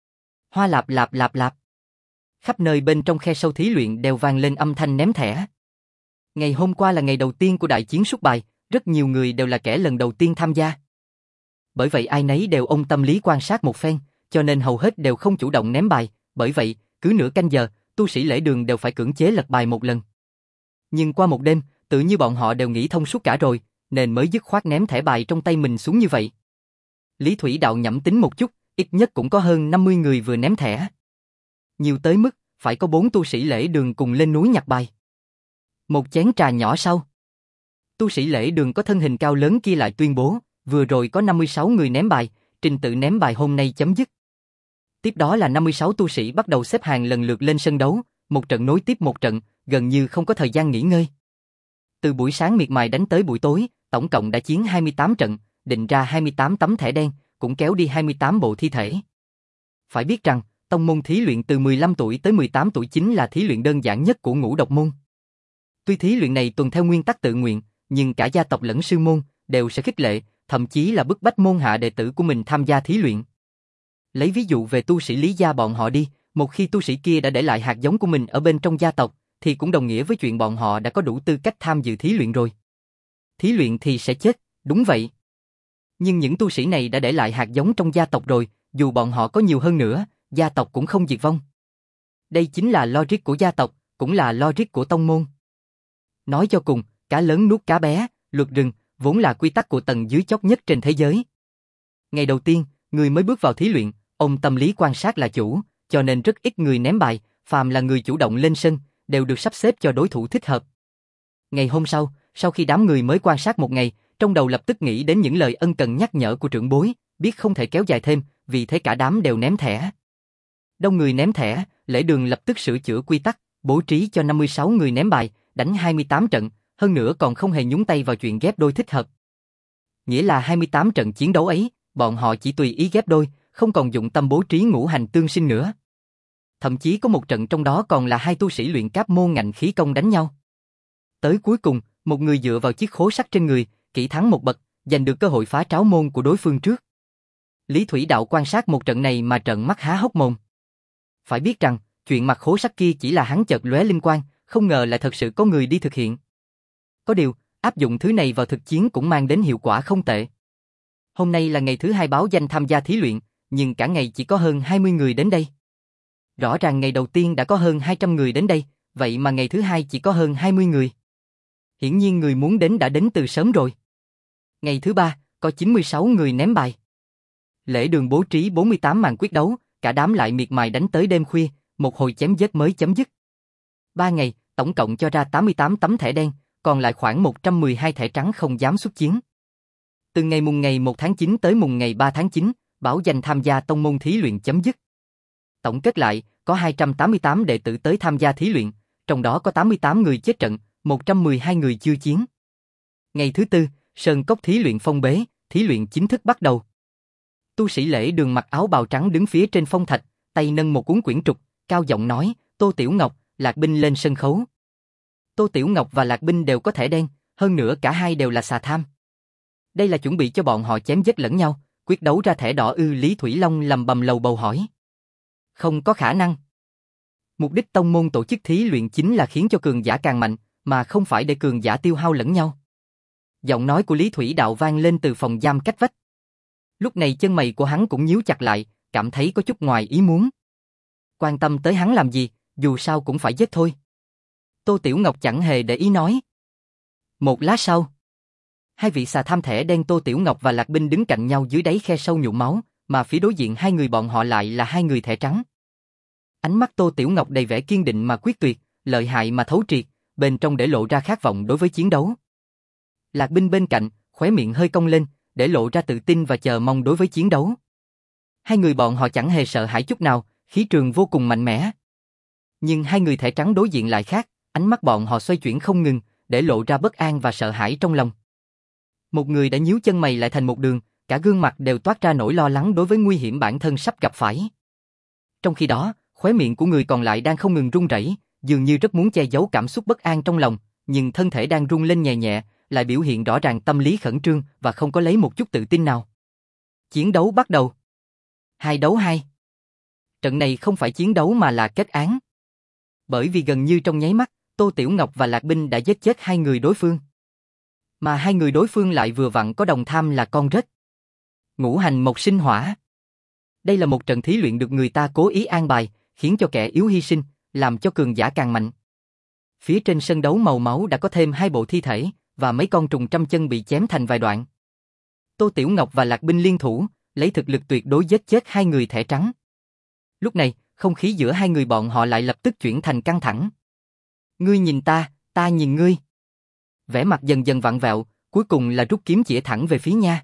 Hoa lạp lạp lạp lạp. Khắp nơi bên trong khe sâu thí luyện đều vang lên âm thanh ném thẻ. Ngày hôm qua là ngày đầu tiên của đại chiến sút bài, rất nhiều người đều là kẻ lần đầu tiên tham gia. Bởi vậy ai nấy đều ôm tâm lý quan sát một phen, cho nên hầu hết đều không chủ động ném bài, bởi vậy, cứ nửa canh giờ, tu sĩ Lễ Đường đều phải cưỡng chế lật bài một lần. Nhưng qua một đêm, tự như bọn họ đều nghĩ thông suốt cả rồi, nên mới dứt khoát ném thẻ bài trong tay mình xuống như vậy. Lý Thủy Đạo nhẩm tính một chút, ít nhất cũng có hơn năm mươi người vừa ném thẻ. Nhiều tới mức, phải có bốn tu sĩ Lễ Đường cùng lên núi nhặt bài. Một chén trà nhỏ sau, tu sĩ Lễ Đường có thân hình cao lớn kia lại tuyên bố, vừa rồi có năm mươi sáu người ném bài, trình tự ném bài hôm nay chấm dứt. Tiếp đó là năm mươi sáu tu sĩ bắt đầu xếp hàng lần lượt lên sân đấu, một trận nối tiếp một trận, gần như không có thời gian nghỉ ngơi. Từ buổi sáng miệt mài đánh tới buổi tối, tổng cộng đã chiến hai mươi tám trận, định ra hai mươi tám tấm thẻ đen, cũng kéo đi hai mươi tám bộ thi thể. Phải biết rằng, tông môn thí luyện từ mười lăm tuổi tới mười tám tuổi chính là thí luyện đơn giản nhất của ngũ độc môn. Tuy thí luyện này tuân theo nguyên tắc tự nguyện, nhưng cả gia tộc lẫn sư môn đều sẽ khích lệ, thậm chí là bức bách môn hạ đệ tử của mình tham gia thí luyện. Lấy ví dụ về tu sĩ Lý gia bọn họ đi, một khi tu sĩ kia đã để lại hạt giống của mình ở bên trong gia tộc, thì cũng đồng nghĩa với chuyện bọn họ đã có đủ tư cách tham dự thí luyện rồi. Thí luyện thì sẽ chết, đúng vậy. Nhưng những tu sĩ này đã để lại hạt giống trong gia tộc rồi, dù bọn họ có nhiều hơn nữa, gia tộc cũng không diệt vong. Đây chính là logic của gia tộc, cũng là logic của tông môn. Nói cho cùng, cá lớn nuốt cá bé, luật rừng, vốn là quy tắc của tầng dưới chót nhất trên thế giới. Ngày đầu tiên, người mới bước vào thí luyện, ông tâm lý quan sát là chủ, cho nên rất ít người ném bài, phàm là người chủ động lên sân, đều được sắp xếp cho đối thủ thích hợp. Ngày hôm sau, sau khi đám người mới quan sát một ngày, trong đầu lập tức nghĩ đến những lời ân cần nhắc nhở của trưởng bối, biết không thể kéo dài thêm, vì thế cả đám đều ném thẻ. Đông người ném thẻ, Lễ Đường lập tức sửa chữa quy tắc, bố trí cho năm mươi sáu người ném bài, đánh hai mươi tám trận, hơn nữa còn không hề nhúng tay vào chuyện ghép đôi thích hợp. Nghĩa là hai mươi tám trận chiến đấu ấy, bọn họ chỉ tùy ý ghép đôi, không còn dụng tâm bố trí ngũ hành tương sinh nữa. Thậm chí có một trận trong đó còn là hai tu sĩ luyện cáp môn ngạnh khí công đánh nhau. Tới cuối cùng, một người dựa vào chiếc khố sắt trên người, kỹ thắng một bậc, giành được cơ hội phá tráo môn của đối phương trước. Lý Thủy Đạo quan sát một trận này mà trợn mắt há hốc mồm. Phải biết rằng, chuyện mặt khố sắt kia chỉ là hắn chợt lóe linh quang, không ngờ lại thật sự có người đi thực hiện. Có điều, áp dụng thứ này vào thực chiến cũng mang đến hiệu quả không tệ. Hôm nay là ngày thứ hai báo danh tham gia thí luyện, nhưng cả ngày chỉ có hơn hai mươi người đến đây. Rõ ràng ngày đầu tiên đã có hơn hai trăm người đến đây, vậy mà ngày thứ hai chỉ có hơn hai mươi người. Hiển nhiên người muốn đến đã đến từ sớm rồi. Ngày thứ ba, có chín mươi sáu người ném bài. Lễ Đường bố trí bốn mươi tám màn quyết đấu, cả đám lại miệt mài đánh tới đêm khuya, một hồi chém giết mới chấm dứt. Ba ngày, tổng cộng cho ra tám mươi tám tấm thẻ đen, còn lại khoảng một trăm mười hai thẻ trắng không dám xuất chiến. Từ ngày mùng ngày một tháng chín tới mùng ngày ba tháng chín, báo danh tham gia tông môn thí luyện chấm dứt. Tổng kết lại, có hai trăm tám mươi tám đệ tử tới tham gia thí luyện, trong đó có tám mươi tám người chết trận, một trăm mười hai người chưa chiến. Ngày thứ tư, Sơn Cốc thí luyện phong bế, thí luyện chính thức bắt đầu. Tu sĩ lễ đường mặc áo bào trắng đứng phía trên phong thạch, tay nâng một cuốn quyển trục, cao giọng nói, Tô Tiểu Ngọc, Lạc Binh lên sân khấu. Tô Tiểu Ngọc và Lạc Binh đều có thẻ đen, hơn nữa cả hai đều là xà tham. Đây là chuẩn bị cho bọn họ chém giết lẫn nhau, quyết đấu ra thẻ đỏ ư? Lý Thủy Long lầm bầm lầu bầu hỏi. Không có khả năng. Mục đích tông môn tổ chức thí luyện chính là khiến cho cường giả càng mạnh, mà không phải để cường giả tiêu hao lẫn nhau. Giọng nói của Lý Thủy Đạo vang lên từ phòng giam cách vách. Lúc này chân mày của hắn cũng nhíu chặt lại, cảm thấy có chút ngoài ý muốn. Quan tâm tới hắn làm gì, dù sao cũng phải giết thôi. Tô Tiểu Ngọc chẳng hề để ý nói. Một lát sau, hai vị xà tham thẻ đen Tô Tiểu Ngọc và Lạc Binh đứng cạnh nhau dưới đáy khe sâu nhuộm máu, mà phía đối diện hai người bọn họ lại là hai người thẻ trắng. Ánh mắt Tô Tiểu Ngọc đầy vẻ kiên định mà quyết tuyệt, lợi hại mà thấu triệt, bên trong để lộ ra khát vọng đối với chiến đấu. Lạc Binh bên cạnh, khóe miệng hơi cong lên, để lộ ra tự tin và chờ mong đối với chiến đấu. Hai người bọn họ chẳng hề sợ hãi chút nào, khí trường vô cùng mạnh mẽ. Nhưng hai người thẻ trắng đối diện lại khác, ánh mắt bọn họ xoay chuyển không ngừng, để lộ ra bất an và sợ hãi trong lòng. Một người đã nhíu chân mày lại thành một đường, cả gương mặt đều toát ra nỗi lo lắng đối với nguy hiểm bản thân sắp gặp phải. Trong khi đó, khóe miệng của người còn lại đang không ngừng run rẩy, dường như rất muốn che giấu cảm xúc bất an trong lòng, nhưng thân thể đang run lên nhẹ nhẹ, lại biểu hiện rõ ràng tâm lý khẩn trương và không có lấy một chút tự tin nào. Chiến đấu bắt đầu. Hai đấu hai. Trận này không phải chiến đấu mà là kết án. Bởi vì gần như trong nháy mắt, Tô Tiểu Ngọc và Lạc Binh đã giết chết hai người đối phương. Mà hai người đối phương lại vừa vặn có đồng tham là con rết. Ngũ hành mộc sinh hỏa. Đây là một trận thí luyện được người ta cố ý an bài, khiến cho kẻ yếu hy sinh, làm cho cường giả càng mạnh. Phía trên sân đấu màu máu đã có thêm hai bộ thi thể, và mấy con trùng trăm chân bị chém thành vài đoạn. Tô Tiểu Ngọc và Lạc Binh liên thủ, lấy thực lực tuyệt đối giết chết hai người thẻ trắng. Lúc này, không khí giữa hai người bọn họ lại lập tức chuyển thành căng thẳng. Ngươi nhìn ta, ta nhìn ngươi. Vẻ mặt dần dần vặn vẹo, cuối cùng là rút kiếm chĩa thẳng về phía nha.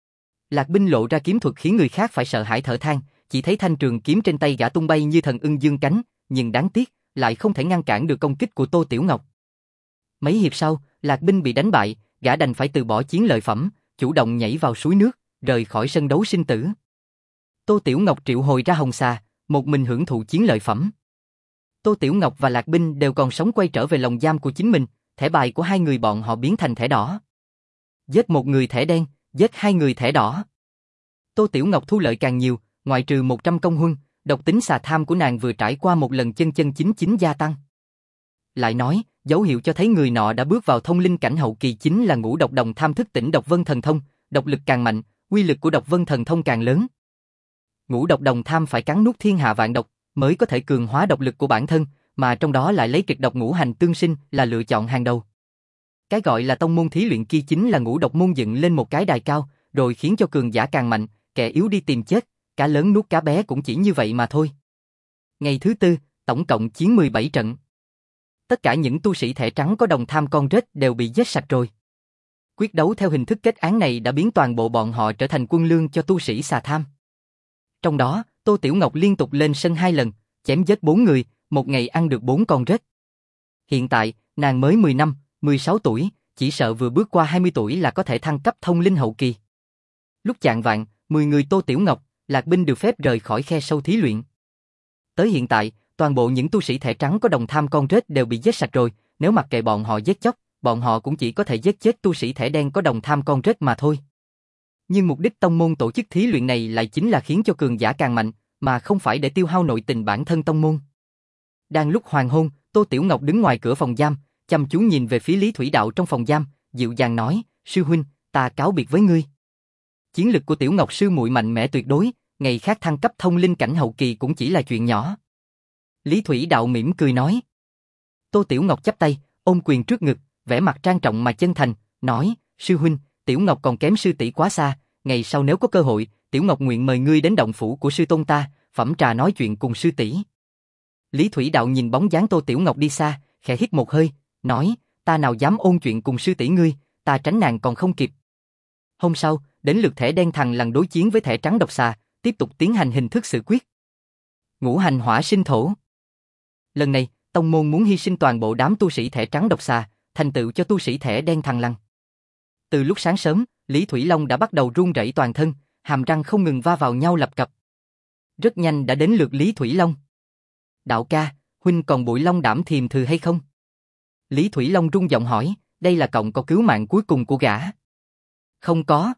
Lạc Binh lộ ra kiếm thuật khiến người khác phải sợ hãi thở than, chỉ thấy thanh trường kiếm trên tay gã tung bay như thần ưng dương cánh, nhưng đáng tiếc, lại không thể ngăn cản được công kích của Tô Tiểu Ngọc. Mấy hiệp sau, Lạc Binh bị đánh bại, gã đành phải từ bỏ chiến lợi phẩm, chủ động nhảy vào suối nước, rời khỏi sân đấu sinh tử. Tô Tiểu Ngọc triệu hồi ra hồng xà, một mình hưởng thụ chiến lợi phẩm. Tô Tiểu Ngọc và Lạc Binh đều còn sống quay trở về lồng giam của chính mình, thẻ bài của hai người bọn họ biến thành thẻ đỏ. Giết một người thẻ đen, giết hai người thẻ đỏ. Tô Tiểu Ngọc thu lợi càng nhiều, ngoại trừ một trăm công huân, độc tính xà tham của nàng vừa trải qua một lần chân chân chính chính gia tăng. Lại nói, dấu hiệu cho thấy người nọ đã bước vào thông linh cảnh hậu kỳ chính là ngũ độc đồng tham thức tỉnh độc vân thần thông, độc lực càng mạnh, uy lực của độc vân thần thông càng lớn. Ngũ độc đồng tham phải cắn nuốt thiên hạ vạn độc, mới có thể cường hóa độc lực của bản thân, mà trong đó lại lấy kịch độc ngũ hành tương sinh là lựa chọn hàng đầu. Cái gọi là tông môn thí luyện kia chính là ngũ độc môn dựng lên một cái đài cao, rồi khiến cho cường giả càng mạnh, kẻ yếu đi tìm chết, cá lớn nuốt cá bé cũng chỉ như vậy mà thôi. Ngày thứ tư, tổng cộng chiến mười bảy trận. Tất cả những tu sĩ thẻ trắng có đồng tham con rết đều bị giết sạch rồi. Quyết đấu theo hình thức kết án này đã biến toàn bộ bọn họ trở thành quân lương cho tu sĩ xà tham. Trong đó, Tô Tiểu Ngọc liên tục lên sân hai lần, chém giết bốn người, một ngày ăn được bốn con rết. Hiện tại, nàng mới mười năm, mười sáu tuổi, chỉ sợ vừa bước qua hai mươi tuổi là có thể thăng cấp thông linh hậu kỳ. Lúc chạng vạng, mười người Tô Tiểu Ngọc, Lạc Binh được phép rời khỏi khe sâu thí luyện. Tới hiện tại, toàn bộ những tu sĩ thẻ trắng có đồng tham con rết đều bị giết sạch rồi, nếu mặc kệ bọn họ giết chóc, bọn họ cũng chỉ có thể giết chết tu sĩ thẻ đen có đồng tham con rết mà thôi. Nhưng mục đích tông môn tổ chức thí luyện này lại chính là khiến cho cường giả càng mạnh, mà không phải để tiêu hao nội tình bản thân tông môn. Đang lúc hoàng hôn, Tô Tiểu Ngọc đứng ngoài cửa phòng giam, chăm chú nhìn về phía Lý Thủy Đạo trong phòng giam, dịu dàng nói, sư huynh, ta cáo biệt với ngươi. Chiến lực của Tiểu Ngọc sư muội mạnh mẽ tuyệt đối, ngày khác thăng cấp thông linh cảnh hậu kỳ cũng chỉ là chuyện nhỏ. Lý Thủy Đạo mỉm cười nói. Tô Tiểu Ngọc chắp tay, ôm quyền trước ngực, vẻ mặt trang trọng mà chân thành, nói, sư huynh, Tiểu Ngọc còn kém sư tỷ quá xa, ngày sau nếu có cơ hội, Tiểu Ngọc nguyện mời ngươi đến động phủ của sư tôn ta, phẩm trà nói chuyện cùng sư tỷ. Lý Thủy Đạo nhìn bóng dáng Tô Tiểu Ngọc đi xa, khẽ hít một hơi, nói, ta nào dám ôn chuyện cùng sư tỷ ngươi, ta tránh nàng còn không kịp. Hôm sau, đến lượt thẻ đen thằng lần đối chiến với thẻ trắng độc xà, tiếp tục tiến hành hình thức xử quyết. Ngũ hành hỏa sinh thổ. Lần này, tông môn muốn hy sinh toàn bộ đám tu sĩ thẻ trắng độc xà, thành tựu cho tu sĩ thẻ đen thằng lằn. Từ lúc sáng sớm, Lý Thủy Long đã bắt đầu run rẩy toàn thân, hàm răng không ngừng va vào nhau lập cập. Rất nhanh đã đến lượt Lý Thủy Long. Đạo ca, huynh còn bụi long đảm thiềm thừ hay không? Lý Thủy Long run giọng hỏi, đây là cọng cỏ cứu mạng cuối cùng của gã. Không có.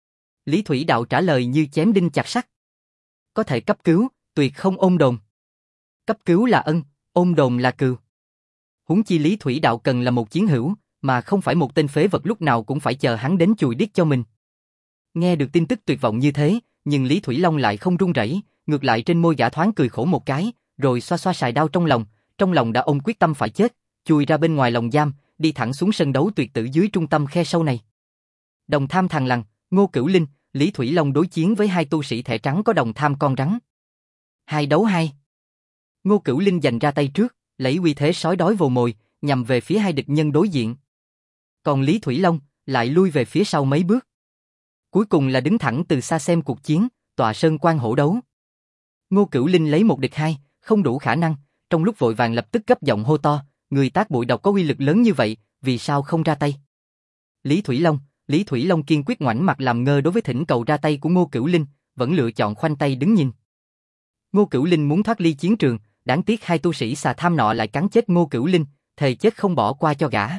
Lý Thủy Đạo trả lời như chém đinh chặt sắt. Có thể cấp cứu, tuyệt không ôn đồn. Cấp cứu là ân, ôn đồn là cừu. Huống chi Lý Thủy Đạo cần là một chiến hữu, mà không phải một tên phế vật lúc nào cũng phải chờ hắn đến chùi điếc cho mình. Nghe được tin tức tuyệt vọng như thế, nhưng Lý Thủy Long lại không run rẩy, ngược lại trên môi gã thoáng cười khổ một cái, rồi xoa xoa sài đao trong lòng, trong lòng đã ôm quyết tâm phải chết, chui ra bên ngoài lồng giam, đi thẳng xuống sân đấu tuyệt tử dưới trung tâm khe sâu này. Đồng tham thằng lằn, Ngô Cửu Linh, Lý Thủy Long đối chiến với hai tu sĩ thẻ trắng có đồng tham con rắn. Hai đấu hai. Ngô Cửu Linh giành ra tay trước, lấy uy thế sói đói vồ mồi, nhằm về phía hai địch nhân đối diện. Còn Lý Thủy Long lại lui về phía sau mấy bước. Cuối cùng là đứng thẳng từ xa xem cuộc chiến, tọa sơn quan hổ đấu. Ngô Cửu Linh lấy một địch hai, không đủ khả năng, trong lúc vội vàng lập tức gấp giọng hô to, người tác bụi độc có uy lực lớn như vậy, vì sao không ra tay? Lý Thủy Long, Lý Thủy Long kiên quyết ngoảnh mặt làm ngơ đối với thỉnh cầu ra tay của Ngô Cửu Linh, vẫn lựa chọn khoanh tay đứng nhìn. Ngô Cửu Linh muốn thoát ly chiến trường, đáng tiếc hai tu sĩ xà tham nọ lại cắn chết Ngô Cửu Linh, thề chết không bỏ qua cho gã.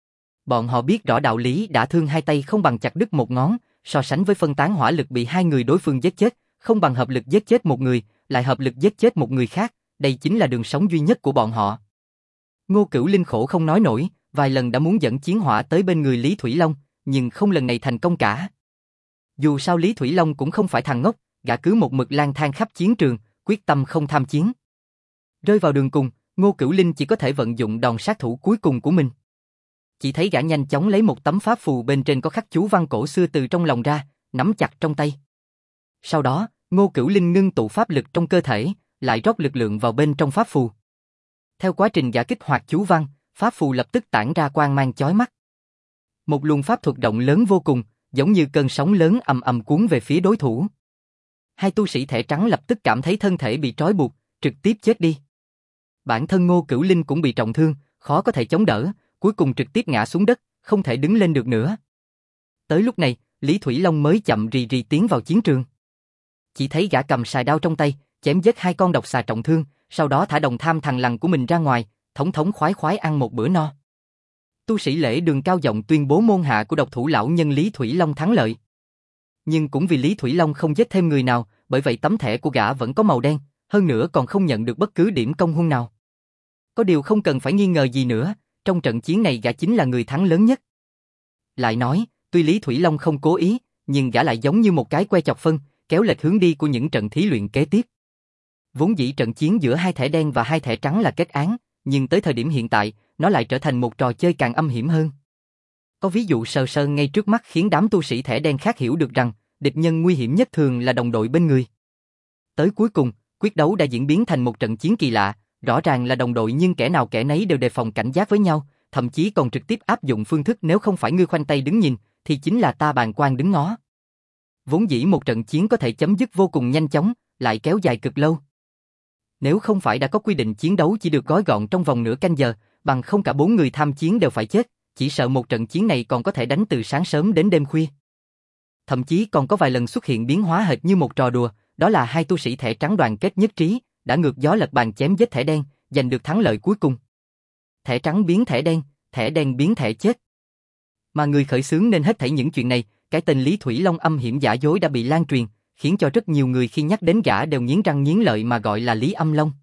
Bọn họ biết rõ đạo lý đã thương hai tay không bằng chặt đứt một ngón, so sánh với phân tán hỏa lực bị hai người đối phương giết chết, không bằng hợp lực giết chết một người, lại hợp lực giết chết một người khác, đây chính là đường sống duy nhất của bọn họ. Ngô Cửu Linh khổ không nói nổi, vài lần đã muốn dẫn chiến hỏa tới bên người Lý Thủy Long, nhưng không lần này thành công cả. Dù sao Lý Thủy Long cũng không phải thằng ngốc, gã cứ một mực lang thang khắp chiến trường, quyết tâm không tham chiến. Rơi vào đường cùng, Ngô Cửu Linh chỉ có thể vận dụng đòn sát thủ cuối cùng của mình. Chỉ thấy gã nhanh chóng lấy một tấm pháp phù bên trên có khắc chú văn cổ xưa từ trong lòng ra, nắm chặt trong tay. Sau đó, Ngô Cửu Linh ngưng tụ pháp lực trong cơ thể, lại rót lực lượng vào bên trong pháp phù. Theo quá trình gã kích hoạt chú văn, pháp phù lập tức tản ra quang mang chói mắt. Một luồng pháp thuật rộng lớn vô cùng, giống như cơn sóng lớn ầm ầm cuốn về phía đối thủ. Hai tu sĩ thẻ trắng lập tức cảm thấy thân thể bị trói buộc, trực tiếp chết đi. Bản thân Ngô Cửu Linh cũng bị trọng thương, khó có thể chống đỡ, cuối cùng trực tiếp ngã xuống đất, không thể đứng lên được nữa. Tới lúc này, Lý Thủy Long mới chậm rì rì tiến vào chiến trường. Chỉ thấy gã cầm sài đao trong tay, chém giết hai con độc xà trọng thương, sau đó thả đồng tham thằng lằn của mình ra ngoài, thống thống khoái khoái ăn một bữa no. Tu sĩ Lễ Đường cao giọng tuyên bố môn hạ của độc thủ lão nhân Lý Thủy Long thắng lợi. Nhưng cũng vì Lý Thủy Long không giết thêm người nào, bởi vậy tấm thẻ của gã vẫn có màu đen, hơn nữa còn không nhận được bất cứ điểm công huân nào. Có điều không cần phải nghi ngờ gì nữa, trong trận chiến này gã chính là người thắng lớn nhất. Lại nói, tuy Lý Thủy Long không cố ý, nhưng gã lại giống như một cái que chọc phân, kéo lệch hướng đi của những trận thí luyện kế tiếp. Vốn dĩ trận chiến giữa hai thẻ đen và hai thẻ trắng là kết án, nhưng tới thời điểm hiện tại, nó lại trở thành một trò chơi càng âm hiểm hơn. Có ví dụ sờ sờ ngay trước mắt khiến đám tu sĩ thẻ đen khác hiểu được rằng, địch nhân nguy hiểm nhất thường là đồng đội bên người. Tới cuối cùng, quyết đấu đã diễn biến thành một trận chiến kỳ lạ, rõ ràng là đồng đội nhưng kẻ nào kẻ nấy đều đề phòng cảnh giác với nhau, thậm chí còn trực tiếp áp dụng phương thức nếu không phải ngươi khoanh tay đứng nhìn, thì chính là ta bàng quan đứng ngó. Vốn dĩ một trận chiến có thể chấm dứt vô cùng nhanh chóng, lại kéo dài cực lâu. Nếu không phải đã có quy định chiến đấu chỉ được gói gọn trong vòng nửa canh giờ, bằng không cả bốn người tham chiến đều phải chết, chỉ sợ một trận chiến này còn có thể đánh từ sáng sớm đến đêm khuya. Thậm chí còn có vài lần xuất hiện biến hóa hệt như một trò đùa, đó là hai tu sĩ thẻ trắng đoàn kết nhất trí, đã ngược gió lật bàn chém giết thẻ đen, giành được thắng lợi cuối cùng. Thẻ trắng biến thẻ đen, thẻ đen biến thẻ chết. Mà người khởi xướng nên hết thảy những chuyện này, cái tên Lý Thủy Long âm hiểm giả dối đã bị lan truyền, khiến cho rất nhiều người khi nhắc đến gã đều nghiến răng nghiến lợi mà gọi là Lý Âm Long.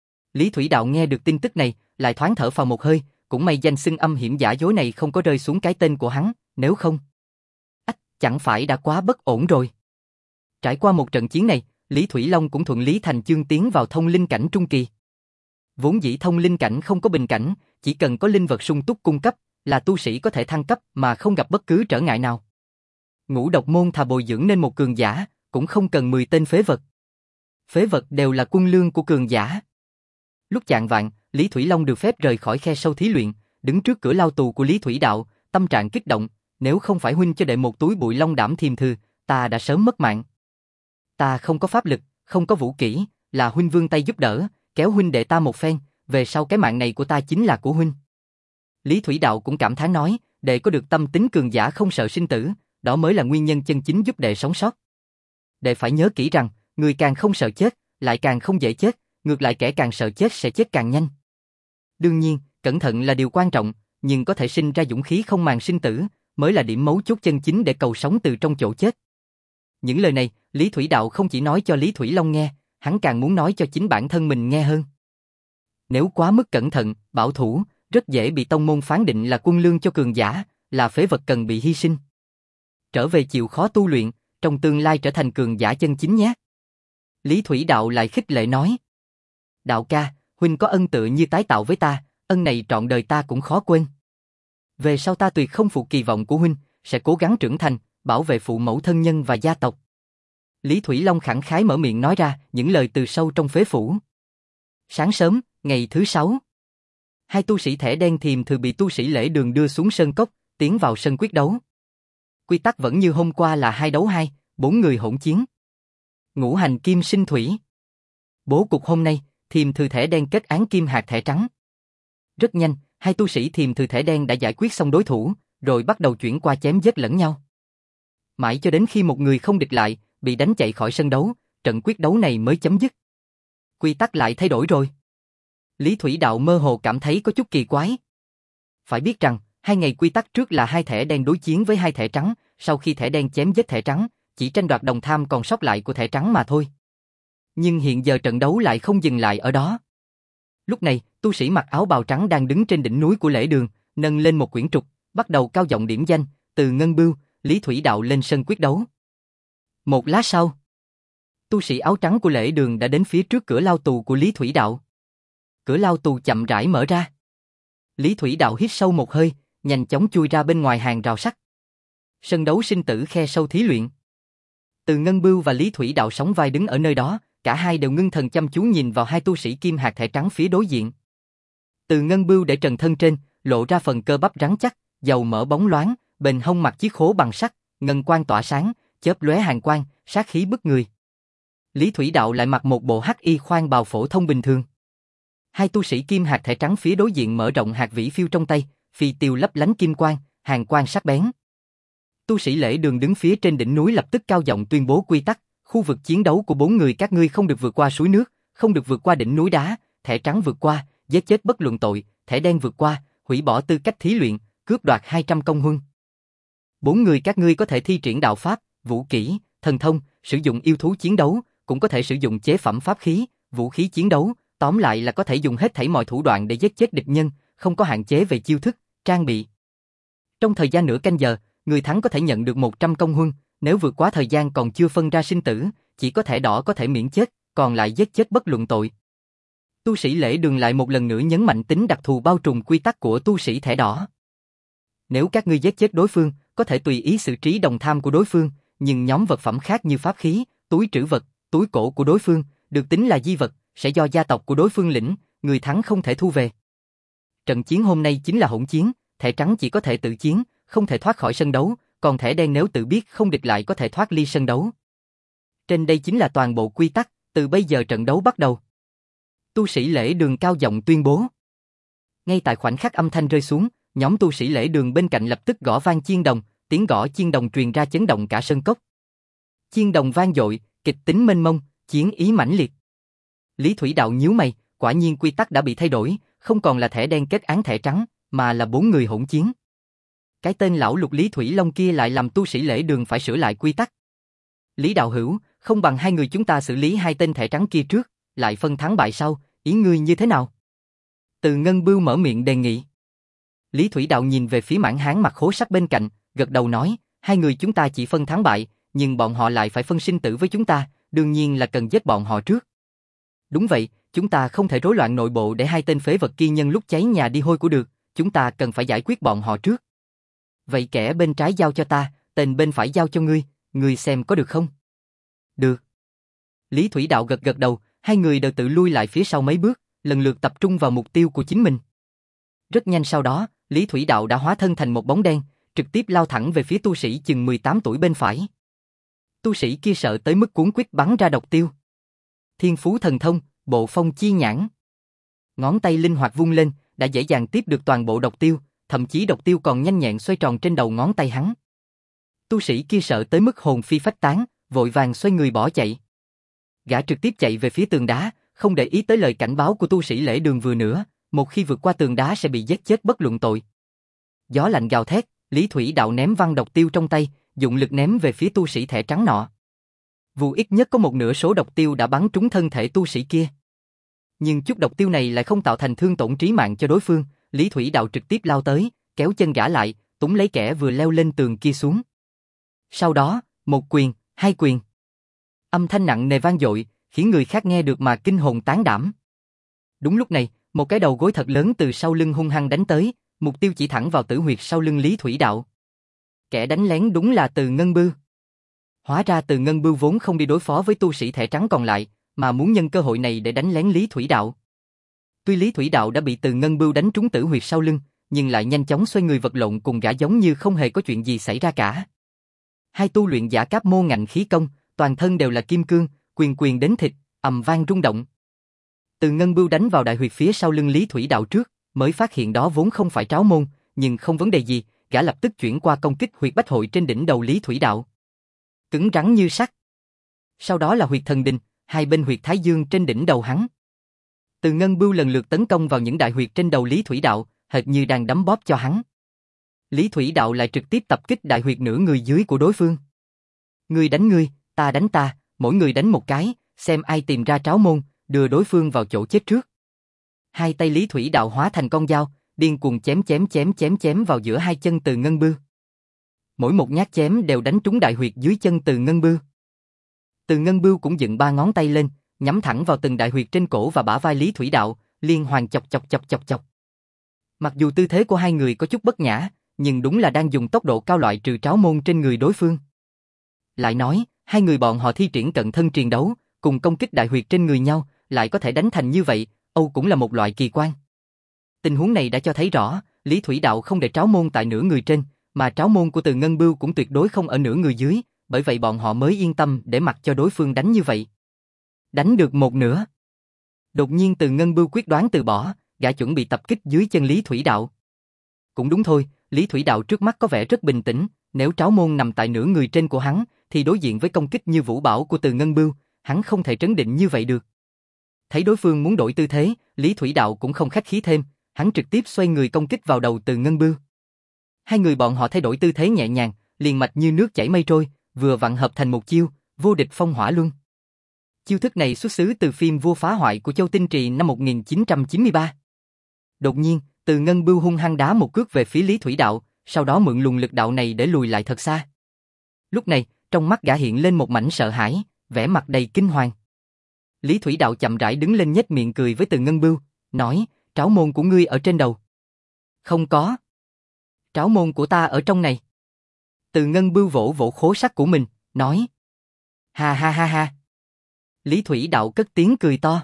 Lý Thủy Đạo nghe được tin tức này, lại thoáng thở phào một hơi, cũng may danh xưng âm hiểm giả dối này không có rơi xuống cái tên của hắn, nếu không, ách, chẳng phải đã quá bất ổn rồi. Trải qua một trận chiến này, Lý Thủy Long cũng thuận lý thành chương tiến vào thông linh cảnh trung kỳ. Vốn dĩ thông linh cảnh không có bình cảnh, chỉ cần có linh vật sung túc cung cấp, là tu sĩ có thể thăng cấp mà không gặp bất cứ trở ngại nào. Ngũ độc môn thà bồi dưỡng nên một cường giả, cũng không cần mười tên phế vật. Phế vật đều là quân lương của cường giả. Lúc chạng vạng, Lý Thủy Long được phép rời khỏi khe sâu thí luyện, đứng trước cửa lao tù của Lý Thủy Đạo, tâm trạng kích động, nếu không phải huynh cho đệ một túi bụi long đảm thiềm thư, ta đã sớm mất mạng. Ta không có pháp lực, không có vũ kỹ, là huynh vươn tay giúp đỡ, kéo huynh đệ ta một phen, về sau cái mạng này của ta chính là của huynh. Lý Thủy Đạo cũng cảm thán nói, đệ có được tâm tính cường giả không sợ sinh tử, đó mới là nguyên nhân chân chính giúp đệ sống sót. Đệ phải nhớ kỹ rằng, người càng không sợ chết, lại càng không dễ chết, ngược lại kẻ càng sợ chết sẽ chết càng nhanh. Đương nhiên, cẩn thận là điều quan trọng, nhưng có thể sinh ra dũng khí không màng sinh tử, mới là điểm mấu chốt chân chính để cầu sống từ trong chỗ chết. Những lời này, Lý Thủy Đạo không chỉ nói cho Lý Thủy Long nghe, hắn càng muốn nói cho chính bản thân mình nghe hơn. Nếu quá mức cẩn thận, bảo thủ, rất dễ bị tông môn phán định là quân lương cho cường giả, là phế vật cần bị hy sinh. Trở về chịu khó tu luyện, trong tương lai trở thành cường giả chân chính nhé. Lý Thủy Đạo lại khích lệ nói. Đạo ca, huynh có ân tựa như tái tạo với ta, ân này trọn đời ta cũng khó quên. Về sau ta tuyệt không phụ kỳ vọng của huynh, sẽ cố gắng trưởng thành, bảo vệ phụ mẫu thân nhân và gia tộc. Lý Thủy Long khẳng khái mở miệng nói ra những lời từ sâu trong phế phủ. Sáng sớm, ngày thứ sáu, hai tu sĩ thẻ đen Thiềm Thử bị tu sĩ Lễ Đường đưa xuống sơn cốc, tiến vào sân quyết đấu. Quy tắc vẫn như hôm qua là hai đấu hai, bốn người hỗn chiến. Ngũ hành kim sinh thủy. Bố cục hôm nay, Thiềm Thử thẻ đen kết án Kim Hạc thẻ trắng. Rất nhanh, hai tu sĩ Thiềm Thử thẻ đen đã giải quyết xong đối thủ, rồi bắt đầu chuyển qua chém giết lẫn nhau. Mãi cho đến khi một người không địch lại, bị đánh chạy khỏi sân đấu, trận quyết đấu này mới chấm dứt. Quy tắc lại thay đổi rồi. Lý Thủy Đạo mơ hồ cảm thấy có chút kỳ quái. Phải biết rằng, hai ngày quy tắc trước là hai thẻ đen đối chiến với hai thẻ trắng, sau khi thẻ đen chém giết thẻ trắng, chỉ tranh đoạt đồng tham còn sót lại của thẻ trắng mà thôi. Nhưng hiện giờ trận đấu lại không dừng lại ở đó. Lúc này, tu sĩ mặc áo bào trắng đang đứng trên đỉnh núi của Lễ Đường, nâng lên một quyển trục, bắt đầu cao giọng điểm danh, từ Ngân Bưu, Lý Thủy Đạo lên sân quyết đấu. Một lát sau, tu sĩ áo trắng của Lễ Đường đã đến phía trước cửa lao tù của Lý Thủy Đạo. Cửa lao tù chậm rãi mở ra. Lý Thủy Đạo hít sâu một hơi, nhanh chóng chui ra bên ngoài hàng rào sắt. Sân đấu sinh tử khe sâu thí luyện. Từ Ngân Bưu và Lý Thủy Đạo sóng vai đứng ở nơi đó, cả hai đều ngưng thần chăm chú nhìn vào hai tu sĩ Kim Hạc thẻ trắng phía đối diện. Từ Ngân Bưu để trần thân trên, lộ ra phần cơ bắp rắn chắc, dầu mỡ bóng loáng, bên hông mặc chiếc khố bằng sắt, ngân quang tỏa sáng, chớp lóe hàn quang, sát khí bức người. Lý Thủy Đạo lại mặc một bộ hắc y khoan bào phổ thông bình thường. Hai tu sĩ Kim Hạc thẻ trắng phía đối diện mở rộng hạt vĩ phiêu trong tay, phi tiêu lấp lánh kim quang, hàn quang sắc bén. Tu sĩ Lễ Đường đứng phía trên đỉnh núi lập tức cao giọng tuyên bố quy tắc, khu vực chiến đấu của bốn người các ngươi không được vượt qua suối nước, không được vượt qua đỉnh núi đá, thẻ trắng vượt qua, giết chết bất luận tội, thẻ đen vượt qua, hủy bỏ tư cách thí luyện, cướp đoạt hai trăm công huân. Bốn người các ngươi có thể thi triển đạo pháp, vũ kỹ, thần thông, sử dụng yêu thú chiến đấu, cũng có thể sử dụng chế phẩm pháp khí, vũ khí chiến đấu, tóm lại là có thể dùng hết thảy mọi thủ đoạn để giết chết địch nhân, không có hạn chế về chiêu thức, trang bị. Trong thời gian nửa canh giờ, người thắng có thể nhận được một trăm công huân, nếu vượt quá thời gian còn chưa phân ra sinh tử, chỉ có thẻ đỏ có thể miễn chết, còn lại giết chết bất luận tội. Tu sĩ Lễ Đường lại một lần nữa nhấn mạnh tính đặc thù bao trùm quy tắc của tu sĩ thẻ đỏ. Nếu các ngươi giết chết đối phương, có thể tùy ý xử trí đồng tham của đối phương, nhưng nhóm vật phẩm khác như pháp khí, túi trữ vật, túi cổ của đối phương, được tính là di vật, sẽ do gia tộc của đối phương lĩnh, người thắng không thể thu về. Trận chiến hôm nay chính là hỗn chiến, thẻ trắng chỉ có thể tự chiến, không thể thoát khỏi sân đấu, còn thẻ đen nếu tự biết không địch lại có thể thoát ly sân đấu. Trên đây chính là toàn bộ quy tắc, từ bây giờ trận đấu bắt đầu. Tu sĩ Lễ Đường cao giọng tuyên bố. Ngay tại khoảnh khắc âm thanh rơi xuống, nhóm tu sĩ Lễ Đường bên cạnh lập tức gõ vang chiên đồng, tiếng gõ chiên đồng truyền ra chấn động cả sân cốc. Chiên đồng vang dội, kịch tính mênh mông, chiến ý mãnh liệt. Lý Thủy Đạo nhíu mày, quả nhiên quy tắc đã bị thay đổi, không còn là thẻ đen kết án thẻ trắng, mà là bốn người hỗn chiến. Cái tên lão lục Lý Thủy Long kia lại làm tu sĩ Lễ Đường phải sửa lại quy tắc. Lý đạo hữu, không bằng hai người chúng ta xử lý hai tên thẻ trắng kia trước, lại phân thắng bại sau, ý ngươi như thế nào? Từ Ngân Bưu mở miệng đề nghị. Lý Thủy Đạo nhìn về phía Mãn Hán mặc khố sắt bên cạnh, gật đầu nói, hai người chúng ta chỉ phân thắng bại, nhưng bọn họ lại phải phân sinh tử với chúng ta, đương nhiên là cần giết bọn họ trước. Đúng vậy, chúng ta không thể rối loạn nội bộ để hai tên phế vật kia nhân lúc cháy nhà đi hôi của được, chúng ta cần phải giải quyết bọn họ trước. Vậy kẻ bên trái giao cho ta, tên bên phải giao cho ngươi, ngươi xem có được không? Được. Lý Thủy Đạo gật gật đầu, hai người đều tự lui lại phía sau mấy bước, lần lượt tập trung vào mục tiêu của chính mình. Rất nhanh sau đó, Lý Thủy Đạo đã hóa thân thành một bóng đen, trực tiếp lao thẳng về phía tu sĩ chừng mười tám tuổi bên phải. Tu sĩ kia sợ tới mức cuốn quýt bắn ra độc tiêu. Thiên phú thần thông, bộ phong chi nhãn. Ngón tay linh hoạt vung lên, đã dễ dàng tiếp được toàn bộ độc tiêu, thậm chí độc tiêu còn nhanh nhẹn xoay tròn trên đầu ngón tay hắn. Tu sĩ kia sợ tới mức hồn phi phách tán, vội vàng xoay người bỏ chạy. Gã trực tiếp chạy về phía tường đá, không để ý tới lời cảnh báo của tu sĩ lễ đường vừa nữa, một khi vượt qua tường đá sẽ bị giết chết bất luận tội. Gió lạnh gào thét, Lý Thủy Đạo ném văn độc tiêu trong tay, dụng lực ném về phía tu sĩ thẻ trắng nọ. Vụ ít nhất có một nửa số độc tiêu đã bắn trúng thân thể tu sĩ kia. Nhưng chút độc tiêu này lại không tạo thành thương tổn trí mạng cho đối phương, Lý Thủy Đạo trực tiếp lao tới, kéo chân gã lại, túm lấy kẻ vừa leo lên tường kia xuống. Sau đó, một quyền, hai quyền. Âm thanh nặng nề vang dội, khiến người khác nghe được mà kinh hồn tán đảm. Đúng lúc này, một cái đầu gối thật lớn từ sau lưng hung hăng đánh tới, mục tiêu chỉ thẳng vào tử huyệt sau lưng Lý Thủy Đạo. Kẻ đánh lén đúng là Từ Ngân Bưu. Hóa ra Từ Ngân Bưu vốn không đi đối phó với tu sĩ thẻ trắng còn lại, mà muốn nhân cơ hội này để đánh lén Lý Thủy Đạo. Tuy Lý Thủy Đạo đã bị Từ Ngân Bưu đánh trúng tử huyệt sau lưng, nhưng lại nhanh chóng xoay người vật lộn cùng gã giống như không hề có chuyện gì xảy ra cả. Hai tu luyện giả Cáp Môn ngạnh khí công, toàn thân đều là kim cương, quyền quyền đến thịt, ầm vang rung động. Từ Ngân Bưu đánh vào đại huyệt phía sau lưng Lý Thủy Đạo trước, mới phát hiện đó vốn không phải tráo môn, nhưng không vấn đề gì, gã lập tức chuyển qua công kích huyệt bách hội trên đỉnh đầu Lý Thủy Đạo. Cứng rắn như sắt. Sau đó là huyệt thần đình, hai bên huyệt thái dương trên đỉnh đầu hắn. Từ Ngân Bưu lần lượt tấn công vào những đại huyệt trên đầu Lý Thủy Đạo, hệt như đang đấm bóp cho hắn. Lý Thủy Đạo lại trực tiếp tập kích đại huyệt nửa người dưới của đối phương. Ngươi đánh ngươi, ta đánh ta, mỗi người đánh một cái, xem ai tìm ra tráo môn, đưa đối phương vào chỗ chết trước. Hai tay Lý Thủy Đạo hóa thành con dao, điên cuồng chém chém chém chém chém vào giữa hai chân Từ Ngân Bưu. Mỗi một nhát chém đều đánh trúng đại huyệt dưới chân Từ Ngân Bưu. Từ Ngân Bưu cũng dựng ba ngón tay lên, nhắm thẳng vào từng đại huyệt trên cổ và bả vai Lý Thủy Đạo, liên hoàn chọc chọc chọc chọc chọc. Mặc dù tư thế của hai người có chút bất nhã, nhưng đúng là đang dùng tốc độ cao loại trừ tráo môn trên người đối phương. Lại nói, hai người bọn họ thi triển cận thân triền đấu, cùng công kích đại huyệt trên người nhau, lại có thể đánh thành như vậy, Âu cũng là một loại kỳ quan. Tình huống này đã cho thấy rõ, Lý Thủy Đạo không để tráo môn tại nửa người trên, mà tráo môn của Từ Ngân Bưu cũng tuyệt đối không ở nửa người dưới, bởi vậy bọn họ mới yên tâm để mặc cho đối phương đánh như vậy. Đánh được một nửa. Đột nhiên Từ Ngân Bưu quyết đoán từ bỏ, gã chuẩn bị tập kích dưới chân Lý Thủy Đạo. Cũng đúng thôi, Lý Thủy Đạo trước mắt có vẻ rất bình tĩnh, nếu tráo môn nằm tại nửa người trên của hắn, thì đối diện với công kích như vũ bão của Từ Ngân Bưu, hắn không thể trấn định như vậy được. Thấy đối phương muốn đổi tư thế, Lý Thủy Đạo cũng không khách khí thêm, hắn trực tiếp xoay người công kích vào đầu Từ Ngân Bưu. Hai người bọn họ thay đổi tư thế nhẹ nhàng, liền mạch như nước chảy mây trôi, vừa vặn hợp thành một chiêu, vô địch phong hỏa luân. Chiêu thức này xuất xứ từ phim Vua Phá Hoại của Châu Tinh Trì năm một nghìn chín trăm chín mươi ba. Đột nhiên, Từ Ngân Bưu hung hăng đá một cước về phía Lý Thủy Đạo, sau đó mượn luồng lực đạo này để lùi lại thật xa. Lúc này, trong mắt gã hiện lên một mảnh sợ hãi, vẻ mặt đầy kinh hoàng. Lý Thủy Đạo chậm rãi đứng lên nhếch miệng cười với Từ Ngân Bưu, nói, tráo môn của ngươi ở trên đầu. Không có. Tráo môn của ta ở trong này. Từ Ngân Bưu vỗ vỗ khố sắt của mình, nói. Ha ha ha ha. Lý Thủy Đạo cất tiếng cười to.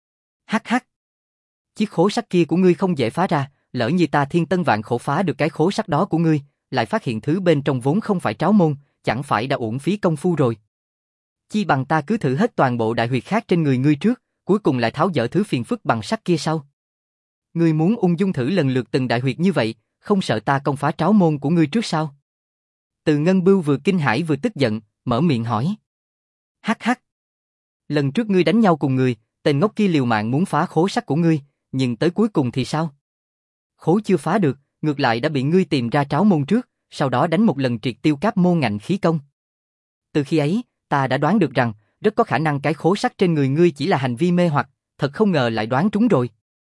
Hắc hắc. Chiếc khố sắt kia của ngươi không dễ phá ra, lỡ như ta thiên tân vạn khổ phá được cái khố sắt đó của ngươi, lại phát hiện thứ bên trong vốn không phải tráo môn, chẳng phải đã uổng phí công phu rồi. Chi bằng ta cứ thử hết toàn bộ đại huyệt khác trên người ngươi trước, cuối cùng lại tháo dỡ thứ phiền phức bằng sắt kia sau. Ngươi muốn ung dung thử lần lượt từng đại huyệt như vậy, không sợ ta công phá tráo môn của ngươi trước sao? Từ Ngân Bưu vừa kinh hãi vừa tức giận, mở miệng hỏi. Hắc hắc. Lần trước ngươi đánh nhau cùng người, tên ngốc kia liều mạng muốn phá khố sắt của ngươi, nhưng tới cuối cùng thì sao? Khố chưa phá được, ngược lại đã bị ngươi tìm ra tráo môn trước, sau đó đánh một lần triệt tiêu Cáp Môn ngạnh khí công. Từ khi ấy, ta đã đoán được rằng, rất có khả năng cái khố sắt trên người ngươi chỉ là hành vi mê hoặc, thật không ngờ lại đoán trúng rồi.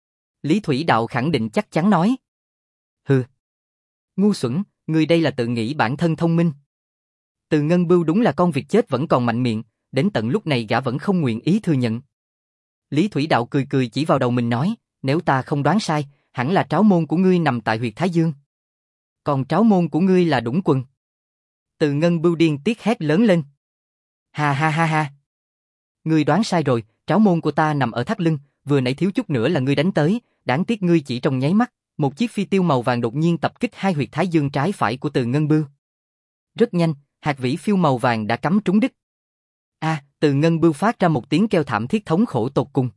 Lý Thủy Đạo khẳng định chắc chắn nói. Hừ. Ngu xuẩn, ngươi đây là tự nghĩ bản thân thông minh. Từ Ngân Bưu đúng là con việc chết vẫn còn mạnh miệng, đến tận lúc này gã vẫn không nguyện ý thừa nhận. Lý Thủy Đạo cười cười chỉ vào đầu mình nói, nếu ta không đoán sai, hẳn là tráo môn của ngươi nằm tại huyệt Thái Dương. Còn tráo môn của ngươi là đũng quần. Từ Ngân Bưu điên tiết hét lớn lên. Ha ha ha ha. Ngươi đoán sai rồi, tráo môn của ta nằm ở thắt lưng, vừa nãy thiếu chút nữa là ngươi đánh tới, đáng tiếc ngươi chỉ trong nháy mắt, một chiếc phi tiêu màu vàng đột nhiên tập kích hai huyệt Thái Dương trái phải của Từ Ngân Bưu. Rất nhanh, hạt vĩ phiêu màu vàng đã cắm trúng đích. A, à, Từ Ngân Bưu phát ra một tiếng kêu thảm thiết thống khổ tột cùng.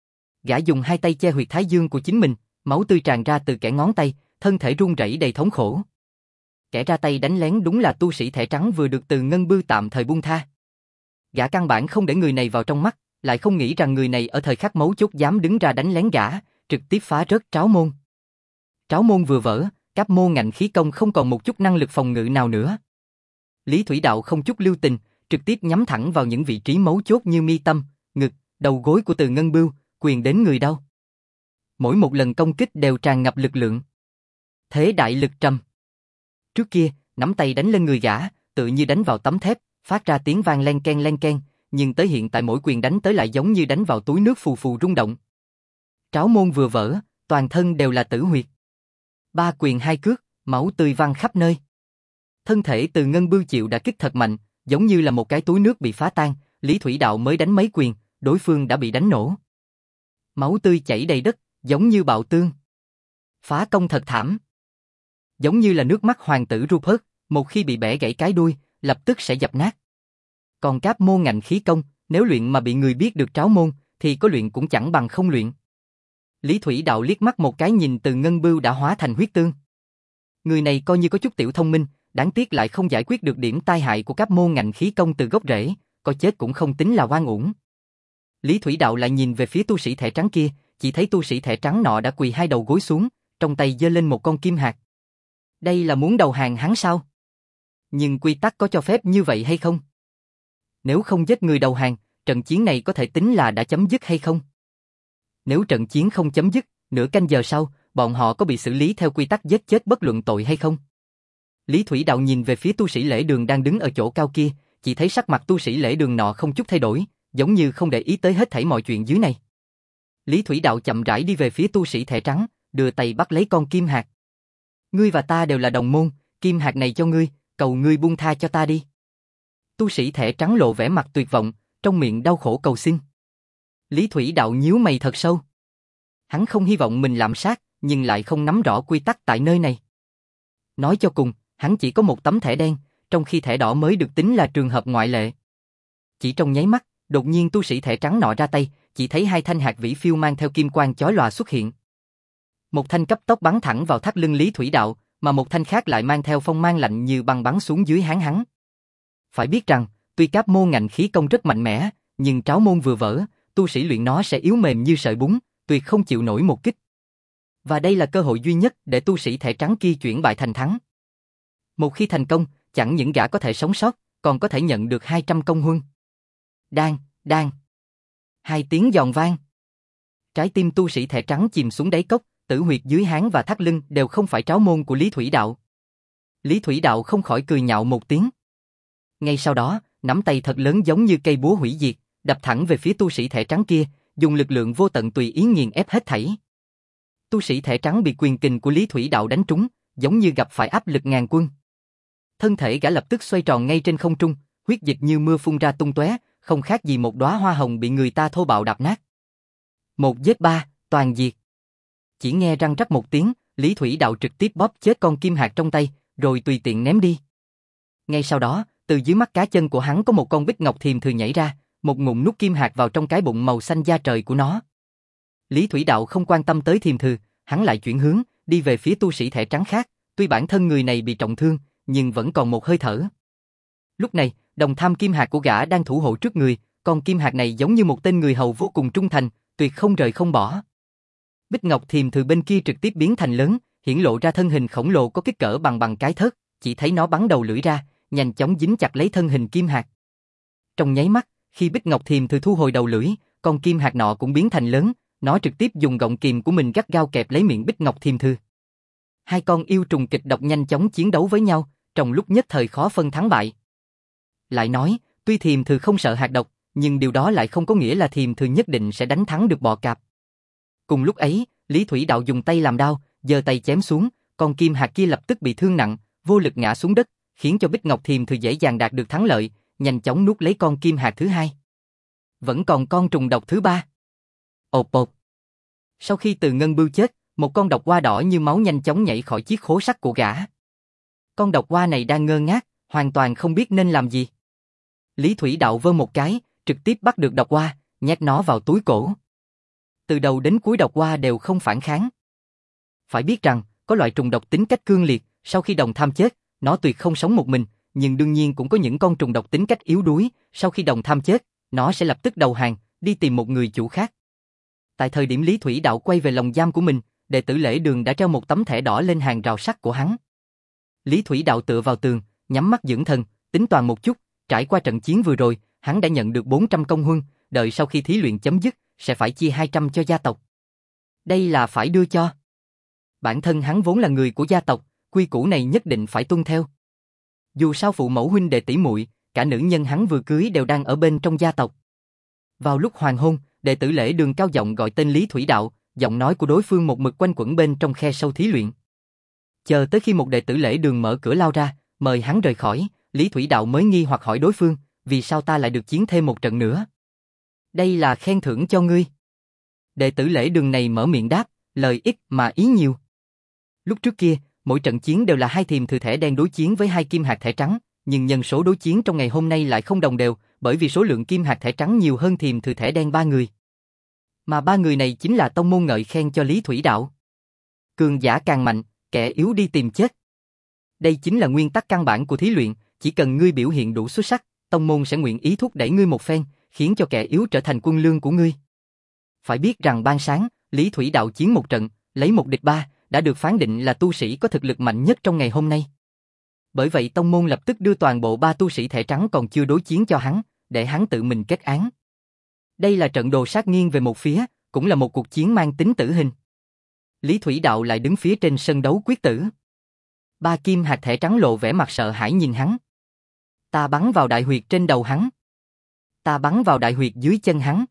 Gã dùng hai tay che huyệt Thái Dương của chính mình, máu tươi tràn ra từ kẽ ngón tay, thân thể run rẩy đầy thống khổ. kẻ ra tay đánh lén đúng là tu sĩ thẻ trắng vừa được Từ Ngân Bưu tạm thời buông tha. Gã căn bản không để người này vào trong mắt, lại không nghĩ rằng người này ở thời khắc mấu chốt dám đứng ra đánh lén gã, trực tiếp phá rớt tráo môn. Tráo môn vừa vỡ, Cáp môn ngạnh khí công không còn một chút năng lực phòng ngự nào nữa. Lý Thủy Đạo không chút lưu tình, trực tiếp nhắm thẳng vào những vị trí mấu chốt như mi tâm, ngực, đầu gối của Từ Ngân Bưu, quyền đến người đau. Mỗi một lần công kích đều tràn ngập lực lượng. Thế đại lực trầm. Trước kia, nắm tay đánh lên người gã, tự như đánh vào tấm thép, phát ra tiếng vang len ken len ken, nhưng tới hiện tại mỗi quyền đánh tới lại giống như đánh vào túi nước phù phù rung động. Tráo môn vừa vỡ, toàn thân đều là tử huyệt. Ba quyền hai cước, máu tươi văng khắp nơi. Thân thể Từ Ngân Bưu chịu đã kích thật mạnh, giống như là một cái túi nước bị phá tan, Lý Thủy Đạo mới đánh mấy quyền, đối phương đã bị đánh nổ. Máu tươi chảy đầy đất, giống như bạo tương. Phá công thật thảm. Giống như là nước mắt hoàng tử Rupert, một khi bị bẻ gãy cái đuôi, lập tức sẽ dập nát. Còn Cáp môn ngạnh khí công, nếu luyện mà bị người biết được tráo môn, thì có luyện cũng chẳng bằng không luyện. Lý Thủy Đạo liếc mắt một cái nhìn Từ Ngân Bưu đã hóa thành huyết tương. Người này coi như có chút tiểu thông minh, đáng tiếc lại không giải quyết được điểm tai hại của Cáp môn ngạnh khí công từ gốc rễ, có chết cũng không tính là oan uổng. Lý Thủy Đạo lại nhìn về phía tu sĩ thẻ trắng kia, chỉ thấy tu sĩ thẻ trắng nọ đã quỳ hai đầu gối xuống, trong tay giơ lên một con kim hạt. Đây là muốn đầu hàng hắn sao? Nhưng quy tắc có cho phép như vậy hay không? Nếu không giết người đầu hàng, trận chiến này có thể tính là đã chấm dứt hay không? Nếu trận chiến không chấm dứt, nửa canh giờ sau, bọn họ có bị xử lý theo quy tắc giết chết bất luận tội hay không? Lý Thủy Đạo nhìn về phía tu sĩ lễ đường đang đứng ở chỗ cao kia, chỉ thấy sắc mặt tu sĩ lễ đường nọ không chút thay đổi, giống như không để ý tới hết thảy mọi chuyện dưới này. Lý Thủy Đạo chậm rãi đi về phía tu sĩ thẻ trắng, đưa tay bắt lấy con kim hạt. Ngươi và ta đều là đồng môn, kim hạt này cho ngươi, cầu ngươi buông tha cho ta đi. Tu sĩ thẻ trắng lộ vẻ mặt tuyệt vọng, trong miệng đau khổ cầu xin. Lý Thủy Đạo nhíu mày thật sâu. Hắn không hy vọng mình lạm sát, nhưng lại không nắm rõ quy tắc tại nơi này. Nói cho cùng, hắn chỉ có một tấm thẻ đen, trong khi thẻ đỏ mới được tính là trường hợp ngoại lệ. Chỉ trong nháy mắt, đột nhiên tu sĩ thẻ trắng nọ ra tay, chỉ thấy hai thanh hạt vĩ phiêu mang theo kim quang chói lòa xuất hiện. Một thanh cấp tốc bắn thẳng vào thắt lưng Lý Thủy Đạo, mà một thanh khác lại mang theo phong mang lạnh như băng bắn xuống dưới háng hắn. Phải biết rằng, tuy Cáp môn ngạnh khí công rất mạnh mẽ, nhưng tráo môn vừa vỡ, tu sĩ luyện nó sẽ yếu mềm như sợi bún, tuyệt không chịu nổi một kích. Và đây là cơ hội duy nhất để tu sĩ thẻ trắng kia chuyển bại thành thắng. Một khi thành công, chẳng những gã có thể sống sót, còn có thể nhận được hai trăm công huân. Đan, đan. Hai tiếng giòn vang. Trái tim tu sĩ thẻ trắng chìm xuống đáy cốc, tử huyệt dưới háng và thắt lưng đều không phải tráo môn của Lý Thủy Đạo. Lý Thủy Đạo không khỏi cười nhạo một tiếng. Ngay sau đó, nắm tay thật lớn giống như cây búa hủy diệt, đập thẳng về phía tu sĩ thẻ trắng kia, dùng lực lượng vô tận tùy ý nghiền ép hết thảy. Tu sĩ thẻ trắng bị quyền kình của Lý Thủy Đạo đánh trúng, giống như gặp phải áp lực ngàn quân. Thân thể gã lập tức xoay tròn ngay trên không trung, huyết dịch như mưa phun ra tung tóe, không khác gì một đóa hoa hồng bị người ta thô bạo đạp nát. Một giết ba, toàn diệt. Chỉ nghe răng rắc một tiếng, Lý Thủy Đạo trực tiếp bóp chết con kim hạt trong tay, rồi tùy tiện ném đi. Ngay sau đó, từ dưới mắt cá chân của hắn có một con bích ngọc thiềm thừ nhảy ra, một ngụm nuốt kim hạt vào trong cái bụng màu xanh da trời của nó. Lý Thủy Đạo không quan tâm tới thiềm thừ, hắn lại chuyển hướng, đi về phía tu sĩ thẻ trắng khác, tuy bản thân người này bị trọng thương, nhưng vẫn còn một hơi thở. Lúc này, đồng tham kim hạt của gã đang thủ hộ trước người, con kim hạt này giống như một tên người hầu vô cùng trung thành, tuyệt không rời không bỏ. Bích ngọc thiềm thừ bên kia trực tiếp biến thành lớn, hiển lộ ra thân hình khổng lồ có kích cỡ bằng bằng cái thớt, chỉ thấy nó bắn đầu lưỡi ra, nhanh chóng dính chặt lấy thân hình kim hạt. Trong nháy mắt, khi Bích ngọc thiềm thừ thu hồi đầu lưỡi, con kim hạt nọ cũng biến thành lớn, nó trực tiếp dùng gọng kìm của mình gắt gao kẹp lấy miệng Bích ngọc thiềm thừ. Hai con yêu trùng kịch độc nhanh chóng chiến đấu với nhau, trong lúc nhất thời khó phân thắng bại. Lại nói, tuy thiềm thừ không sợ hạt độc, nhưng điều đó lại không có nghĩa là thiềm thừ nhất định sẽ đánh thắng được bọ cạp. Cùng lúc ấy, Lý Thủy Đạo dùng tay làm đao, giơ tay chém xuống, con kim hạt kia lập tức bị thương nặng, vô lực ngã xuống đất, khiến cho Bích ngọc thiềm thừ dễ dàng đạt được thắng lợi, nhanh chóng nuốt lấy con kim hạt thứ hai. Vẫn còn con trùng độc thứ ba. Ộp ộp. Sau khi Từ Ngân Bưu chết, một con độc hoa đỏ như máu nhanh chóng nhảy khỏi chiếc khố sắt của gã. Con độc hoa này đang ngơ ngác, hoàn toàn không biết nên làm gì. Lý Thủy Đạo vơ một cái, trực tiếp bắt được độc hoa, nhét nó vào túi cổ. Từ đầu đến cuối độc hoa đều không phản kháng. Phải biết rằng, có loại trùng độc tính cách cương liệt, sau khi đồng tham chết, Nó tuyệt không sống một mình, nhưng đương nhiên cũng có những con trùng độc tính cách yếu đuối, sau khi đồng tham chết, nó sẽ lập tức đầu hàng, đi tìm một người chủ khác. Tại thời điểm Lý Thủy Đạo quay về lồng giam của mình, đệ tử Lễ Đường đã treo một tấm thẻ đỏ lên hàng rào sắt của hắn. Lý Thủy Đạo tựa vào tường, nhắm mắt dưỡng thần, tính toán một chút, trải qua trận chiến vừa rồi, hắn đã nhận được bốn trăm công huân, đợi sau khi thí luyện chấm dứt, sẽ phải chia hai trăm cho gia tộc. Đây là phải đưa cho. Bản thân hắn vốn là người của gia tộc, quy củ này nhất định phải tuân theo. Dù sao phụ mẫu huynh đệ tỷ muội, cả nữ nhân hắn vừa cưới đều đang ở bên trong gia tộc. Vào lúc hoàng hôn, đệ tử Lễ Đường cao giọng gọi tên Lý Thủy Đạo, giọng nói của đối phương một mực quanh quẩn bên trong khe sâu thí luyện. Chờ tới khi một đệ tử Lễ Đường mở cửa lao ra, mời hắn rời khỏi, Lý Thủy Đạo mới nghi hoặc hỏi đối phương, vì sao ta lại được chiến thêm một trận nữa? Đây là khen thưởng cho ngươi. Đệ tử Lễ Đường này mở miệng đáp, lời ít mà ý nhiều. Lúc trước kia, mỗi trận chiến đều là hai thiềm thừa thẻ đen đối chiến với hai kim hạt thẻ trắng, nhưng nhân số đối chiến trong ngày hôm nay lại không đồng đều, bởi vì số lượng kim hạt thẻ trắng nhiều hơn thiềm thừa thẻ đen ba người. Mà ba người này chính là tông môn ngợi khen cho Lý Thủy Đạo. Cường giả càng mạnh, kẻ yếu đi tìm chết. Đây chính là nguyên tắc căn bản của thí luyện, chỉ cần ngươi biểu hiện đủ xuất sắc, tông môn sẽ nguyện ý thúc đẩy ngươi một phen, khiến cho kẻ yếu trở thành quân lương của ngươi. Phải biết rằng ban sáng, Lý Thủy Đạo chiến một trận, lấy một địch ba, đã được phán định là tu sĩ có thực lực mạnh nhất trong ngày hôm nay. Bởi vậy tông môn lập tức đưa toàn bộ ba tu sĩ thẻ trắng còn chưa đối chiến cho hắn, để hắn tự mình kết án. Đây là trận đồ sát nghiêng về một phía, cũng là một cuộc chiến mang tính tử hình. Lý Thủy Đạo lại đứng phía trên sân đấu quyết tử. Ba kim hạt thẻ trắng lộ vẻ mặt sợ hãi nhìn hắn. Ta bắn vào đại huyệt trên đầu hắn. Ta bắn vào đại huyệt dưới chân hắn.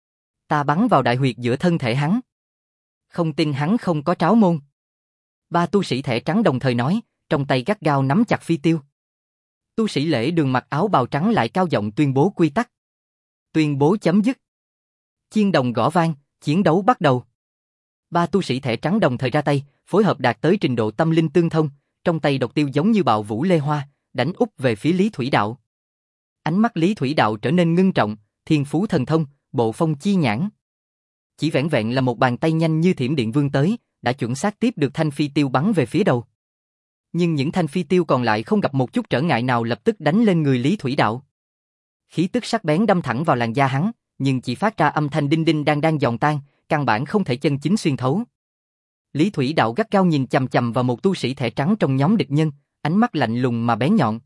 Ta bắn vào đại huyệt giữa thân thể hắn. Không tin hắn không có tráo môn. Ba tu sĩ thẻ trắng đồng thời nói, trong tay gắt gao nắm chặt phi tiêu. Tu sĩ Lễ Đường mặc áo bào trắng lại cao giọng tuyên bố quy tắc. Tuyên bố chấm dứt. Chiên đồng gõ vang, chiến đấu bắt đầu. Ba tu sĩ thẻ trắng đồng thời ra tay, phối hợp đạt tới trình độ tâm linh tương thông, trong tay độc tiêu giống như bạo vũ lê hoa, đánh úp về phía Lý Thủy Đạo. Ánh mắt Lý Thủy Đạo trở nên ngưng trọng, thiên phú thần thông, bộ phong chi nhãn. Chỉ vẻn vẹn là một bàn tay nhanh như thiểm điện vươn tới, đã chuẩn xác tiếp được thanh phi tiêu bắn về phía đầu. Nhưng những thanh phi tiêu còn lại không gặp một chút trở ngại nào lập tức đánh lên người Lý Thủy Đạo. Khí tức sắc bén đâm thẳng vào làn da hắn, nhưng chỉ phát ra âm thanh đinh đinh đang đang giòn tan, căn bản không thể chân chính xuyên thấu. Lý Thủy Đạo gắt gao nhìn chằm chằm vào một tu sĩ thẻ trắng trong nhóm địch nhân, ánh mắt lạnh lùng mà bén nhọn.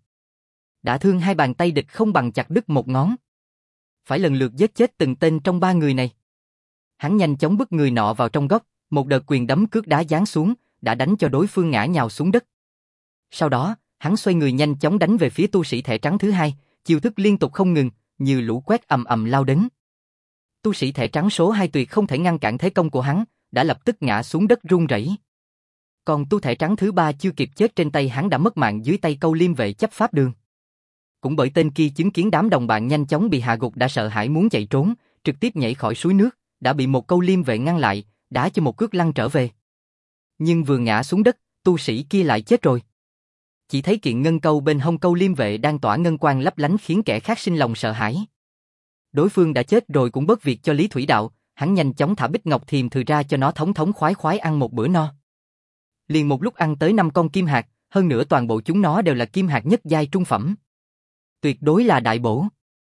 Đã thương hai bàn tay địch không bằng chặt đứt một ngón. Phải lần lượt giết chết từng tên trong ba người này. Hắn nhanh chóng bức người nọ vào trong góc, một đợt quyền đấm cước đá giáng xuống, đã đánh cho đối phương ngã nhào xuống đất. Sau đó, hắn xoay người nhanh chóng đánh về phía tu sĩ thẻ trắng thứ hai, chiêu thức liên tục không ngừng, như lũ quét ầm ầm lao đến. Tu sĩ thẻ trắng số hai tuyệt không thể ngăn cản thế công của hắn, đã lập tức ngã xuống đất run rẩy. Còn tu thẻ trắng thứ ba chưa kịp chết trên tay hắn đã mất mạng dưới tay câu liêm vệ chấp pháp đường. Cũng bởi tên kia chứng kiến đám đồng bạn nhanh chóng bị hạ gục đã sợ hãi muốn chạy trốn, trực tiếp nhảy khỏi suối nước, đã bị một câu liêm vệ ngăn lại, đá cho một cước lăn trở về. Nhưng vừa ngã xuống đất, tu sĩ kia lại chết rồi. Chỉ thấy kiện ngân câu bên hông câu liêm vệ đang tỏa ngân quang lấp lánh khiến kẻ khác sinh lòng sợ hãi. Đối phương đã chết rồi cũng bất việc cho Lý Thủy Đạo, hắn nhanh chóng thả bích ngọc thiềm thừa ra cho nó thống thống khoái khoái ăn một bữa no. Liền một lúc ăn tới năm con kim hạt, hơn nữa toàn bộ chúng nó đều là kim hạt nhất giai trung phẩm. Tuyệt đối là đại bổ.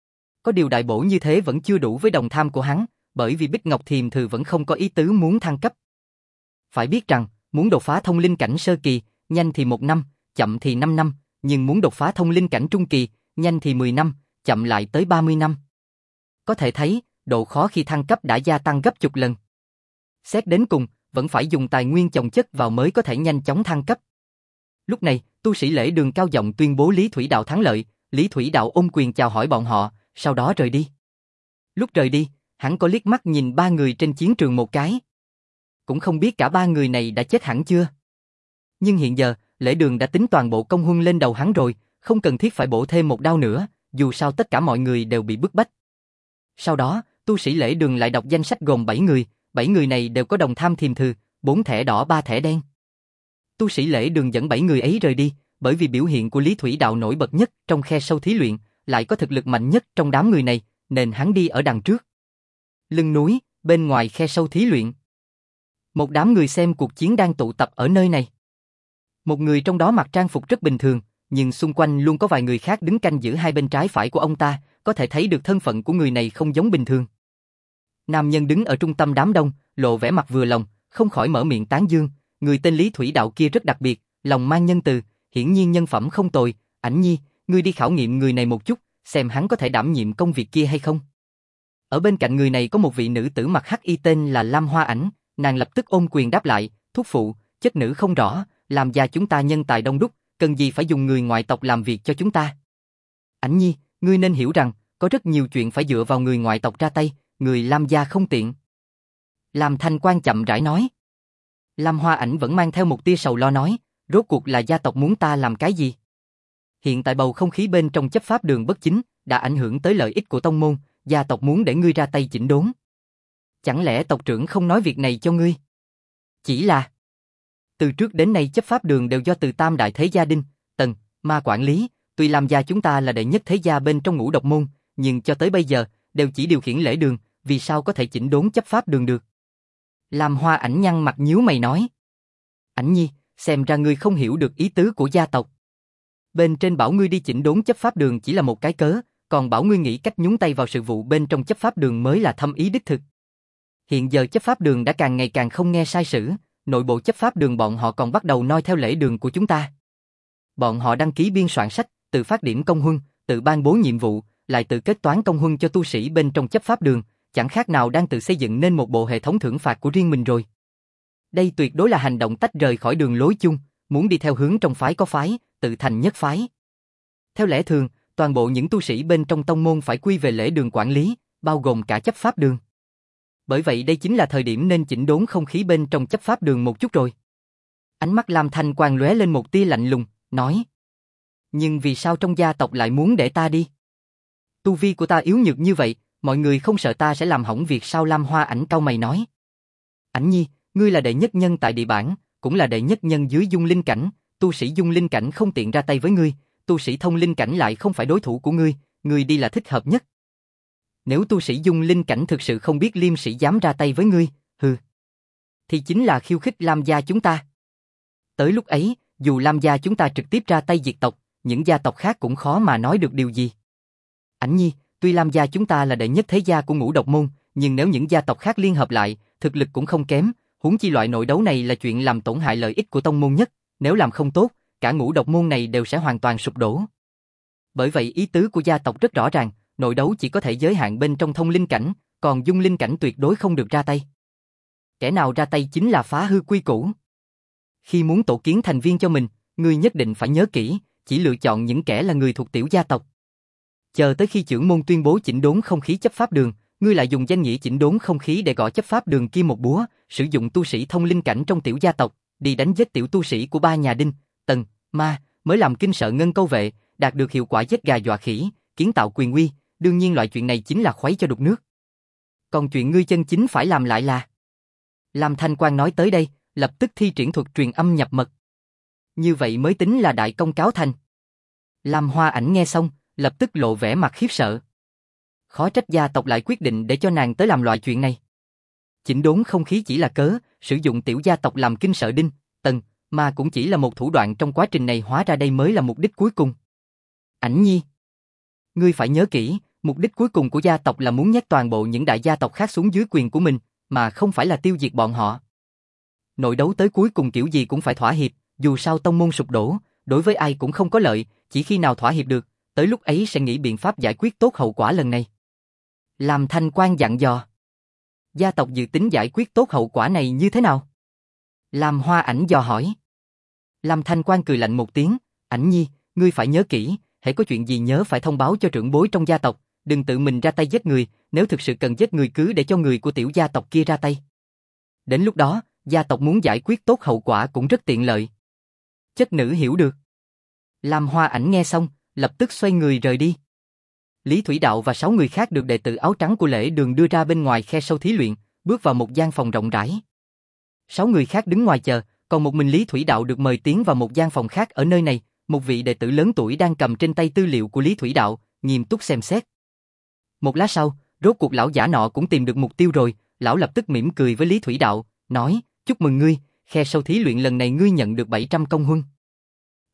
Có điều đại bổ như thế vẫn chưa đủ với đồng tham của hắn, bởi vì bích ngọc thiềm thừa vẫn không có ý tứ muốn thăng cấp. Phải biết rằng, muốn đột phá thông linh cảnh sơ kỳ, nhanh thì một năm, chậm thì năm năm, nhưng muốn đột phá thông linh cảnh trung kỳ, nhanh thì mười năm, chậm lại tới ba mươi năm. Có thể thấy, độ khó khi thăng cấp đã gia tăng gấp chục lần. Xét đến cùng, vẫn phải dùng tài nguyên chồng chất vào mới có thể nhanh chóng thăng cấp. Lúc này, tu sĩ Lễ Đường cao giọng tuyên bố Lý Thủy Đạo thắng lợi, Lý Thủy Đạo ôm quyền chào hỏi bọn họ, sau đó rời đi. Lúc rời đi, hắn có liếc mắt nhìn ba người trên chiến trường một cái. Cũng không biết cả ba người này đã chết hẳn chưa. Nhưng hiện giờ, Lễ Đường đã tính toàn bộ công huân lên đầu hắn rồi, không cần thiết phải bổ thêm một đao nữa, dù sao tất cả mọi người đều bị bức bách. Sau đó, tu sĩ Lễ Đường lại đọc danh sách gồm bảy người, bảy người này đều có đồng tham thiềm thừa, bốn thẻ đỏ ba thẻ đen. Tu sĩ Lễ Đường dẫn bảy người ấy rời đi, bởi vì biểu hiện của Lý Thủy Đạo nổi bật nhất trong khe sâu thí luyện, lại có thực lực mạnh nhất trong đám người này, nên hắn đi ở đằng trước. Lưng núi, bên ngoài khe sâu thí luyện. Một đám người xem cuộc chiến đang tụ tập ở nơi này. Một người trong đó mặc trang phục rất bình thường, nhưng xung quanh luôn có vài người khác đứng canh giữ hai bên trái phải của ông ta, có thể thấy được thân phận của người này không giống bình thường. Nam nhân đứng ở trung tâm đám đông, lộ vẻ mặt vừa lòng, không khỏi mở miệng tán dương, người tên Lý Thủy Đạo kia rất đặc biệt, lòng mang nhân từ, hiển nhiên nhân phẩm không tồi, Ảnh Nhi, ngươi đi khảo nghiệm người này một chút, xem hắn có thể đảm nhiệm công việc kia hay không. Ở bên cạnh người này có một vị nữ tử mặc hắc y tên là Lam Hoa Ảnh, nàng lập tức ôm quyền đáp lại, thúc phụ, chất nữ không rõ, làm gia chúng ta nhân tài đông đúc, cần gì phải dùng người ngoại tộc làm việc cho chúng ta. Ảnh Nhi, ngươi nên hiểu rằng, có rất nhiều chuyện phải dựa vào người ngoại tộc ra tay, người Lam gia không tiện. Lam Thanh Quan chậm rãi nói. Lam Hoa Ảnh vẫn mang theo một tia sầu lo nói, rốt cuộc là gia tộc muốn ta làm cái gì? Hiện tại bầu không khí bên trong chấp pháp đường bất chính, đã ảnh hưởng tới lợi ích của tông môn, gia tộc muốn để ngươi ra tay chỉnh đốn. Chẳng lẽ tộc trưởng không nói việc này cho ngươi? Chỉ là... Từ trước đến nay chấp pháp đường đều do từ tam đại thế gia Đinh, Tần, Ma quản lý, tuy Lam gia chúng ta là đệ nhất thế gia bên trong ngũ độc môn, nhưng cho tới bây giờ, đều chỉ điều khiển lễ đường, vì sao có thể chỉnh đốn chấp pháp đường được? Lam Hoa Ảnh nhăn mặt nhíu mày nói. Ảnh Nhi, xem ra ngươi không hiểu được ý tứ của gia tộc. Bên trên bảo ngươi đi chỉnh đốn chấp pháp đường chỉ là một cái cớ, còn bảo ngươi nghĩ cách nhúng tay vào sự vụ bên trong chấp pháp đường mới là thâm ý đích thực. Hiện giờ chấp pháp đường đã càng ngày càng không nghe sai sử, nội bộ chấp pháp đường bọn họ còn bắt đầu noi theo lễ đường của chúng ta. Bọn họ đăng ký biên soạn sách, tự phát điểm công huân, tự ban bố nhiệm vụ, lại tự kết toán công huân cho tu sĩ bên trong chấp pháp đường, chẳng khác nào đang tự xây dựng nên một bộ hệ thống thưởng phạt của riêng mình rồi. Đây tuyệt đối là hành động tách rời khỏi đường lối chung, muốn đi theo hướng trong phái có phái, tự thành nhất phái. Theo lẽ thường, toàn bộ những tu sĩ bên trong tông môn phải quy về lễ đường quản lý, bao gồm cả chấp pháp đường. Bởi vậy đây chính là thời điểm nên chỉnh đốn không khí bên trong chấp pháp đường một chút rồi. Ánh mắt Lam Thanh Quang lóe lên một tia lạnh lùng, nói. Nhưng vì sao trong gia tộc lại muốn để ta đi? Tu vi của ta yếu nhược như vậy, mọi người không sợ ta sẽ làm hỏng việc sao? Lam Hoa Ảnh cau mày nói. Ảnh Nhi, ngươi là đệ nhất nhân tại địa bản, cũng là đệ nhất nhân dưới dung linh cảnh, tu sĩ dung linh cảnh không tiện ra tay với ngươi, tu sĩ thông linh cảnh lại không phải đối thủ của ngươi, ngươi đi là thích hợp nhất. Nếu tu sĩ dung linh cảnh thực sự không biết liêm sĩ dám ra tay với ngươi, hừ, thì chính là khiêu khích Lam gia chúng ta. Tới lúc ấy, dù Lam gia chúng ta trực tiếp ra tay diệt tộc, những gia tộc khác cũng khó mà nói được điều gì. Ảnh Nhi, tuy Lam gia chúng ta là đệ nhất thế gia của ngũ độc môn, nhưng nếu những gia tộc khác liên hợp lại, thực lực cũng không kém, huống chi loại nội đấu này là chuyện làm tổn hại lợi ích của tông môn nhất, nếu làm không tốt, cả ngũ độc môn này đều sẽ hoàn toàn sụp đổ. Bởi vậy ý tứ của gia tộc rất rõ ràng, nội đấu chỉ có thể giới hạn bên trong thông linh cảnh, còn dung linh cảnh tuyệt đối không được ra tay. Kẻ nào ra tay chính là phá hư quy củ. Khi muốn tổ kiến thành viên cho mình, ngươi nhất định phải nhớ kỹ, chỉ lựa chọn những kẻ là người thuộc tiểu gia tộc. Chờ tới khi trưởng môn tuyên bố chỉnh đốn không khí chấp pháp đường, ngươi lại dùng danh nghĩa chỉnh đốn không khí để gõ chấp pháp đường kia một búa, sử dụng tu sĩ thông linh cảnh trong tiểu gia tộc, đi đánh giết tiểu tu sĩ của ba nhà Đinh, Tần, Ma, mới làm kinh sợ ngân câu vệ, đạt được hiệu quả giết gà dọa khỉ, kiến tạo quyền uy, đương nhiên loại chuyện này chính là khuấy cho đục nước. Còn chuyện ngươi chân chính phải làm lại là... Lam Thanh Quang nói tới đây, lập tức thi triển thuật truyền âm nhập mật. Như vậy mới tính là đại công cáo thành. Lam Hoa Ảnh nghe xong, lập tức lộ vẻ mặt khiếp sợ. Khó trách gia tộc lại quyết định để cho nàng tới làm loại chuyện này. Chỉnh đốn không khí chỉ là cớ, sử dụng tiểu gia tộc làm kinh sợ Đinh, Tần, mà cũng chỉ là một thủ đoạn trong quá trình này, hóa ra đây mới là mục đích cuối cùng. Ảnh Nhi, ngươi phải nhớ kỹ, mục đích cuối cùng của gia tộc là muốn nhét toàn bộ những đại gia tộc khác xuống dưới quyền của mình, mà không phải là tiêu diệt bọn họ. Nội đấu tới cuối cùng kiểu gì cũng phải thỏa hiệp, dù sao tông môn sụp đổ, đối với ai cũng không có lợi, chỉ khi nào thỏa hiệp được, tới lúc ấy sẽ nghĩ biện pháp giải quyết tốt hậu quả lần này. Lam Thanh Quang dặn dò. Gia tộc dự tính giải quyết tốt hậu quả này như thế nào? Lam Hoa Ảnh dò hỏi. Lam Thanh Quang cười lạnh một tiếng, Ảnh Nhi, ngươi phải nhớ kỹ, hễ có chuyện gì nhớ phải thông báo cho trưởng bối trong gia tộc, đừng tự mình ra tay giết người, nếu thực sự cần giết người cứ để cho người của tiểu gia tộc kia ra tay. Đến lúc đó, gia tộc muốn giải quyết tốt hậu quả cũng rất tiện lợi. Chất nữ hiểu được. Lam Hoa Ảnh nghe xong, lập tức xoay người rời đi. Lý Thủy Đạo và sáu người khác được đệ tử áo trắng của lễ đường đưa ra bên ngoài khe sâu thí luyện, bước vào một gian phòng rộng rãi. Sáu người khác đứng ngoài chờ, còn một mình Lý Thủy Đạo được mời tiến vào một gian phòng khác. Ở nơi này, một vị đệ tử lớn tuổi đang cầm trên tay tư liệu của Lý Thủy Đạo, nghiêm túc xem xét. Một lát sau, rốt cuộc lão giả nọ cũng tìm được mục tiêu rồi, lão lập tức mỉm cười với Lý Thủy Đạo, nói, chúc mừng ngươi, khe sâu thí luyện lần này ngươi nhận được bảy trăm công huân.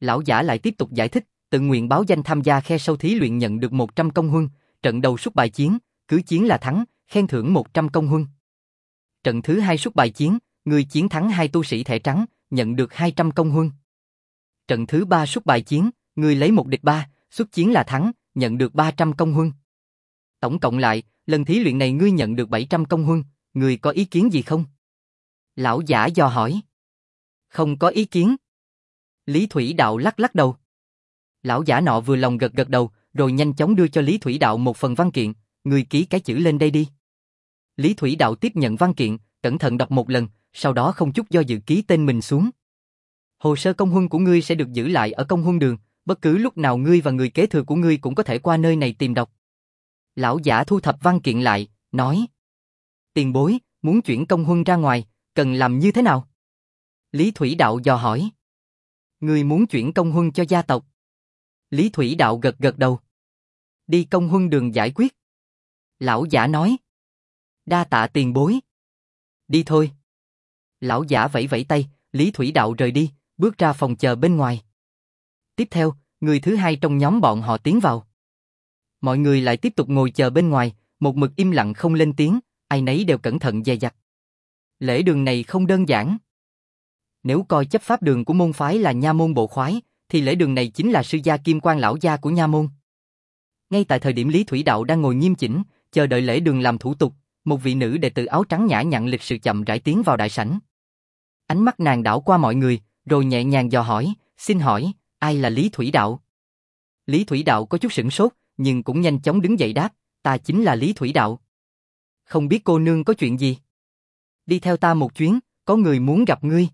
Lão giả lại tiếp tục giải thích, tự nguyện báo danh tham gia khe sâu thí luyện nhận được một trăm công huân, trận đầu sút bài chiến, cứ chiến là thắng, khen thưởng một trăm công huân. Trận thứ hai sút bài chiến, người chiến thắng hai tu sĩ thẻ trắng, nhận được hai trăm công huân. Trận thứ ba sút bài chiến, người lấy một địch ba, xuất chiến là thắng, nhận được ba trăm công huân. Tổng cộng lại, lần thí luyện này ngươi nhận được bảy trăm công huân, ngươi có ý kiến gì không? Lão giả dò hỏi. Không có ý kiến. Lý Thủy Đạo lắc lắc đầu. Lão giả nọ vừa lòng gật gật đầu, rồi nhanh chóng đưa cho Lý Thủy Đạo một phần văn kiện, ngươi ký cái chữ lên đây đi. Lý Thủy Đạo tiếp nhận văn kiện, cẩn thận đọc một lần, sau đó không chút do dự ký tên mình xuống. Hồ sơ công huân của ngươi sẽ được giữ lại ở công huân đường, bất cứ lúc nào ngươi và người kế thừa của ngươi cũng có thể qua nơi này tìm đọc. Lão giả thu thập văn kiện lại, nói. Tiền bối, muốn chuyển công huân ra ngoài, cần làm như thế nào? Lý Thủy Đạo dò hỏi. Ngươi muốn chuyển công huân cho gia tộc? Lý Thủy Đạo gật gật đầu. Đi công huân đường giải quyết. Lão giả nói. Đa tạ tiền bối. Đi thôi. Lão giả vẫy vẫy tay, Lý Thủy Đạo rời đi, bước ra phòng chờ bên ngoài. Tiếp theo, người thứ hai trong nhóm bọn họ tiến vào. Mọi người lại tiếp tục ngồi chờ bên ngoài, một mực im lặng không lên tiếng, ai nấy đều cẩn thận dè dặt. Lễ đường này không đơn giản. Nếu coi chấp pháp đường của môn phái là nha môn bộ khoái, thì lễ đường này chính là sư gia kim quan lão gia của nha môn. Ngay tại thời điểm Lý Thủy Đạo đang ngồi nghiêm chỉnh, chờ đợi lễ đường làm thủ tục, một vị nữ đệ tử áo trắng nhã nhặn lịch sự chậm rãi tiến vào đại sảnh. Ánh mắt nàng đảo qua mọi người, rồi nhẹ nhàng dò hỏi, xin hỏi, ai là Lý Thủy Đạo? Lý Thủy Đạo có chút sửng sốt, nhưng cũng nhanh chóng đứng dậy đáp, ta chính là Lý Thủy Đạo. Không biết cô nương có chuyện gì? Đi theo ta một chuyến, có người muốn gặp ngươi.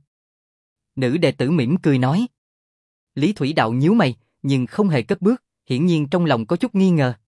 Nữ đệ tử mỉm cười nói. Lý Thủy Đạo nhíu mày, nhưng không hề cất bước, hiển nhiên trong lòng có chút nghi ngờ.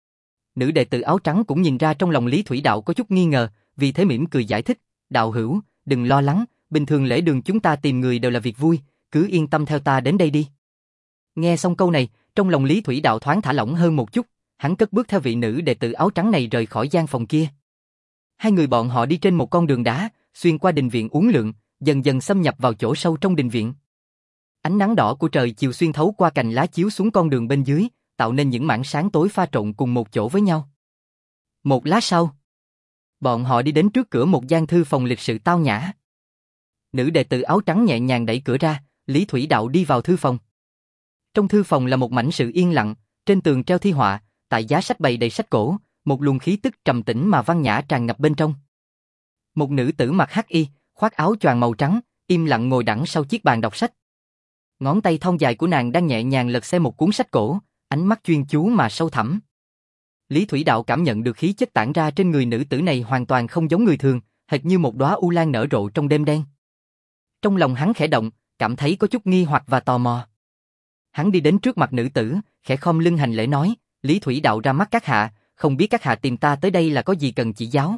Nữ đệ tử áo trắng cũng nhìn ra trong lòng Lý Thủy Đạo có chút nghi ngờ, vì thế mỉm cười giải thích, đạo hữu, đừng lo lắng, bình thường lễ đường chúng ta tìm người đều là việc vui, cứ yên tâm theo ta đến đây đi. Nghe xong câu này, trong lòng Lý Thủy Đạo thoáng thả lỏng hơn một chút, hắn cất bước theo vị nữ đệ tử áo trắng này rời khỏi gian phòng kia. Hai người bọn họ đi trên một con đường đá, xuyên qua đình viện uốn lượn, dần dần xâm nhập vào chỗ sâu trong đình viện. Ánh nắng đỏ của trời chiều xuyên thấu qua cành lá chiếu xuống con đường bên dưới, tạo nên những mảng sáng tối pha trộn cùng một chỗ với nhau. Một lát sau, bọn họ đi đến trước cửa một gian thư phòng lịch sự tao nhã. Nữ đệ tử áo trắng nhẹ nhàng đẩy cửa ra, Lý Thủy Đạo đi vào thư phòng. Trong thư phòng là một mảnh sự yên lặng, trên tường treo thi họa, tại giá sách bày đầy sách cổ, một luồng khí tức trầm tĩnh mà văn nhã tràn ngập bên trong. Một nữ tử mặc hắc y, khoác áo choàng màu trắng, im lặng ngồi đẵng sau chiếc bàn đọc sách. Ngón tay thon dài của nàng đang nhẹ nhàng lật xem một cuốn sách cổ, ánh mắt chuyên chú mà sâu thẳm. Lý Thủy Đạo cảm nhận được khí chất tản ra trên người nữ tử này hoàn toàn không giống người thường, hệt như một đóa u lan nở rộ trong đêm đen. Trong lòng hắn khẽ động, cảm thấy có chút nghi hoặc và tò mò. Hắn đi đến trước mặt nữ tử, khẽ khom lưng hành lễ nói, Lý Thủy Đạo ra mắt các hạ, không biết các hạ tìm ta tới đây là có gì cần chỉ giáo.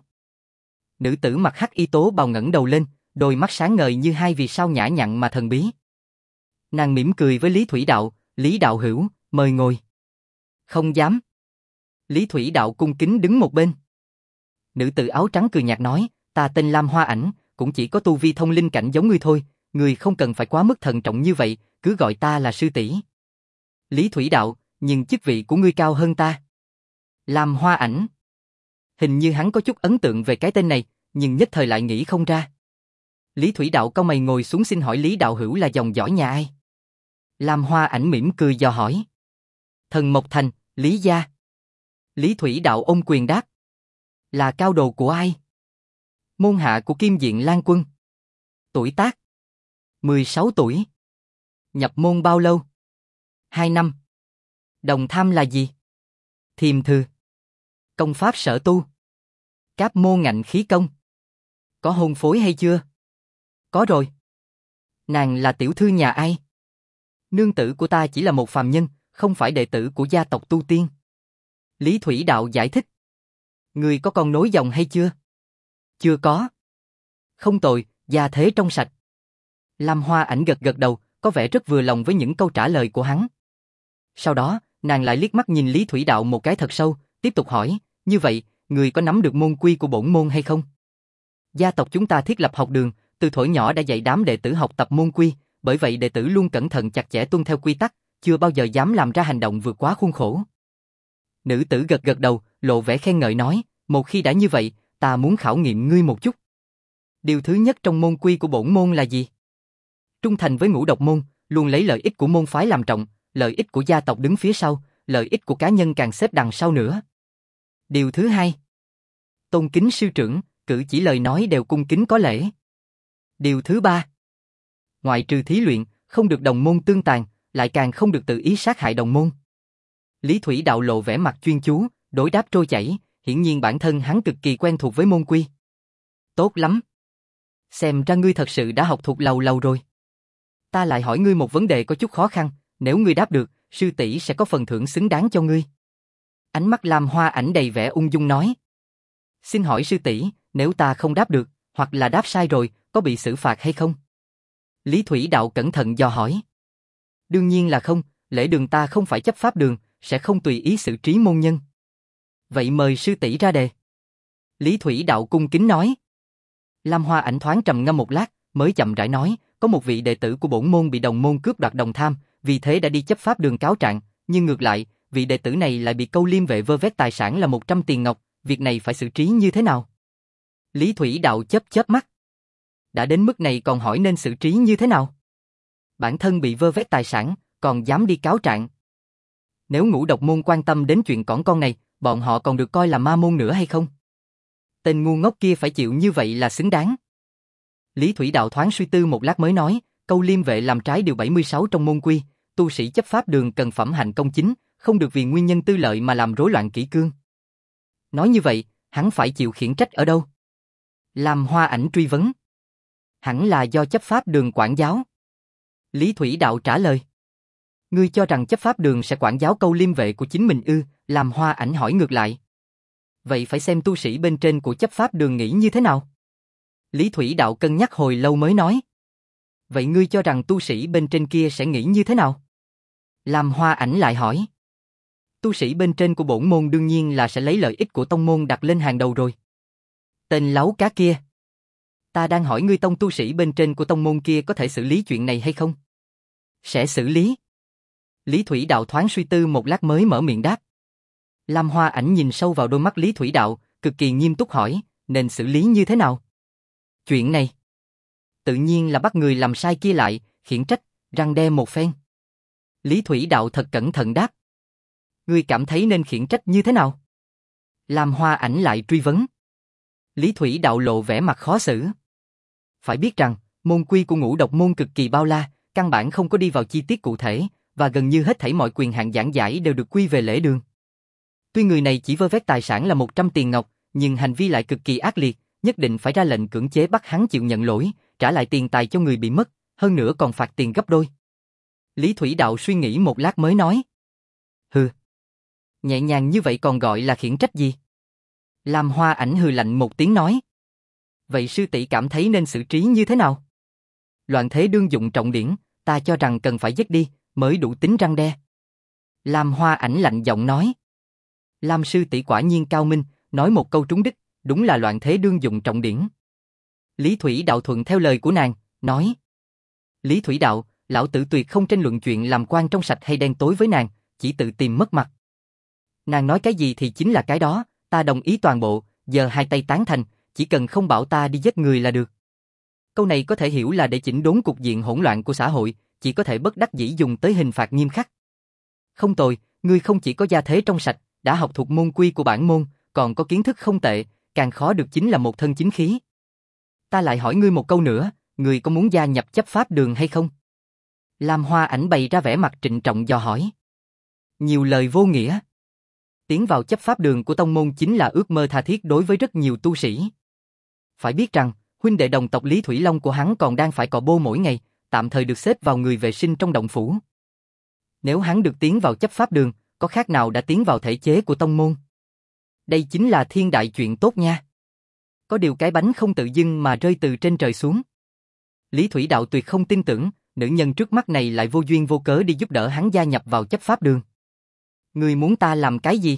Nữ tử mặc hắc y tố bào ngẩng đầu lên, đôi mắt sáng ngời như hai vì sao nhã nhặn mà thần bí. Nàng mỉm cười với Lý Thủy Đạo, Lý đạo hữu, mời ngồi. Không dám. Lý Thủy Đạo cung kính đứng một bên. Nữ tử áo trắng cười nhạt nói, ta tên Lam Hoa Ảnh, cũng chỉ có tu vi thông linh cảnh giống ngươi thôi, ngươi không cần phải quá mức thận trọng như vậy, cứ gọi ta là sư tỷ. Lý Thủy Đạo, nhưng chức vị của ngươi cao hơn ta. Lam Hoa Ảnh. Hình như hắn có chút ấn tượng về cái tên này, nhưng nhất thời lại nghĩ không ra. Lý Thủy Đạo cau mày ngồi xuống xin hỏi Lý đạo hữu là dòng dõi nhà ai? Lam Hoa Ảnh mỉm cười dò hỏi. Thần Mộc Thành, Lý gia. Lý Thủy Đạo ôm quyền đáp. Là cao đồ của ai? Môn hạ của Kim Diện Lan Quân. Tuổi tác? mười sáu tuổi. Nhập môn bao lâu? hai năm. Đồng tham là gì? Thiềm thư. Công pháp sở tu. Cáp môn ngạnh khí công. Có hôn phối hay chưa? Có rồi. Nàng là tiểu thư nhà ai? Nương tử của ta chỉ là một phàm nhân, không phải đệ tử của gia tộc tu tiên. Lý Thủy Đạo giải thích. Ngươi có con nối dòng hay chưa? Chưa có. Không tồi, gia thế trong sạch. Lam Hoa Ảnh gật gật đầu, có vẻ rất vừa lòng với những câu trả lời của hắn. Sau đó, nàng lại liếc mắt nhìn Lý Thủy Đạo một cái thật sâu, tiếp tục hỏi, như vậy, ngươi có nắm được môn quy của bổn môn hay không? Gia tộc chúng ta thiết lập học đường, từ thuở nhỏ đã dạy đám đệ tử học tập môn quy, bởi vậy đệ tử luôn cẩn thận chặt chẽ tuân theo quy tắc, chưa bao giờ dám làm ra hành động vượt quá khuôn khổ. Nữ tử gật gật đầu, lộ vẻ khen ngợi nói, một khi đã như vậy, ta muốn khảo nghiệm ngươi một chút. Điều thứ nhất trong môn quy của bổn môn là gì? Trung thành với Ngũ Độc môn, luôn lấy lợi ích của môn phái làm trọng, lợi ích của gia tộc đứng phía sau, lợi ích của cá nhân càng xếp đằng sau nữa. Điều thứ hai, tôn kính sư trưởng, cử chỉ lời nói đều cung kính có lễ. Điều thứ ba, ngoại trừ thí luyện, không được đồng môn tương tàn, lại càng không được tự ý sát hại đồng môn. Lý Thủy Đạo lộ vẻ mặt chuyên chú, đối đáp trôi chảy, hiển nhiên bản thân hắn cực kỳ quen thuộc với môn quy. Tốt lắm. Xem ra ngươi thật sự đã học thuộc lâu lâu rồi. Ta lại hỏi ngươi một vấn đề có chút khó khăn, nếu ngươi đáp được, sư tỷ sẽ có phần thưởng xứng đáng cho ngươi. Ánh mắt Lam Hoa Ảnh đầy vẻ ung dung nói. Xin hỏi sư tỷ, nếu ta không đáp được, hoặc là đáp sai rồi, có bị xử phạt hay không? Lý Thủy Đạo cẩn thận dò hỏi. Đương nhiên là không, lễ đường ta không phải chấp pháp đường, sẽ không tùy ý xử trí môn nhân. Vậy mời sư tỷ ra đề. Lý Thủy Đạo cung kính nói. Lam Hoa Ảnh thoáng trầm ngâm một lát, mới chậm rãi nói, có một vị đệ tử của bổn môn bị đồng môn cướp đoạt đồng tham, vì thế đã đi chấp pháp đường cáo trạng, nhưng ngược lại, vị đệ tử này lại bị câu liêm vệ vơ vét tài sản là một trăm tiền ngọc, việc này phải xử trí như thế nào? Lý Thủy Đạo chớp chớp mắt. Đã đến mức này còn hỏi nên xử trí như thế nào? Bản thân bị vơ vét tài sản, còn dám đi cáo trạng. Nếu Ngũ Độc môn quan tâm đến chuyện cỏn con này, bọn họ còn được coi là ma môn nữa hay không? Tên ngu ngốc kia phải chịu như vậy là xứng đáng. Lý Thủy Đạo thoáng suy tư một lát mới nói, câu liêm vệ làm trái điều bảy mươi sáu trong môn quy, tu sĩ chấp pháp đường cần phẩm hạnh công chính, không được vì nguyên nhân tư lợi mà làm rối loạn kỷ cương. Nói như vậy, hắn phải chịu khiển trách ở đâu? Lam Hoa Ảnh truy vấn. Hẳn là do chấp pháp đường quản giáo. Lý Thủy Đạo trả lời. Ngươi cho rằng chấp pháp đường sẽ quản giáo câu liêm vệ của chính mình ư? Lam Hoa Ảnh hỏi ngược lại. Vậy phải xem tu sĩ bên trên của chấp pháp đường nghĩ như thế nào? Lý Thủy Đạo cân nhắc hồi lâu mới nói. Vậy ngươi cho rằng tu sĩ bên trên kia sẽ nghĩ như thế nào? Lam Hoa Ảnh lại hỏi. Tu sĩ bên trên của bổn môn đương nhiên là sẽ lấy lợi ích của tông môn đặt lên hàng đầu rồi. Tên láo cá kia. Ta đang hỏi ngươi tông tu sĩ bên trên của tông môn kia có thể xử lý chuyện này hay không? Sẽ xử lý. Lý Thủy Đạo thoáng suy tư một lát mới mở miệng đáp. Lam Hoa Ảnh nhìn sâu vào đôi mắt Lý Thủy Đạo, cực kỳ nghiêm túc hỏi, nên xử lý như thế nào? Chuyện này, tự nhiên là bắt người làm sai kia lại, khiển trách, răn đe một phen. Lý Thủy Đạo thật cẩn thận đáp. Ngươi cảm thấy nên khiển trách như thế nào? Lam Hoa Ảnh lại truy vấn. Lý Thủy Đạo lộ vẻ mặt khó xử. Phải biết rằng, môn quy của Ngũ Độc môn cực kỳ bao la, căn bản không có đi vào chi tiết cụ thể, và gần như hết thảy mọi quyền hạn giảng giải đều được quy về lễ đường. Tuy người này chỉ vơ vét tài sản là một trăm tiền ngọc, nhưng hành vi lại cực kỳ ác liệt, nhất định phải ra lệnh cưỡng chế bắt hắn chịu nhận lỗi, trả lại tiền tài cho người bị mất, hơn nữa còn phạt tiền gấp đôi. Lý Thủy Đạo suy nghĩ một lát mới nói. Hừ. Nhẹ nhàng như vậy còn gọi là khiển trách gì? Lam Hoa Ảnh hừ lạnh một tiếng nói. Vậy sư tỷ cảm thấy nên xử trí như thế nào? Loạn thế đương dụng trọng điển, ta cho rằng cần phải dứt đi, mới đủ tính răn đe. Lam Hoa Ảnh lạnh giọng nói. Lam sư tỷ quả nhiên cao minh, nói một câu trúng đích, đúng là loạn thế đương dụng trọng điển. Lý Thủy Đạo thuận theo lời của nàng, nói. Lý Thủy Đạo, lão tử tuyệt không tranh luận chuyện làm quan trong sạch hay đen tối với nàng, chỉ tự tìm mất mặt. Nàng nói cái gì thì chính là cái đó, ta đồng ý toàn bộ, giờ hai tay tán thành, chỉ cần không bảo ta đi giết người là được. Câu này có thể hiểu là để chỉnh đốn cục diện hỗn loạn của xã hội, chỉ có thể bất đắc dĩ dùng tới hình phạt nghiêm khắc. Không tồi, ngươi không chỉ có gia thế trong sạch, đã học thuộc môn quy của bản môn, còn có kiến thức không tệ, càng khó được chính là một thân chính khí. Ta lại hỏi ngươi một câu nữa, ngươi có muốn gia nhập chấp pháp đường hay không? Lam Hoa Ảnh bày ra vẻ mặt trịnh trọng dò hỏi. Nhiều lời vô nghĩa. Tiến vào chấp pháp đường của tông môn chính là ước mơ tha thiết đối với rất nhiều tu sĩ. Phải biết rằng, huynh đệ đồng tộc Lý Thủy Long của hắn còn đang phải cọ bô mỗi ngày, tạm thời được xếp vào người vệ sinh trong động phủ. Nếu hắn được tiến vào chấp pháp đường, có khác nào đã tiến vào thể chế của tông môn? Đây chính là thiên đại chuyện tốt nha. Có điều cái bánh không tự dưng mà rơi từ trên trời xuống. Lý Thủy Đạo tuyệt không tin tưởng, nữ nhân trước mắt này lại vô duyên vô cớ đi giúp đỡ hắn gia nhập vào chấp pháp đường. Ngươi muốn ta làm cái gì?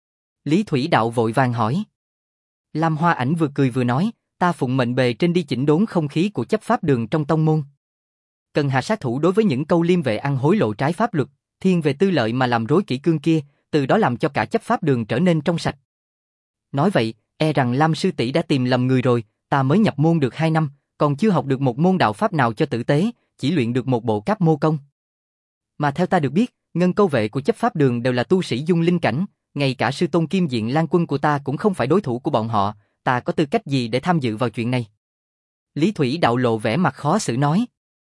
Lý Thủy Đạo vội vàng hỏi. Lam Hoa Ảnh vừa cười vừa nói, ta phụng mệnh bề trên đi chỉnh đốn không khí của chấp pháp đường trong tông môn. Cần hạ sát thủ đối với những câu liêm vệ ăn hối lộ trái pháp luật, thiên về tư lợi mà làm rối kỷ cương kia, từ đó làm cho cả chấp pháp đường trở nên trong sạch. Nói vậy, e rằng Lam sư tỷ đã tìm lầm người rồi, ta mới nhập môn được hai năm, còn chưa học được một môn đạo pháp nào cho tử tế, chỉ luyện được một bộ cáp mô công. Mà theo ta được biết, ngân câu vệ của chấp pháp đường đều là tu sĩ dung linh cảnh, ngay cả sư tôn Kim Diện Lan Quân của ta cũng không phải đối thủ của bọn họ, ta có tư cách gì để tham dự vào chuyện này? Lý Thủy Đạo lộ vẻ mặt khó xử nói.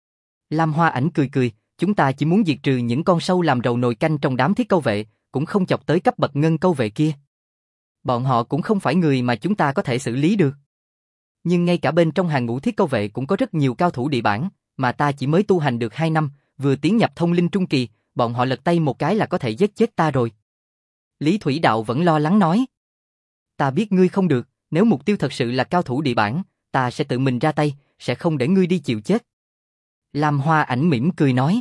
Lam Hoa Ảnh cười cười, chúng ta chỉ muốn diệt trừ những con sâu làm rầu nồi canh trong đám thiết câu vệ, cũng không chọc tới cấp bậc ngân câu vệ kia. Bọn họ cũng không phải người mà chúng ta có thể xử lý được. Nhưng ngay cả bên trong hàng ngũ thiết câu vệ cũng có rất nhiều cao thủ địa bản, mà ta chỉ mới tu hành được hai năm, vừa tiến nhập thông linh trung kỳ, bọn họ lật tay một cái là có thể giết chết ta rồi. Lý Thủy Đạo vẫn lo lắng nói. Ta biết ngươi không được, nếu mục tiêu thật sự là cao thủ địa bản, ta sẽ tự mình ra tay, sẽ không để ngươi đi chịu chết. Lam Hoa Ảnh mỉm cười nói.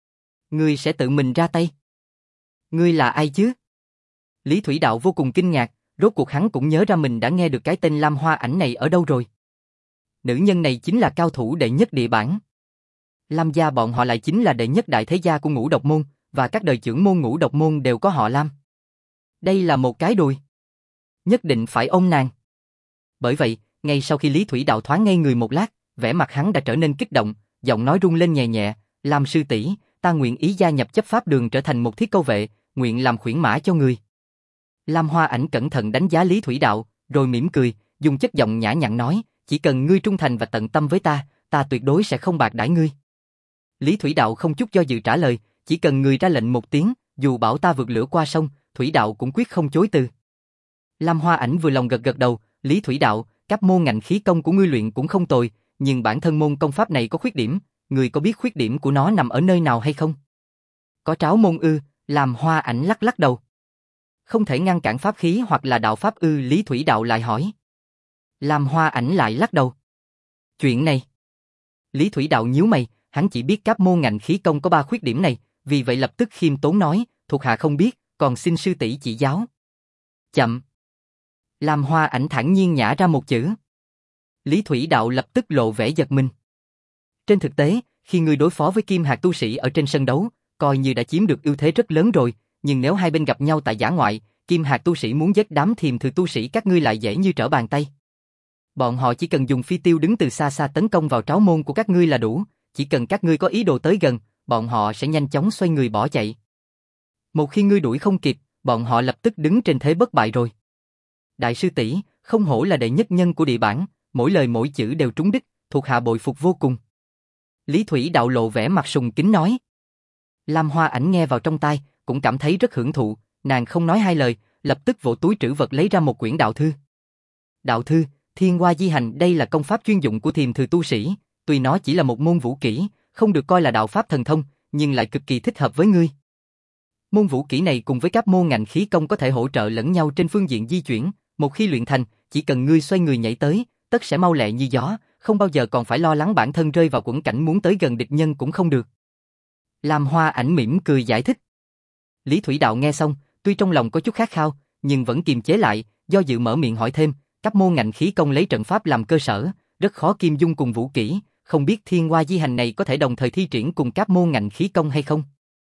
Ngươi sẽ tự mình ra tay? Ngươi là ai chứ? Lý Thủy Đạo vô cùng kinh ngạc, rốt cuộc hắn cũng nhớ ra mình đã nghe được cái tên Lam Hoa Ảnh này ở đâu rồi. Nữ nhân này chính là cao thủ đệ nhất địa bản. Lam gia bọn họ lại chính là đệ nhất đại thế gia của Ngũ Độc Môn, và các đời trưởng môn Ngũ Độc Môn đều có họ Lam. Đây là một cái đùi. Nhất định phải ôm nàng. Bởi vậy, ngay sau khi Lý Thủy Đạo thoáng ngây người một lát, vẻ mặt hắn đã trở nên kích động, giọng nói rung lên nhẹ nhẹ, Lam sư tỷ, ta nguyện ý gia nhập chấp pháp đường trở thành một thiết câu vệ, nguyện làm khuyển mã cho người. Lam Hoa Ảnh cẩn thận đánh giá Lý Thủy Đạo, rồi mỉm cười, dùng chất giọng nhã nhặn nói, chỉ cần ngươi trung thành và tận tâm với ta, ta tuyệt đối sẽ không bạc đãi ngươi. Lý Thủy Đạo không chút do dự trả lời, chỉ cần ngươi ra lệnh một tiếng, dù bảo ta vượt lửa qua sông, Thủy Đạo cũng quyết không chối từ. Lam Hoa Ảnh vừa lòng gật gật đầu, Lý Thủy Đạo, các môn ngạnh khí công của ngươi luyện cũng không tồi, nhưng bản thân môn công pháp này có khuyết điểm, ngươi có biết khuyết điểm của nó nằm ở nơi nào hay không? Có tráo môn ư? Lam Hoa Ảnh lắc lắc đầu. Không thể ngăn cản pháp khí hoặc là đạo pháp ư? Lý Thủy Đạo lại hỏi. Lam Hoa Ảnh lại lắc đầu. Chuyện này. Lý Thủy Đạo nhíu mày, hắn chỉ biết các môn ngạnh khí công có ba khuyết điểm này, vì vậy lập tức khiêm tốn nói, thuộc hạ không biết, còn xin sư tỷ chỉ giáo. Chậm. Lam Hoa Ảnh thản nhiên nhả ra một chữ. Lý Thủy Đạo lập tức lộ vẻ giật mình. Trên thực tế, khi ngươi đối phó với Kim Hạc tu sĩ ở trên sân đấu, coi như đã chiếm được ưu thế rất lớn rồi, nhưng nếu hai bên gặp nhau tại dã ngoại, Kim Hạc tu sĩ muốn giết đám thiềm thừa tu sĩ các ngươi lại dễ như trở bàn tay. Bọn họ chỉ cần dùng phi tiêu đứng từ xa xa tấn công vào tráo môn của các ngươi là đủ, chỉ cần các ngươi có ý đồ tới gần, bọn họ sẽ nhanh chóng xoay người bỏ chạy. Một khi ngươi đuổi không kịp, bọn họ lập tức đứng trên thế bất bại rồi. Đại sư tỷ, không hổ là đệ nhất nhân của địa bản, mỗi lời mỗi chữ đều trúng đích, thuộc hạ bội phục vô cùng. Lý Thủy Đạo lộ vẻ mặt sùng kính nói. Lam Hoa Ảnh nghe vào trong tai, cũng cảm thấy rất hưởng thụ, nàng không nói hai lời, lập tức vỗ túi trữ vật lấy ra một quyển đạo thư. Đạo thư, Thiên Hoa Di Hành, đây là công pháp chuyên dụng của thiềm thừa tu sĩ, tuy nó chỉ là một môn vũ kỹ, không được coi là đạo pháp thần thông, nhưng lại cực kỳ thích hợp với ngươi. Môn vũ kỹ này cùng với các môn ngạnh khí công có thể hỗ trợ lẫn nhau trên phương diện di chuyển, một khi luyện thành, chỉ cần ngươi xoay người nhảy tới, tất sẽ mau lẹ như gió, không bao giờ còn phải lo lắng bản thân rơi vào quẫn cảnh muốn tới gần địch nhân cũng không được. Lam Hoa Ảnh mỉm cười giải thích. Lý Thủy Đạo nghe xong, tuy trong lòng có chút khát khao, nhưng vẫn kiềm chế lại, do dự mở miệng hỏi thêm, các môn ngạnh khí công lấy trận pháp làm cơ sở, rất khó kim dung cùng vũ kỹ, không biết Thiên Hoa Di Hành này có thể đồng thời thi triển cùng các môn ngạnh khí công hay không?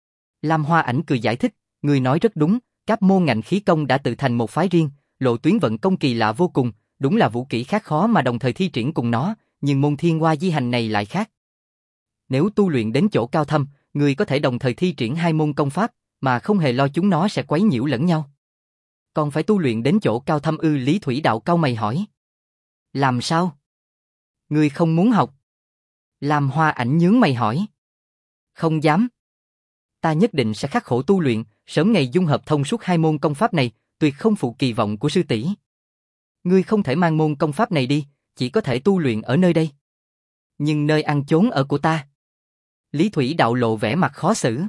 Lam Hoa Ảnh cười giải thích, người nói rất đúng, các môn ngạnh khí công đã tự thành một phái riêng, lộ tuyến vận công kỳ lạ vô cùng, đúng là vũ kỹ khác khó mà đồng thời thi triển cùng nó, nhưng môn Thiên Hoa Di Hành này lại khác. Nếu tu luyện đến chỗ cao thâm, người có thể đồng thời thi triển hai môn công pháp, mà không hề lo chúng nó sẽ quấy nhiễu lẫn nhau. Còn phải tu luyện đến chỗ cao thâm ư? Lý Thủy Đạo cau mày hỏi. Làm sao? Ngươi không muốn học? Lam Hoa Ảnh nhướng mày hỏi. Không dám. Ta nhất định sẽ khắc khổ tu luyện, sớm ngày dung hợp thông suốt hai môn công pháp này, tuyệt không phụ kỳ vọng của sư tỷ. Ngươi không thể mang môn công pháp này đi, chỉ có thể tu luyện ở nơi đây. Nhưng nơi ăn chốn ở của ta. Lý Thủy Đạo lộ vẻ mặt khó xử.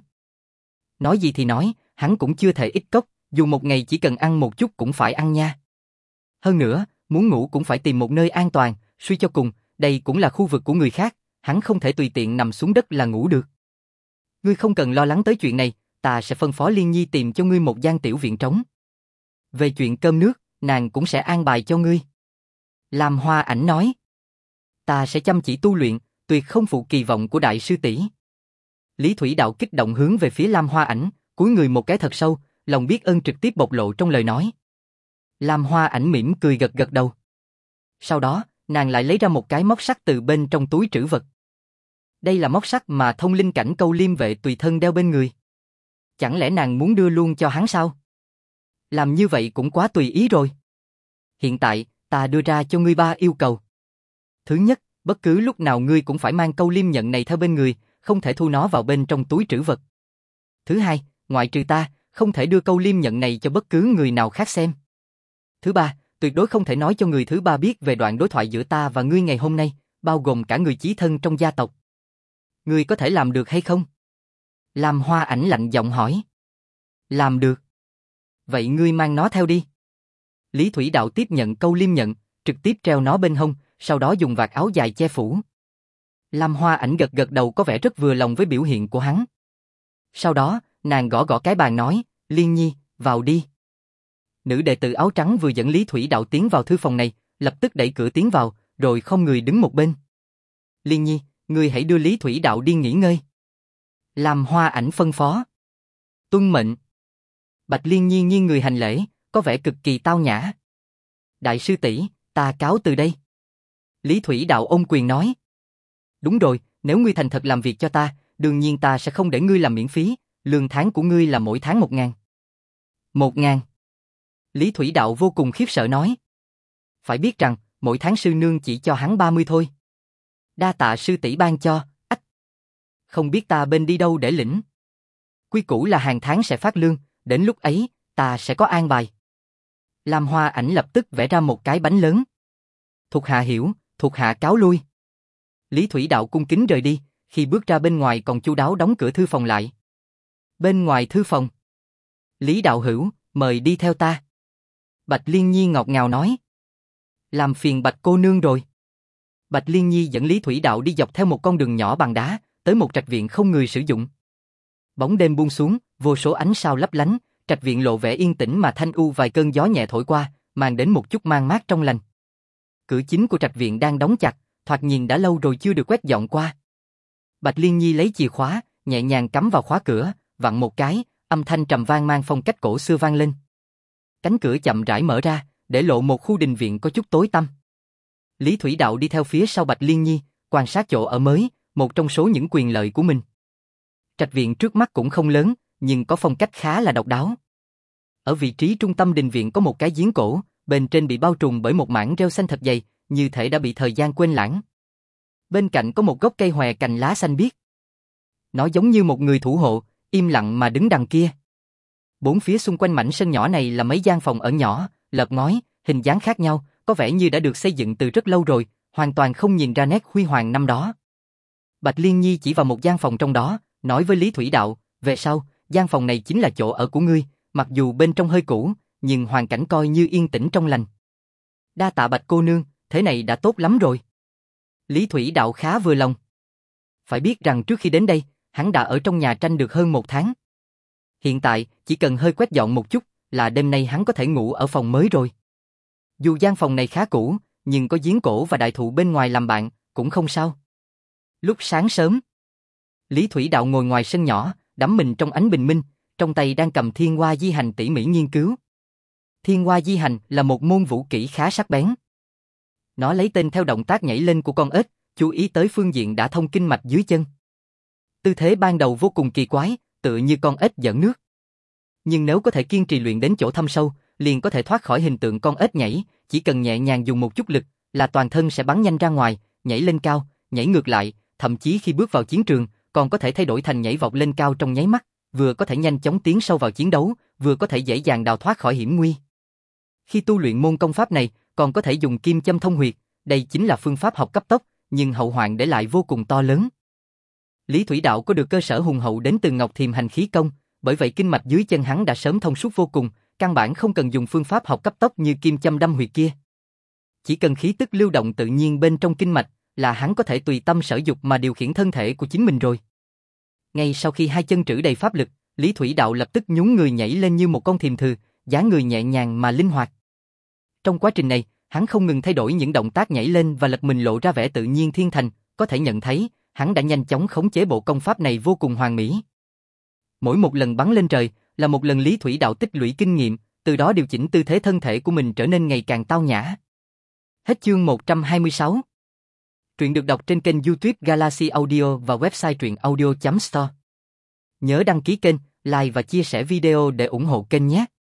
Nói gì thì nói, hắn cũng chưa thể ít cốc, dù một ngày chỉ cần ăn một chút cũng phải ăn nha. Hơn nữa, muốn ngủ cũng phải tìm một nơi an toàn, suy cho cùng, đây cũng là khu vực của người khác, hắn không thể tùy tiện nằm xuống đất là ngủ được. Ngươi không cần lo lắng tới chuyện này, ta sẽ phân phó Liên Nhi tìm cho ngươi một gian tiểu viện trống. Về chuyện cơm nước, nàng cũng sẽ an bài cho ngươi. Lam Hoa Ảnh nói. Ta sẽ chăm chỉ tu luyện, tuyệt không phụ kỳ vọng của đại sư tỷ. Lý Thủy Đạo kích động hướng về phía Lam Hoa Ảnh, cúi người một cái thật sâu, lòng biết ơn trực tiếp bộc lộ trong lời nói. Lam Hoa Ảnh mỉm cười gật gật đầu. Sau đó, nàng lại lấy ra một cái móc sắt từ bên trong túi trữ vật. Đây là móc sắt mà Thông Linh Cảnh Câu Liêm Vệ tùy thân đeo bên người. Chẳng lẽ nàng muốn đưa luôn cho hắn sao? Làm như vậy cũng quá tùy ý rồi. Hiện tại, ta đưa ra cho ngươi ba yêu cầu. Thứ nhất, bất cứ lúc nào ngươi cũng phải mang câu liêm nhận này theo bên người, không thể thu nó vào bên trong túi trữ vật. Thứ hai, ngoại trừ ta, không thể đưa câu liêm nhận này cho bất cứ người nào khác xem. Thứ ba, tuyệt đối không thể nói cho người thứ ba biết về đoạn đối thoại giữa ta và ngươi ngày hôm nay, bao gồm cả người chí thân trong gia tộc. Ngươi có thể làm được hay không? Lam Hoa Ảnh lạnh giọng hỏi. Làm được. Vậy ngươi mang nó theo đi. Lý Thủy Đạo tiếp nhận câu liêm nhận, trực tiếp treo nó bên hông, sau đó dùng vạt áo dài che phủ. Lam Hoa Ảnh gật gật đầu có vẻ rất vừa lòng với biểu hiện của hắn. Sau đó, nàng gõ gõ cái bàn nói, Liên Nhi, vào đi. Nữ đệ tử áo trắng vừa dẫn Lý Thủy Đạo tiến vào thư phòng này, lập tức đẩy cửa tiến vào, rồi không người đứng một bên. Liên Nhi, ngươi hãy đưa Lý Thủy Đạo đi nghỉ ngơi. Lam Hoa Ảnh phân phó. Tuân mệnh. Bạch Liên Nhi nghiêng người hành lễ, có vẻ cực kỳ tao nhã. Đại sư tỷ, ta cáo từ đây. Lý Thủy Đạo ôm quyền nói. Đúng rồi, nếu ngươi thành thật làm việc cho ta, đương nhiên ta sẽ không để ngươi làm miễn phí, lương tháng của ngươi là mỗi tháng một ngàn. Một ngàn. Lý Thủy Đạo vô cùng khiếp sợ nói. Phải biết rằng, mỗi tháng sư nương chỉ cho hắn ba mươi thôi. Đa tạ sư tỷ ban cho, ách. Không biết ta bên đi đâu để lĩnh. Quy củ là hàng tháng sẽ phát lương, đến lúc ấy, ta sẽ có an bài. Lam Hoa Ảnh lập tức vẽ ra một cái bánh lớn. Thuộc hạ hiểu, thuộc hạ cáo lui. Lý Thủy Đạo cung kính rời đi, khi bước ra bên ngoài còn chu đáo đóng cửa thư phòng lại. Bên ngoài thư phòng. Lý Đạo Hữu, mời đi theo ta. Bạch Liên Nhi ngọt ngào nói. Làm phiền Bạch cô nương rồi. Bạch Liên Nhi dẫn Lý Thủy Đạo đi dọc theo một con đường nhỏ bằng đá, tới một trạch viện không người sử dụng. Bóng đêm buông xuống, vô số ánh sao lấp lánh, trạch viện lộ vẻ yên tĩnh mà thanh u vài cơn gió nhẹ thổi qua, mang đến một chút mang mát trong lành. Cửa chính của trạch viện đang đóng chặt, thoạt nhìn đã lâu rồi chưa được quét dọn qua. Bạch Liên Nhi lấy chìa khóa, nhẹ nhàng cắm vào khóa cửa, vặn một cái, âm thanh trầm vang mang phong cách cổ xưa vang lên. Cánh cửa chậm rãi mở ra, để lộ một khu đình viện có chút tối tăm. Lý Thủy Đạo đi theo phía sau Bạch Liên Nhi, quan sát chỗ ở mới, một trong số những quyền lợi của mình. Trạch viện trước mắt cũng không lớn, nhưng có phong cách khá là độc đáo. Ở vị trí trung tâm đình viện có một cái giếng cổ, bên trên bị bao trùm bởi một mảng rêu xanh thật dày, như thể đã bị thời gian quên lãng. Bên cạnh có một gốc cây hòe cành lá xanh biếc. Nó giống như một người thủ hộ, im lặng mà đứng đằng kia. Bốn phía xung quanh mảnh sân nhỏ này là mấy gian phòng ở nhỏ, lợp ngói, hình dáng khác nhau, có vẻ như đã được xây dựng từ rất lâu rồi, hoàn toàn không nhìn ra nét huy hoàng năm đó. Bạch Liên Nhi chỉ vào một gian phòng trong đó, nói với Lý Thủy Đạo, về sau, gian phòng này chính là chỗ ở của ngươi, mặc dù bên trong hơi cũ, nhưng hoàn cảnh coi như yên tĩnh trong lành. Đa tạ Bạch cô nương, thế này đã tốt lắm rồi. Lý Thủy Đạo khá vừa lòng. Phải biết rằng trước khi đến đây, hắn đã ở trong nhà tranh được hơn một tháng. Hiện tại, chỉ cần hơi quét dọn một chút, là đêm nay hắn có thể ngủ ở phòng mới rồi. Dù gian phòng này khá cũ, nhưng có giếng cổ và đại thụ bên ngoài làm bạn, cũng không sao. Lúc sáng sớm, Lý Thủy Đạo ngồi ngoài sân nhỏ, đắm mình trong ánh bình minh, trong tay đang cầm Thiên Hoa Di Hành tỉ mỉ nghiên cứu. Thiên Hoa Di Hành là một môn vũ kỹ khá sắc bén. Nó lấy tên theo động tác nhảy lên của con ếch, chú ý tới phương diện đã thông kinh mạch dưới chân. Tư thế ban đầu vô cùng kỳ quái, tựa như con ếch giỡn nước. Nhưng nếu có thể kiên trì luyện đến chỗ thâm sâu, liền có thể thoát khỏi hình tượng con ếch nhảy, chỉ cần nhẹ nhàng dùng một chút lực, là toàn thân sẽ bắn nhanh ra ngoài, nhảy lên cao, nhảy ngược lại, thậm chí khi bước vào chiến trường, còn có thể thay đổi thành nhảy vọt lên cao trong nháy mắt, vừa có thể nhanh chóng tiến sâu vào chiến đấu, vừa có thể dễ dàng đào thoát khỏi hiểm nguy. Khi tu luyện môn công pháp này, còn có thể dùng kim châm thông huyệt, đây chính là phương pháp học cấp tốc, nhưng hậu hoạn để lại vô cùng to lớn. Lý Thủy Đạo có được cơ sở hùng hậu đến từ Ngọc Thiềm Hành Khí Công, bởi vậy kinh mạch dưới chân hắn đã sớm thông suốt vô cùng, căn bản không cần dùng phương pháp học cấp tốc như kim châm đâm huyệt kia. Chỉ cần khí tức lưu động tự nhiên bên trong kinh mạch, là hắn có thể tùy tâm sở dục mà điều khiển thân thể của chính mình rồi. Ngay sau khi hai chân trữ đầy pháp lực, Lý Thủy Đạo lập tức nhún người nhảy lên như một con thiềm thừ, dáng người nhẹ nhàng mà linh hoạt. Trong quá trình này, hắn không ngừng thay đổi những động tác nhảy lên và lật mình lộ ra vẻ tự nhiên thiên thành, có thể nhận thấy, hắn đã nhanh chóng khống chế bộ công pháp này vô cùng hoàn mỹ. Mỗi một lần bắn lên trời, là một lần Lý Thủy Đạo tích lũy kinh nghiệm, từ đó điều chỉnh tư thế thân thể của mình trở nên ngày càng tao nhã. Hết chương một trăm hai mươi sáu. Truyện được đọc trên kênh YouTube Galaxy Audio và website truyện audio chấm store. Nhớ đăng ký kênh, like và chia sẻ video để ủng hộ kênh nhé.